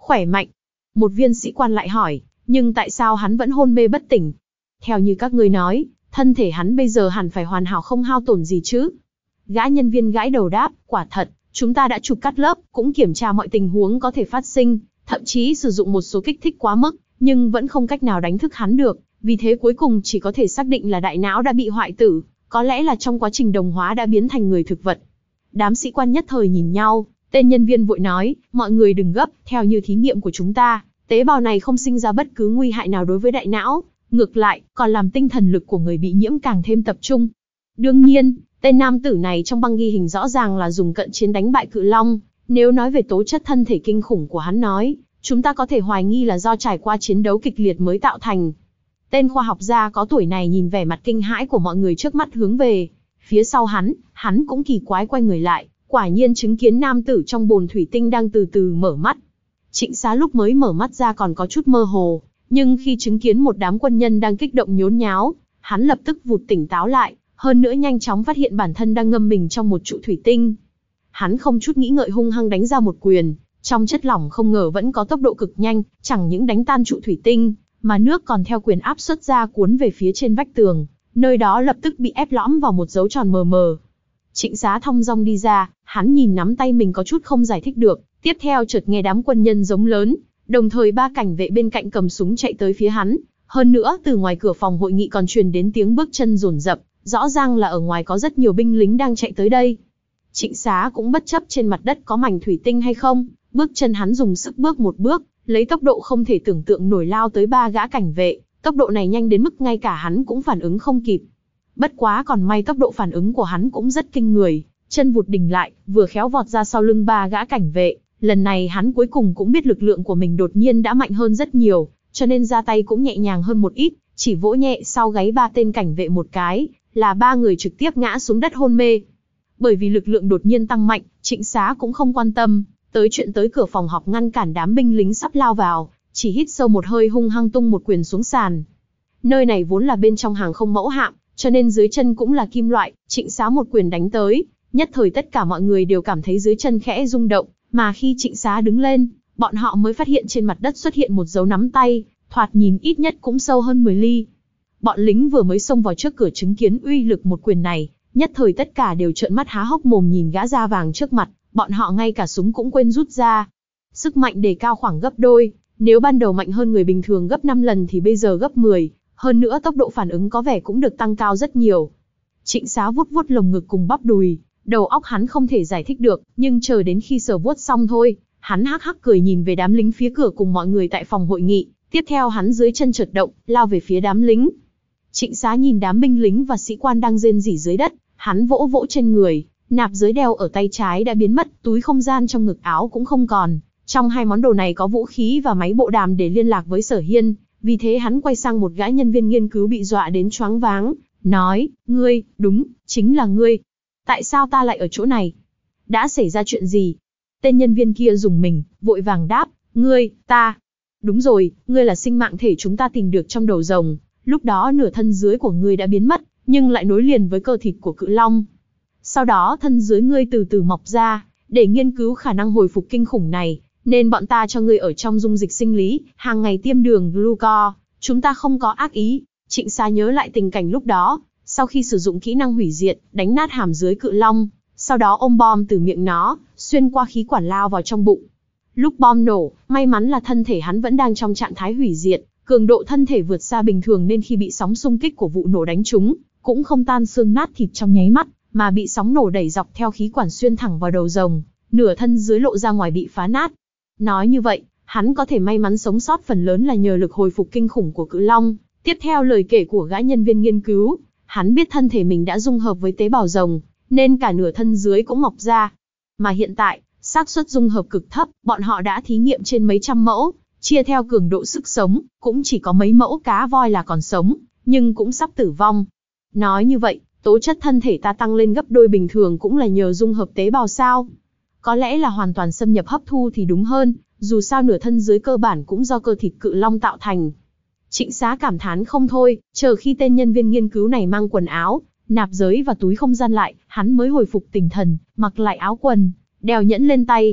Speaker 1: khỏe mạnh. Một viên sĩ quan lại hỏi, nhưng tại sao hắn vẫn hôn mê bất tỉnh? Theo như các ngươi nói, thân thể hắn bây giờ hẳn phải hoàn hảo không hao tổn gì chứ? Gã nhân viên gãi đầu đáp, quả thật, chúng ta đã chụp cắt lớp, cũng kiểm tra mọi tình huống có thể phát sinh, thậm chí sử dụng một số kích thích quá mức, nhưng vẫn không cách nào đánh thức hắn được, vì thế cuối cùng chỉ có thể xác định là đại não đã bị hoại tử, có lẽ là trong quá trình đồng hóa đã biến thành người thực vật. Đám sĩ quan nhất thời nhìn nhau, tên nhân viên vội nói, mọi người đừng gấp, theo như thí nghiệm của chúng ta, tế bào này không sinh ra bất cứ nguy hại nào đối với đại não, ngược lại, còn làm tinh thần lực của người bị nhiễm càng thêm tập trung. Đương nhiên, tên nam tử này trong băng ghi hình rõ ràng là dùng cận chiến đánh bại cự long, nếu nói về tố chất thân thể kinh khủng của hắn nói, chúng ta có thể hoài nghi là do trải qua chiến đấu kịch liệt mới tạo thành. Tên khoa học gia có tuổi này nhìn vẻ mặt kinh hãi của mọi người trước mắt hướng về phía sau hắn, hắn cũng kỳ quái quay người lại, quả nhiên chứng kiến nam tử trong bồn thủy tinh đang từ từ mở mắt. Trịnh Xá lúc mới mở mắt ra còn có chút mơ hồ, nhưng khi chứng kiến một đám quân nhân đang kích động nhốn nháo, hắn lập tức vụt tỉnh táo lại, hơn nữa nhanh chóng phát hiện bản thân đang ngâm mình trong một trụ thủy tinh. Hắn không chút nghĩ ngợi hung hăng đánh ra một quyền, trong chất lỏng không ngờ vẫn có tốc độ cực nhanh, chẳng những đánh tan trụ thủy tinh, mà nước còn theo quyền áp xuất ra cuốn về phía trên vách tường, nơi đó lập tức bị ép lõm vào một dấu tròn mờ mờ. Trịnh Xá thong dong đi ra, hắn nhìn nắm tay mình có chút không giải thích được, tiếp theo chợt nghe đám quân nhân giống lớn, đồng thời ba cảnh vệ bên cạnh cầm súng chạy tới phía hắn, hơn nữa từ ngoài cửa phòng hội nghị còn truyền đến tiếng bước chân dồn dập, rõ ràng là ở ngoài có rất nhiều binh lính đang chạy tới đây. Trịnh Xá cũng bất chấp trên mặt đất có mảnh thủy tinh hay không, bước chân hắn dùng sức bước một bước, lấy tốc độ không thể tưởng tượng nổi lao tới ba gã cảnh vệ, tốc độ này nhanh đến mức ngay cả hắn cũng phản ứng không kịp. Bất quá còn may tốc độ phản ứng của hắn cũng rất kinh người, chân vụt đình lại, vừa khéo vọt ra sau lưng ba gã cảnh vệ. Lần này hắn cuối cùng cũng biết lực lượng của mình đột nhiên đã mạnh hơn rất nhiều, cho nên ra tay cũng nhẹ nhàng hơn một ít, chỉ vỗ nhẹ sau gáy ba tên cảnh vệ một cái, là ba người trực tiếp ngã xuống đất hôn mê. Bởi vì lực lượng đột nhiên tăng mạnh, Trịnh Xá cũng không quan tâm tới chuyện tới cửa phòng họp ngăn cản đám binh lính sắp lao vào, chỉ hít sâu một hơi hung hăng tung một quyền xuống sàn. Nơi này vốn là bên trong hàng không mẫu hạm, cho nên dưới chân cũng là kim loại, Trịnh Xá một quyền đánh tới, nhất thời tất cả mọi người đều cảm thấy dưới chân khẽ rung động, mà khi Trịnh Xá đứng lên, bọn họ mới phát hiện trên mặt đất xuất hiện một dấu nắm tay, thoạt nhìn ít nhất cũng sâu hơn mười ly. Bọn lính vừa mới xông vào trước cửa chứng kiến uy lực một quyền này, nhất thời tất cả đều trợn mắt há hốc mồm nhìn gã da vàng trước mặt, bọn họ ngay cả súng cũng quên rút ra. Sức mạnh đề cao khoảng gấp đôi, nếu ban đầu mạnh hơn người bình thường gấp năm lần thì bây giờ gấp mười, hơn nữa tốc độ phản ứng có vẻ cũng được tăng cao rất nhiều. Trịnh Xá vuốt vuốt lồng ngực cùng bắp đùi, đầu óc hắn không thể giải thích được, nhưng chờ đến khi sờ vuốt xong thôi, hắn hắc hắc cười nhìn về đám lính phía cửa cùng mọi người tại phòng hội nghị, tiếp theo hắn dưới chân chợt động, lao về phía đám lính. Trịnh Xá nhìn đám binh lính và sĩ quan đang rên rỉ dưới đất, hắn vỗ vỗ trên người, nạp giới đeo ở tay trái đã biến mất, túi không gian trong ngực áo cũng không còn, trong hai món đồ này có vũ khí và máy bộ đàm để liên lạc với Sở Hiên, vì thế hắn quay sang một gã nhân viên nghiên cứu bị dọa đến choáng váng, nói, ngươi, đúng, chính là ngươi. Tại sao ta lại ở chỗ này? Đã xảy ra chuyện gì? Tên nhân viên kia rùng mình, vội vàng đáp, ngươi, ta. Đúng rồi, ngươi là sinh mạng thể chúng ta tìm được trong đầu rồng, lúc đó nửa thân dưới của ngươi đã biến mất, nhưng lại nối liền với cơ thịt của cự long. Sau đó thân dưới ngươi từ từ mọc ra, để nghiên cứu khả năng hồi phục kinh khủng này, nên bọn ta cho ngươi ở trong dung dịch sinh lý, hàng ngày tiêm đường gluco, chúng ta không có ác ý. Trịnh Xá nhớ lại tình cảnh lúc đó, sau khi sử dụng kỹ năng hủy diệt, đánh nát hàm dưới cự long, sau đó ôm bom từ miệng nó, xuyên qua khí quản lao vào trong bụng. Lúc bom nổ, may mắn là thân thể hắn vẫn đang trong trạng thái hủy diệt, cường độ thân thể vượt xa bình thường nên khi bị sóng xung kích của vụ nổ đánh trúng, cũng không tan xương nát thịt trong nháy mắt, mà bị sóng nổ đẩy dọc theo khí quản xuyên thẳng vào đầu rồng, nửa thân dưới lộ ra ngoài bị phá nát. Nói như vậy, hắn có thể may mắn sống sót phần lớn là nhờ lực hồi phục kinh khủng của cự long. Tiếp theo lời kể của gã nhân viên nghiên cứu, hắn biết thân thể mình đã dung hợp với tế bào rồng, nên cả nửa thân dưới cũng mọc ra. Mà hiện tại, xác suất dung hợp cực thấp, bọn họ đã thí nghiệm trên mấy trăm mẫu, chia theo cường độ sức sống, cũng chỉ có mấy mẫu cá voi là còn sống, nhưng cũng sắp tử vong. Nói như vậy, tố chất thân thể ta tăng lên gấp đôi bình thường cũng là nhờ dung hợp tế bào sao? Có lẽ là hoàn toàn xâm nhập hấp thu thì đúng hơn, dù sao nửa thân dưới cơ bản cũng do cơ thịt cự long tạo thành. Trịnh Xá cảm thán không thôi, chờ khi tên nhân viên nghiên cứu này mang quần áo, nạp giới và túi không gian lại, hắn mới hồi phục tinh thần, mặc lại áo quần, đeo nhẫn lên tay.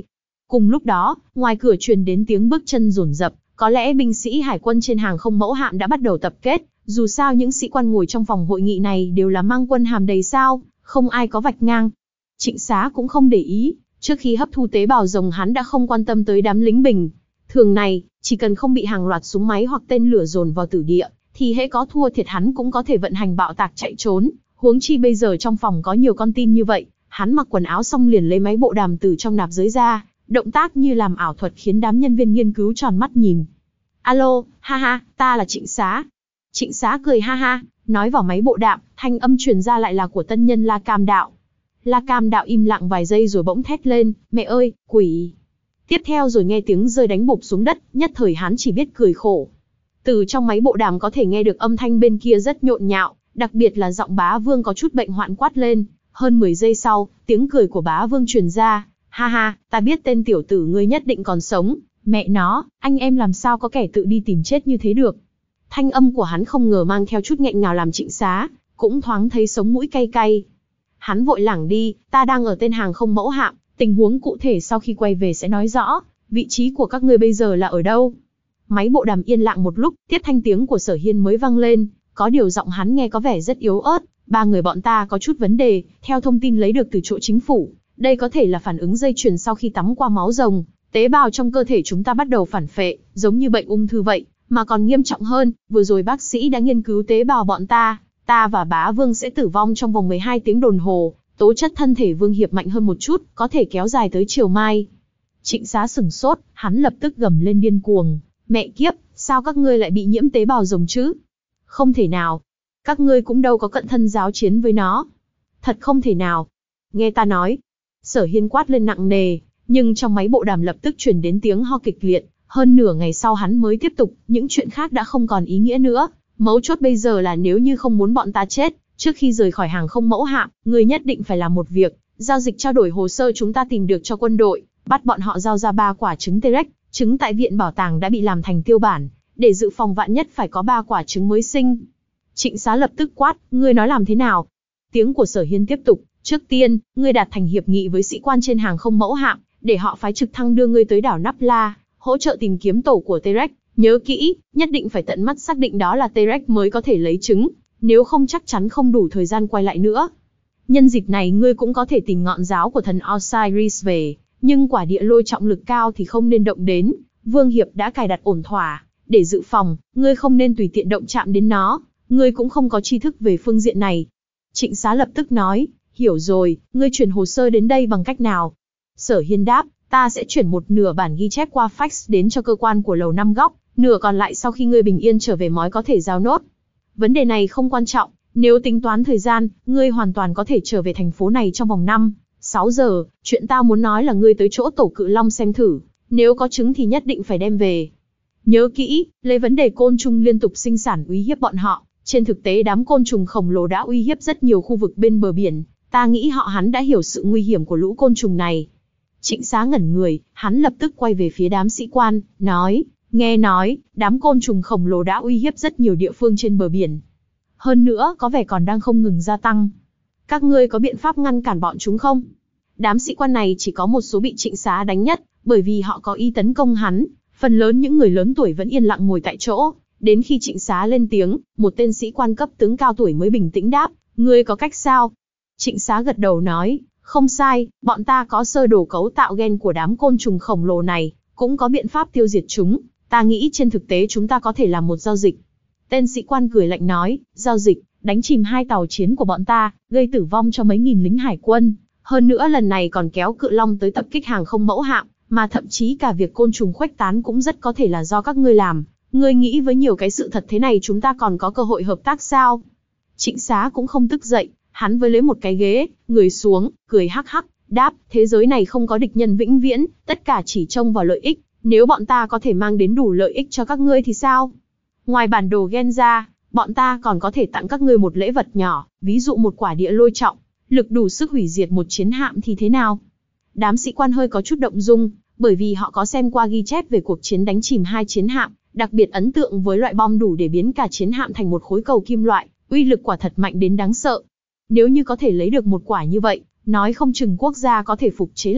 Speaker 1: Cùng lúc đó, ngoài cửa truyền đến tiếng bước chân dồn dập, có lẽ binh sĩ hải quân trên hàng không mẫu hạm đã bắt đầu tập kết, dù sao những sĩ quan ngồi trong phòng hội nghị này đều là mang quân hàm đầy sao, không ai có vạch ngang. Trịnh Xá cũng không để ý, trước khi hấp thu tế bào rồng hắn đã không quan tâm tới đám lính bình. Thường này, chỉ cần không bị hàng loạt súng máy hoặc tên lửa dồn vào tử địa, thì hễ có thua thiệt hắn cũng có thể vận hành bạo tạc chạy trốn, huống chi bây giờ trong phòng có nhiều con tin như vậy, hắn mặc quần áo xong liền lấy máy bộ đàm từ trong nạp giới ra, động tác như làm ảo thuật khiến đám nhân viên nghiên cứu tròn mắt nhìn. Alo, ha ha, ta là Trịnh Xá. Trịnh Xá cười ha ha, nói vào máy bộ đàm, thanh âm truyền ra lại là của tân nhân La Cam Đạo. La Cam Đạo im lặng vài giây rồi bỗng thét lên, mẹ ơi, quỷ. Tiếp theo rồi nghe tiếng rơi đánh bụp xuống đất, nhất thời hắn chỉ biết cười khổ. Từ trong máy bộ đàm có thể nghe được âm thanh bên kia rất nhộn nhạo, đặc biệt là giọng Bá Vương có chút bệnh hoạn quát lên. Hơn mười giây sau, tiếng cười của Bá Vương truyền ra, ha ha, ta biết tên tiểu tử ngươi nhất định còn sống, mẹ nó, anh em làm sao có kẻ tự đi tìm chết như thế được. Thanh âm của hắn không ngờ mang theo chút nghẹn ngào làm Trịnh Xá, cũng thoáng thấy sống mũi cay cay. Hắn vội lảng đi, ta đang ở tên hàng không mẫu hạm, tình huống cụ thể sau khi quay về sẽ nói rõ, vị trí của các ngươi bây giờ là ở đâu. Máy bộ đàm yên lặng một lúc, tiếp thanh tiếng của Sở Hiên mới vang lên, có điều giọng hắn nghe có vẻ rất yếu ớt, ba người bọn ta có chút vấn đề, theo thông tin lấy được từ chỗ chính phủ, đây có thể là phản ứng dây chuyền sau khi tắm qua máu rồng, tế bào trong cơ thể chúng ta bắt đầu phản phệ, giống như bệnh ung thư vậy, mà còn nghiêm trọng hơn, vừa rồi bác sĩ đã nghiên cứu tế bào bọn ta, ta và Bá Vương sẽ tử vong trong vòng mười hai tiếng đồng hồ, tố chất thân thể Vương Hiệp mạnh hơn một chút, có thể kéo dài tới chiều mai. Trịnh Xá sửng sốt, hắn lập tức gầm lên điên cuồng, mẹ kiếp, sao các ngươi lại bị nhiễm tế bào rồng chứ? Không thể nào, các ngươi cũng đâu có cận thân giáo chiến với nó. Thật không thể nào. Nghe ta nói. Sở Hiên quát lên nặng nề, nhưng trong máy bộ đàm lập tức truyền đến tiếng ho kịch liệt, hơn nửa ngày sau hắn mới tiếp tục, những chuyện khác đã không còn ý nghĩa nữa, mấu chốt bây giờ là nếu như không muốn bọn ta chết, trước khi rời khỏi hàng không mẫu hạm, ngươi nhất định phải làm một việc, giao dịch trao đổi hồ sơ chúng ta tìm được cho quân đội, bắt bọn họ giao ra ba quả trứng T-Rex, trứng tại viện bảo tàng đã bị làm thành tiêu bản, để dự phòng vạn nhất phải có ba quả trứng mới sinh. Trịnh Xá lập tức quát, ngươi nói làm thế nào? Tiếng của Sở Hiên tiếp tục, trước tiên, ngươi đạt thành hiệp nghị với sĩ quan trên hàng không mẫu hạm, để họ phái trực thăng đưa ngươi tới đảo Nắp La, hỗ trợ tìm kiếm tổ của T-Rex, nhớ kỹ, nhất định phải tận mắt xác định đó là T-Rex mới có thể lấy trứng, nếu không chắc chắn không đủ thời gian quay lại nữa. Nhân dịp này ngươi cũng có thể tìm ngọn giáo của thần Osiris về, nhưng quả địa lôi trọng lực cao thì không nên động đến, Vương Hiệp đã cài đặt ổn thỏa, để dự phòng, ngươi không nên tùy tiện động chạm đến nó, ngươi cũng không có tri thức về phương diện này. Trịnh Xá lập tức nói, hiểu rồi, ngươi chuyển hồ sơ đến đây bằng cách nào? Sở Hiên đáp, ta sẽ chuyển một nửa bản ghi chép qua fax đến cho cơ quan của Lầu Năm Góc, nửa còn lại sau khi ngươi bình yên trở về mói có thể giao nốt. Vấn đề này không quan trọng, nếu tính toán thời gian, ngươi hoàn toàn có thể trở về thành phố này trong vòng năm, sáu giờ, chuyện tao muốn nói là ngươi tới chỗ tổ cự long xem thử, nếu có trứng thì nhất định phải đem về. Nhớ kỹ, lấy vấn đề côn trùng liên tục sinh sản uy hiếp bọn họ, trên thực tế đám côn trùng khổng lồ đã uy hiếp rất nhiều khu vực bên bờ biển, ta nghĩ họ hắn đã hiểu sự nguy hiểm của lũ côn trùng này. Trịnh Xá ngẩn người, hắn lập tức quay về phía đám sĩ quan, nói, nghe nói, đám côn trùng khổng lồ đã uy hiếp rất nhiều địa phương trên bờ biển. Hơn nữa, có vẻ còn đang không ngừng gia tăng. Các ngươi có biện pháp ngăn cản bọn chúng không? Đám sĩ quan này chỉ có một số bị Trịnh Xá đánh nhất, bởi vì họ có ý tấn công hắn, phần lớn những người lớn tuổi vẫn yên lặng ngồi tại chỗ. Đến khi Trịnh Xá lên tiếng, một tên sĩ quan cấp tướng cao tuổi mới bình tĩnh đáp, ngươi có cách sao? Trịnh Xá gật đầu nói, không sai, bọn ta có sơ đồ cấu tạo gen của đám côn trùng khổng lồ này, cũng có biện pháp tiêu diệt chúng, ta nghĩ trên thực tế chúng ta có thể làm một giao dịch. Tên sĩ quan cười lạnh nói, giao dịch, đánh chìm hai tàu chiến của bọn ta, gây tử vong cho mấy nghìn lính hải quân, hơn nữa lần này còn kéo cự long tới tập kích hàng không mẫu hạm, mà thậm chí cả việc côn trùng khuếch tán cũng rất có thể là do các ngươi làm. Ngươi nghĩ với nhiều cái sự thật thế này chúng ta còn có cơ hội hợp tác sao? Trịnh Xá cũng không tức dậy, hắn với lấy một cái ghế, người xuống, cười hắc hắc, đáp, thế giới này không có địch nhân vĩnh viễn, tất cả chỉ trông vào lợi ích, nếu bọn ta có thể mang đến đủ lợi ích cho các ngươi thì sao? Ngoài bản đồ gen ra, bọn ta còn có thể tặng các ngươi một lễ vật nhỏ, ví dụ một quả địa lôi trọng, lực đủ sức hủy diệt một chiến hạm thì thế nào? Đám sĩ quan hơi có chút động dung, bởi vì họ có xem qua ghi chép về cuộc chiến đánh chìm hai chiến hạm, đặc biệt ấn tượng với loại bom đủ để biến cả chiến hạm thành một khối cầu kim loại, uy lực quả thật mạnh đến đáng sợ. Nếu như có thể lấy được một quả như vậy, nói không chừng quốc gia có thể phục chế lại,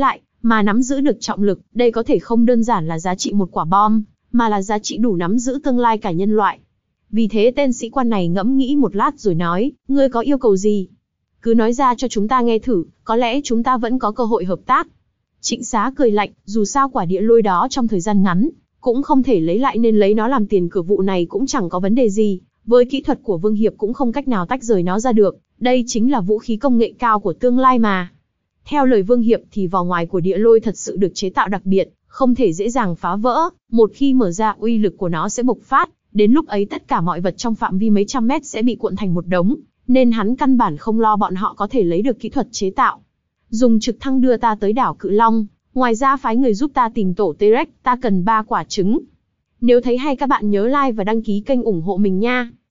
Speaker 1: Mà nắm giữ được trọng lực, đây có thể không đơn giản là giá trị một quả bom, mà là giá trị đủ nắm giữ tương lai cả nhân loại. Vì thế tên sĩ quan này ngẫm nghĩ một lát rồi nói, ngươi có yêu cầu gì? Cứ nói ra cho chúng ta nghe thử, có lẽ chúng ta vẫn có cơ hội hợp tác. Trịnh Xá cười lạnh, dù sao quả địa lôi đó trong thời gian ngắn, cũng không thể lấy lại nên lấy nó làm tiền cửa vụ này cũng chẳng có vấn đề gì. Với kỹ thuật của Vương Hiệp cũng không cách nào tách rời nó ra được, đây chính là vũ khí công nghệ cao của tương lai mà. Theo lời Vương Hiệp thì vỏ ngoài của địa lôi thật sự được chế tạo đặc biệt, không thể dễ dàng phá vỡ, một khi mở ra uy lực của nó sẽ bộc phát, đến lúc ấy tất cả mọi vật trong phạm vi mấy trăm mét sẽ bị cuộn thành một đống, nên hắn căn bản không lo bọn họ có thể lấy được kỹ thuật chế tạo. Dùng trực thăng đưa ta tới đảo Cự Long, ngoài ra phái người giúp ta tìm tổ T-Rex, ta cần ba quả trứng. Nếu thấy hay các bạn nhớ like và đăng ký kênh ủng hộ mình nha.